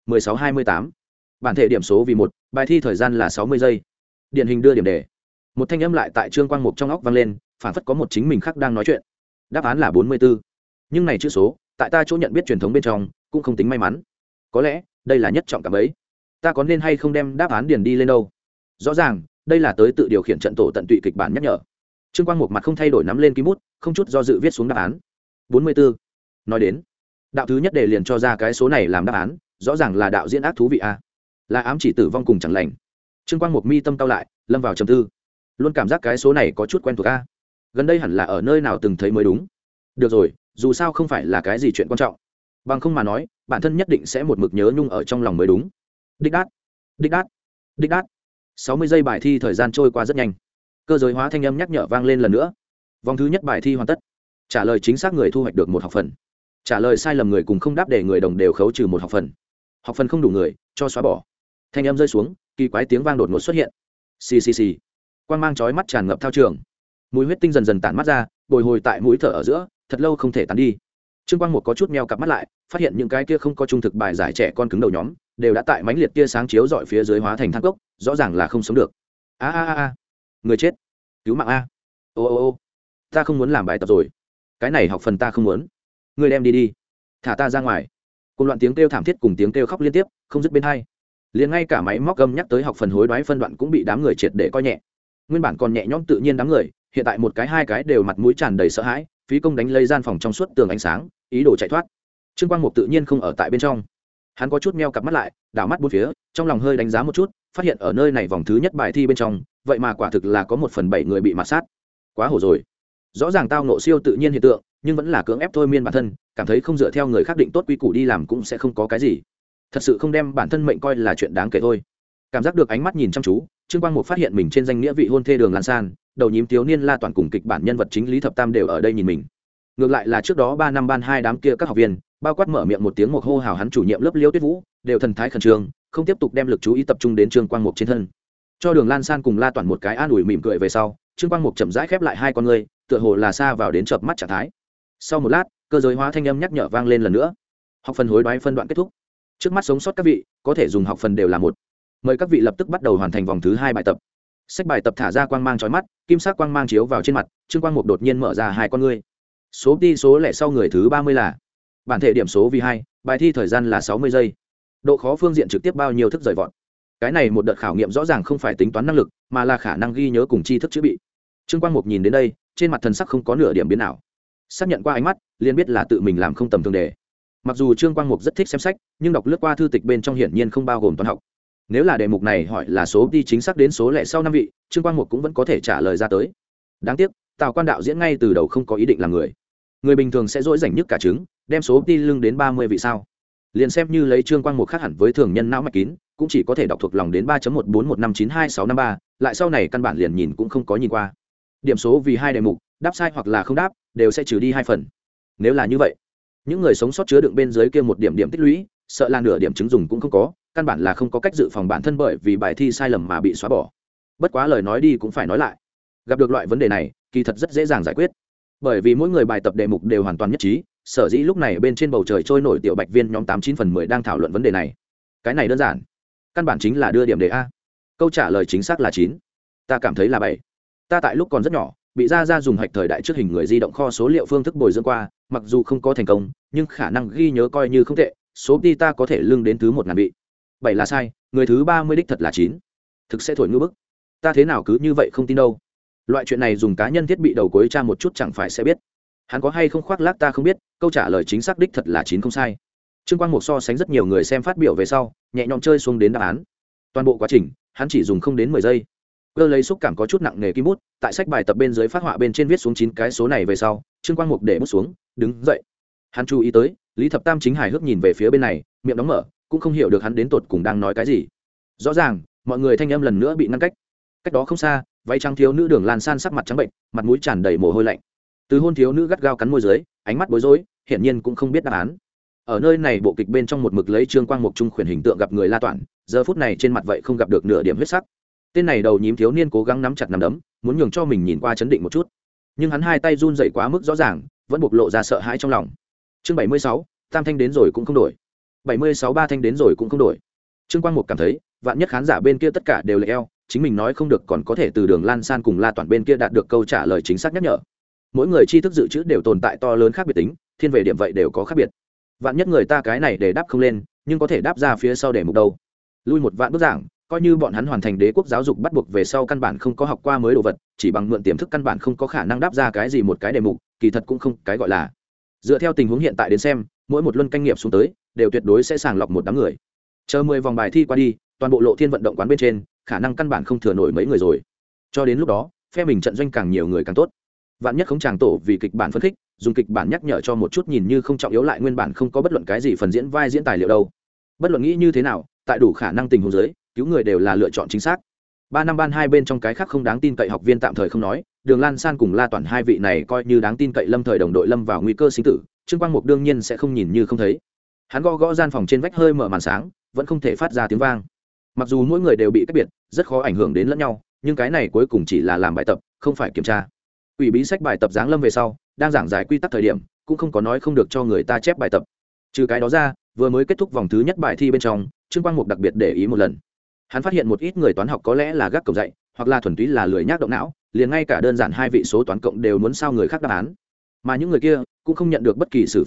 16-28, bản thể điểm số vì 1, bài thi thời gian là 60 giây, điển hình đưa điểm đề. Một thanh âm lại tại Trương Quang Mục trong óc vang lên, phản phất có một chính mình khác đang nói chuyện. Đáp án là 44. Nhưng này chữ số tại ta chỗ nhận biết truyền thống bên trong cũng không tính may mắn, có lẽ đây là nhất trọng cảm ấy. Ta có nên hay không đem đáp án điền đi lên đâu? Rõ ràng đây là tới tự điều khiển trận tổ tận tụy kịch bản nhắc nhở. Trương Quang Mục mặt không thay đổi nắm lên ký bút, không chút do dự viết xuống đáp án 44. Nói đến đạo thứ nhất đề liền cho ra cái số này làm đáp án, rõ ràng là đạo diễn ác thú vị a, là ám chỉ tử vong cùng chẳng lành. Trương Quang Mục mi tâm cao lại, lâm vào trầm tư, luôn cảm giác cái số này có chút quen thuộc a, gần đây hẳn là ở nơi nào từng thấy mới đúng. Được rồi, dù sao không phải là cái gì chuyện quan trọng, bằng không mà nói bản thân nhất định sẽ một mực nhớ nhung ở trong lòng mới đúng. Đích đát, đích đát, đích đát. 60 giây bài thi thời gian trôi qua rất nhanh, cơ giới hóa thanh âm nhắc nhở vang lên lần nữa. Vòng thứ nhất bài thi hoàn tất, trả lời chính xác người thu hoạch được 1 học phần, trả lời sai lầm người cùng không đáp để người đồng đều khấu trừ 1 học phần, học phần không đủ người cho xóa bỏ. Thanh âm rơi xuống, kỳ quái tiếng vang đột ngột xuất hiện. Xì xì xì, quang mang chói mắt tràn ngập thao trường, mùi huyết tinh dần dần tản mắt ra, bồi hồi tại mũi thở ở giữa, thật lâu không thể tán đi. Trương Quang Mục có chút meo cặp mắt lại, phát hiện những cái kia không có trung thực bài giải trẻ con cứng đầu nhóm đều đã tại mãnh liệt tia sáng chiếu dọi phía dưới hóa thành than cốc, rõ ràng là không sống được. A, người chết, cứu mạng a. Ô, ta không muốn làm bài tập rồi, cái này học phần ta không muốn, người đem đi đi. thả ta ra ngoài. Cùng loạn tiếng kêu thảm thiết cùng tiếng kêu khóc liên tiếp không dứt bên hai, liền ngay cả máy móc gầm nhắc tới học phần hối đoái phân đoạn cũng bị đám người triệt để coi nhẹ. Nguyên bản còn nhẹ nhõm tự nhiên đám người hiện tại một cái hai cái đều mặt mũi tràn đầy sợ hãi, phí công đánh lấy gian phòng trong suốt tường ánh sáng, ý đồ chạy thoát. Trương Quang Mục tự nhiên không ở tại bên trong, hắn có chút meo cặp mắt lại, đảo mắt bốn phía, trong lòng hơi đánh giá một chút, phát hiện ở nơi này vòng thứ nhất bài thi bên trong vậy mà quả thực là có 1/7 người bị mạt sát. Quá hổ rồi, rõ ràng tao nộ siêu tự nhiên hiện tượng nhưng vẫn là cưỡng ép thôi miên bản thân, cảm thấy không dựa theo người khác định tốt quy củ đi làm cũng sẽ không có cái gì, thật sự không đem bản thân mệnh coi là chuyện đáng kể thôi. Cảm giác được ánh mắt nhìn chăm chú, Trương Quang Mục phát hiện mình trên danh nghĩa vị hôn thê Đường Lan San, đầu nhím thiếu niên La Toàn cùng kịch bản nhân vật chính Lý Thập Tam đều ở đây nhìn mình. Ngược lại là trước đó 3 năm ban 2 đám kia các học viên, bao quát mở miệng một tiếng một hô hào hắn chủ nhiệm lớp Liêu Tuyết Vũ, đều thần thái khẩn trương, không tiếp tục đem lực chú ý tập trung đến Trương Quang Mục trên thân. Cho Đường Lan San cùng La Toàn một cái an ủi mỉm cười về sau, Trương Quang Mục chậm rãi khép lại hai con ngươi, tựa hồ là xa vào đến chợp mắt trạng thái. Sau một lát, cơ giới hóa thanh âm nhắc nhở vang lên lần nữa. Học phần hối đoái phân đoạn kết thúc. Trước mắt sống sót các vị, có thể dùng học phần đều là một. Mời các vị lập tức bắt đầu hoàn thành vòng thứ 2 bài tập. Sách bài tập thả ra quang mang chói mắt, kim sắc quang mang chiếu vào trên mặt, Trương Quang Mục đột nhiên mở ra hai con ngươi. Số đi số lẻ sau người thứ 30 là bản thể điểm số vì 2, bài thi thời gian là 60 giây. Độ khó phương diện trực tiếp bao nhiêu thức rời vọt. Cái này một đợt khảo nghiệm rõ ràng không phải tính toán năng lực, mà là khả năng ghi nhớ cùng tri thức chữ bị. Trương Quang Mục nhìn đến đây, trên mặt thần sắc không có nửa điểm biến nào. Xác nhận qua ánh mắt, liền biết là tự mình làm không tầm thường đề. Mặc dù Trương Quang Mục rất thích xem sách, nhưng đọc lướt qua thư tịch bên trong hiển nhiên không bao gồm toán học. Nếu là đề mục này hỏi là số đi chính xác đến số lẻ sau 5 vị, Trương Quang Mục cũng vẫn có thể trả lời ra tới. Đáng tiếc, Tào Quan đạo diễn ngay từ đầu không có ý định làm người bình thường sẽ dỗi rảnh nhất cả trứng, đem số đi lưng đến 30 vị sao. Liền xem như lấy Trương Quang Mục khác hẳn với thường nhân não mạch kín, cũng chỉ có thể đọc thuộc lòng đến 3.141592653, lại sau này căn bản liền nhìn cũng không có nhìn qua. Điểm số vì 2 đề mục, đáp sai hoặc là không đáp, đều sẽ trừ đi 2 phần. Nếu là như vậy, những người sống sót chứa đựng bên dưới kia một điểm điểm tích lũy, sợ là nửa điểm chứng dùng cũng không có, căn bản là không có cách dự phòng bản thân bởi vì bài thi sai lầm mà bị xóa bỏ. Bất quá lời nói đi cũng phải nói lại, gặp được loại vấn đề này kỳ thật rất dễ dàng giải quyết, bởi vì mỗi người bài tập đề mục đều hoàn toàn nhất trí. Sở dĩ lúc này bên trên bầu trời trôi nổi tiểu bạch viên nhóm 89/10 đang thảo luận vấn đề này. Cái này đơn giản, căn bản chính là đưa điểm đề a. Câu trả lời chính xác là 9. Ta cảm thấy là 7. Ta tại lúc còn rất nhỏ bị ra dùng hạch thời đại trước hình người di động kho số liệu phương thức bồi dưỡng qua, mặc dù không có thành công nhưng khả năng ghi nhớ coi như không tệ, số đi ta có thể lưng đến thứ 1000 vị. 7 là sai, người thứ 30 đích thật là 9. Thực sẽ thổi ngư bức. Ta thế nào cứ như vậy không tin đâu. Loại chuyện này dùng cá nhân thiết bị đầu cuối tra một chút chẳng phải sẽ biết. Hắn có hay không khoác lác ta không biết, câu trả lời chính xác đích thật là 9 không sai. Trương Quang Mục so sánh rất nhiều người xem phát biểu về sau, nhẹ nhõm chơi xuống đến đáp án. Toàn bộ quá trình, hắn chỉ dùng không đến 10 giây. Cơ lấy xúc cảm có chút nặng nề kim bút, tại sách bài tập bên dưới phát họa bên trên viết xuống 9 cái số này về sau, Trương Quang Mục để bút xuống, đứng dậy. Hắn chú ý tới, Lý Thập Tam chính hài hước nhìn về phía bên này, miệng đóng mở, cũng không hiểu được hắn đến tột cùng đang nói cái gì. Rõ ràng, mọi người thanh âm lần nữa bị ngăn cách. Cách đó không xa, váy trắng thiếu nữ Đường Lan San sắc mặt trắng bệnh, mặt mũi tràn đầy mồ hôi lạnh. Từ hôn thiếu nữ gắt gao cắn môi dưới, ánh mắt bối rối, hiển nhiên cũng không biết đáp án. Ở nơi này bộ kịch bên trong một mực lấy Trương Quang Mục trung khuyển hình tượng gặp người La Toản, giờ phút này trên mặt vậy không gặp được nửa điểm huyết sắc. Tên này đầu nhím thiếu niên cố gắng nắm chặt nắm đấm, muốn nhường cho mình nhìn qua chấn định một chút, nhưng hắn hai tay run rẩy quá mức rõ ràng, vẫn bộc lộ ra sợ hãi trong lòng. Chương 76, tam thanh đến rồi cũng không đổi. 76 ba thanh đến rồi cũng không đổi. Trương Quang Mục cảm thấy, vạn nhất khán giả bên kia tất cả đều lệ eo, chính mình nói không được còn có thể từ Đường Lan San cùng La Toản bên kia đạt được câu trả lời chính xác nhắc nhở. Mỗi người tri thức dự trữ đều tồn tại to lớn khác biệt tính, thiên về điểm vậy đều có khác biệt. Vạn nhất người ta cái này để đáp không lên, nhưng có thể đáp ra phía sau để mục đâu. Lui một vạn bước giảng, coi như bọn hắn hoàn thành đế quốc giáo dục bắt buộc về sau căn bản không có học qua mới đồ vật, chỉ bằng mượn tiềm thức căn bản không có khả năng đáp ra cái gì một cái đề mục, kỳ thật cũng không cái gọi là. Dựa theo tình huống hiện tại đến xem, mỗi một luân canh nghiệp xuống tới, đều tuyệt đối sẽ sàng lọc một đám người. Chờ 10 vòng bài thi qua đi, toàn bộ Lộ Thiên vận động quán bên trên, khả năng căn bản không thừa nổi mấy người rồi. Cho đến lúc đó, phe mình trận doanh càng nhiều người càng tốt. Vạn nhất không chàng tổ vì kịch bản phân khích, dùng kịch bản nhắc nhở cho một chút nhìn như không trọng yếu lại nguyên bản không có bất luận cái gì phần diễn vai diễn tài liệu đâu. Bất luận nghĩ như thế nào, tại đủ khả năng tình huống dưới, cứu người đều là lựa chọn chính xác. 3 năm ban hai bên trong cái khác không đáng tin cậy học viên tạm thời không nói, Đường Lan San cùng La Toản hai vị này coi như đáng tin cậy lâm thời đồng đội lâm vào nguy cơ sinh tử, Trương Quang Mục đương nhiên sẽ không nhìn như không thấy. Hắn gõ gõ gian phòng trên vách hơi mở màn sáng, vẫn không thể phát ra tiếng vang. Mặc dù mỗi người đều bị cách biệt, rất khó ảnh hưởng đến lẫn nhau, nhưng cái này cuối cùng chỉ là làm bài tập, không phải kiểm tra. Ủy bí sách bài tập giáng lâm về sau, đang giảng giải quy tắc thời điểm, cũng không có nói không được cho người ta chép bài tập. Trừ cái đó ra, vừa mới kết thúc vòng thứ nhất bài thi bên trong, Trương Quang Mục đặc biệt để ý một lần. Hắn phát hiện một ít người toán học có lẽ là gác cổng dạy, hoặc là thuần túy là lười nhác động não, liền ngay cả đơn giản hai vị số toán cộng đều muốn sao người khác đáp án. Mà những người kia cũng không nhận được bất kỳ xử phạt nào,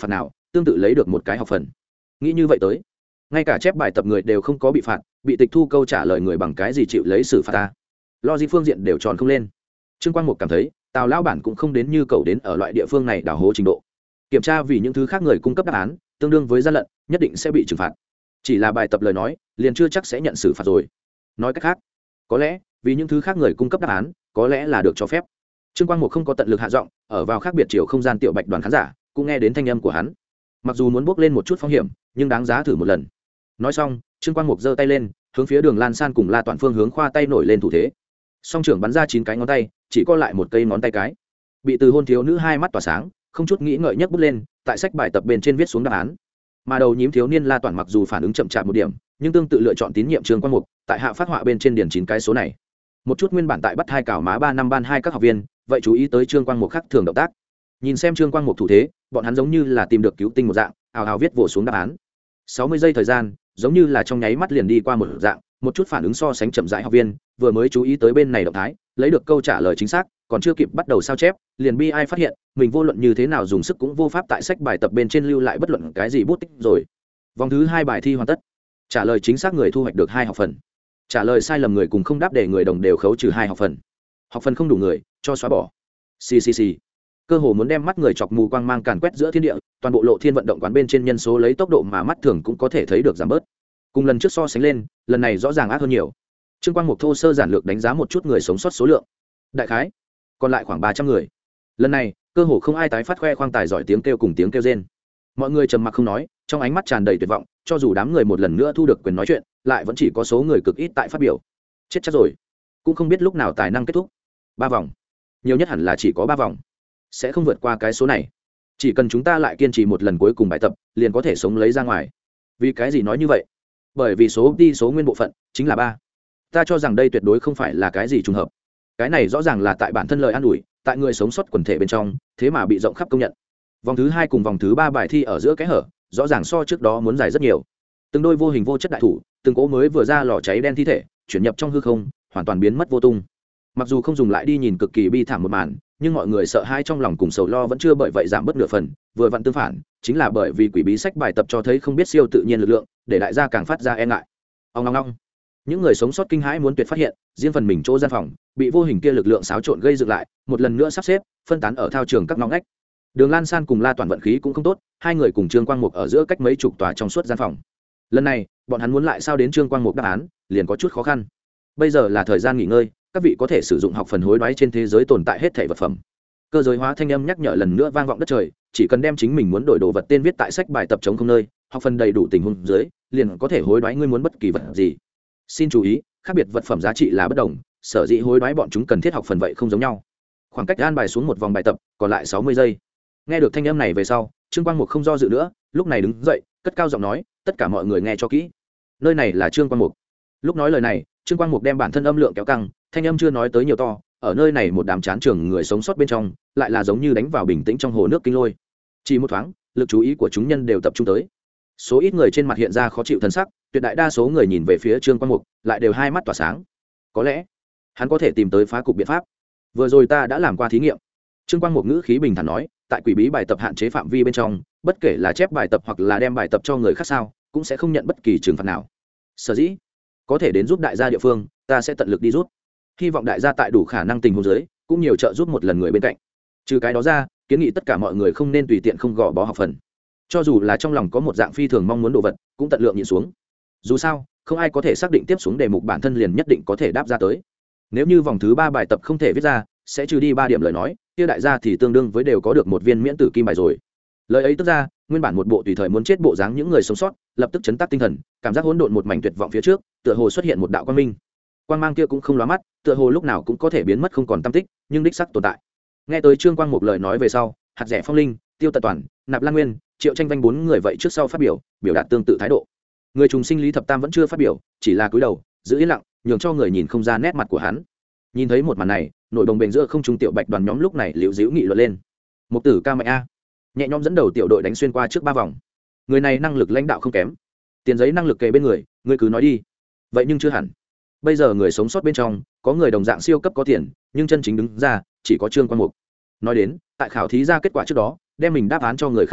tương tự lấy được một cái học phần. Nghĩ như vậy tới, ngay cả chép bài tập người đều không có bị phạt, bị tịch thu câu trả lời người bằng cái gì chịu lấy xử phạt ta? Lo gì phương diện đều tròn không lên. Trương Quang Mục cảm thấy Tào lão bản cũng không đến như cầu đến ở loại địa phương này đào hố trình độ. Kiểm tra vì những thứ khác người cung cấp đáp án tương đương với gian lận, nhất định sẽ bị trừng phạt. Chỉ là bài tập lời nói, liền chưa chắc sẽ nhận xử phạt rồi. Nói cách khác, có lẽ vì những thứ khác người cung cấp đáp án, có lẽ là được cho phép. Trương Quang Mục không có tận lực hạ giọng, ở vào khác biệt chiều không gian tiểu bạch đoàn khán giả cũng nghe đến thanh âm của hắn. Mặc dù muốn bước lên một chút phong hiểm, nhưng đáng giá thử một lần. Nói xong, Trương Quang Mục giơ tay lên, hướng phía Đường Lan San cùng La Toàn phương hướng khoa tay nổi lên thủ thế. Song trưởng bắn ra 9 cái ngón tay, chỉ có lại một cây ngón tay cái. Bị từ hôn thiếu nữ hai mắt tỏa sáng, không chút nghĩ ngợi nhấc bút lên, tại sách bài tập bên trên viết xuống đáp án. Mà đầu nhím thiếu niên La Toàn mặc dù phản ứng chậm chạp một điểm, nhưng tương tự lựa chọn tín nhiệm Trương Quang Mục, tại hạ phát họa bên trên điển 9 cái số này. Một chút nguyên bản tại bắt hai cảo má 3 năm ban 2 các học viên, vậy chú ý tới Trương Quang Mục khác thường động tác. Nhìn xem Trương Quang Mục thủ thế, bọn hắn giống như là tìm được cứu tinh một dạng, ào ào viết vỗ xuống đáp án. 60 giây thời gian, giống như là trong nháy mắt liền đi qua một dạng, một chút phản ứng so sánh chậm rãi học viên, vừa mới chú ý tới bên này động thái, lấy được câu trả lời chính xác, còn chưa kịp bắt đầu sao chép, liền bi ai phát hiện, mình vô luận như thế nào dùng sức cũng vô pháp tại sách bài tập bên trên lưu lại bất luận cái gì bút tích rồi. Vòng thứ 2 bài thi hoàn tất. Trả lời chính xác người thu hoạch được 2 học phần. Trả lời sai lầm người cùng không đáp để người đồng đều khấu trừ 2 học phần. Học phần không đủ người, cho xóa bỏ. Xì. Cơ hồ muốn đem mắt người chọc mù quang mang càn quét giữa thiên địa, toàn bộ Lộ Thiên vận động quán bên trên nhân số lấy tốc độ mà mắt thường cũng có thể thấy được giảm bớt. Cùng lần trước so sánh lên, lần này rõ ràng ác hơn nhiều. Trương Quang Mục thô sơ giản lược đánh giá một chút người sống sót số lượng. Đại khái còn lại khoảng 300 người. Lần này, cơ hồ không ai tái phát khoe khoang tài giỏi tiếng kêu cùng tiếng kêu rên. Mọi người trầm mặc không nói, trong ánh mắt tràn đầy tuyệt vọng, cho dù đám người một lần nữa thu được quyền nói chuyện, lại vẫn chỉ có số người cực ít tại phát biểu. Chết chắc rồi. Cũng không biết lúc nào tài năng kết thúc. 3 vòng. Nhiều nhất hẳn là chỉ có 3 vòng. Sẽ không vượt qua cái số này. Chỉ cần chúng ta lại kiên trì một lần cuối cùng bài tập, liền có thể sống lấy ra ngoài. Vì cái gì nói như vậy? Bởi vì số nguyên bộ phận chính là 3. Ta cho rằng đây tuyệt đối không phải là cái gì trùng hợp. Cái này rõ ràng là tại bản thân lời an ủi, tại người sống sót quần thể bên trong, thế mà bị rộng khắp công nhận. Vòng thứ 2 cùng vòng thứ 3 bài thi ở giữa cái hở, rõ ràng so trước đó muốn dài rất nhiều. Từng đôi vô hình vô chất đại thủ, từng cỗ mới vừa ra lò cháy đen thi thể, chuyển nhập trong hư không, hoàn toàn biến mất vô tung. Mặc dù không dùng lại đi nhìn cực kỳ bi thảm một màn, nhưng mọi người sợ hãi trong lòng cùng sầu lo vẫn chưa bởi vậy giảm bớt nửa phần, vừa vặn tương phản, chính là bởi vì quỷ bí sách bài tập cho thấy không biết siêu tự nhiên lực lượng, để đại gia càng phát ra e ngại. Ong. Những người sống sót kinh hãi muốn tuyệt phát hiện, riêng phần mình chỗ gian phòng bị vô hình kia lực lượng xáo trộn gây dựng lại, một lần nữa sắp xếp, phân tán ở thao trường các ngõ ngách. Đường Lan San cùng La Toàn vận khí cũng không tốt, hai người cùng Trương Quang Mục ở giữa cách mấy chục tòa trong suốt gian phòng. Lần này, bọn hắn muốn lại sao đến Trương Quang Mục đáp án, liền có chút khó khăn. Bây giờ là thời gian nghỉ ngơi, các vị có thể sử dụng học phần hối đoái trên thế giới tồn tại hết thảy vật phẩm. Cơ giới hóa thanh âm nhắc nhở lần nữa vang vọng đất trời, chỉ cần đem chính mình muốn đổi đồ vật tên viết tại sách bài tập chống không nơi, học phần đầy đủ tình huống dưới, liền có thể hối đoái ngươi muốn bất kỳ vật gì. Xin chú ý, khác biệt vật phẩm giá trị là bất đồng, sở dĩ hối đoái bọn chúng cần thiết học phần vậy không giống nhau. Khoảng cách an bài xuống một vòng bài tập, còn lại 60 giây. Nghe được thanh âm này về sau, Trương Quang Mục không do dự nữa, lúc này đứng dậy, cất cao giọng nói, tất cả mọi người nghe cho kỹ. Nơi này là Trương Quang Mục. Lúc nói lời này, Trương Quang Mục đem bản thân âm lượng kéo căng, thanh âm chưa nói tới nhiều to, ở nơi này một đám chán trường người sống sót bên trong, lại là giống như đánh vào bình tĩnh trong hồ nước kinh lôi. Chỉ một thoáng, lực chú ý của chúng nhân đều tập trung tới. Số ít người trên mặt hiện ra khó chịu thân sắc, tuyệt đại đa số người nhìn về phía Trương Quang Mục, lại đều hai mắt tỏa sáng. Có lẽ, hắn có thể tìm tới phá cục biện pháp. Vừa rồi ta đã làm qua thí nghiệm. Trương Quang Mục ngữ khí bình thản nói, tại quỷ bí bài tập hạn chế phạm vi bên trong, bất kể là chép bài tập hoặc là đem bài tập cho người khác sao, cũng sẽ không nhận bất kỳ trừng phạt nào. Sở dĩ, có thể đến giúp đại gia địa phương, ta sẽ tận lực đi giúp. Hy vọng đại gia tại đủ khả năng tình huống dưới, cũng nhiều trợ giúp một lần người bên cạnh. Trừ cái đó ra, kiến nghị tất cả mọi người không nên tùy tiện không gò bó học phần. Cho dù là trong lòng có một dạng phi thường mong muốn đồ vật, cũng tận lượng nhịn xuống. Dù sao, không ai có thể xác định tiếp xuống đề mục bản thân liền nhất định có thể đáp ra tới. Nếu như vòng thứ 3 bài tập không thể viết ra, sẽ trừ đi 3 điểm lời nói, kia đại gia thì tương đương với đều có được một viên miễn tử kim bài rồi. Lời ấy tức ra, nguyên bản một bộ tùy thời muốn chết bộ dáng những người sống sót, lập tức chấn tác tinh thần, cảm giác hỗn độn một mảnh tuyệt vọng phía trước, tựa hồ xuất hiện một đạo quang minh. Quang mang kia cũng không lóa mắt, tựa hồ lúc nào cũng có thể biến mất không còn tăm tích, nhưng đích xác tồn tại. Nghe tới Trương Quang một lời nói về sau, Hạt Rẻ Phong Linh, Tiêu Tật Toàn, Nạp Lan Nguyên, Triệu Tranh Vanh 4 người vậy trước sau phát biểu đạt tương tự thái độ. Người trùng sinh Lý Thập Tam vẫn chưa phát biểu, chỉ là cúi đầu, giữ yên lặng, nhường cho người nhìn không ra nét mặt của hắn. Nhìn thấy một màn này, nội đồng bền giữa không trung tiểu bạch đoàn nhóm lúc này liễu díu nghị luận lên. Mục tử ca mạnh a, nhẹ nhõm dẫn đầu tiểu đội đánh xuyên qua trước 3 vòng. Người này năng lực lãnh đạo không kém, tiền giấy năng lực kề bên người, ngươi cứ nói đi. Vậy nhưng chưa hẳn. Bây giờ người sống sót bên trong, có người đồng dạng siêu cấp có tiền, nhưng chân chính đứng ra chỉ có Trương Quang Mục. Nói đến, tại khảo thí ra kết quả trước đó, đem mình đáp án cho người khác sao,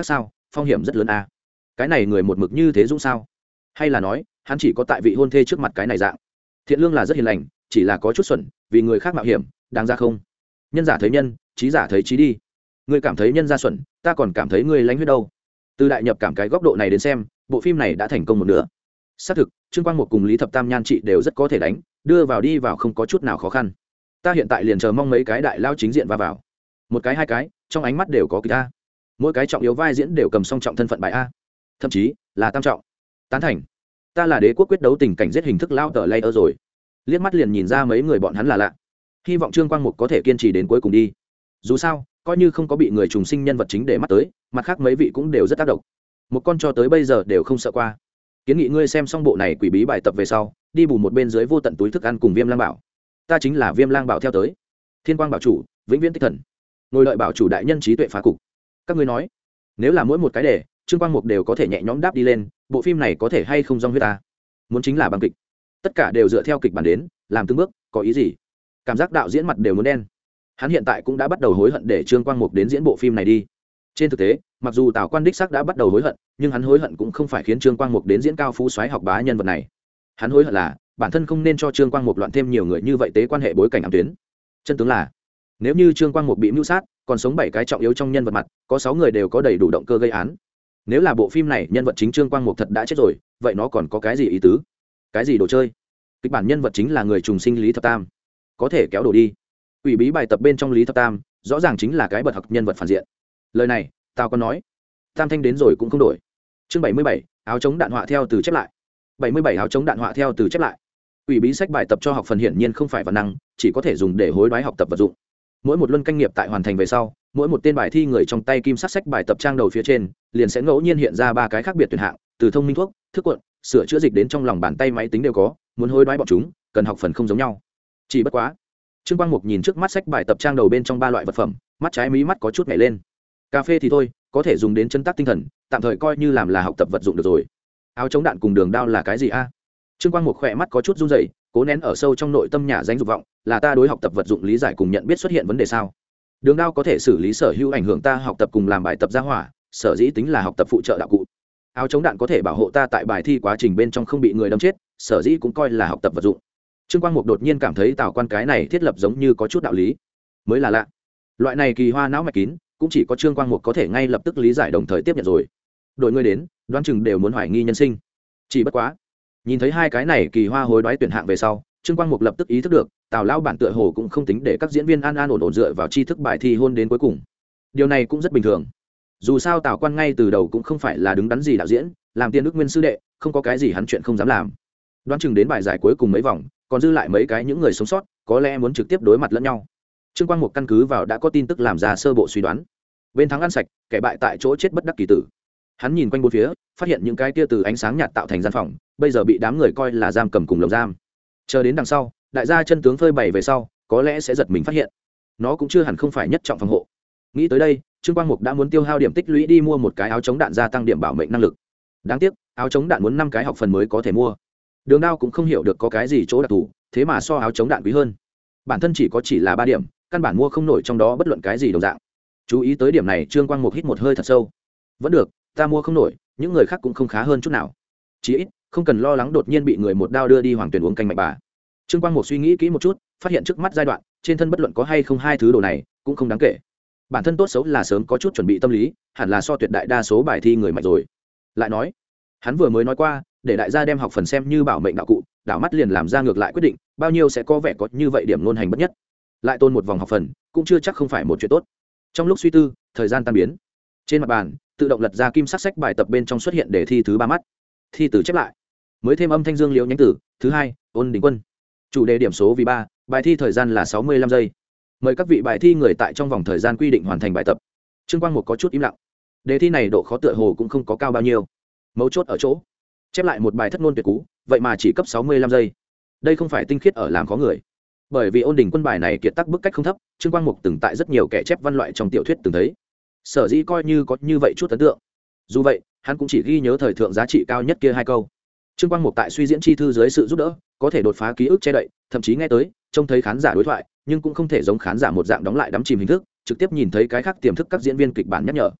phong hiểm rất lớn a. Cái này người một mực như thế dũng sao? Hay là nói hắn chỉ có tại vị hôn thê trước mặt cái này dạng? Thiện lương là rất hiền lành, chỉ là có chút xuẩn, vì người khác mạo hiểm đáng ra không? Nhân giả thấy nhân, trí giả thấy trí đi. Ngươi cảm thấy nhân ra xuẩn, ta còn cảm thấy ngươi lánh huyết đâu. Từ đại nhập cảm cái góc độ này đến xem, bộ phim này đã thành công một nửa. Xác thực, Trương Quang Một cùng Lý Thập Tam nhan trị đều rất có thể đánh, đưa vào đi vào không có chút nào khó khăn. Ta hiện tại liền chờ mong mấy cái đại lao chính diện vào, một cái hai cái, trong ánh mắt đều có kịch a. Mỗi cái trọng yếu vai diễn đều cầm song trọng thân phận bài a, thậm chí là tam trọng. Tán thành. Ta là đế quốc quyết đấu tình cảnh giết hình thức lao tờ layer rồi. Liếc mắt liền nhìn ra mấy người bọn hắn là lạ. Hy vọng Trương Quang Mục có thể kiên trì đến cuối cùng đi. Dù sao, coi như không có bị người trùng sinh nhân vật chính để mắt tới, mặt khác mấy vị cũng đều rất tác động. Một con cho tới bây giờ đều không sợ qua. Kiến nghị ngươi xem xong bộ này quỷ bí bài tập về sau, đi bù một bên dưới vô tận túi thức ăn cùng Viêm Lang Bảo. Ta chính là Viêm Lang Bảo theo tới. Thiên Quang Bảo chủ, vĩnh viễn tích thần. Ngồi đợi bảo chủ đại nhân trí tuệ phá cục. Các ngươi nói, nếu là mỗi một cái đề, Trương Quang Mục đều có thể nhẹ nhõm đáp đi lên, bộ phim này có thể hay không rong huyết ta? Muốn chính là băng kịch. Tất cả đều dựa theo kịch bản đến, làm từng bước, có ý gì? Cảm giác đạo diễn mặt đều muốn đen. Hắn hiện tại cũng đã bắt đầu hối hận để Trương Quang Mục đến diễn bộ phim này đi. Trên thực tế, mặc dù Tào Quan đích xác đã bắt đầu hối hận, nhưng hắn hối hận cũng không phải khiến Trương Quang Mục đến diễn cao phú soái học bá nhân vật này. Hắn hối hận là bản thân không nên cho Trương Quang Mục loạn thêm nhiều người như vậy tế quan hệ bối cảnh ám tuyến. Chân tướng là, nếu như Trương Quang Mục bị mưu sát, còn sống 7 cái trọng yếu trong nhân vật mặt, có 6 người đều có đầy đủ động cơ gây án. Nếu là bộ phim này nhân vật chính Trương Quang Mục thật đã chết rồi, vậy nó còn có cái gì ý tứ? Cái gì đồ chơi? Kịch bản nhân vật chính là người trùng sinh Lý Thập Tam, có thể kéo đổ đi. Quỷ bí bài tập bên trong Lý Thập Tam, rõ ràng chính là cái bật học nhân vật phản diện. Lời này, tao có nói. Tam thanh đến rồi cũng không đổi. Chương 77, áo chống đạn họa theo từ chép lại. 77 áo chống đạn họa theo từ chép lại. Quỷ bí sách bài tập cho học phần hiển nhiên không phải văn năng, chỉ có thể dùng để hối đoái học tập vật dụng. Mỗi một luân canh nghiệp tại hoàn thành về sau, mỗi một tên bài thi người trong tay kim sắc sách bài tập trang đầu phía trên liền sẽ ngẫu nhiên hiện ra 3 cái khác biệt tuyển hạng, từ thông minh thuốc, thức cuộn, sửa chữa dịch đến trong lòng bàn tay máy tính đều có, muốn hối đoái bọn chúng cần học phần không giống nhau. Chỉ bất quá, Trương Quang Mục nhìn trước mắt sách bài tập trang đầu bên trong 3 loại vật phẩm, mắt trái mí mắt có chút nhảy lên. Cà phê thì thôi, có thể dùng đến chân tác tinh thần, tạm thời coi như làm là học tập vật dụng được rồi. Áo chống đạn cùng đường đao là cái gì a? Trương Quang Mục khỏe mắt có chút run rẩy, cố nén ở sâu trong nội tâm nhà danh dục vọng, là ta đối học tập vật dụng lý giải cùng nhận biết xuất hiện vấn đề sao? Đường đao có thể xử lý sở hữu ảnh hưởng ta học tập cùng làm bài tập ra hỏa, sở dĩ tính là học tập phụ trợ đạo cụ. Áo chống đạn có thể bảo hộ ta tại bài thi quá trình bên trong không bị người đâm chết, sở dĩ cũng coi là học tập vật dụng. Trương Quang Mục đột nhiên cảm thấy Tào Quan cái này thiết lập giống như có chút đạo lý, mới là lạ. Loại này kỳ hoa não mạch kín, cũng chỉ có Trương Quang Mục có thể ngay lập tức lý giải đồng thời tiếp nhận rồi. Đội người đến, đoán chừng đều muốn hoài nghi nhân sinh. Chỉ bất quá, nhìn thấy 2 cái này kỳ hoa hối đoái tuyển hạng về sau, Trương Quang Mục lập tức ý thức được, Tào lão bản tựa hồ cũng không tính để các diễn viên an an ổn ổn dựa vào tri thức bài thi hôn đến cuối cùng. Điều này cũng rất bình thường. Dù sao Tào Quan ngay từ đầu cũng không phải là đứng đắn gì đạo diễn, làm tiên đức nguyên sư đệ, không có cái gì hắn chuyện không dám làm. Đoán chừng đến bài giải cuối cùng mấy vòng, còn dư lại mấy cái những người sống sót, có lẽ muốn trực tiếp đối mặt lẫn nhau. Trương Quang Mục căn cứ vào đã có tin tức làm ra sơ bộ suy đoán. Bên thắng ăn sạch, kẻ bại tại chỗ chết bất đắc kỳ tử. Hắn nhìn quanh bốn phía, phát hiện những cái tia từ ánh sáng nhạt tạo thành gian phòng, bây giờ bị đám người coi là giam cầm cùng lồng giam. Chờ đến đằng sau, đại gia chân tướng phơi bày về sau, có lẽ sẽ giật mình phát hiện, nó cũng chưa hẳn không phải nhất trọng phòng hộ. Nghĩ tới đây, Trương Quang Mục đã muốn tiêu hao điểm tích lũy đi mua một cái áo chống đạn gia tăng điểm bảo mệnh năng lực. Đáng tiếc, áo chống đạn muốn 5 cái học phần mới có thể mua. Đường đao cũng không hiểu được có cái gì chỗ đặc thù, thế mà so áo chống đạn quý hơn. Bản thân chỉ là 3 điểm, căn bản mua không nổi trong đó bất luận cái gì đồng dạng. Chú ý tới điểm này, Trương Quang Mục hít một hơi thật sâu. Vẫn được, ta mua không nổi, những người khác cũng không khá hơn chút nào. Chí ít, không cần lo lắng đột nhiên bị người một đao đưa đi hoàng tuyển uống canh mạnh bà. Trương Quang Mục suy nghĩ kỹ một chút, phát hiện trước mắt giai đoạn, trên thân bất luận có hay không 2 thứ đồ này, cũng không đáng kể. Bản thân tốt xấu là sớm có chút chuẩn bị tâm lý, hẳn là so tuyệt đại đa số bài thi người mạnh rồi. Lại nói, hắn vừa mới nói qua, để đại gia đem học phần xem như bảo mệnh đạo cụ, đảo mắt liền làm ra ngược lại quyết định, bao nhiêu sẽ có vẻ có như vậy điểm ngôn hành bất nhất. Lại tôn một vòng học phần, cũng chưa chắc không phải một chuyện tốt. Trong lúc suy tư, thời gian tan biến. Trên mặt bàn, tự động lật ra kim sắc sách bài tập bên trong xuất hiện đề thi thứ 3 mắt. Thi từ chép lại. Mới thêm âm thanh dương liễu nhánh tử, thứ 2, ôn đình quân. Chủ đề điểm số vì 3, bài thi thời gian là 65 giây. Mời các vị bài thi người tại trong vòng thời gian quy định hoàn thành bài tập. Trương Quang Mục có chút im lặng. Đề thi này độ khó tựa hồ cũng không có cao bao nhiêu. Mấu chốt ở chỗ, chép lại một bài thất ngôn tuyệt cú, vậy mà chỉ cấp 65 giây. Đây không phải tinh khiết ở làm khó người. Bởi vì ôn đình quân bài này kiệt tác bức cách không thấp, Trương Quang Mục từng tại rất nhiều kẻ chép văn loại trong tiểu thuyết từng thấy. Sở dĩ coi như có như vậy chút ấn tượng. Dù vậy, hắn cũng chỉ ghi nhớ thời thượng giá trị cao nhất kia 2 câu. Trương Quang Mục tại suy diễn chi thư dưới sự giúp đỡ, có thể đột phá ký ức che đậy, thậm chí nghe tới, trông thấy khán giả đối thoại, nhưng cũng không thể giống khán giả một dạng đóng lại đắm chìm hình thức, trực tiếp nhìn thấy cái khác tiềm thức các diễn viên kịch bản nhắc nhở.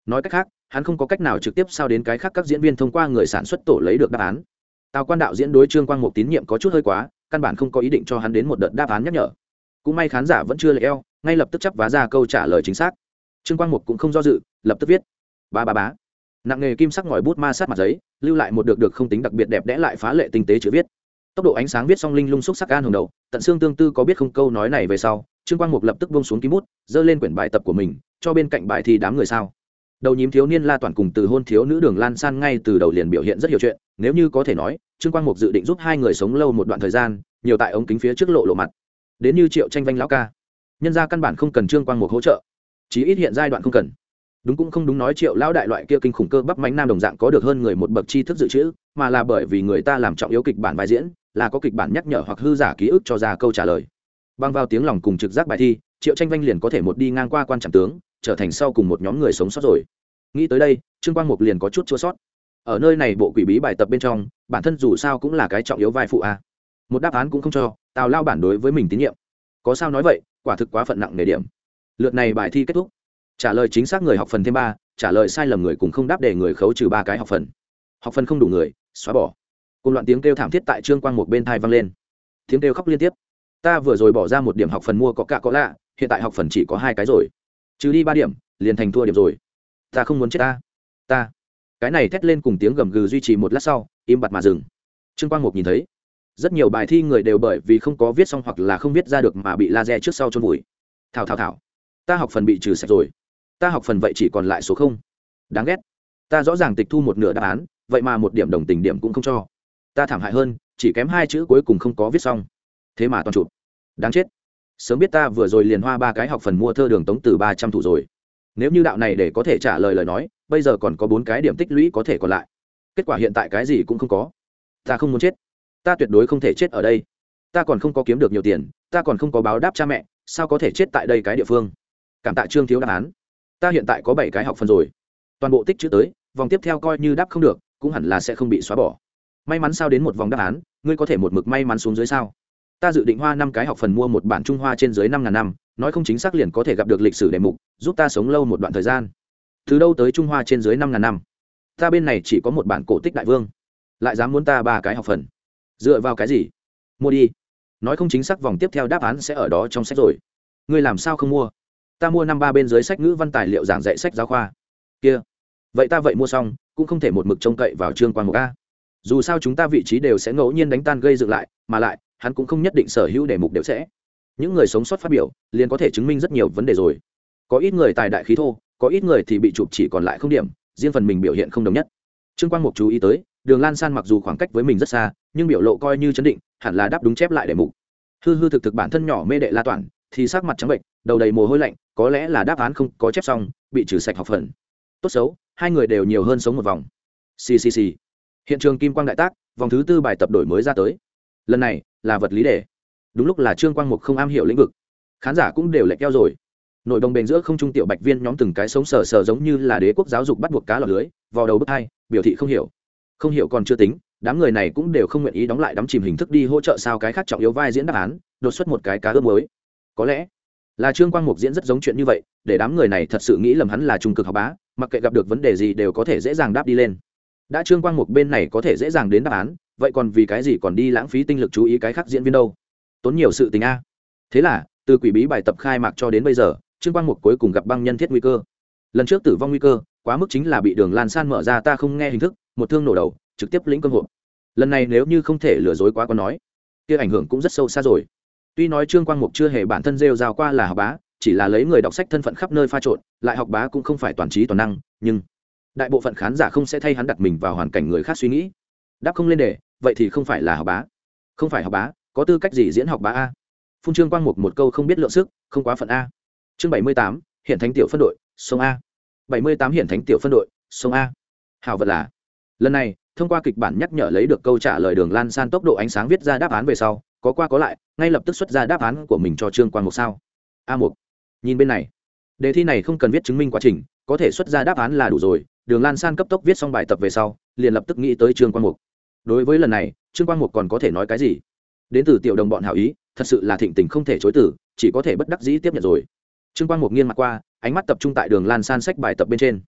nói cách khác hắn không có cách nào trực tiếp sao đến cái khác các diễn viên thông qua người sản xuất tổ lấy được đáp án. Tào Quan đạo diễn đối Trương Quang Mục tín nhiệm có chút hơi quá, căn bản không có ý định cho hắn đến một đợt đáp án nhắc nhở. Cũng may khán giả vẫn chưa lệch eo, ngay lập tức chắp vá ra câu trả lời chính xác. Trương Quang Mục cũng không do dự, lập tức viết ba ba bá. Nặng nghề kim sắc ngòi bút ma sát mặt giấy, lưu lại một được không tính đặc biệt đẹp đẽ lại phá lệ tinh tế chữ viết. Tốc độ ánh sáng viết xong linh lung xúc sắc gan hồng đầu, tận xương tương tư có biết không câu nói này về sau, Trương Quang Mục lập tức buông xuống ký bút, giơ lên quyển bài tập của mình, cho bên cạnh bài thi đám người sao. Đầu nhím thiếu niên La Toàn cùng từ hôn thiếu nữ Đường Lan San ngay từ đầu liền biểu hiện rất hiểu chuyện, nếu như có thể nói, Trương Quang Mục dự định giúp hai người sống lâu một đoạn thời gian, nhiều tại ống kính phía trước lộ mặt. Đến như Triệu Tranh Vanh lão ca, nhân ra căn bản không cần Trương Quang Mục hỗ trợ, chí ít hiện giai đoạn không cần. Đúng cũng không đúng nói Triệu lão đại loại kia kinh khủng cơ bắp mánh nam đồng dạng có được hơn người một bậc tri thức dự trữ, mà là bởi vì người ta làm trọng yếu kịch bản vai diễn, là có kịch bản nhắc nhở hoặc hư giả ký ức cho ra câu trả lời. Bằng vào tiếng lòng cùng trực giác bài thi, Triệu Tranh Vanh liền có thể một đi ngang qua quan trạm tướng, trở thành sau cùng một nhóm người sống sót rồi. Nghĩ tới đây, Trương Quang Mục liền có chút chua sót. Ở nơi này bộ quỷ bí bài tập bên trong, bản thân dù sao cũng là cái trọng yếu vai phụ a. Một đáp án cũng không cho, Tào lao bản đối với mình tín nhiệm. Có sao nói vậy, quả thực quá phận nặng nề điểm. Lượt này bài thi kết thúc. Trả lời chính xác người học phần thêm 3, trả lời sai lầm người cùng không đáp đề người khấu trừ 3 cái học phần. Học phần không đủ người, xóa bỏ. Cùng loạn tiếng kêu thảm thiết tại Trương Quang Mục bên tai vang lên. Tiếng kêu khóc liên tiếp. Ta vừa rồi bỏ ra 1 điểm học phần mua có cả có lạ, hiện tại học phần chỉ có 2 cái rồi. Trừ đi 3 điểm, liền thành thua điểm rồi. Ta không muốn chết ta. Cái này thét lên cùng tiếng gầm gừ duy trì một lát sau, im bặt mà dừng. Trương Quang Mục nhìn thấy, rất nhiều bài thi người đều bởi vì không có viết xong hoặc là không viết ra được mà bị laser trước sau chôn vùi. Thảo, ta học phần bị trừ sạch rồi. Ta học phần vậy chỉ còn lại số 0. Đáng ghét. Ta rõ ràng tịch thu một nửa đáp án, vậy mà 1 điểm đồng tình điểm cũng không cho. Ta thảm hại hơn, chỉ kém 2 chữ cuối cùng không có viết xong. Thế mà toàn chụp. Đáng chết. Sớm biết ta vừa rồi liền hoa 3 cái học phần mua thơ đường tống từ 300 thủ rồi. Nếu như đạo này để có thể trả lời lời nói, bây giờ còn có 4 cái điểm tích lũy có thể còn lại. Kết quả hiện tại cái gì cũng không có. Ta không muốn chết. Ta tuyệt đối không thể chết ở đây. Ta còn không có kiếm được nhiều tiền, ta còn không có báo đáp cha mẹ, sao có thể chết tại đây cái địa phương. Cảm tạ Trương thiếu đáp án. Ta hiện tại có 7 cái học phần rồi. Toàn bộ tích chữ tới, vòng tiếp theo coi như đáp không được, cũng hẳn là sẽ không bị xóa bỏ. May mắn sao đến một vòng đáp án, ngươi có thể một mực may mắn xuống dưới sao? Ta dự định hoa 5 cái học phần mua một bản Trung Hoa trên dưới 5.000 năm, nói không chính xác liền có thể gặp được lịch sử đề mục, giúp ta sống lâu một đoạn thời gian. Từ đâu tới Trung Hoa trên dưới 5.000 năm? Ta bên này chỉ có một bản cổ tích đại vương, lại dám muốn ta 3 cái học phần. Dựa vào cái gì? Mua đi. Nói không chính xác vòng tiếp theo đáp án sẽ ở đó trong sách rồi. Ngươi làm sao không mua? Ta mua 5-3 bên dưới sách ngữ văn tài liệu giảng dạy sách giáo khoa. Kia, vậy ta vậy mua xong, cũng không thể một mực trông cậy vào Trương Quang Mục a. Dù sao chúng ta vị trí đều sẽ ngẫu nhiên đánh tan gây dựng lại, mà lại, hắn cũng không nhất định sở hữu đề mục đều sẽ. Những người sống sót phát biểu, liền có thể chứng minh rất nhiều vấn đề rồi. Có ít người tài đại khí thô, có ít người thì bị chụp chỉ còn lại 0 điểm, riêng phần mình biểu hiện không đồng nhất. Trương Quang Mục chú ý tới, Đường Lan San mặc dù khoảng cách với mình rất xa, nhưng biểu lộ coi như chấn định, hẳn là đáp đúng chép lại đề mục. Hư thực bản thân nhỏ mê đệ La Toản, thì sắc mặt trắng bệnh, đầu đầy mồ hôi lạnh, có lẽ là đáp án không có chép xong, bị trừ sạch học phần. Tốt xấu, hai người đều nhiều hơn sống một vòng. Xì. Hiện trường kim quang đại tác, vòng thứ 4 bài tập đổi mới ra tới. Lần này là vật lý đề. Đúng lúc là Trương Quang Mục không am hiểu lĩnh vực, khán giả cũng đều lệch keo rồi. Nội đồng bền giữa không trung tiểu bạch viên nhóm từng cái sống sờ sờ giống như là đế quốc giáo dục bắt buộc cá lọt lưới, vào đầu bức hai, biểu thị không hiểu còn chưa tính, đám người này cũng đều không nguyện ý đóng lại đắm chìm hình thức đi hỗ trợ sao cái khác trọng yếu vai diễn đáp án, đột xuất một cái cá ướp muối. Có lẽ là Trương Quang Mục diễn rất giống chuyện như vậy, để đám người này thật sự nghĩ lầm hắn là trung cực học bá, mặc kệ gặp được vấn đề gì đều có thể dễ dàng đáp đi lên. Đã Trương Quang Mục bên này có thể dễ dàng đến đáp án, vậy còn vì cái gì còn đi lãng phí tinh lực chú ý cái khác diễn viên đâu? Tốn nhiều sự tình a. Thế là, từ quỷ bí bài tập khai mạc cho đến bây giờ, Trương Quang Mục cuối cùng gặp băng nhân thiết nguy cơ. Lần trước tử vong nguy cơ, quá mức chính là bị Đường Lan San mở ra ta không nghe hình thức, một thương nổ đầu, trực tiếp lĩnh cơm hộp. Lần này nếu như không thể lừa dối quá có nói, kia ảnh hưởng cũng rất sâu xa rồi. Tuy nói Trương Quang Mục chưa hề bản thân rêu rao qua là học bá, chỉ là lấy người đọc sách thân phận khắp nơi pha trộn, lại học bá cũng không phải toàn trí toàn năng, nhưng đại bộ phận khán giả không sẽ thay hắn đặt mình vào hoàn cảnh người khác suy nghĩ. Đáp không lên đề, vậy thì không phải là học bá. Không phải học bá, có tư cách gì diễn học bá a? Phun Trương Quang Mục một câu không biết lượng sức, không quá phận a. Chương 78, hiện thánh tiểu phân đội, sông a. 78 hiện thánh tiểu phân đội, sông a. Hảo vật là. Lần này, thông qua kịch bản nhắc nhở lấy được câu trả lời Đường Lan San tốc độ ánh sáng viết ra đáp án về sau, có qua có lại, ngay lập tức xuất ra đáp án của mình cho Trương Quang Mục sao? A1. Nhìn bên này, đề thi này không cần viết chứng minh quá trình, có thể xuất ra đáp án là đủ rồi. Đường Lan San cấp tốc viết xong bài tập về sau, liền lập tức nghĩ tới Trương Quang Mục. Đối với lần này, Trương Quang Mục còn có thể nói cái gì? Đến từ tiểu đồng bọn hảo ý, thật sự là thịnh tình không thể chối từ, chỉ có thể bất đắc dĩ tiếp nhận rồi. Trương Quang Mục nghiêng mặt qua, ánh mắt tập trung tại Đường Lan San sách bài tập bên trên.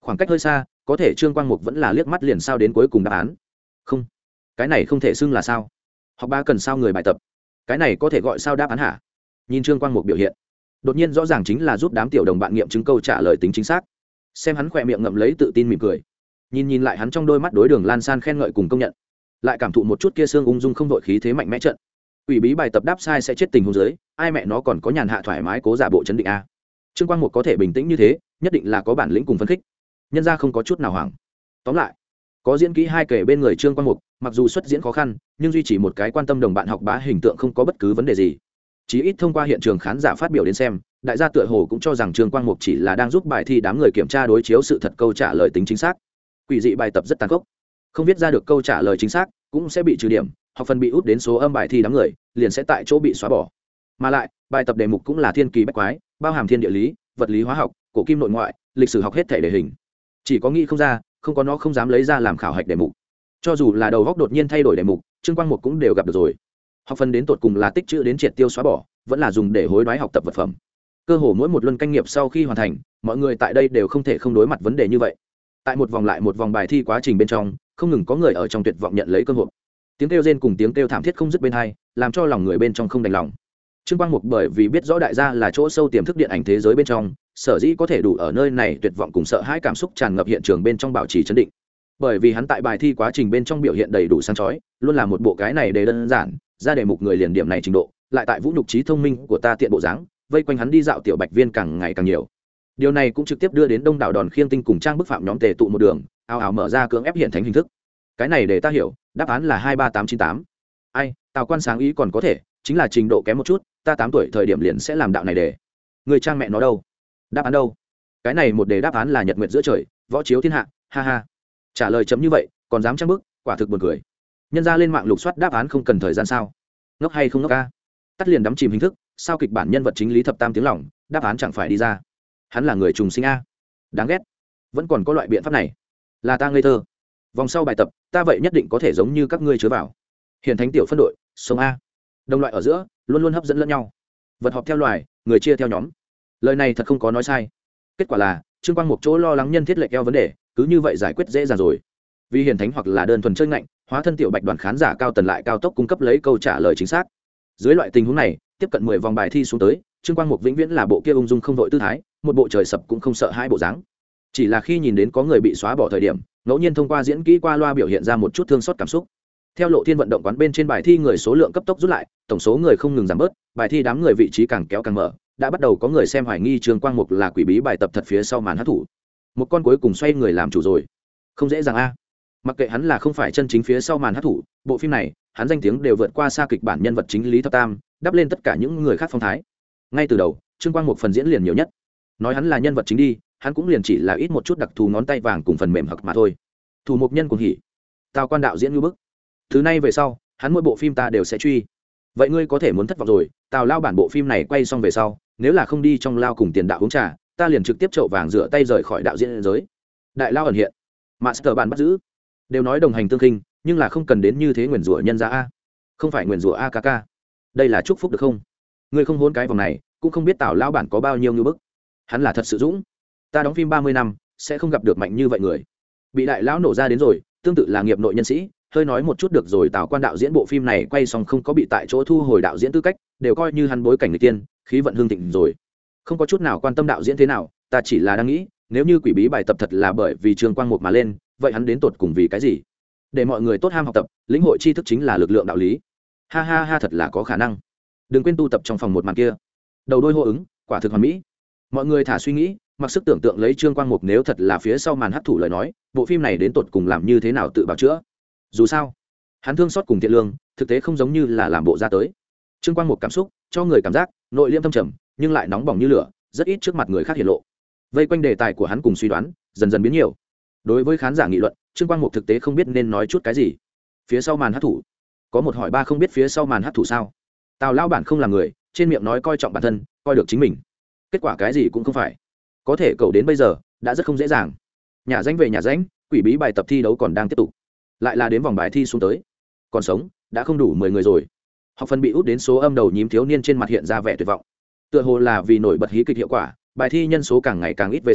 khoảng cách hơi xa, có thể Trương Quang Mục vẫn là liếc mắt liền sao đến cuối cùng đáp án. Không, cái này không thể xưng là sao. Học ba cần sao người bài tập, cái này có thể gọi sao đáp án hả? Nhìn Trương Quang Mục biểu hiện, đột nhiên rõ ràng chính là giúp đám tiểu đồng bạn nghiệm chứng câu trả lời tính chính xác. Xem hắn khỏe miệng ngậm lấy tự tin mỉm cười, nhìn lại hắn trong đôi mắt đối Đường Lan San khen ngợi cùng công nhận, lại cảm thụ một chút kia xương ung dung không vội khí thế mạnh mẽ trận. Quỷ bí bài tập đáp sai sẽ chết tình huống dưới, ai mẹ nó còn có nhàn hạ thoải mái cố giả bộ chấn định a. Trương Quang Mục có thể bình tĩnh như thế, nhất định là có bản lĩnh cùng phấn khích. Nhân ra không có chút nào hoảng. Tóm lại, có diễn kỹ hai kể bên người Trương Quang Mục, mặc dù xuất diễn khó khăn, nhưng duy trì một cái quan tâm đồng bạn học bá hình tượng không có bất cứ vấn đề gì. Chí ít thông qua hiện trường khán giả phát biểu đến xem, đại gia tựa hồ cũng cho rằng Trương Quang Mục chỉ là đang giúp bài thi đám người kiểm tra đối chiếu sự thật câu trả lời tính chính xác. Quỷ dị bài tập rất tàn khốc, không viết ra được câu trả lời chính xác cũng sẽ bị trừ điểm, học phần bị út đến số âm bài thi đám người liền sẽ tại chỗ bị xóa bỏ. Mà lại, bài tập đề mục cũng là thiên kỳ bách quái, bao hàm thiên địa lý, vật lý hóa học, cổ kim nội ngoại, lịch sử học hết thể đề hình. Chỉ có nghĩ không ra, không có nó không dám lấy ra làm khảo hạch đề mục. Cho dù là đầu góc đột nhiên thay đổi đề mục, Trương Quang Mục cũng đều gặp được rồi. Học phần đến tột cùng là tích trữ đến triệt tiêu xóa bỏ, vẫn là dùng để hối đoái học tập vật phẩm. Cơ hồ mỗi một luân kinh nghiệm sau khi hoàn thành, mọi người tại đây đều không thể không đối mặt vấn đề như vậy. Tại một vòng lại một vòng bài thi quá trình bên trong, không ngừng có người ở trong tuyệt vọng nhận lấy cơ hội. Tiếng kêu rên cùng tiếng kêu thảm thiết không dứt bên hai, làm cho lòng người bên trong không đành lòng. Trương Quang Mục bởi vì biết rõ đại gia là chỗ sâu tiềm thức điện ảnh thế giới bên trong, sở dĩ có thể đủ ở nơi này tuyệt vọng cùng sợ hãi cảm xúc tràn ngập hiện trường bên trong bảo trì trấn định. Bởi vì hắn tại bài thi quá trình bên trong biểu hiện đầy đủ sáng chói, luôn là một bộ cái này đề đơn giản, ra đề mục người liền điểm này trình độ, lại tại vũ nhục trí thông minh của ta tiện bộ dáng, vây quanh hắn đi dạo tiểu bạch viên càng ngày càng nhiều. Điều này cũng trực tiếp đưa đến đông đảo đòn khiêng tinh cùng trang bức phạm nhóm tề tụ một đường, ào ào mở ra cưỡng ép hiện thánh hình thức. Cái này để ta hiểu, đáp án là 23898. Ai, Tào Quan sáng ý còn có thể, chính là trình độ kém một chút, ta 8 tuổi thời điểm liền sẽ làm đạo này để. Người trang mẹ nó đâu? Đáp án đâu? Cái này một đề đáp án là nhật nguyệt giữa trời, võ chiếu thiên hạ, ha ha. Trả lời chấm như vậy, còn dám trang bức, quả thực buồn cười. Nhân ra lên mạng lục soát đáp án không cần thời gian sao? Ngốc hay không ngốc a? Tắt liền đắm chìm hình thức, sao kịch bản nhân vật chính lý thập tam tiếng lỏng, đáp án chẳng phải đi ra. Hắn là người trùng sinh a. Đáng ghét. Vẫn còn có loại biện pháp này. Là ta ngây thơ. Vòng sau bài tập, ta vậy nhất định có thể giống như các ngươi chứa vào. Hiển thánh tiểu phân đội, sông a. Đồng loại ở giữa, luôn luôn hấp dẫn lẫn nhau. Vật họp theo loài, người chia theo nhóm. Lời này thật không có nói sai. Kết quả là, Trương Quang Mục chỗ lo lắng nhân thiết lệch eo vấn đề, cứ như vậy giải quyết dễ dàng rồi. Vì hiển thánh hoặc là đơn thuần chơi ngạnh, hóa thân tiểu bạch đoàn khán giả cao tần lại cao tốc cung cấp lấy câu trả lời chính xác. Dưới loại tình huống này, tiếp cận 10 vòng bài thi xuống tới, Trương Quang Mục vĩnh viễn là bộ kia ung dung không vội tư thái, một bộ trời sập cũng không sợ hai bộ dáng. Chỉ là khi nhìn đến có người bị xóa bỏ thời điểm, ngẫu nhiên thông qua diễn kỹ qua loa biểu hiện ra một chút thương xót cảm xúc. Theo lộ thiên vận động quán bên trên bài thi người số lượng cấp tốc rút lại, tổng số người không ngừng giảm bớt, bài thi đám người vị trí càng kéo càng mở, đã bắt đầu có người xem hoài nghi Trương Quang Mục là quỷ bí bài tập thật phía sau màn hát thủ. Một con cuối cùng xoay người làm chủ rồi. Không dễ dàng a. Mặc kệ hắn là không phải chân chính phía sau màn hát thủ, bộ phim này, hắn danh tiếng đều vượt qua xa kịch bản nhân vật chính Lý Thập Tam, đắp lên tất cả những người khác phong thái. Ngay từ đầu, Trương Quang Mục phần diễn liền nhiều nhất. Nói hắn là nhân vật chính đi, hắn cũng liền chỉ là ít một chút đặc thù ngón tay vàng cùng phần mềm hặc mà thôi. Thủ mục nhân cùng hỉ, Tào Quan đạo diễn như bức. Thứ này về sau, hắn mỗi bộ phim ta đều sẽ truy. Vậy ngươi có thể muốn thất vọng rồi, Tào lao bản bộ phim này quay xong về sau, nếu là không đi trong lao cùng tiền đạo uống trà, ta liền trực tiếp chậu vàng rửa tay rời khỏi đạo diễn giới. Đại lao ẩn hiện, master bản bắt giữ. Đều nói đồng hành tương khinh, nhưng là không cần đến như thế nguyền rủa nhân ra a. Không phải nguyền rủa akk. Đây là chúc phúc được không? Ngươi không hôn cái vòng này, cũng không biết Tào lao bản có bao nhiêu như bức. Hắn là thật sự dũng. Ta đóng phim 30 năm, sẽ không gặp được mạnh như vậy người. Bị đại lão nổ ra đến rồi, tương tự là nghiệp nội nhân sĩ, hơi nói một chút được rồi. Tào Quan đạo diễn bộ phim này quay xong không có bị tại chỗ thu hồi đạo diễn tư cách, đều coi như hắn bối cảnh người tiên, khí vận hương thịnh rồi. Không có chút nào quan tâm đạo diễn thế nào, ta chỉ là đang nghĩ, nếu như quỷ bí bài tập thật là bởi vì Trương Quang Mục mà lên, vậy hắn đến tột cùng vì cái gì? Để mọi người tốt ham học tập, lĩnh hội tri thức chính là lực lượng đạo lý. Ha ha ha, thật là có khả năng. Đừng quên tu tập trong phòng một màn kia, đầu đôi hô ứng, quả thực hoàn mỹ. Mọi người thả suy nghĩ, mặc sức tưởng tượng lấy Trương Quang Mục nếu thật là phía sau màn hấp thủ lời nói, bộ phim này đến tột cùng làm như thế nào tự bào chữa. Dù sao, hắn thương xót cùng thiện lương, thực tế không giống như là làm bộ ra tới. Trương Quang Mục cảm xúc, cho người cảm giác nội liêm thâm trầm, nhưng lại nóng bỏng như lửa, rất ít trước mặt người khác hiển lộ. Vây quanh đề tài của hắn cùng suy đoán, dần dần biến nhiều. Đối với khán giả nghị luận, Trương Quang Mục thực tế không biết nên nói chút cái gì. Phía sau màn hấp thủ, có một hỏi ba không biết phía sau màn hấp thủ sao? Tào lao bản không là người, trên miệng nói coi trọng bản thân, coi được chính mình, kết quả cái gì cũng không phải. Có thể cậu đến bây giờ đã rất không dễ dàng. Nhà danh về nhà danh, quỷ bí bài tập thi đấu còn đang tiếp tục, lại là đến vòng bài thi xuống tới, còn sống đã không đủ 10 người rồi. Học phần bị út đến số âm đầu nhím thiếu niên trên mặt hiện ra vẻ tuyệt vọng, tựa hồ là vì nổi bật hí kịch hiệu quả, bài thi nhân số càng ngày càng ít về sau,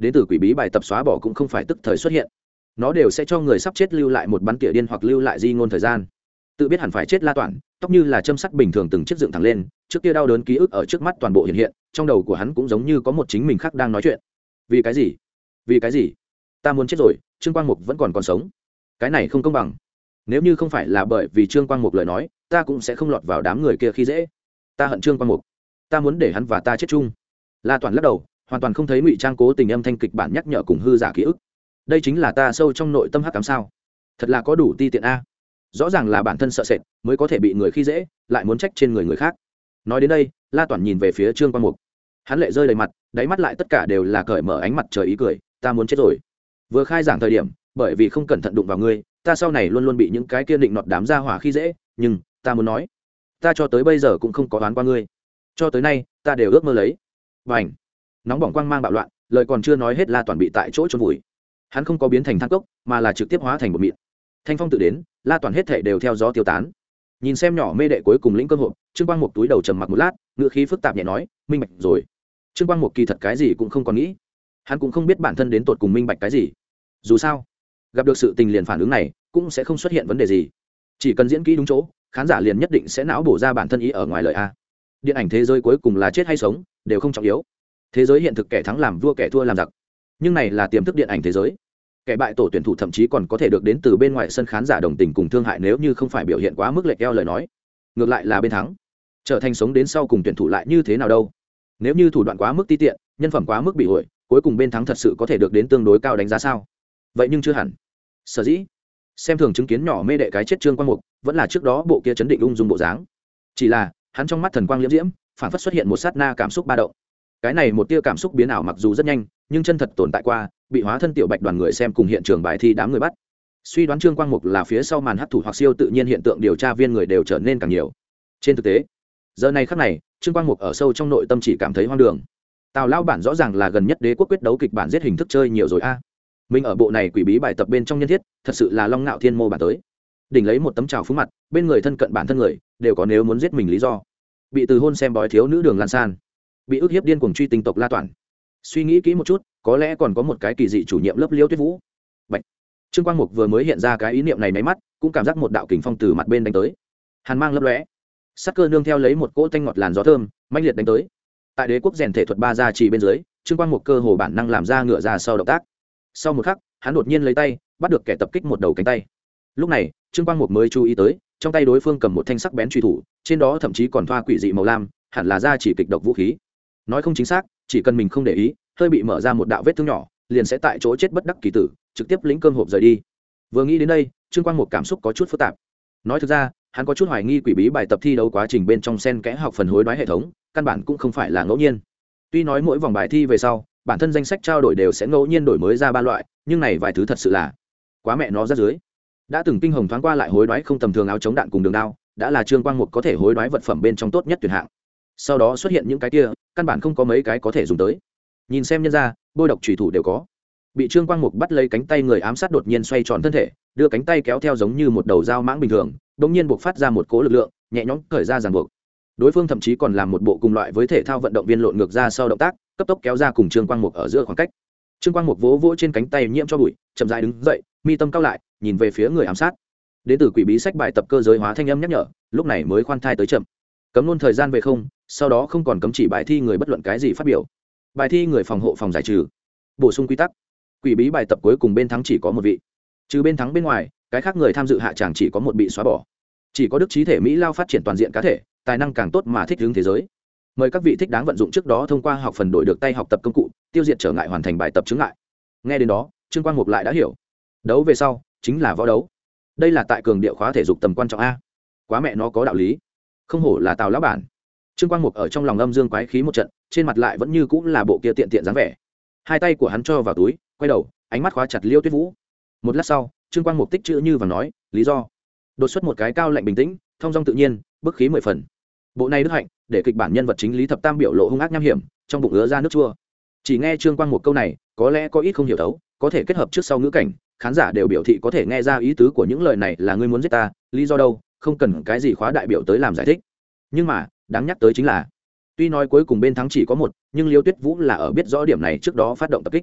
đến từ quỷ bí bài tập xóa bỏ cũng không phải tức thời xuất hiện, nó đều sẽ cho người sắp chết lưu lại một bắn tỉa điên hoặc lưu lại di ngôn thời gian. Tự biết hẳn phải chết La Toản, tóc như là châm sắt bình thường từng chiếc dựng thẳng lên, trước kia đau đớn ký ức ở trước mắt toàn bộ hiện hiện, trong đầu của hắn cũng giống như có một chính mình khác đang nói chuyện. Vì cái gì? Vì cái gì? Ta muốn chết rồi, Trương Quang Mục vẫn còn sống. Cái này không công bằng. Nếu như không phải là bởi vì Trương Quang Mục lời nói, ta cũng sẽ không lọt vào đám người kia khi dễ. Ta hận Trương Quang Mục, ta muốn để hắn và ta chết chung. La Toản lắc đầu, hoàn toàn không thấy ngụy trang cố tình âm thanh kịch bản nhắc nhở cùng hư giả ký ức. Đây chính là ta sâu trong nội tâm hắc ám sao? Thật là có đủ ti tiện a. Rõ ràng là bản thân sợ sệt mới có thể bị người khi dễ, lại muốn trách trên người khác. Nói đến đây, La Toản nhìn về phía Trương Quang Mục, hắn lệ rơi đầy mặt, đáy mắt lại tất cả đều là cởi mở ánh mặt trời ý cười. Ta muốn chết rồi. Vừa khai giảng thời điểm, bởi vì không cẩn thận đụng vào ngươi, ta sau này luôn luôn bị những cái kia định nọt đám gia hỏa khi dễ, nhưng ta muốn nói, ta cho tới bây giờ cũng không có đoán qua ngươi, cho tới nay ta đều ước mơ lấy. Và nóng bỏng quang mang bạo loạn, lời còn chưa nói hết La Toản bị tại chỗ chôn vùi. Hắn không có biến thành than cốc, mà là trực tiếp hóa thành một mịn. Thanh phong tự đến, La Toản hết thể đều theo gió tiêu tán. Nhìn xem nhỏ mê đệ cuối cùng lĩnh cơm hộp, Trương Quang Mục túi đầu trầm mặc một lát, ngữ khí phức tạp nhẹ nói, minh bạch rồi. Trương Quang Mục kỳ thật cái gì cũng không còn nghĩ, hắn cũng không biết bản thân đến tột cùng minh bạch cái gì. Dù sao, gặp được sự tình liền phản ứng này, cũng sẽ không xuất hiện vấn đề gì. Chỉ cần diễn kỹ đúng chỗ, khán giả liền nhất định sẽ não bổ ra bản thân ý ở ngoài lời a. Điện ảnh thế giới cuối cùng là chết hay sống, đều không trọng yếu. Thế giới hiện thực kẻ thắng làm vua, kẻ thua làm giặc. Nhưng này là tiềm thức điện ảnh thế giới. Kẻ bại tổ tuyển thủ thậm chí còn có thể được đến từ bên ngoài sân khán giả đồng tình cùng thương hại nếu như không phải biểu hiện quá mức lệch eo lời nói. Ngược lại là bên thắng, trở thành sống đến sau cùng tuyển thủ lại như thế nào đâu. Nếu như thủ đoạn quá mức ti tiện, nhân phẩm quá mức bị ổi, cuối cùng bên thắng thật sự có thể được đến tương đối cao đánh giá sao? Vậy nhưng chưa hẳn. Sở dĩ xem thường chứng kiến nhỏ mê đệ cái chết Trương Quang Mục, vẫn là trước đó bộ kia chấn định ung dung bộ dáng. Chỉ là hắn trong mắt thần quang liễm diễm, phản phất xuất hiện một sát na cảm xúc ba động. Cái này một tia cảm xúc biến ảo mặc dù rất nhanh, nhưng chân thật tồn tại qua, bị hóa thân tiểu bạch đoàn người xem cùng hiện trường bài thi đám người bắt. Suy đoán Trương Quang Mục là phía sau màn hắc thủ hoặc siêu tự nhiên hiện tượng điều tra viên người đều trở nên càng nhiều. Trên thực tế, giờ này khắc này, Trương Quang Mục ở sâu trong nội tâm chỉ cảm thấy hoang đường. Tào lao bản rõ ràng là gần nhất đế quốc quyết đấu kịch bản giết hình thức chơi nhiều rồi a. Mình ở bộ này quỷ bí bài tập bên trong nhân thiết, thật sự là long nạo thiên mô bản tới. Đỉnh lấy một tấm trào phúng mặt, bên người thân cận bản thân người, đều có nếu muốn giết mình lý do. Bị từ hôn xem bói thiếu nữ Đường Lan San, bị ức hiếp điên cuồng truy tinh tộc La Toản. Suy nghĩ kỹ một chút, có lẽ còn có một cái kỳ dị chủ nhiệm lớp Liêu Tuyết Vũ. Bạch. Trương Quang Mục vừa mới hiện ra cái ý niệm này máy mắt, cũng cảm giác một đạo kình phong từ mặt bên đánh tới. Hàn mang lấp lóe, sắc cơ nương theo lấy một cỗ tanh ngọt làn gió thơm, mãnh liệt đánh tới. Tại đế quốc rèn thể thuật ba gia trì bên dưới, Trương Quang Mục cơ hồ bản năng làm ra ngựa ra sau động tác. Sau một khắc, hắn đột nhiên lấy tay bắt được kẻ tập kích một đầu cánh tay. Lúc này, Trương Quang Mục mới chú ý tới, trong tay đối phương cầm một thanh sắc bén truy thủ, trên đó thậm chí còn thoa quỷ dị màu lam, hẳn là gia chỉ kịch độc vũ khí. Nói không chính xác, chỉ cần mình không để ý, hơi bị mở ra một đạo vết thương nhỏ, liền sẽ tại chỗ chết bất đắc kỳ tử, trực tiếp lĩnh cơm hộp rời đi. Vừa nghĩ đến đây, Trương Quang Mục cảm xúc có chút phức tạp. Nói thực ra, hắn có chút hoài nghi quỷ bí bài tập thi đấu quá trình bên trong xen kẽ học phần hối đoái hệ thống, căn bản cũng không phải là ngẫu nhiên. Tuy nói mỗi vòng bài thi về sau, bản thân danh sách trao đổi đều sẽ ngẫu nhiên đổi mới ra ba loại, nhưng này vài thứ thật sự là quá mẹ nó rất dưới. Đã từng kinh hồng thoáng qua lại hối đoái không tầm thường áo chống đạn cùng đường đao, đã là Trương Quang Mục có thể hối đoái vật phẩm bên trong tốt nhất tuyển hạng. Sau đó xuất hiện những cái kia, căn bản không có mấy cái có thể dùng tới. Nhìn xem nhân ra, bôi độc chủy thủ đều có. Bị Trương Quang Mục bắt lấy cánh tay người ám sát đột nhiên xoay tròn thân thể, đưa cánh tay kéo theo giống như một đầu dao mãng bình thường, đột nhiên buộc phát ra một cỗ lực lượng, nhẹ nhõm cởi ra ràng buộc. Đối phương thậm chí còn làm một bộ cùng loại với thể thao vận động viên lộn ngược ra sau động tác, cấp tốc kéo ra cùng Trương Quang Mục ở giữa khoảng cách. Trương Quang Mục vỗ vỗ trên cánh tay nhiễm cho bụi, chậm rãi đứng dậy, mi tâm cao lại, nhìn về phía người ám sát. Đến từ quỷ bí sách bài tập cơ giới hóa thanh âm nhắc nhở, lúc này mới khoan thai tới chậm. Cấm luôn thời gian về không, sau đó không còn cấm chỉ bài thi người bất luận cái gì phát biểu. Bài thi người phòng hộ phòng giải trừ. Bổ sung quy tắc. Quỷ bí bài tập cuối cùng bên thắng chỉ có một vị. Trừ bên thắng bên ngoài, cái khác người tham dự hạ tràng chỉ có một bị xóa bỏ. Chỉ có đức trí thể Mỹ Lao phát triển toàn diện cá thể, tài năng càng tốt mà thích ứng thế giới. Mời các vị thích đáng vận dụng trước đó thông qua học phần đổi được tay học tập công cụ, tiêu diệt trở ngại hoàn thành bài tập chứng ngại. Nghe đến đó, Trương Quang Mục lại đã hiểu. Đấu về sau, chính là võ đấu. Đây là tại cường địa khóa thể dục tầm quan trọng a. Quá mẹ nó có đạo lý. Không hổ là Tào lão bản. Trương Quang Mục ở trong lòng âm dương quái khí một trận, trên mặt lại vẫn như cũng là bộ kia tiện tiện dáng vẻ. Hai tay của hắn cho vào túi, quay đầu, ánh mắt khóa chặt Liêu Tuyết Vũ. Một lát sau, Trương Quang Mục tích chữ như và nói, lý do. Đột xuất một cái cao lạnh bình tĩnh, thông dong tự nhiên, bức khí 10 phần. Bộ này đức hạnh, để kịch bản nhân vật chính Lý Thập Tam biểu lộ hung ác nham hiểm, trong bụng ứa ra nước chua. Chỉ nghe Trương Quang Mục câu này, có lẽ có ít không hiểu thấu, có thể kết hợp trước sau ngữ cảnh, khán giả đều biểu thị có thể nghe ra ý tứ của những lời này là ngươi muốn giết ta, lý do đâu, không cần cái gì khóa đại biểu tới làm giải thích. Nhưng mà, đáng nhắc tới chính là, tuy nói cuối cùng bên thắng chỉ có một, nhưng Liêu Tuyết Vũ là ở biết rõ điểm này trước đó phát động tập kích.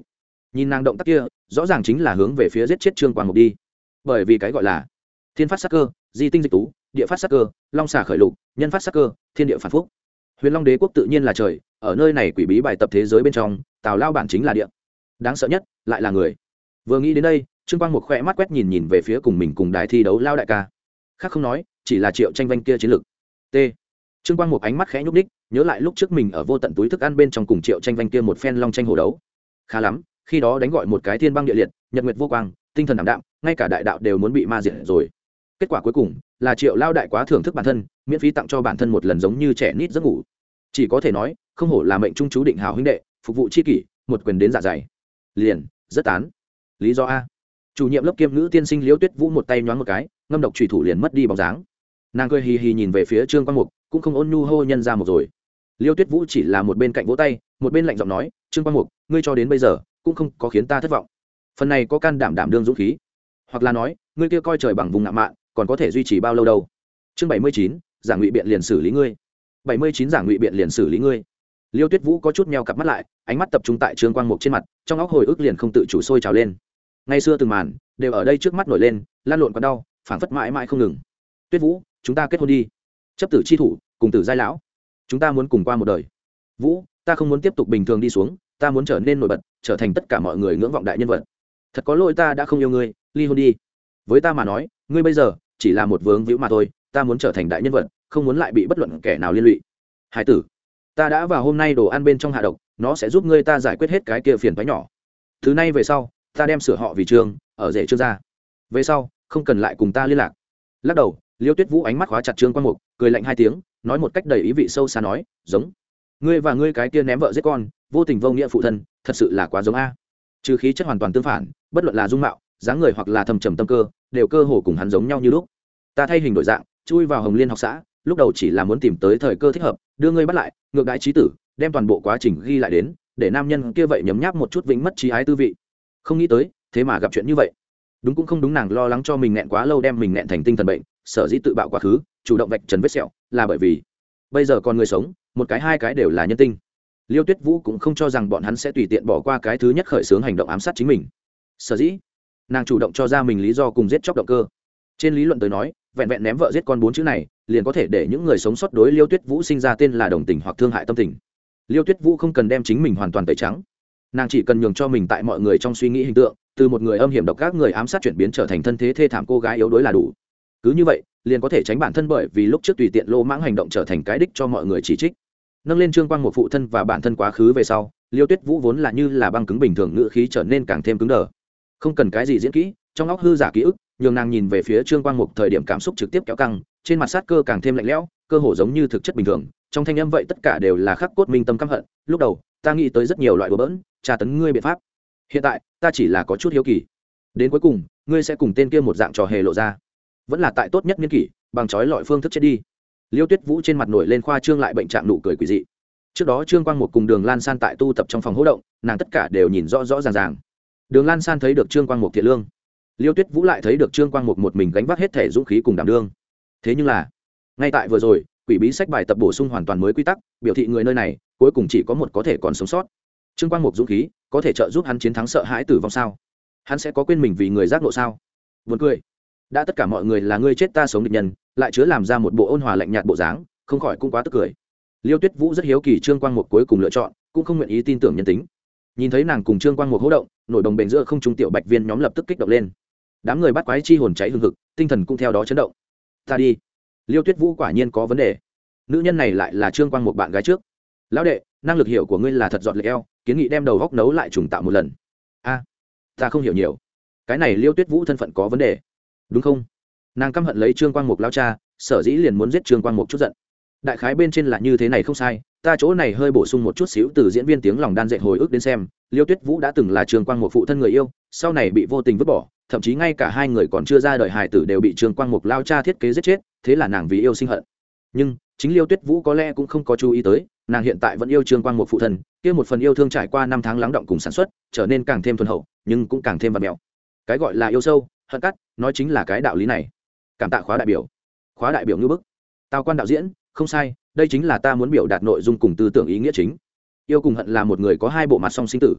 nhìn nàng động tác kia rõ ràng chính là hướng về phía giết chết trương quang mục đi, bởi vì cái gọi là thiên phát sắc cơ, di tinh dịch tú, địa phát sắc cơ, long xà khởi lục, nhân phát sắc cơ, thiên địa phản phúc. Huyền Long Đế quốc tự nhiên là trời, ở nơi này quỷ bí bài tập thế giới bên trong, Tào Lao bản chính là địa. Đáng sợ nhất lại là người. Vừa nghĩ đến đây, Trương Quang một khẽ mắt quét nhìn về phía cùng mình cùng đài thi đấu Lao đại ca. Khác không nói, chỉ là Triệu Tranh Vanh kia chiến lực. T. Trương Quang một ánh mắt khẽ nhúc nhích, nhớ lại lúc trước mình ở vô tận túi thức ăn bên trong cùng Triệu Tranh Vanh kia một phen long tranh hổ đấu. Khá lắm, khi đó đánh gọi một cái thiên băng địa liệt, nhật nguyệt vô quang, tinh thần ảm đạm, ngay cả đại đạo đều muốn bị ma diệt rồi. Kết quả cuối cùng là Triệu Lao đại quá thưởng thức bản thân, miễn phí tặng cho bản thân một lần giống như trẻ nít giấc ngủ. Chỉ có thể nói, không hổ là mệnh trung chú định hảo huynh đệ, phục vụ chi kỷ, một quyền đến dạ dày. Liền, rất tán. Lý do a. Chủ nhiệm lớp kiêm ngữ tiên sinh Liễu Tuyết Vũ một tay nhoáng một cái, ngâm độc chủy thủ liền mất đi bóng dáng. Nàng cười hì hì nhìn về phía Trương Quang Mục, cũng không ôn nhu hô nhân ra một rồi. Liễu Tuyết Vũ chỉ là một bên cạnh vỗ tay, một bên lạnh giọng nói, Trương Quang Mục, ngươi cho đến bây giờ cũng không có khiến ta thất vọng. Phần này có can đảm đảm đương dũng khí, hoặc là nói, ngươi kia coi trời bằng vùng ngạo mạn, còn có thể duy trì bao lâu đâu. Chương 79, giả ngụy biện liền xử lý ngươi. 79 giả ngụy biện liền xử lý ngươi. Liêu Tuyết Vũ có chút meo cặp mắt lại, ánh mắt tập trung tại Trương Quang Mục trên mặt, trong óc hồi ức liền không tự chủ sôi trào lên. Ngày xưa từng màn đều ở đây trước mắt nổi lên, lan lộn còn đau, phảng phất mãi mãi không ngừng. Tuyết Vũ, chúng ta kết hôn đi. Chấp tử chi thủ, cùng tử giai lão. Chúng ta muốn cùng qua một đời. Vũ, ta không muốn tiếp tục bình thường đi xuống, ta muốn trở nên nổi bật, trở thành tất cả mọi người ngưỡng vọng đại nhân vật. Thật có lỗi ta đã không yêu ngươi, ly hôn đi. Với ta mà nói, ngươi bây giờ chỉ là một vướng víu mà thôi, ta muốn trở thành đại nhân vật, không muốn lại bị bất luận kẻ nào liên lụy. Hải tử, ta đã vào hôm nay đồ ăn bên trong hạ độc, nó sẽ giúp ngươi ta giải quyết hết cái kia phiền toái nhỏ. Thứ nay về sau, ta đem sửa họ vì Trương, ở rể Trương gia. Về sau, không cần lại cùng ta liên lạc. Lắc đầu, Liêu Tuyết Vũ ánh mắt khóa chặt Trương Quang Mục, cười lạnh hai tiếng, nói một cách đầy ý vị sâu xa nói, giống ngươi và ngươi cái kia ném vợ giết con, vô tình vô nghĩa phụ thân, thật sự là quá giống a. Trừ khí chất hoàn toàn tương phản, bất luận là dung mạo, dáng người hoặc là thầm trầm tâm cơ, đều cơ hồ cùng hắn giống nhau như lúc. Ta thay hình đổi dạng, chui vào Hồng Liên học xã, lúc đầu chỉ là muốn tìm tới thời cơ thích hợp, đưa ngươi bắt lại, ngược đãi trí tử, đem toàn bộ quá trình ghi lại đến, để nam nhân kia vậy nhấm nháp một chút vĩnh mất trí ái tư vị. Không nghĩ tới, thế mà gặp chuyện như vậy. Đúng cũng không đúng, nàng lo lắng cho mình nghẹn quá lâu đem mình nghẹn thành tinh thần bệnh, sở dĩ tự bạo quá khứ, chủ động vạch trần vết sẹo, là bởi vì bây giờ còn người sống, một cái hai cái đều là nhân tinh. Liêu Tuyết Vũ cũng không cho rằng bọn hắn sẽ tùy tiện bỏ qua cái thứ nhất khởi xướng hành động ám sát chính mình. Sở dĩ, nàng chủ động cho ra mình lý do cùng giết chóc động cơ. Trên lý luận tới nói, vẹn vẹn ném vợ giết con 4 chữ này, liền có thể để những người sống sót đối Liêu Tuyết Vũ sinh ra tên là đồng tình hoặc thương hại tâm tình. Liêu Tuyết Vũ không cần đem chính mình hoàn toàn tẩy trắng, nàng chỉ cần nhường cho mình tại mọi người trong suy nghĩ hình tượng, từ một người âm hiểm độc ác người ám sát chuyển biến trở thành thân thế thê thảm cô gái yếu đuối là đủ. Cứ như vậy, liền có thể tránh bản thân bởi vì lúc trước tùy tiện lô mãng hành động trở thành cái đích cho mọi người chỉ trích. Nâng lên Trương Quang một phụ thân và bản thân quá khứ về sau, Liêu Tuyết Vũ vốn là như là băng cứng bình thường, ngữ khí trở nên càng thêm cứng đờ. Không cần cái gì diễn kỹ, trong óc hư giả ký ức, nhường nàng nhìn về phía Trương Quang Mục thời điểm cảm xúc trực tiếp kéo căng, trên mặt sát cơ càng thêm lạnh lẽo, cơ hồ giống như thực chất bình thường, trong thanh âm vậy tất cả đều là khắc cốt minh tâm căm hận. Lúc đầu, ta nghĩ tới rất nhiều loại đùa bỡn, tra tấn ngươi biện pháp. Hiện tại, ta chỉ là có chút hiếu kỳ. Đến cuối cùng, ngươi sẽ cùng tên kia một dạng trò hề lộ ra, vẫn là tại tốt nhất niên kỷ, bằng chói lọi phương thức chết đi. Liêu Tuyết Vũ trên mặt nổi lên khoa trương lại bệnh trạng nụ cười quỷ dị. Trước đó Trương Quang Mục cùng Đường Lan San tại tu tập trong phòng hỗ động, nàng tất cả đều nhìn rõ rõ ràng ràng. Đường Lan San thấy được Trương Quang Mục thiện lương, Liêu Tuyết Vũ lại thấy được Trương Quang Mục một mình gánh vác hết thể dũng khí cùng đảm đương. Thế nhưng là, ngay tại vừa rồi, quỷ bí sách bài tập bổ sung hoàn toàn mới quy tắc, biểu thị người nơi này cuối cùng chỉ có một có thể còn sống sót. Trương Quang Mục dũng khí có thể trợ giúp hắn chiến thắng sợ hãi tử vong sao? Hắn sẽ có quên mình vì người giác ngộ sao? Buồn cười. Đã tất cả mọi người là ngươi chết ta sống địch nhân, lại chứa làm ra một bộ ôn hòa lạnh nhạt bộ dáng, không khỏi cũng quá tức cười. Liêu Tuyết Vũ rất hiếu kỳ Trương Quang Mục cuối cùng lựa chọn, cũng không nguyện ý tin tưởng nhân tính. Nhìn thấy nàng cùng Trương Quang Mục hô động, nổi đồng bền giữa không trung tiểu bạch viên nhóm lập tức kích động lên. Đám người bắt quái chi hồn cháy hừng hực, tinh thần cũng theo đó chấn động. Ta đi. Liêu Tuyết Vũ quả nhiên có vấn đề. Nữ nhân này lại là Trương Quang Mục bạn gái trước. Lão đệ, năng lực hiểu của ngươi là thật giọt lệch eo, kiến nghị đem đầu góc nấu lại trùng tạo một lần. A, ta không hiểu nhiều. Cái này Liêu Tuyết Vũ thân phận có vấn đề, đúng không? Nàng căm hận lấy Trương Quang Mục lão cha, sở dĩ liền muốn giết Trương Quang Mục chút giận. Đại khái bên trên là như thế này không sai, ta chỗ này hơi bổ sung một chút xíu từ diễn viên tiếng lòng đan dệt hồi ức đến xem, Liêu Tuyết Vũ đã từng là Trương Quang Mục phụ thân người yêu, sau này bị vô tình vứt bỏ, thậm chí ngay cả hai người còn chưa ra đời hài tử đều bị Trương Quang Mục lao cha thiết kế giết chết, thế là nàng vì yêu sinh hận. Nhưng chính Liêu Tuyết Vũ có lẽ cũng không có chú ý tới, nàng hiện tại vẫn yêu Trương Quang Mục phụ thân, kia một phần yêu thương trải qua 5 tháng lắng động cùng sản xuất, trở nên càng thêm thuần hậu, nhưng cũng càng thêm vặn mèo. Cái gọi là yêu sâu, hận cắt, nói chính là cái đạo lý này. Cảm tạ khóa đại biểu. Khóa đại biểu như bức. Tào Quan đạo diễn, không sai, đây chính là ta muốn biểu đạt nội dung cùng tư tưởng ý nghĩa chính. Yêu cùng hận là một người có hai bộ mặt song sinh tử.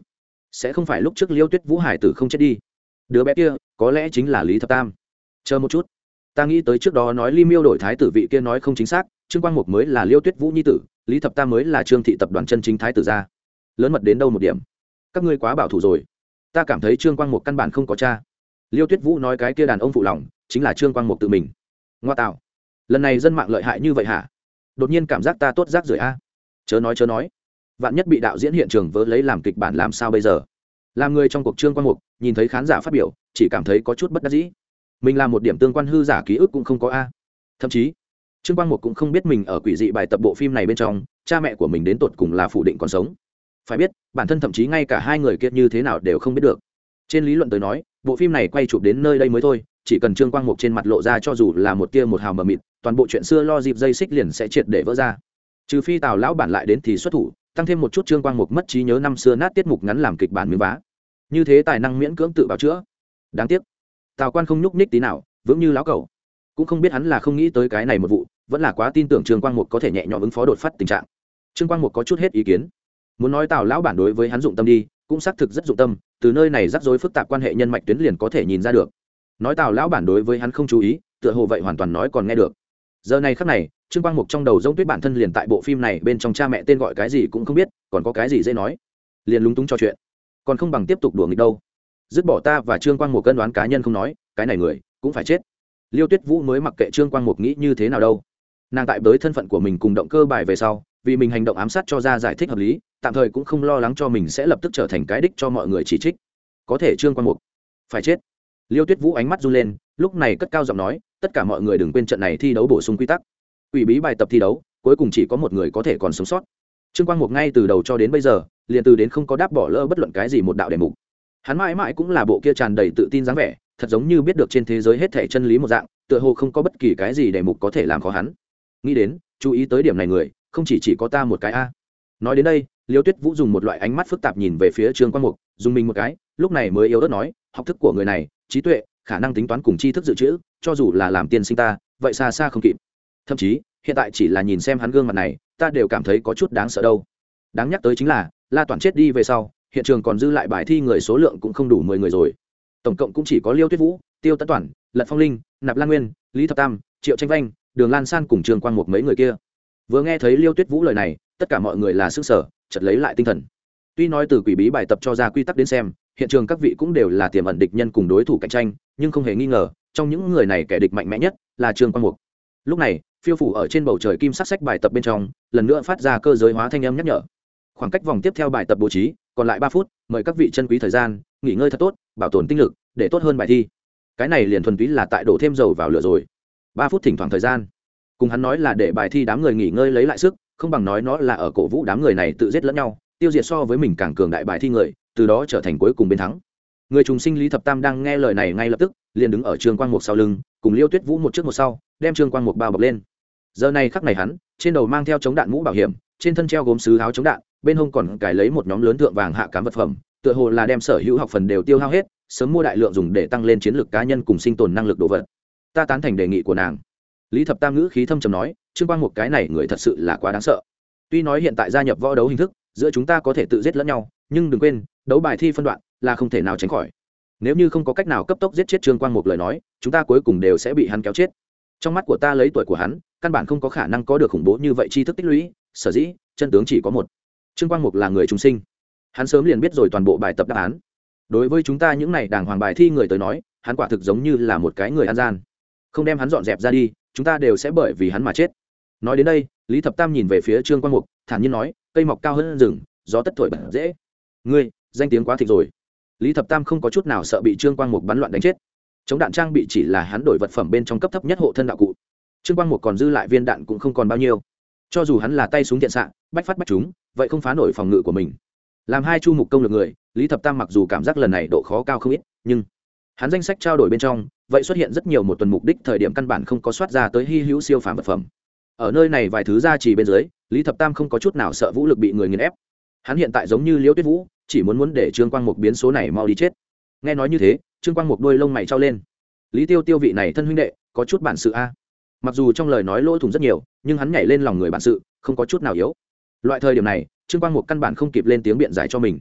sẽ không phải lúc trước liêu tuyết vũ hải tử không chết đi, đứa bé kia có lẽ chính là Lý Thập Tam. Chờ một chút, ta nghĩ tới trước đó nói Ly Miêu đổi thái tử vị kia nói không chính xác, Trương Quang Mục mới là liêu tuyết vũ nhi tử, Lý Thập Tam mới là Trương thị tập đoàn chân chính thái tử gia. Lớn mật đến đâu một điểm. Các ngươi quá bảo thủ rồi, ta cảm thấy Trương Quang Mục căn bản không có cha. Liêu tuyết vũ nói cái kia đàn ông phụ lòng chính là Trương Quang Mục tự mình. Ngoa tạo, lần này dân mạng lợi hại như vậy hả? Đột nhiên cảm giác ta tốt rác rưởi a. Chớ nói, vạn nhất bị đạo diễn hiện trường vớ lấy làm kịch bản làm sao bây giờ? Làm người trong cuộc Trương Quang Mục nhìn thấy khán giả phát biểu chỉ cảm thấy có chút bất đắc dĩ. Mình làm một điểm tương quan hư giả ký ức cũng không có a. Thậm chí Trương Quang Mục cũng không biết mình ở quỷ dị bài tập bộ phim này bên trong cha mẹ của mình đến tột cùng là phủ định còn sống. Phải biết bản thân thậm chí ngay cả hai người kia như thế nào đều không biết được. Trên lý luận tới nói bộ phim này quay chụp đến nơi đây mới thôi, chỉ cần Trương Quang Mục trên mặt lộ ra cho dù là một tia một hào mờ mịt, toàn bộ chuyện xưa lo dịp dây xích liền sẽ triệt để vỡ ra. Trừ phi Tào lão bản lại đến thì xuất thủ, tăng thêm một chút Trương Quang Mục mất trí nhớ năm xưa nát tiết mục ngắn làm kịch bản miếng vá, như thế tài năng miễn cưỡng tự bào chữa. Đáng tiếc Tào Quan không nhúc nhích tí nào, vững như lão cẩu. Cũng không biết hắn là không nghĩ tới cái này một vụ, vẫn là quá tin tưởng Trương Quang Mục có thể nhẹ nhõm ứng phó đột phát tình trạng. Trương Quang Mục có chút hết ý kiến, muốn nói Tào lão bản đối với hắn dụng tâm đi, cũng xác thực rất dụng tâm, từ nơi này rắc rối phức tạp quan hệ nhân mạch tuyến liền có thể nhìn ra được. Nói Tào lão bản đối với hắn không chú ý, tựa hồ vậy hoàn toàn nói còn nghe được. Giờ này khắc này Trương Quang Mục trong đầu giống tuyết bản thân liền tại bộ phim này bên trong cha mẹ tên gọi cái gì cũng không biết, còn có cái gì dễ nói, liền lúng túng cho chuyện, còn không bằng tiếp tục đùa nghịch đâu. Dứt bỏ ta và Trương Quang Mục cân đoán cá nhân không nói, cái này người cũng phải chết. Liêu tuyết vũ mới mặc kệ Trương Quang Mục nghĩ như thế nào đâu, nàng tại với thân phận của mình cùng động cơ bài về sau, vì mình hành động ám sát cho ra giải thích hợp lý, tạm thời cũng không lo lắng cho mình sẽ lập tức trở thành cái đích cho mọi người chỉ trích. Có thể Trương Quang Mục phải chết. Liêu tuyết vũ ánh mắt run lên, lúc này cất cao giọng nói, tất cả mọi người đừng quên trận này thi đấu bổ sung quy tắc. Quỷ bí bài tập thi đấu cuối cùng chỉ có một người có thể còn sống sót. Trương Quang Mục ngay từ đầu cho đến bây giờ liền từ đến không có đáp bỏ lỡ bất luận cái gì một đạo đề mục. Hắn mãi mãi cũng là bộ kia tràn đầy tự tin dáng vẻ, thật giống như biết được trên thế giới hết thảy chân lý một dạng, tựa hồ không có bất kỳ cái gì đề mục có thể làm khó hắn. Nghĩ đến chú ý tới điểm này người không chỉ có ta một cái a. Nói đến đây Liêu tuyết vũ dùng một loại ánh mắt phức tạp nhìn về phía Trương Quang Mục, dùng mình một cái, lúc này mới yếu ớt nói, học thức của người này, trí tuệ, khả năng tính toán cùng tri thức dự trữ, cho dù là làm tiên sinh ta vậy xa xa không kịp. Thậm chí hiện tại chỉ là nhìn xem hắn gương mặt này ta đều cảm thấy có chút đáng sợ đâu. Đáng nhắc tới chính là La Toàn chết đi về sau hiện trường còn dư lại bài thi người số lượng cũng không đủ 10 người rồi, tổng cộng cũng chỉ có Liêu tuyết vũ, Tiêu Tấn Toàn, Lật Phong Linh, Nạp Lan Nguyên, Lý Thập Tam, Triệu Tranh Vanh, Đường Lan San cùng Trương Quang Mục mấy người kia. Vừa nghe thấy Liêu tuyết vũ lời này tất cả mọi người là sức sở chợt lấy lại tinh thần. Tuy nói từ quỷ bí bài tập cho ra quy tắc đến xem hiện trường các vị cũng đều là tiềm ẩn địch nhân cùng đối thủ cạnh tranh, nhưng không hề nghi ngờ trong những người này kẻ địch mạnh mẽ nhất là Trương Quang Mục. Lúc này phiêu phủ ở trên bầu trời kim sắc sách bài tập bên trong lần nữa phát ra cơ giới hóa thanh âm nhắc nhở. Khoảng cách vòng tiếp theo bài tập bố trí còn lại 3 phút, mời các vị chân quý thời gian nghỉ ngơi thật tốt, bảo tồn tinh lực để tốt hơn bài thi. Cái này liền thuần túy là tại đổ thêm dầu vào lửa rồi. 3 phút thỉnh thoảng thời gian cùng hắn nói là để bài thi đám người nghỉ ngơi lấy lại sức, không bằng nói nó là ở cổ vũ đám người này tự giết lẫn nhau, tiêu diệt so với mình càng cường đại bài thi người, từ đó trở thành cuối cùng bên thắng. Người trùng sinh Lý Thập Tam đang nghe lời này ngay lập tức liền đứng ở Trương Quang Mục sau lưng, cùng Liêu tuyết vũ một trước một sau đem Trương Quang Mục bao bọc lên. Giờ này khắc này hắn trên đầu mang theo chống đạn mũ bảo hiểm, trên thân treo gốm sứ áo chống đạn, bên hông còn cài lấy một nhóm lớn thượng vàng hạ cám vật phẩm, tựa hồ là đem sở hữu học phần đều tiêu hao hết, sớm mua đại lượng dùng để tăng lên chiến lược cá nhân cùng sinh tồn năng lực đồ vật. Ta tán thành đề nghị của nàng. Lý Thập Tam ngữ khí thâm trầm nói, Trương Quang Mục cái này người thật sự là quá đáng sợ. Tuy nói hiện tại gia nhập võ đấu hình thức giữa chúng ta có thể tự giết lẫn nhau, nhưng đừng quên đấu bài thi phân đoạn là không thể nào tránh khỏi. Nếu như không có cách nào cấp tốc giết chết Trương Quang Mục lời nói, chúng ta cuối cùng đều sẽ bị hắn kéo chết. Trong mắt của ta lấy tuổi của hắn căn bản không có khả năng có được khủng bố như vậy tri thức tích lũy, sở dĩ chân tướng chỉ có một. Trương Quang Mục là người chúng sinh, hắn sớm liền biết rồi toàn bộ bài tập đáp án. Đối với chúng ta những này đàng hoàng bài thi người tới nói, hắn quả thực giống như là một cái người ăn gian, không đem hắn dọn dẹp ra đi chúng ta đều sẽ bởi vì hắn mà chết. Nói đến đây Lý Thập Tam nhìn về phía Trương Quang Mục thản nhiên nói, cây mọc cao hơn rừng, gió tất thổi bật dễ. Ngươi danh tiếng quá thịnh rồi. Lý Thập Tam không có chút nào sợ bị Trương Quang Mục bắn loạn đánh chết. Chống đạn trang bị chỉ là hắn đổi vật phẩm bên trong cấp thấp nhất hộ thân đạo cụ. Trương Quang Mục còn dư lại viên đạn cũng không còn bao nhiêu, cho dù hắn là tay súng thiện xạ bách phát bách trúng vậy không phá nổi phòng ngự của mình. Làm hai chu mục công lực người, Lý Thập Tam mặc dù cảm giác lần này độ khó cao không ít, nhưng hắn danh sách trao đổi bên trong vậy xuất hiện rất nhiều một tuần mục đích thời điểm căn bản không có soát ra tới hy hữu siêu phàm vật phẩm. Ở nơi này vài thứ gia trì bên dưới, Lý Thập Tam không có chút nào sợ vũ lực bị người nghiền ép. Hắn hiện tại giống như Liễu Tuyết Vũ, chỉ muốn để Trương Quang Mục biến số này mau đi chết. Nghe nói như thế, Trương Quang Mục đôi lông mày trao lên. Lý Tiêu Tiêu vị này thân huynh đệ có chút bản sự a. Mặc dù trong lời nói lỗ thủng rất nhiều, nhưng hắn nhảy lên lòng người bản sự không có chút nào yếu. Loại thời điểm này Trương Quang Mục căn bản không kịp lên tiếng biện giải cho mình.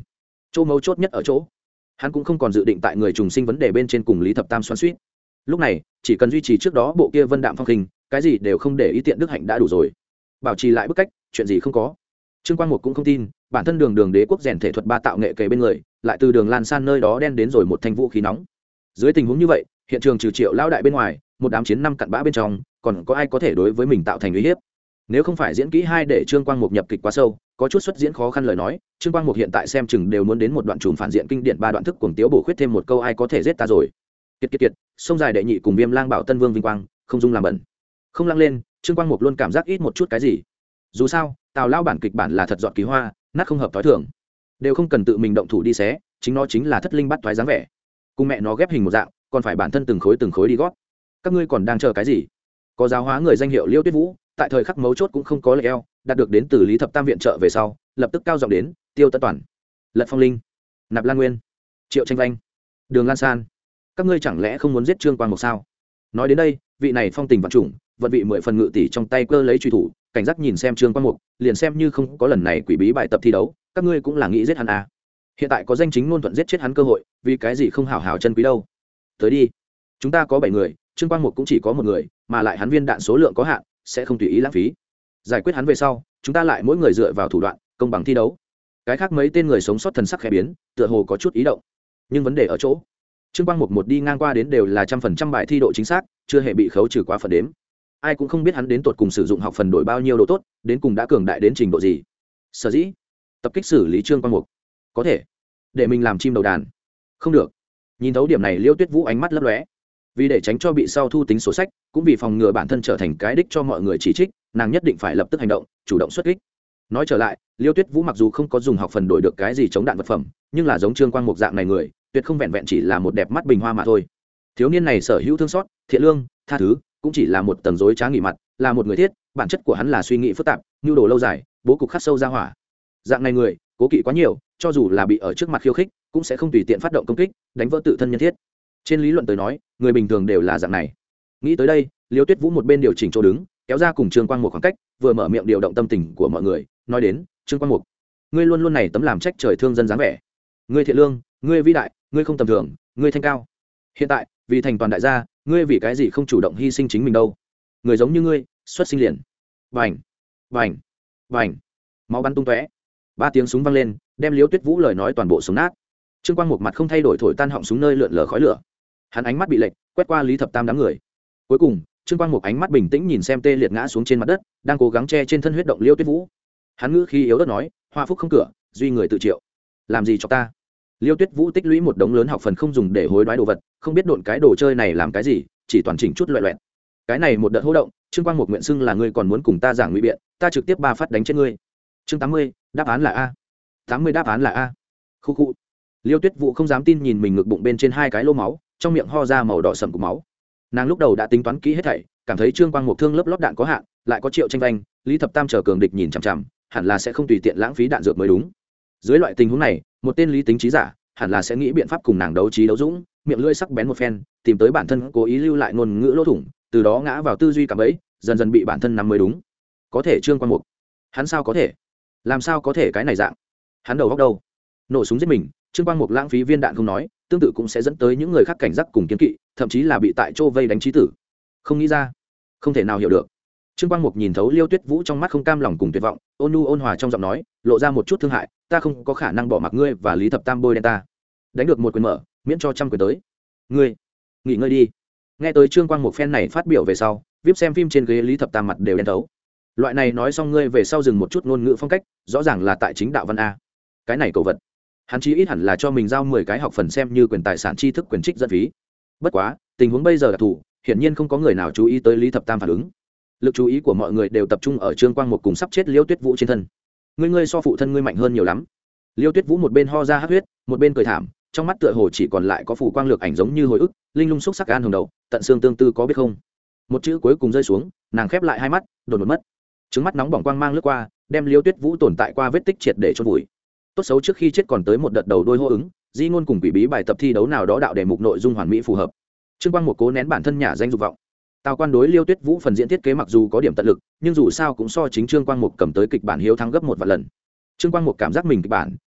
chỗ mấu chốt nhất ở chỗ hắn cũng không còn dự định tại người trùng sinh vấn đề bên trên cùng lý thập tam xoắn suýt. Lúc này chỉ cần duy trì trước đó bộ kia vân đạm phong khinh, cái gì đều không để ý tiện đức hạnh đã đủ rồi. Bảo trì lại bức cách, chuyện gì không có. Trương Quang Mục cũng không tin bản thân đường đế quốc rèn thể thuật ba tạo nghệ kề bên người, lại từ đường Lan San nơi đó đen đến rồi một thanh vũ khí nóng. Dưới tình huống như vậy, hiện trường trừ Triệu lão đại bên ngoài, một đám chiến năm cặn bã bên trong, còn có ai có thể đối với mình tạo thành uy hiếp? Nếu không phải diễn kỹ hai để Trương Quang Mục nhập kịch quá sâu, có chút xuất diễn khó khăn lời nói, Trương Quang Mục hiện tại xem chừng đều muốn đến một đoạn trùm phản diện kinh điển ba đoạn thức cuồng tiếu bổ khuyết thêm một câu ai có thể giết ta rồi. Kiệt, sông dài đệ nhị cùng Viêm Lang Bảo Tân Vương vinh quang, không dung làm bẩn. Không lăng lên, Trương Quang Mục luôn cảm giác ít một chút cái gì. Dù sao, Tào lão bản kịch bản là thật dọn kỳ hoa, nát không hợp tối thường. Đều không cần tự mình động thủ đi xé, chính nó chính là thất linh bắt toái dáng vẻ. Cùng mẹ nó ghép hình một dạng, còn phải bản thân từng khối đi gót. Các ngươi còn đang chờ cái gì? Có giáo hóa người danh hiệu Liêu Tuyết Vũ, tại thời khắc mấu chốt cũng không có lệ eo, đạt được đến từ Lý Thập Tam viện trợ về sau, lập tức cao giọng đến, Tiêu Tân Toàn, Lật Phong Linh, Nạp Lan Nguyên, Triệu Tranh Vanh, Đường Lan San, các ngươi chẳng lẽ không muốn giết Trương Quang Mục sao? Nói đến đây, vị này phong tình vạn trùng, vận vị 10 phần ngự tỷ trong tay cơ lấy truy thủ, cảnh giác nhìn xem Trương Quang Mục, liền xem như không có lần này quỷ bí bài tập thi đấu, các ngươi cũng là nghĩ giết hắn à? Hiện tại có danh chính ngôn thuận giết chết hắn cơ hội, vì cái gì không hảo hảo chân quý đâu? Tới đi, chúng ta có 7 người, Trương Quang Mục cũng chỉ có một người, mà lại hắn viên đạn số lượng có hạn, sẽ không tùy ý lãng phí. Giải quyết hắn về sau, chúng ta lại mỗi người dựa vào thủ đoạn, công bằng thi đấu. Cái khác mấy tên người sống sót thần sắc khẽ biến, tựa hồ có chút ý động. Nhưng vấn đề ở chỗ, Trương Quang Mục một đi ngang qua đến đều là 100% bài thi độ chính xác, chưa hề bị khấu trừ quá phần đếm. Ai cũng không biết hắn đến tột cùng sử dụng học phần đổi bao nhiêu độ tốt, đến cùng đã cường đại đến trình độ gì. Sở dĩ, tập kích xử lý Trương Quang Mục, có thể để mình làm chim đầu đàn. Không được. Nhìn thấu điểm này, Liêu Tuyết Vũ ánh mắt lấp lóe. Vì để tránh cho bị sau thu tính sổ sách, cũng vì phòng ngừa bản thân trở thành cái đích cho mọi người chỉ trích, nàng nhất định phải lập tức hành động, chủ động xuất kích. Nói trở lại, Liêu Tuyết Vũ mặc dù không có dùng học phần đổi được cái gì chống đạn vật phẩm, nhưng là giống Trương Quang Mục dạng này người, tuyệt không vẹn vẹn chỉ là một đẹp mắt bình hoa mà thôi. Thiếu niên này sở hữu thương xót, thiện lương, tha thứ, cũng chỉ là một tầng rối trá nghỉ mặt, là một người thiết, bản chất của hắn là suy nghĩ phức tạp, nhu đồ lâu dài, bố cục khắc sâu ra hỏa. Dạng này người, cố kỵ quá nhiều, cho dù là bị ở trước mặt khiêu khích, cũng sẽ không tùy tiện phát động công kích, đánh vỡ tự thân nhân thiết. Trên lý luận tới nói, người bình thường đều là dạng này. Nghĩ tới đây, Liêu Tuyết Vũ một bên điều chỉnh chỗ đứng, kéo ra cùng Trương Quang Mục khoảng cách, vừa mở miệng điều động tâm tình của mọi người, nói đến, Trương Quang Mục, ngươi luôn luôn này tấm làm trách trời thương dân dáng vẻ, ngươi thiện lương, ngươi vĩ đại, ngươi không tầm thường, ngươi thanh cao. Hiện tại, vì thành toàn đại gia, ngươi vì cái gì không chủ động hy sinh chính mình đâu? Người giống như ngươi, xuất sinh liền. Bành, bành, bành, máu bắn tung tóe. 3 tiếng súng vang lên, đem Liêu Tuyết Vũ lời nói toàn bộ sống nát. Trương Quang Mục mặt không thay đổi thổi tan họng súng nơi lượn lờ khói lửa. Hắn ánh mắt bị lệch, quét qua Lý Thập Tam đám người. Cuối cùng, Trương Quang Mục ánh mắt bình tĩnh nhìn xem tê liệt ngã xuống trên mặt đất, đang cố gắng che trên thân huyết động Liêu Tuyết Vũ. Hắn ngữ khí yếu ớt nói, hoa phúc không cửa, duy người tự triệu. Làm gì cho ta? Liêu Tuyết Vũ tích lũy một đống lớn học phần không dùng để hối đoái đồ vật, không biết độn cái đồ chơi này làm cái gì, chỉ toàn chỉnh chút loẹt loẹt. Cái này một đợt hô động, Trương Quang Mục nguyện xưng là ngươi còn muốn cùng ta giảng ngụy biện, ta trực tiếp 3 phát đánh chết ngươi. Chương 80, đáp án là a. 80 đáp án là a. Khu khu. Liêu Tuyết Vũ không dám tin nhìn mình ngực bụng bên trên 2 cái lỗ máu, trong miệng ho ra màu đỏ sẫm của máu. Nàng lúc đầu đã tính toán kỹ hết thảy, cảm thấy Trương Quang Mục thương lớp lót đạn có hạn, lại có Triệu Tranh Vanh, Lý Thập Tam chờ cường địch nhìn chằm chằm, hẳn là sẽ không tùy tiện lãng phí đạn dược mới đúng. Dưới loại tình huống này, một tên lý tính trí giả, hẳn là sẽ nghĩ biện pháp cùng nàng đấu trí đấu dũng, miệng lưỡi sắc bén một phen, tìm tới bản thân cố ý lưu lại ngôn ngữ lỗ thủng, từ đó ngã vào tư duy cảm bẫy, dần dần bị bản thân nắm mới đúng. Có thể Trương Quang Mục, hắn sao có thể? Làm sao có thể cái này dạng? Hắn đầu óc đâu? Nổ súng giết mình, Trương Quang Mục lãng phí viên đạn không nói, tương tự cũng sẽ dẫn tới những người khác cảnh giác cùng kiên kỵ, thậm chí là bị tại chỗ vây đánh chí tử. Không nghĩ ra, không thể nào hiểu được. Trương Quang Mục nhìn thấu Liêu Tuyết Vũ trong mắt không cam lòng cùng tuyệt vọng, ôn nhu ôn hòa trong giọng nói, lộ ra một chút thương hại, ta không có khả năng bỏ mặc ngươi và Lý Thập Tam bôi đen ta. Đánh được một quyền mở, miễn cho trăm quyền tới. Ngươi, nghỉ ngơi đi. Nghe tới Trương Quang Mục phen này phát biểu về sau, VIP xem phim trên ghế Lý Thập Tam mặt đều đen thấu. Loại này nói xong ngươi về sau dừng một chút ngôn ngữ phong cách, rõ ràng là tại chính đạo văn a. Cái này cầu vật. Hắn chí ít hẳn là cho mình giao 10 cái học phần xem như quyền tài sản tri thức quyền trích dẫn phí. Bất quá, tình huống bây giờ đặc thù, hiển nhiên không có người nào chú ý tới Lý Thập Tam phản ứng. Lực chú ý của mọi người đều tập trung ở Trương Quang Mục cùng sắp chết Liêu Tuyết Vũ trên thân. Ngươi so phụ thân ngươi mạnh hơn nhiều lắm. Liêu Tuyết Vũ một bên ho ra hắc huyết, một bên cười thảm, trong mắt tựa hồ chỉ còn lại có phủ quang lược ảnh giống như hồi ức, linh lung xúc sắc gan hồng đầu, tận xương tương tư có biết không? Một chữ cuối cùng rơi xuống, nàng khép lại hai mắt, đột ngột mất. Trứng mắt nóng bỏng quang mang lướt qua, đem Liêu Tuyết Vũ tồn tại qua vết tích triệt để chôn vùi. Tốt xấu trước khi chết còn tới một đợt đầu đôi hô ứng, di ngôn cùng quỷ bí bài tập thi đấu nào đó đạo đề mục nội dung hoàn mỹ phù hợp. Trương Quang Mục cố nén bản thân nhả danh dục vọng. Tào Quan đối Liêu Tuyết Vũ phần diễn thiết kế mặc dù có điểm tận lực, nhưng dù sao cũng so chính Trương Quang Mục cầm tới kịch bản hiếu thắng gấp 1 vạn lần. Trương Quang Mục cảm giác mình kịch bản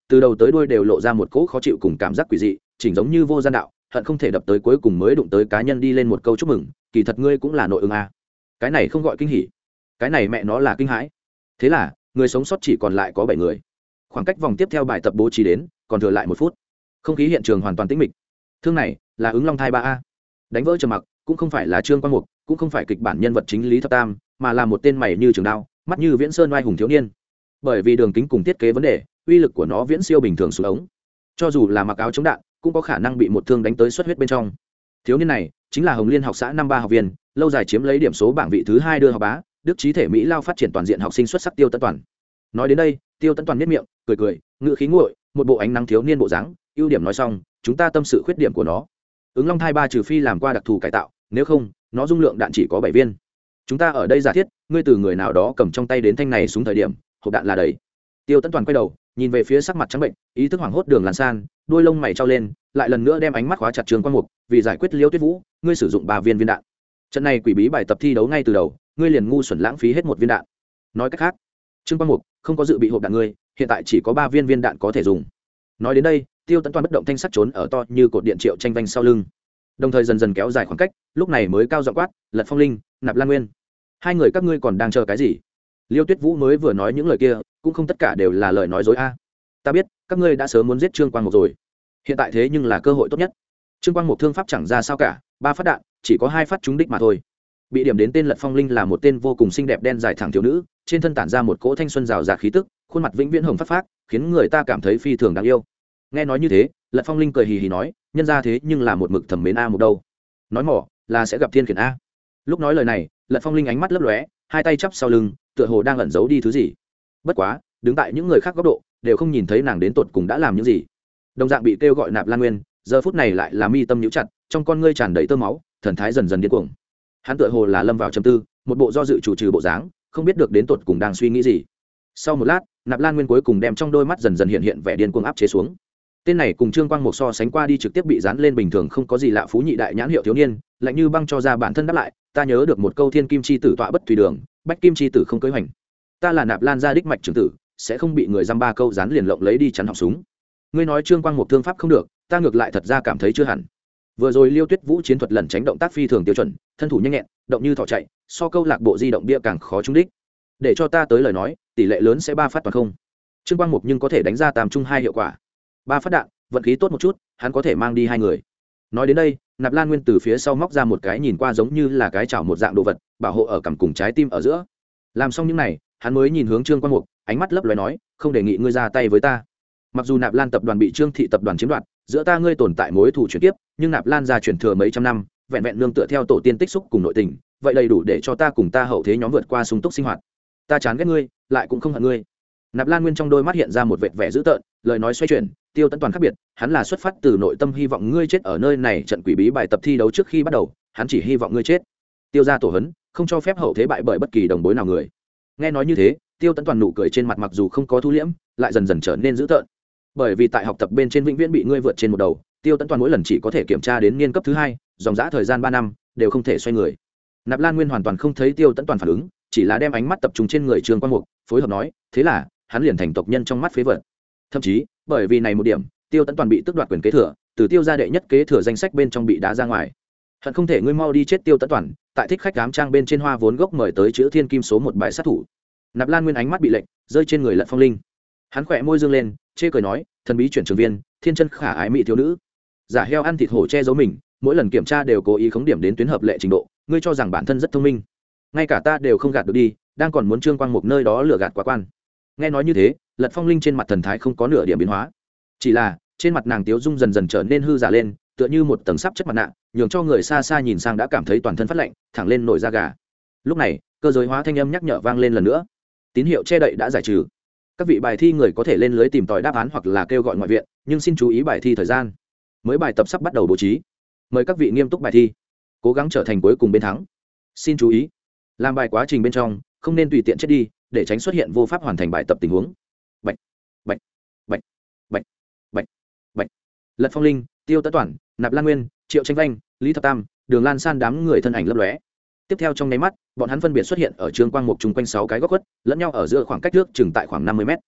từ đầu tới đuôi đều lộ ra một cỗ khó chịu cùng cảm giác quỷ dị, chỉnh giống như vô gian đạo, hận không thể đập tới cuối cùng mới đụng tới cá nhân đi lên một câu chúc mừng, kỳ thật ngươi cũng là nội ứng a. Cái này không gọi kinh hỉ, cái này mẹ nó là kinh hãi. Thế là người sống sót chỉ còn lại có 7 người. Khoảng cách vòng tiếp theo bài tập bố trí đến còn thừa lại 1 phút. Không khí hiện trường hoàn toàn tĩnh mịch. Thương này là ứng long thai 3A. Đánh vỡ trầm mặc cũng không phải là Trương Quang Mục, cũng không phải kịch bản nhân vật chính Lý Thập Tam, mà là một tên mày như trường đao, mắt như viễn sơn oai hùng thiếu niên. Bởi vì đường kính cùng thiết kế vấn đề, uy lực của nó viễn siêu bình thường xuống ống. Cho dù là mặc áo chống đạn, cũng có khả năng bị một thương đánh tới xuất huyết bên trong. Thiếu niên này chính là Hồng Liên học xã năm 3 học viên, lâu dài chiếm lấy điểm số bảng vị thứ 2 đưa học bá, đức trí thể mỹ lao phát triển toàn diện học sinh xuất sắc Tiêu Tấn Toàn. Nói đến đây, Tiêu Tấn Toàn nhếch miệng, cười cười, ngữ khí nguội, một bộ ánh nắng thiếu niên bộ dáng, ưu điểm nói xong, chúng ta tâm sự khuyết điểm của nó. Ứng long thai 3 trừ phi làm qua đặc thù cải tạo, nếu không, nó dung lượng đạn chỉ có 7 viên. Chúng ta ở đây giả thiết, ngươi từ người nào đó cầm trong tay đến thanh này xuống thời điểm, hộp đạn là đầy. Tiêu Tấn Toàn quay đầu, nhìn về phía sắc mặt trắng bệnh, ý thức hoảng hốt Đường Lan San, đuôi lông mày trao lên, lại lần nữa đem ánh mắt khóa chặt Trương Quang Mục, vì giải quyết Liêu Tuyết Vũ, ngươi sử dụng 3 viên viên đạn. Trận này quỷ bí bài tập thi đấu ngay từ đầu, ngươi liền ngu xuẩn lãng phí hết 1 viên đạn. Nói cách khác, Trương Quang Mục không có dự bị hộp đạn ngươi, hiện tại chỉ có 3 viên viên đạn có thể dùng. Nói đến đây, Tiêu Tấn Toàn bất động thanh sắc trốn ở to như cột điện Triệu Tranh Vanh sau lưng, đồng thời dần dần kéo dài khoảng cách, lúc này mới cao giọng quát, Lật Phong Linh, Nạp Lan Nguyên, hai người các ngươi còn đang chờ cái gì? Liêu Tuyết Vũ mới vừa nói những lời kia, cũng không tất cả đều là lời nói dối a. Ta biết các ngươi đã sớm muốn giết Trương Quang Mục rồi, hiện tại thế nhưng là cơ hội tốt nhất. Trương Quang Mục thương pháp chẳng ra sao cả, 3 phát đạn chỉ có 2 phát trúng đích mà thôi. Bị điểm đến tên Lật Phong Linh là một tên vô cùng xinh đẹp đen dài thẳng thiếu nữ, trên thân tản ra một cỗ thanh xuân rào rạt khí tức, khuôn mặt vĩnh viễn hồng phát phát, khiến người ta cảm thấy phi thường đáng yêu. Nghe nói như thế, Lật Phong Linh cười hì hì nói, nhân ra thế nhưng là một mực thẩm mến a một đâu, nói mỏ là sẽ gặp thiên khiển a. Lúc nói lời này, Lật Phong Linh ánh mắt lấp lóe, hai tay chắp sau lưng, tựa hồ đang ẩn giấu đi thứ gì. Bất quá, đứng tại những người khác góc độ, đều không nhìn thấy nàng đến tột cùng đã làm những gì. Đồng dạng bị kêu gọi Nạp Lan Nguyên, giờ phút này lại là mi tâm nhíu chặt, trong con ngươi tràn đầy tơ máu, thần thái dần dần điên cuồng. Hắn tựa hồ là lâm vào trầm tư, một bộ do dự chủ trừ bộ dáng, không biết được đến tột cùng đang suy nghĩ gì. Sau một lát, Nạp Lan Nguyên cuối cùng đem trong đôi mắt dần dần hiện hiện vẻ điên cuồng áp chế xuống. Tên này cùng Trương Quang Mục so sánh qua đi trực tiếp bị dán lên bình thường không có gì lạ phú nhị đại nhãn hiệu thiếu niên, lạnh như băng cho ra bản thân đáp lại, ta nhớ được một câu thiên kim chi tử tọa bất tùy đường, bách kim chi tử không cưới hoành. Ta là Nạp Lan gia đích mạch trưởng tử, sẽ không bị người dăm ba câu dán liền lộng lấy đi chắn họng súng. Ngươi nói Trương Quang Mục thương pháp không được, ta ngược lại thật ra cảm thấy chưa hẳn. Vừa rồi Liêu Tuyết Vũ chiến thuật lẩn tránh động tác phi thường tiêu chuẩn, thân thủ nhanh nhẹn, động như thỏ chạy, so câu lạc bộ di động bia càng khó trúng đích. Để cho ta tới lời nói, tỷ lệ lớn sẽ 3 phát toàn không. Trương Quang Mục nhưng có thể đánh ra tam trung 2 hiệu quả. 3 phát đạn, vận khí tốt một chút, hắn có thể mang đi 2 người. Nói đến đây, Nạp Lan Nguyên từ phía sau móc ra một cái nhìn qua giống như là cái chảo một dạng đồ vật, bảo hộ ở cằm cùng trái tim ở giữa. Làm xong những này, hắn mới nhìn hướng Trương Quang Mục, ánh mắt lấp lóe nói, không đề nghị ngươi ra tay với ta. Mặc dù Nạp Lan tập đoàn bị Trương thị tập đoàn chiếm đoạt, giữa ta ngươi tồn tại mối thù chuyển tiếp, nhưng Nạp Lan gia truyền thừa mấy trăm năm, vẹn vẹn nương tựa theo tổ tiên tích xúc cùng nội tình, vậy đầy đủ để cho ta cùng ta hậu thế nhóm vượt qua sung túc sinh hoạt. Ta chán ghét ngươi, lại cũng không hận ngươi. Nạp Lan Nguyên trong đôi mắt hiện ra một vệt vẻ dữ tợn, lời nói xoay chuyển, Tiêu Tấn Toàn khác biệt, hắn là xuất phát từ nội tâm hy vọng ngươi chết ở nơi này trận quỷ bí bài tập thi đấu trước khi bắt đầu, hắn chỉ hy vọng ngươi chết. Tiêu gia tổ hấn, không cho phép hậu thế bại bởi bất kỳ đồng bối nào người. Nghe nói như thế, Tiêu Tấn Toàn nụ cười trên mặt mặc dù không có thu liễm, lại dần dần trở nên dữ tợn. Bởi vì tại học tập bên trên vĩnh viễn bị ngươi vượt trên một đầu, Tiêu Tấn Toàn mỗi lần chỉ có thể kiểm tra đến niên cấp thứ 2, dòng dã thời gian 3 năm đều không thể xoay người. Nạp Lan Nguyên hoàn toàn không thấy Tiêu Tấn Toàn phản ứng, chỉ là đem ánh mắt tập trung trên người Trương Quang Mục, phối hợp nói, thế là hắn liền thành tộc nhân trong mắt phế vật. Thậm chí, bởi vì này một điểm, Tiêu Tấn Toàn bị tước đoạt quyền kế thừa, từ Tiêu gia đệ nhất kế thừa danh sách bên trong bị đá ra ngoài. Hận không thể ngươi mau đi chết Tiêu Tấn Toàn, tại thích khách ám trang bên trên hoa vốn gốc mời tới chữ thiên kim số 1 bài sát thủ. Nạp Lan Nguyên ánh mắt bị lệnh, rơi trên người Lật Phong Linh. Hắn khỏe môi dương lên, chê cười nói, thần bí chuyển trường viên, thiên chân khả ái mỹ thiếu nữ, giả heo ăn thịt hổ che giấu mình, mỗi lần kiểm tra đều cố ý khống điểm đến tuyến hợp lệ trình độ, ngươi cho rằng bản thân rất thông minh, ngay cả ta đều không gạt được đi, đang còn muốn Trương Quang Mục nơi đó lừa gạt quá quan. Nghe nói như thế, Lật Phong Linh trên mặt thần thái không có nửa điểm biến hóa, chỉ là trên mặt nàng tiếu dung dần dần trở nên hư giả lên, tựa như một tầng sắp chất mặt nạ, nhường cho người xa xa nhìn sang đã cảm thấy toàn thân phát lạnh, thẳng lên nổi da gà. Lúc này, cơ giới hóa thanh âm nhắc nhở vang lên lần nữa, tín hiệu che đậy đã giải trừ, các vị bài thi người có thể lên lưới tìm tòi đáp án hoặc là kêu gọi ngoại viện, nhưng xin chú ý bài thi thời gian, mới bài tập sắp bắt đầu bố trí, mời các vị nghiêm túc bài thi, cố gắng trở thành cuối cùng bên thắng. Xin chú ý, làm bài quá trình bên trong không nên tùy tiện chết đi, để tránh xuất hiện vô pháp hoàn thành bài tập tình huống. Bạch bạch bạch bạch bạch bạch. Lật Phong Linh, Tiêu Tấn Toàn, Nạp Lan Nguyên, Triệu Tranh Vanh, Lý Thập Tam, Đường Lan San đám người thân ảnh lấp lóe. Tiếp theo trong nháy mắt, bọn hắn phân biệt xuất hiện ở Trương Quang Mục chung quanh 6 cái góc khuất, lẫn nhau ở giữa khoảng cách trước chừng tại khoảng 50 mét.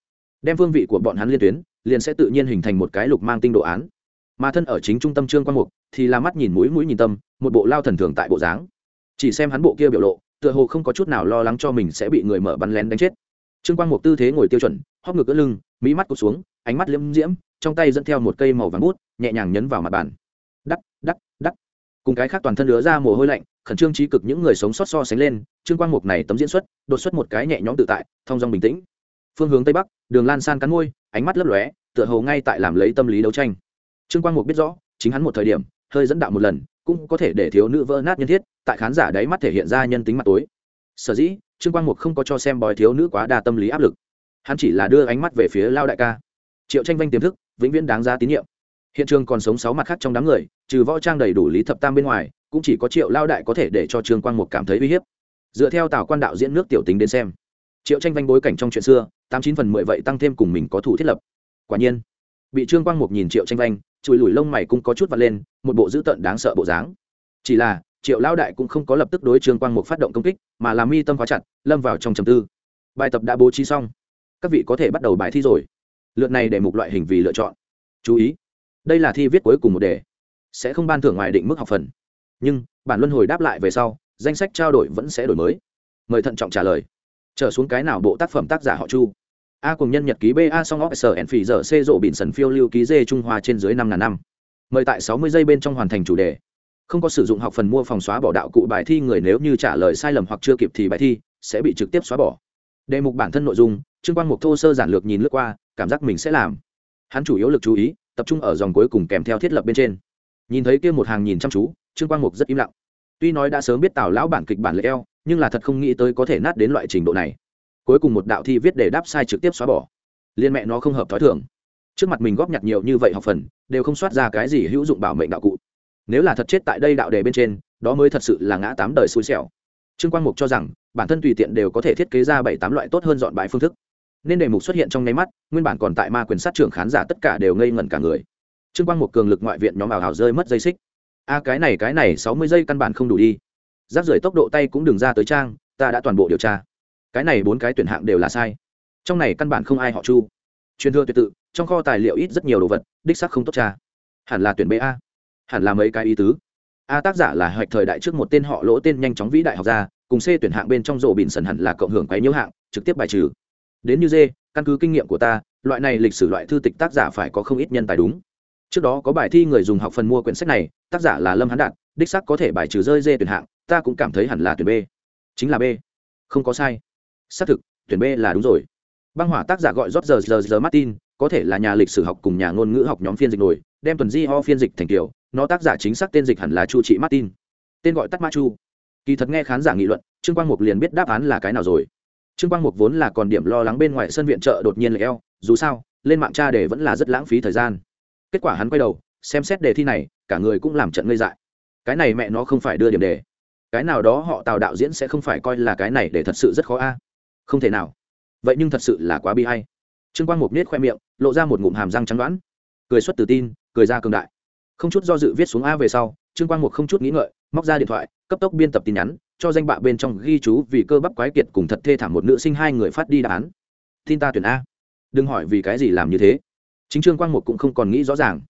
đem phương vị của bọn hắn liên tuyến liền sẽ tự nhiên hình thành một cái lục mang tinh đồ án. Mà thân ở chính trung tâm Trương Quang Mục thì là mắt nhìn mũi, mũi nhìn tâm, một bộ lao thần thường tại bộ dáng. Chỉ xem hắn bộ kia biểu lộ, tựa hồ không có chút nào lo lắng cho mình sẽ bị người mở bắn lén đánh chết. Trương Quang Mục tư thế ngồi tiêu chuẩn, hóp ngực ưỡn lưng, mí mắt cụp xuống, ánh mắt liễm diễm, trong tay dẫn theo một cây màu vàng bút, nhẹ nhàng nhấn vào mặt bàn. Đắc, đắc, đắc. Cùng cái khác toàn thân đứa ra mồ hôi lạnh, khẩn trương trí cực những người sống sót so sánh lên, Trương Quang Mục này tấm diễn xuất, đột xuất một cái nhẹ nhõm tự tại, thong dong bình tĩnh. Phương hướng tây bắc, Đường Lan San cắn môi, ánh mắt lấp lóe, tựa hồ ngay tại làm lấy tâm lý đấu tranh. Trương Quang Mục biết rõ, chính hắn một thời điểm, hơi dẫn đạo một lần, cũng có thể để thiếu nữ vỡ nát nhân thiết, tại khán giả đáy mắt thể hiện ra nhân tính mặt tối. Sở dĩ, Trương Quang Mục không có cho xem bói thiếu nữ quá đa tâm lý áp lực. Hắn chỉ là đưa ánh mắt về phía Lao đại ca. Triệu Tranh Vanh tiềm thức, vĩnh viễn đáng giá tín nhiệm. Hiện trường còn sống 6 mặt khác trong đám người, trừ võ trang đầy đủ Lý Thập Tam bên ngoài, cũng chỉ có Triệu Lao đại có thể để cho Trương Quang Mục cảm thấy uy hiếp. Dựa theo Tào Quan đạo diễn nước tiểu tính đến xem, Triệu Tranh Vanh bối cảnh trong chuyện xưa, 89 phần 10 vậy tăng thêm cùng mình có thủ thiết lập. Quả nhiên, bị Trương Quang Mục nhìn Triệu Tranh Vanh, chùi lùi lông mày cũng có chút vặn lên, một bộ dữ tợn đáng sợ bộ dáng. Chỉ là, Triệu Lao đại cũng không có lập tức đối Trương Quang Mục phát động công kích, mà là mi tâm khóa chặt, lâm vào trong trầm tư. Bài tập đã bố trí xong, các vị có thể bắt đầu bài thi rồi. Lượt này để mục loại hình vì lựa chọn. Chú ý, đây là thi viết cuối cùng một đề, sẽ không ban thưởng ngoài định mức học phần. Nhưng bản luân hồi đáp lại về sau, danh sách trao đổi vẫn sẽ đổi mới. Mời thận trọng trả lời. Trở xuống cái nào bộ tác phẩm tác giả họ Chu? A cùng nhân nhật ký BA song officer and phỉ giờ C rộ bỉn sần phiêu lưu ký dê Trung Hoa trên dưới 5.000 năm. Mời tại 60 giây bên trong hoàn thành chủ đề. Không có sử dụng học phần mua phòng xóa bỏ đạo cụ bài thi người nếu như trả lời sai lầm hoặc chưa kịp thì bài thi sẽ bị trực tiếp xóa bỏ. Đề mục bản thân nội dung, Trương Quang Mục thô sơ giản lược nhìn lướt qua, cảm giác mình sẽ làm. Hắn chủ yếu lực chú ý tập trung ở dòng cuối cùng kèm theo thiết lập bên trên. Nhìn thấy kia một hàng nhìn chăm chú, Trương Quang Mục rất im lặng. Tuy nói đã sớm biết Tào lão bản kịch bản lệ eo, nhưng là thật không nghĩ tới có thể nát đến loại trình độ này. Cuối cùng một đạo thi viết để đáp sai trực tiếp xóa bỏ. Liên mẹ nó không hợp thói thường. Trước mặt mình góp nhặt nhiều như vậy học phần, đều không soát ra cái gì hữu dụng bảo mệnh đạo cụ. Nếu là thật chết tại đây đạo đề bên trên, đó mới thật sự là ngã 8 đời xui xẻo. Trương Quang Mục cho rằng, bản thân tùy tiện đều có thể thiết kế ra 7-8 loại tốt hơn dọn bãi phương thức. Nên đề mục xuất hiện trong nháy mắt, nguyên bản còn tại ma quyền sát trưởng khán giả tất cả đều ngây ngẩn cả người. Trương Quang Mục cường lực ngoại viện nhóm ảo hào rơi mất dây xích. Cái này 60 giây căn bản không đủ đi. Rác rưởi tốc độ tay cũng đừng ra tới trang, ta đã toàn bộ điều tra. Cái này 4 cái tuyển hạng đều là sai. Trong này căn bản không ai họ Chu. Truyền thừa tuyệt tự, trong kho tài liệu ít rất nhiều đồ vật, đích xác không tốt tra. Hẳn là tuyển BA. Hẳn là mấy cái ý tứ. Tác giả là hoạch thời đại trước một tên họ Lỗ tên nhanh chóng vĩ đại học gia, cùng C tuyển hạng bên trong rộ bỉn sần hẳn là cộng hưởng quấy nhiễu hạng, trực tiếp bài trừ. Đến như D, căn cứ kinh nghiệm của ta, loại này lịch sử loại thư tịch tác giả phải có không ít nhân tài đúng. Trước đó có bài thi người dùng học phần mua quyển sách này, tác giả là Lâm Hán Đạt, đích xác có thể bài trừ rơi D tuyển hạng, ta cũng cảm thấy hẳn là tuyển B. Chính là B. Không có sai. Xác thực, tuyển B là đúng rồi. Băng hỏa tác giả gọi George Martin, có thể là nhà lịch sử học cùng nhà ngôn ngữ học nhóm phiên dịch nổi, đem tuần di ho phiên dịch thành kiểu, nó tác giả chính xác tên dịch hẳn là Chu Trị Martin. Tên gọi tắt Mã Chu. Kỳ thật nghe khán giả nghị luận, Trương Quang Mục liền biết đáp án là cái nào rồi. Trương Quang Mục vốn là còn điểm lo lắng bên ngoài sân viện trợ đột nhiên lại eo, dù sao, lên mạng tra đề vẫn là rất lãng phí thời gian. Kết quả hắn quay đầu, xem xét đề thi này, cả người cũng làm trận ngây dại. Cái này mẹ nó không phải đưa điểm đề. Cái nào đó họ Tào đạo diễn sẽ không phải coi là cái này để thật sự rất khó a. Không thể nào. Vậy nhưng thật sự là quá bi hay. Trương Quang Mục nhếch khoe miệng, lộ ra một ngụm hàm răng trắng đoán, cười xuất tự tin, cười ra cường đại. Không chút do dự viết xuống A về sau, Trương Quang Mục không chút nghĩ ngợi, móc ra điện thoại, cấp tốc biên tập tin nhắn, cho danh bạ bên trong ghi chú vì cơ bắp quái kiệt cùng thật thê thảm một nữ sinh 2 người phát đi đáp án. Tin ta tuyển A. Đừng hỏi vì cái gì làm như thế. Chính Trương Quang Mục cũng không còn nghĩ rõ ràng.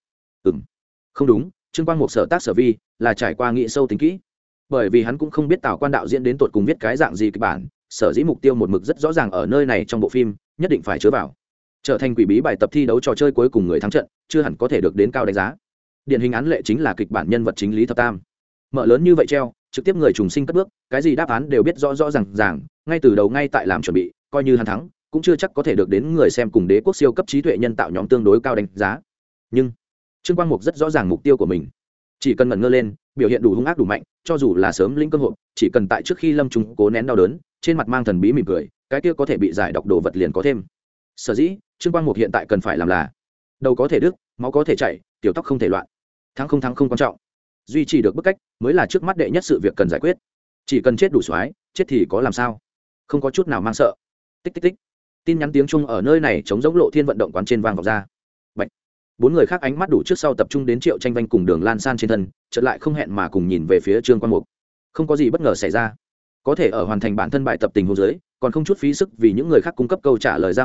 Không đúng, Trương Quang Mục sở tác sở vi là trải qua nghĩ sâu tính kỹ. Bởi vì hắn cũng không biết Tào Quan đạo diễn đến tột cùng viết cái dạng gì kịch bản, sở dĩ mục tiêu một mực rất rõ ràng ở nơi này trong bộ phim, nhất định phải chứa vào. Trở thành quỷ bí bài tập thi đấu trò chơi cuối cùng người thắng trận, chưa hẳn có thể được đến cao đánh giá. Điển hình án lệ chính là kịch bản nhân vật chính Lý Thập Tam. Mở lớn như vậy treo, trực tiếp người trùng sinh cất bước, cái gì đáp án đều biết rõ rõ ràng, ngay từ đầu ngay tại làm chuẩn bị, coi như hắn thắng, cũng chưa chắc có thể được đến người xem cùng đế quốc siêu cấp trí tuệ nhân tạo nhóm tương đối cao đánh giá. Nhưng Trương Quang Mục rất rõ ràng mục tiêu của mình, chỉ cần ngẩn ngơ lên, biểu hiện đủ hung ác đủ mạnh, cho dù là sớm lĩnh cơ hội, chỉ cần tại trước khi lâm trùng cố nén đau đớn, trên mặt mang thần bí mỉm cười, cái kia có thể bị giải độc đồ vật liền có thêm. Sở dĩ Trương Quang Mục hiện tại cần phải làm là đầu có thể đứt, máu có thể chảy, tiểu tóc không thể loạn. Thắng không quan trọng, duy trì được bức cách mới là trước mắt đệ nhất sự việc cần giải quyết. Chỉ cần chết đủ soái, chết thì có làm sao, không có chút nào mang sợ. Tích tích tích, tin nhắn tiếng Trung ở nơi này chống giống Lộ Thiên vận động quán trên vang vọng ra. Bạch. 4 người khác ánh mắt đủ trước sau tập trung đến Triệu Tranh Vanh cùng Đường Lan San trên thân, chợt lại không hẹn mà cùng nhìn về phía Trương Quang Mục. Không có gì bất ngờ xảy ra, có thể ở hoàn thành bản thân bài tập tình huống dưới, còn không chút phí sức vì những người khác cung cấp câu trả lời ra hỏa,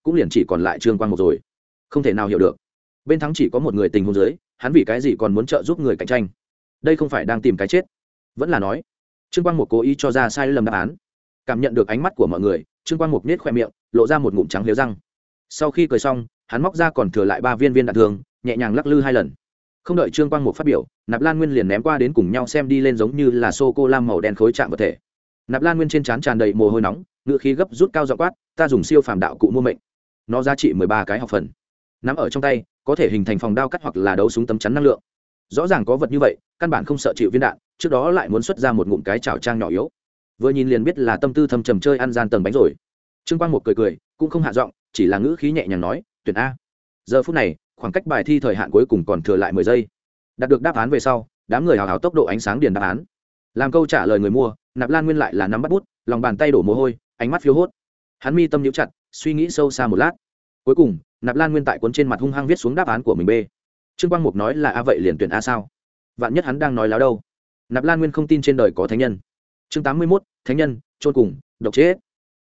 cũng liền chỉ còn lại trương quang mục rồi. Không thể nào hiểu được, bên thắng chỉ có một người tình huống dưới, hắn vì cái gì còn muốn trợ giúp người cạnh tranh? Đây không phải đang tìm cái chết, vẫn là nói trương quang mục cố ý cho ra sai lầm đáp án. Cảm nhận được ánh mắt của mọi người, trương quang mục nết khoe miệng, lộ ra một ngụm trắng liếu răng. Sau khi cười xong, hắn móc ra còn thừa lại 3 viên đạn thường, nhẹ nhàng lắc lư 2 lần. Không đợi trương quang mục phát biểu, Nạp Lan Nguyên liền ném qua đến cùng nhau xem đi lên giống như là sô cô la màu đen khối chạm vật thể. Nạp Lan Nguyên trên trán tràn đầy mồ hôi nóng, ngựa khí gấp rút cao giọng quát, ta dùng siêu phàm đạo cụ mua mệnh. Nó giá trị 13 cái học phần, nắm ở trong tay có thể hình thành phòng đao cắt hoặc là đấu súng tấm chắn năng lượng. Rõ ràng có vật như vậy, căn bản không sợ chịu viên đạn, trước đó lại muốn xuất ra một ngụm cái chảo trang nhỏ yếu, vừa nhìn liền biết là tâm tư thâm trầm chơi ăn gian tầng bánh rồi. Trương Quang Mục cười cười, cũng không hạ giọng, chỉ là ngữ khí nhẹ nhàng nói, tuyển a. Giờ phút này, khoảng cách bài thi thời hạn cuối cùng còn thừa lại 10 giây. Đạt được đáp án về sau, đám người hào hào tốc độ ánh sáng điền đáp án. Làm câu trả lời người mua, Nạp Lan Nguyên lại là nắm bắt bút, lòng bàn tay đổ mồ hôi, ánh mắt phiêu hốt. Hắn mi tâm nhíu chặt, suy nghĩ sâu xa một lát. Cuối cùng, Nạp Lan Nguyên tại cuốn trên mặt hung hăng viết xuống đáp án của mình B. Trương Quang Mục nói là a, vậy liền tuyển a sao? Vạn nhất hắn đang nói láo đâu. Nạp Lan Nguyên không tin trên đời có thánh nhân. Chương 81, thánh nhân, chôn cùng, độc chết.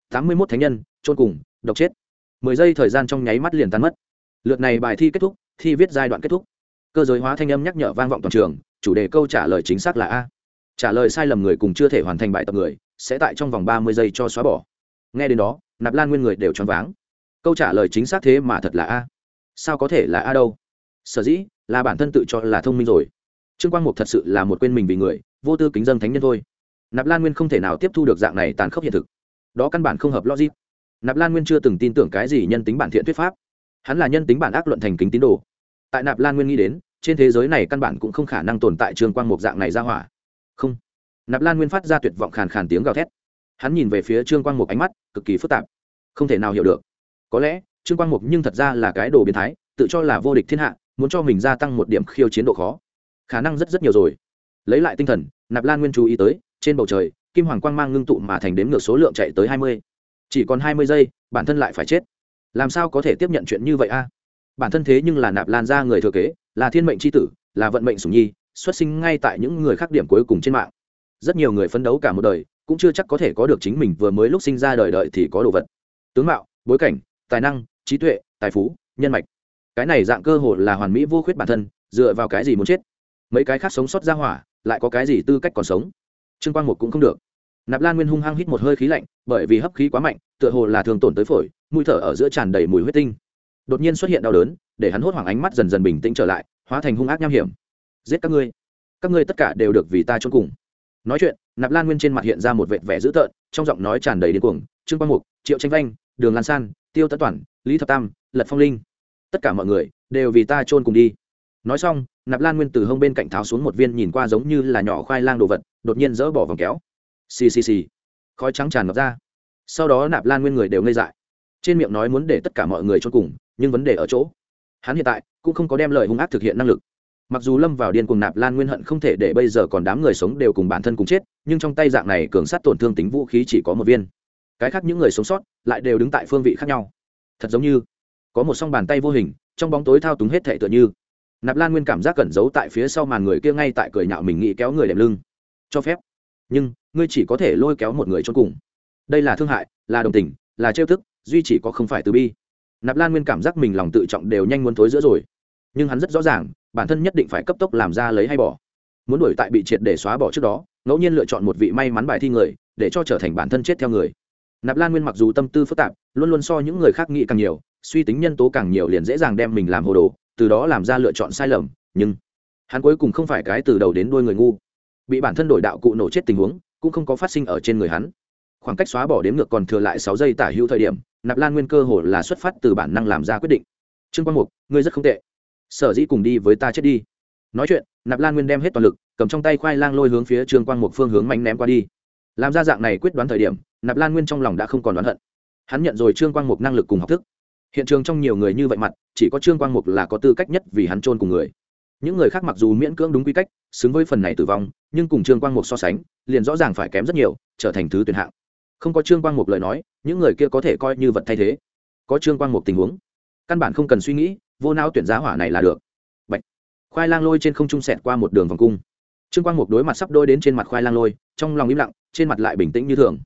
81 thánh nhân, chôn cùng, độc chết. 10 giây thời gian trong nháy mắt liền tan mất. Lượt này bài thi kết thúc, thi viết giai đoạn kết thúc. Cơ giới hóa thanh âm nhắc nhở vang vọng toàn trường, chủ đề câu trả lời chính xác là a. Trả lời sai lầm người cùng chưa thể hoàn thành bài tập người sẽ tại trong vòng 30 giây cho xóa bỏ. Nghe đến đó, Nạp Lan Nguyên người đều choáng váng. Câu trả lời chính xác thế mà thật là a. Sao có thể là a đâu? Sở dĩ là bản thân tự cho là thông minh rồi. Trương Quang Mục thật sự là một quên mình vì người, vô tư kính dân thánh nhân thôi. Nạp Lan Nguyên không thể nào tiếp thu được dạng này tàn khốc hiện thực, đó căn bản không hợp logic. Nạp Lan Nguyên chưa từng tin tưởng cái gì nhân tính bản thiện thuyết pháp, hắn là nhân tính bản ác luận thành kính tín đồ. Tại Nạp Lan Nguyên nghĩ đến, trên thế giới này căn bản cũng không khả năng tồn tại Trương Quang Mục dạng này ra hỏa. Không. Nạp Lan Nguyên phát ra tuyệt vọng khàn khàn tiếng gào thét. Hắn nhìn về phía Trương Quang Mục, ánh mắt cực kỳ phức tạp, không thể nào hiểu được. Có lẽ Trương Quang Mục nhưng thật ra là cái đồ biến thái, tự cho là vô địch thiên hạ, muốn cho mình gia tăng một điểm khiêu chiến độ khó. Khả năng rất nhiều rồi. Lấy lại tinh thần, Nạp Lan Nguyên chú ý tới, trên bầu trời, kim hoàng quang mang ngưng tụ mà thành đếm ngược số lượng chạy tới 20. Chỉ còn 20 giây, bản thân lại phải chết. Làm sao có thể tiếp nhận chuyện như vậy a? Bản thân thế nhưng là Nạp Lan gia người thừa kế, là thiên mệnh chi tử, là vận mệnh sủng nhi, xuất sinh ngay tại những người khác điểm cuối cùng trên mạng. Rất nhiều người phấn đấu cả một đời, cũng chưa chắc có thể có được chính mình vừa mới lúc sinh ra đời đợi thì có đồ vật. Tướng mạo, bối cảnh, tài năng, trí tuệ, tài phú, nhân mạch. Cái này dạng cơ hội là hoàn mỹ vô khuyết bản thân, dựa vào cái gì muốn chết? Mấy cái khác sống sót ra hỏa, lại có cái gì tư cách còn sống? Trương Quang Mục cũng không được. Nạp Lan Nguyên hung hăng hít một hơi khí lạnh, bởi vì hấp khí quá mạnh, tựa hồ là thường tổn tới phổi, mũi thở ở giữa tràn đầy mùi huyết tinh. Đột nhiên xuất hiện đau đớn, để hắn hốt hoảng, ánh mắt dần dần bình tĩnh trở lại, hóa thành hung ác nham hiểm. Giết các ngươi tất cả đều được vì ta chôn cùng. Nói chuyện, Nạp Lan Nguyên trên mặt hiện ra một vệt vẻ dữ tợn, trong giọng nói tràn đầy điên cuồng. Trương Quang Mục, Triệu Tranh Vanh, Đường Lan San, Tiêu Tấn Toản, Lý Thập Tam, Lật Phong Linh, tất cả mọi người đều vì ta chôn cùng đi. Nói xong, Nạp Lan Nguyên từ hông bên cạnh tháo xuống một viên nhìn qua giống như là nhỏ khoai lang đồ vật, đột nhiên dỡ bỏ vòng kéo. Xì xì xì, khói trắng tràn ngập ra. Sau đó Nạp Lan Nguyên người đều ngây dại, trên miệng nói muốn để tất cả mọi người chôn cùng, nhưng vấn đề ở chỗ hắn hiện tại cũng không có đem lời hung ác thực hiện năng lực. Mặc dù lâm vào điên cuồng, Nạp Lan Nguyên hận không thể để bây giờ còn đám người sống đều cùng bản thân cùng chết, nhưng trong tay dạng này cường sát tổn thương tính vũ khí chỉ có một viên, cái khác những người sống sót lại đều đứng tại phương vị khác nhau, thật giống như có một song bàn tay vô hình trong bóng tối thao túng hết thảy tựa như. Nạp Lan Nguyên cảm giác cẩn giấu tại phía sau màn người kia ngay tại cười nhạo mình, nghĩ kéo người đệm lưng cho phép, nhưng ngươi chỉ có thể lôi kéo một người chôn cùng. Đây là thương hại, là đồng tình, là trêu tức, duy chỉ có không phải từ bi. Nạp Lan Nguyên cảm giác mình lòng tự trọng đều nhanh muốn thối giữa rồi, nhưng hắn rất rõ ràng bản thân nhất định phải cấp tốc làm ra lấy hay bỏ, muốn đuổi tại bị triệt để xóa bỏ trước đó, ngẫu nhiên lựa chọn một vị may mắn bài thi người để cho trở thành bản thân chết theo người. Nạp Lan Nguyên mặc dù tâm tư phức tạp, luôn luôn so những người khác nghĩ càng nhiều, suy tính nhân tố càng nhiều, liền dễ dàng đem mình làm hồ đồ, từ đó làm ra lựa chọn sai lầm, nhưng hắn cuối cùng không phải cái từ đầu đến đuôi người ngu. Bị bản thân đổi đạo cụ nổ chết tình huống cũng không có phát sinh ở trên người hắn. Khoảng cách xóa bỏ đếm ngược còn thừa lại 6 giây tả hữu thời điểm, Nạp Lan Nguyên cơ hồ là xuất phát từ bản năng làm ra quyết định. Trương Quang Mục, ngươi rất không tệ, sở dĩ cùng đi với ta chết đi. Nói chuyện, Nạp Lan Nguyên đem hết toàn lực, cầm trong tay khoai lang lôi hướng phía Trương Quang Mục phương hướng mạnh ném qua đi. Làm ra dạng này quyết đoán thời điểm, Nạp Lan Nguyên trong lòng đã không còn đoán hận. Hắn nhận rồi Trương Quang Mục năng lực cùng học thức. Hiện trường trong nhiều người như vậy mặt, chỉ có Trương Quang Mục là có tư cách nhất vì hắn chôn cùng người. Những người khác mặc dù miễn cưỡng đúng quy cách, xứng với phần này tử vong, nhưng cùng Trương Quang Mục so sánh, liền rõ ràng phải kém rất nhiều, trở thành thứ tuyệt hạng. Không có Trương Quang Mục lời nói, những người kia có thể coi như vật thay thế. Có Trương Quang Mục tình huống, căn bản không cần suy nghĩ, vô não tuyển giá hỏa này là được. Bạch. Khoai lang lôi trên không trung xẹt qua một đường vòng cung. Trương Quang Mục đối mặt sắp đôi đến trên mặt khoai lang lôi, trong lòng im lặng, trên mặt lại bình tĩnh như thường.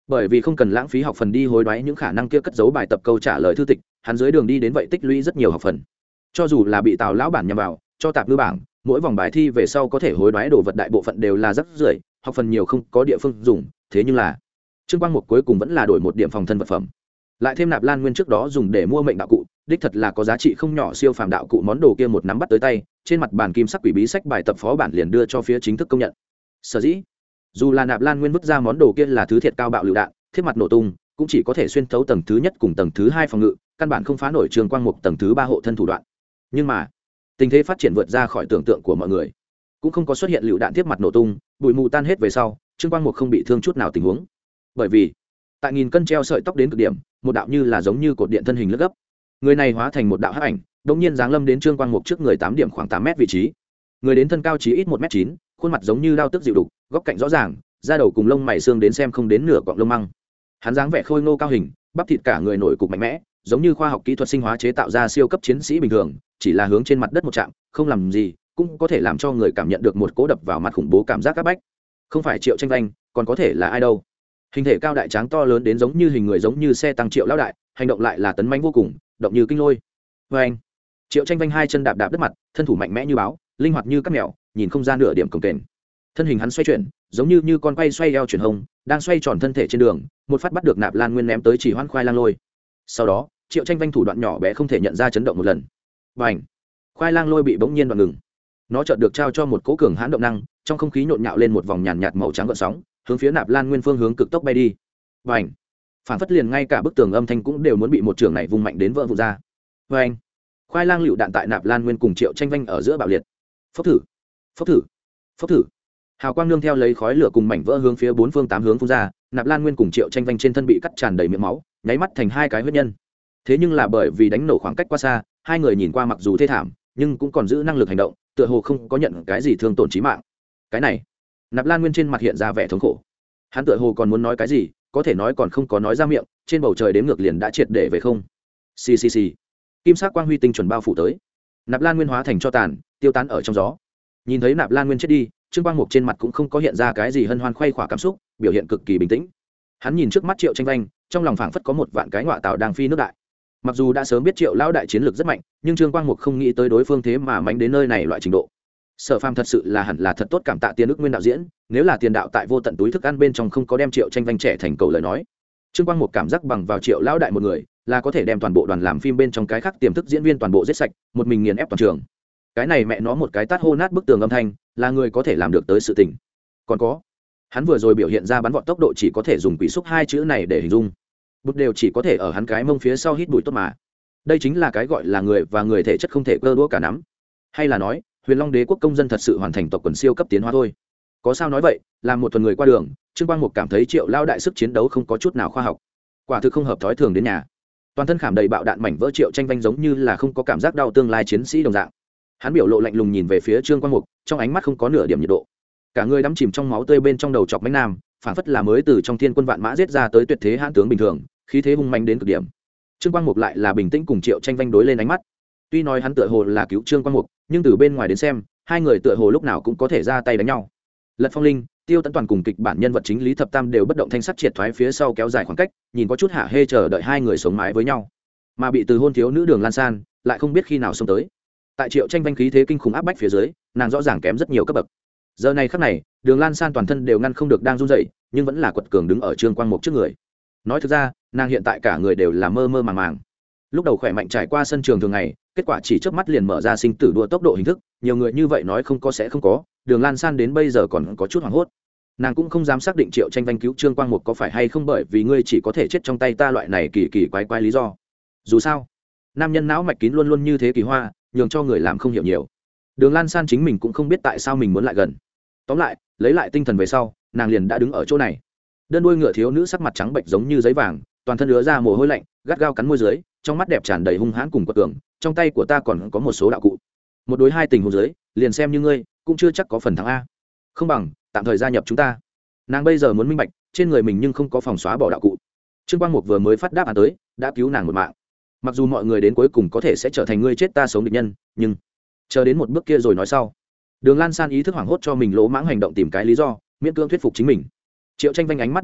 bởi vì không cần lãng phí học phần đi hối đoái những khả năng kia cất giấu bài tập câu trả lời thư tịch, hắn dưới đường đi đến vậy tích lũy rất nhiều học phần. Cho dù là bị Tào lão bản nhằm vào cho tạp ngư bảng, mỗi vòng bài thi về sau có thể hối đoái đồ vật đại bộ phận đều là rất rưởi, học phần nhiều không có địa phương dùng. Thế nhưng là Trương Quang Mục cuối cùng vẫn là đổi một điểm phòng thân vật phẩm, lại thêm nạp lan nguyên trước đó dùng để mua mệnh đạo cụ, đích thật là có giá trị không nhỏ siêu phàm đạo cụ. Món đồ kia một nắm bắt tới tay, trên mặt bàn kim sắc quỷ bí sách bài tập phó bản liền đưa cho phía chính thức công nhận. Sở dĩ dù là nạp lan nguyên vứt ra món đồ kia là thứ thiệt cao bạo lựu đạn, thiết mặt nổ tung, cũng chỉ có thể xuyên thấu tầng thứ nhất cùng tầng thứ hai phòng ngự, căn bản không phá nổi Trương Quang Mục tầng thứ ba hộ thân thủ đoạn. Nhưng mà tình thế phát triển vượt ra khỏi tưởng tượng của mọi người, cũng không có xuất hiện lựu đạn tiếp mặt nổ tung, bụi mù tan hết về sau, Trương Quang Mục không bị thương chút nào tình huống. Bởi vì tại nghìn cân treo sợi tóc đến cực điểm, một đạo như là giống như cột điện thân hình lướt gấp, người này hóa thành một đạo hắc ảnh, đột nhiên giáng lâm đến Trương Quang Mục trước người 8 điểm khoảng 8 mét vị trí. Người đến thân cao chí ít 1m9, khuôn mặt giống như đao tức dịu đục, góc cạnh rõ ràng, da đầu cùng lông mày xương đến xem không đến nửa cọng lông măng. Hắn dáng vẻ khôi ngô cao hình, bắp thịt cả người nổi cục mạnh mẽ, giống như khoa học kỹ thuật sinh hóa chế tạo ra siêu cấp chiến sĩ bình thường, chỉ là hướng trên mặt đất một chạm, không làm gì, cũng có thể làm cho người cảm nhận được một cỗ đập vào mặt khủng bố cảm giác áp bách. Không phải Triệu Tranh Vanh, còn có thể là ai đâu? Hình thể cao đại tráng to lớn đến giống như hình người, giống như xe tăng Triệu lão đại, hành động lại là tấn mãnh vô cùng, động như kinh lôi. Anh, Triệu Tranh Vanh hai chân đạp đạp đất mặt, thân thủ mạnh mẽ như báo, linh hoạt như các mèo, nhìn không ra nửa điểm cồng kềnh. Thân hình hắn xoay chuyển, giống như con quay xoay eo chuyển hông, đang xoay tròn thân thể trên đường, một phát bắt được nạp lan nguyên ném tới chỉ hoan khoai lang lôi. Sau đó Triệu Tranh Vanh thủ đoạn nhỏ bé không thể nhận ra chấn động một lần, và khoai lang lôi bị bỗng nhiên đoạn ngừng. Nó chợt được trao cho một cỗ cường hãn động năng, trong không khí nhộn nhạo lên một vòng nhàn nhạt màu trắng gợn sóng, hướng phía nạp lan nguyên phương hướng cực tốc bay đi. Và phản phất liền ngay cả bức tường âm thanh cũng đều muốn bị một trường này vung mạnh đến vỡ vụn ra. Và khoai lang lựu đạn tại nạp lan nguyên cùng Triệu Tranh Vanh ở giữa bạo liệt. Phốc thử, phốc thử, phốc thử. Hào quang nương theo lấy khói lửa cùng mảnh vỡ hướng phía bốn phương tám hướng phun ra, nạp lan nguyên cùng Triệu Tranh Vanh trên thân bị cắt tràn đầy miệng máu, nháy mắt thành hai cái huyết nhân. Thế nhưng là bởi vì đánh nổ khoảng cách quá xa, hai người nhìn qua mặc dù thê thảm, nhưng cũng còn giữ năng lực hành động, tựa hồ không có nhận cái gì thương tổn chí mạng. Cái này, nạp lan nguyên trên mặt hiện ra vẻ thống khổ. Hắn tựa hồ còn muốn nói cái gì, có thể nói còn không có nói ra miệng, trên bầu trời đếm ngược liền đã triệt để về không. Xì xì xì. Kim sắc quang huy tinh chuẩn bao phủ tới. Nạp lan nguyên hóa thành cho tàn, tiêu tán ở trong gió. Nhìn thấy nạp lan nguyên chết đi, Trương Quang Mục trên mặt cũng không có hiện ra cái gì hân hoan khoe khoả cảm xúc, biểu hiện cực kỳ bình tĩnh. Hắn nhìn trước mắt Triệu Tranh Vanh, trong lòng phảng phất có một vạn cái ngọa tạo đang phi nước đại. Mặc dù đã sớm biết Triệu lão đại chiến lược rất mạnh, nhưng Trương Quang Mục không nghĩ tới đối phương thế mà mạnh đến nơi này loại trình độ. Sở Phàm thật sự là hẳn là thật tốt cảm tạ Tiền Ức Nguyên đạo diễn, nếu là tiền đạo tại vô tận túi thức ăn bên trong không có đem Triệu Tranh Vanh trẻ thành cầu lời nói. Trương Quang Mục cảm giác bằng vào Triệu lão đại một người, là có thể đem toàn bộ đoàn làm phim bên trong cái khác tiềm thức diễn viên toàn bộ giết sạch, một mình nghiền ép toàn trường. Cái này mẹ nó một cái tát hô nát bức tường âm thanh, là người có thể làm được tới sự tình. Còn có, hắn vừa rồi biểu hiện ra bắn vọt tốc độ chỉ có thể dùng quỷ xúc hai chữ này để hình dung. Bút đều chỉ có thể ở hắn cái mông phía sau hít bụi tốt mà. Đây chính là cái gọi là người và người thể chất không thể cơ đũa cả nắm. Hay là nói, Huyền Long Đế quốc công dân thật sự hoàn thành tộc quần siêu cấp tiến hóa thôi. Có sao nói vậy, làm một tuần người qua đường, Trương Quang Mục cảm thấy Triệu lao đại sức chiến đấu không có chút nào khoa học. Quả thực không hợp thói thường đến nhà. Toàn thân khảm đầy bạo đạn mảnh vỡ Triệu Tranh Vanh giống như là không có cảm giác đau tương lai chiến sĩ đồng dạng. Hắn biểu lộ lạnh lùng nhìn về phía Trương Quang Mục, trong ánh mắt không có nửa điểm nhiệt độ. Cả người đắm chìm trong máu tươi bên trong đầu chọc mãnh nam, phản phất là mới từ trong thiên quân vạn mã giết ra tới tuyệt thế hãn tướng bình thường, khí thế hung mãnh đến cực điểm. Trương Quang Mục lại là bình tĩnh cùng Triệu Tranh Vanh đối lên ánh mắt. Tuy nói hắn tựa hồ là cứu Trương Quang Mục, nhưng từ bên ngoài đến xem, hai người tựa hồ lúc nào cũng có thể ra tay đánh nhau. Lật Phong Linh, Tiêu Tấn Toàn cùng kịch bản nhân vật chính Lý Thập Tam đều bất động thanh sắc triệt thoái phía sau kéo dài khoảng cách, nhìn có chút hạ hê chờ đợi hai người sống mái với nhau. Mà bị từ hôn thiếu nữ Đường Lan San, lại không biết khi nào xông tới. Tại Triệu Tranh Vanh khí thế kinh khủng áp bách phía dưới, nàng rõ ràng kém rất nhiều cấp bậc. Giờ này khắc này, Đường Lan San toàn thân đều ngăn không được đang run rẩy, nhưng vẫn là quật cường đứng ở Trương Quang Mục trước người. Nói thực ra, nàng hiện tại cả người đều là mơ mơ màng màng. Lúc đầu khỏe mạnh trải qua sân trường thường ngày, kết quả chỉ chớp mắt liền mở ra sinh tử đua tốc độ hình thức, nhiều người như vậy nói không có sẽ không có, Đường Lan San đến bây giờ còn có chút hoảng hốt. Nàng cũng không dám xác định Triệu Tranh Vanh cứu Trương Quang Mục có phải hay không bởi vì ngươi chỉ có thể chết trong tay ta loại này kỳ kỳ quái quái lý do. Dù sao, nam nhân não mạch kín luôn luôn như thế kỳ hoa, nhường cho người làm không hiểu nhiều. Đường Lan San chính mình cũng không biết tại sao mình muốn lại gần. Tóm lại, lấy lại tinh thần về sau, nàng liền đã đứng ở chỗ này. Đơn đuôi ngựa thiếu nữ sắc mặt trắng bệch giống như giấy vàng, toàn thân ứa ra mồ hôi lạnh, gắt gao cắn môi dưới, trong mắt đẹp tràn đầy hung hãn cùng quật cường. Trong tay của ta còn có một số đạo cụ, một đối hai tình huống dưới, liền xem như ngươi cũng chưa chắc có phần thắng a. Không bằng tạm thời gia nhập chúng ta. Nàng bây giờ muốn minh bạch, trên người mình nhưng không có phòng xóa bỏ đạo cụ. Trương Quang Mục vừa mới phát đáp án tới, đã cứu nàng một mạng. Mặc dù mọi người đến cuối cùng có thể sẽ trở thành ngươi chết ta sống địch nhân, nhưng chờ đến một bước kia rồi nói sau. Đường Lan San ý thức hoảng hốt cho mình lỗ mãng hành động tìm cái lý do, miễn cưỡng thuyết phục chính mình. Triệu Tranh Vanh ánh mắt bị lệnh,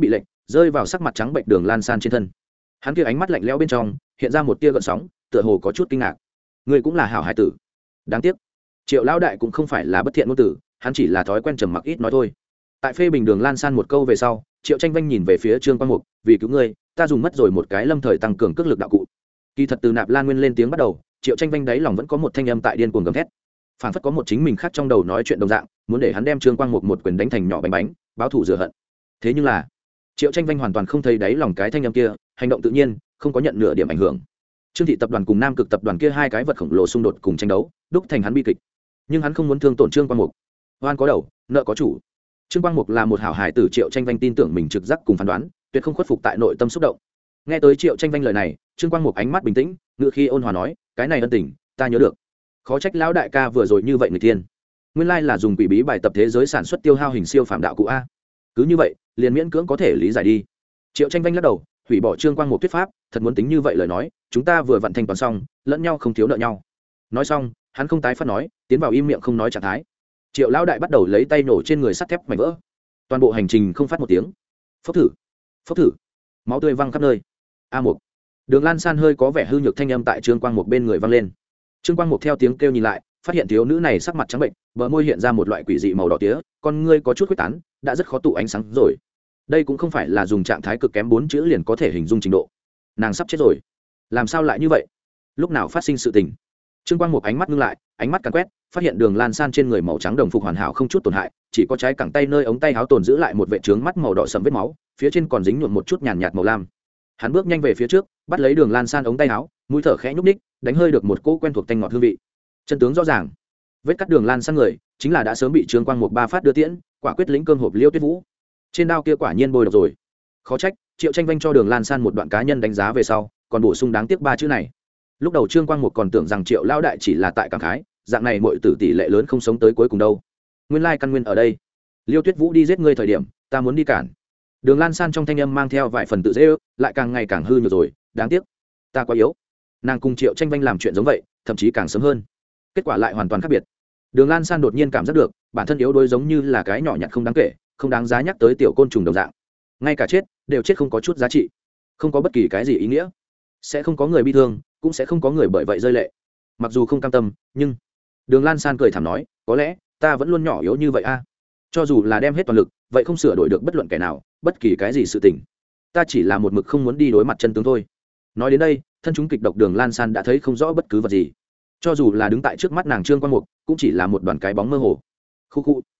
rơi vào sắc mặt trắng bệnh Đường Lan San trên thân. Hắn kia ánh mắt lạnh lẽo bên trong hiện ra một tia gợn sóng, tựa hồ có chút kinh ngạc. Ngươi cũng là hảo hải tử. Đáng tiếc, Triệu lão đại cũng không phải là bất thiện ngôn tử, hắn chỉ là thói quen trầm mặc ít nói thôi. Tại phê bình Đường Lan San một câu về sau, Triệu Tranh Vanh nhìn về phía Trương Quang Mục, vì cứu ngươi, ta dùng mất rồi một cái lâm thời tăng cường cước lực đạo cụ. Kỳ thật từ Nạp Lan Nguyên lên tiếng bắt đầu, Triệu Tranh Vanh đáy lòng vẫn có một thanh âm tại điên cuồng gầm thét, phản phất có một chính mình khác trong đầu nói chuyện đồng dạng, muốn để hắn đem Trương Quang Mục một quyền đánh thành nhỏ bánh bánh, báo thù rửa hận. Thế nhưng là, Triệu Tranh Vanh hoàn toàn không thấy đáy lòng cái thanh âm kia, hành động tự nhiên, không có nhận nửa điểm ảnh hưởng. Trương thị tập đoàn cùng Nam Cực tập đoàn kia hai cái vật khổng lồ xung đột cùng tranh đấu, đúc thành hắn bi kịch. Nhưng hắn không muốn thương tổn Trương Quang Mục. Oan có đầu, nợ có chủ. Trương Quang Mục là một hảo hài tử, Triệu Tranh Vanh tin tưởng mình trực giác cùng phán đoán, tuyệt không khuất phục tại nội tâm xúc động. Nghe tới Triệu Tranh Vanh lời này, Trương Quang Mục ánh mắt bình tĩnh, ngữ khí ôn hòa nói, cái này ân tình, ta nhớ được. Khó trách lão đại ca vừa rồi như vậy người tiên. Nguyên lai là dùng quỷ bí bài tập thế giới sản xuất tiêu hao hình siêu phạm đạo cụ a. Cứ như vậy, liền miễn cưỡng có thể lý giải đi. Triệu Tranh Vanh lắc đầu, hủy bỏ Trương Quang Mục thuyết pháp, thật muốn tính như vậy lời nói, chúng ta vừa vận thanh toán xong, lẫn nhau không thiếu nợ nhau. Nói xong, hắn không tái phát nói, tiến vào im miệng không nói trạng thái. Triệu lão đại bắt đầu lấy tay nổ trên người sắt thép mảnh vỡ. Toàn bộ hành trình không phát một tiếng. Phốc thử, máu tươi văng khắp nơi. A Mục. Đường Lan San hơi có vẻ hư nhược thanh âm tại Trương Quang Mục bên người vang lên. Trương Quang Mục theo tiếng kêu nhìn lại, phát hiện thiếu nữ này sắc mặt trắng bệnh, bờ môi hiện ra một loại quỷ dị màu đỏ tía, con ngươi có chút khuếch tán, đã rất khó tụ ánh sáng rồi. Đây cũng không phải là dùng trạng thái cực kém 4 chữ liền có thể hình dung trình độ. Nàng sắp chết rồi. Làm sao lại như vậy? Lúc nào phát sinh sự tình? Trương Quang Mục ánh mắt ngưng lại, ánh mắt càn quét, phát hiện Đường Lan San trên người màu trắng đồng phục hoàn hảo không chút tổn hại, chỉ có trái cẳng tay nơi ống tay áo tồn giữ lại một vệt trướng mắt màu đỏ sẫm vết máu, phía trên còn dính nhuộm một chút nhàn nhạt màu lam. Hắn bước nhanh về phía trước, bắt lấy Đường Lan San ống tay áo, mũi thở khẽ nhúc nhích, đánh hơi được một cỗ quen thuộc tanh ngọt hương vị. Chân tướng rõ ràng, vết cắt Đường Lan San người chính là đã sớm bị Trương Quang Mục ba phát đưa tiễn, quả quyết lĩnh cơm hộp Liêu Tuyết Vũ. Trên đao kia quả nhiên bôi độc rồi. Khó trách Triệu Tranh Vanh cho Đường Lan San một đoạn cá nhân đánh giá về sau, còn bổ sung đáng tiếc 3 chữ này. Lúc đầu Trương Quang Mục còn tưởng rằng Triệu lão đại chỉ là tại cảm khái, dạng này muội tử tỷ lệ lớn không sống tới cuối cùng đâu. Nguyên lai căn nguyên ở đây. Liêu Tuyết Vũ đi giết ngươi thời điểm, ta muốn đi cản. Đường Lan San trong thanh âm mang theo vài phần tự dễ ước, lại càng ngày càng hư nhược rồi, đáng tiếc, ta quá yếu. Nàng cùng Triệu Tranh Vanh làm chuyện giống vậy, thậm chí càng sớm hơn. Kết quả lại hoàn toàn khác biệt. Đường Lan San đột nhiên cảm giác được, bản thân yếu đuối giống như là cái nhỏ nhặt không đáng kể, không đáng giá nhắc tới tiểu côn trùng đồng dạng. Ngay cả chết, đều chết không có chút giá trị, không có bất kỳ cái gì ý nghĩa. Sẽ không có người bi thương, cũng sẽ không có người bởi vậy rơi lệ. Mặc dù không cam tâm, nhưng Đường Lan San cười thảm nói, có lẽ ta vẫn luôn nhỏ yếu như vậy a. Cho dù là đem hết toàn lực, vậy không sửa đổi được bất luận kẻ nào, bất kỳ cái gì sự tình. Ta chỉ là một mực không muốn đi đối mặt chân tướng thôi. Nói đến đây, thân chúng kịch độc Đường Lan San đã thấy không rõ bất cứ vật gì. Cho dù là đứng tại trước mắt nàng Trương Quang Mục, cũng chỉ là một đoàn cái bóng mơ hồ. Khu khu.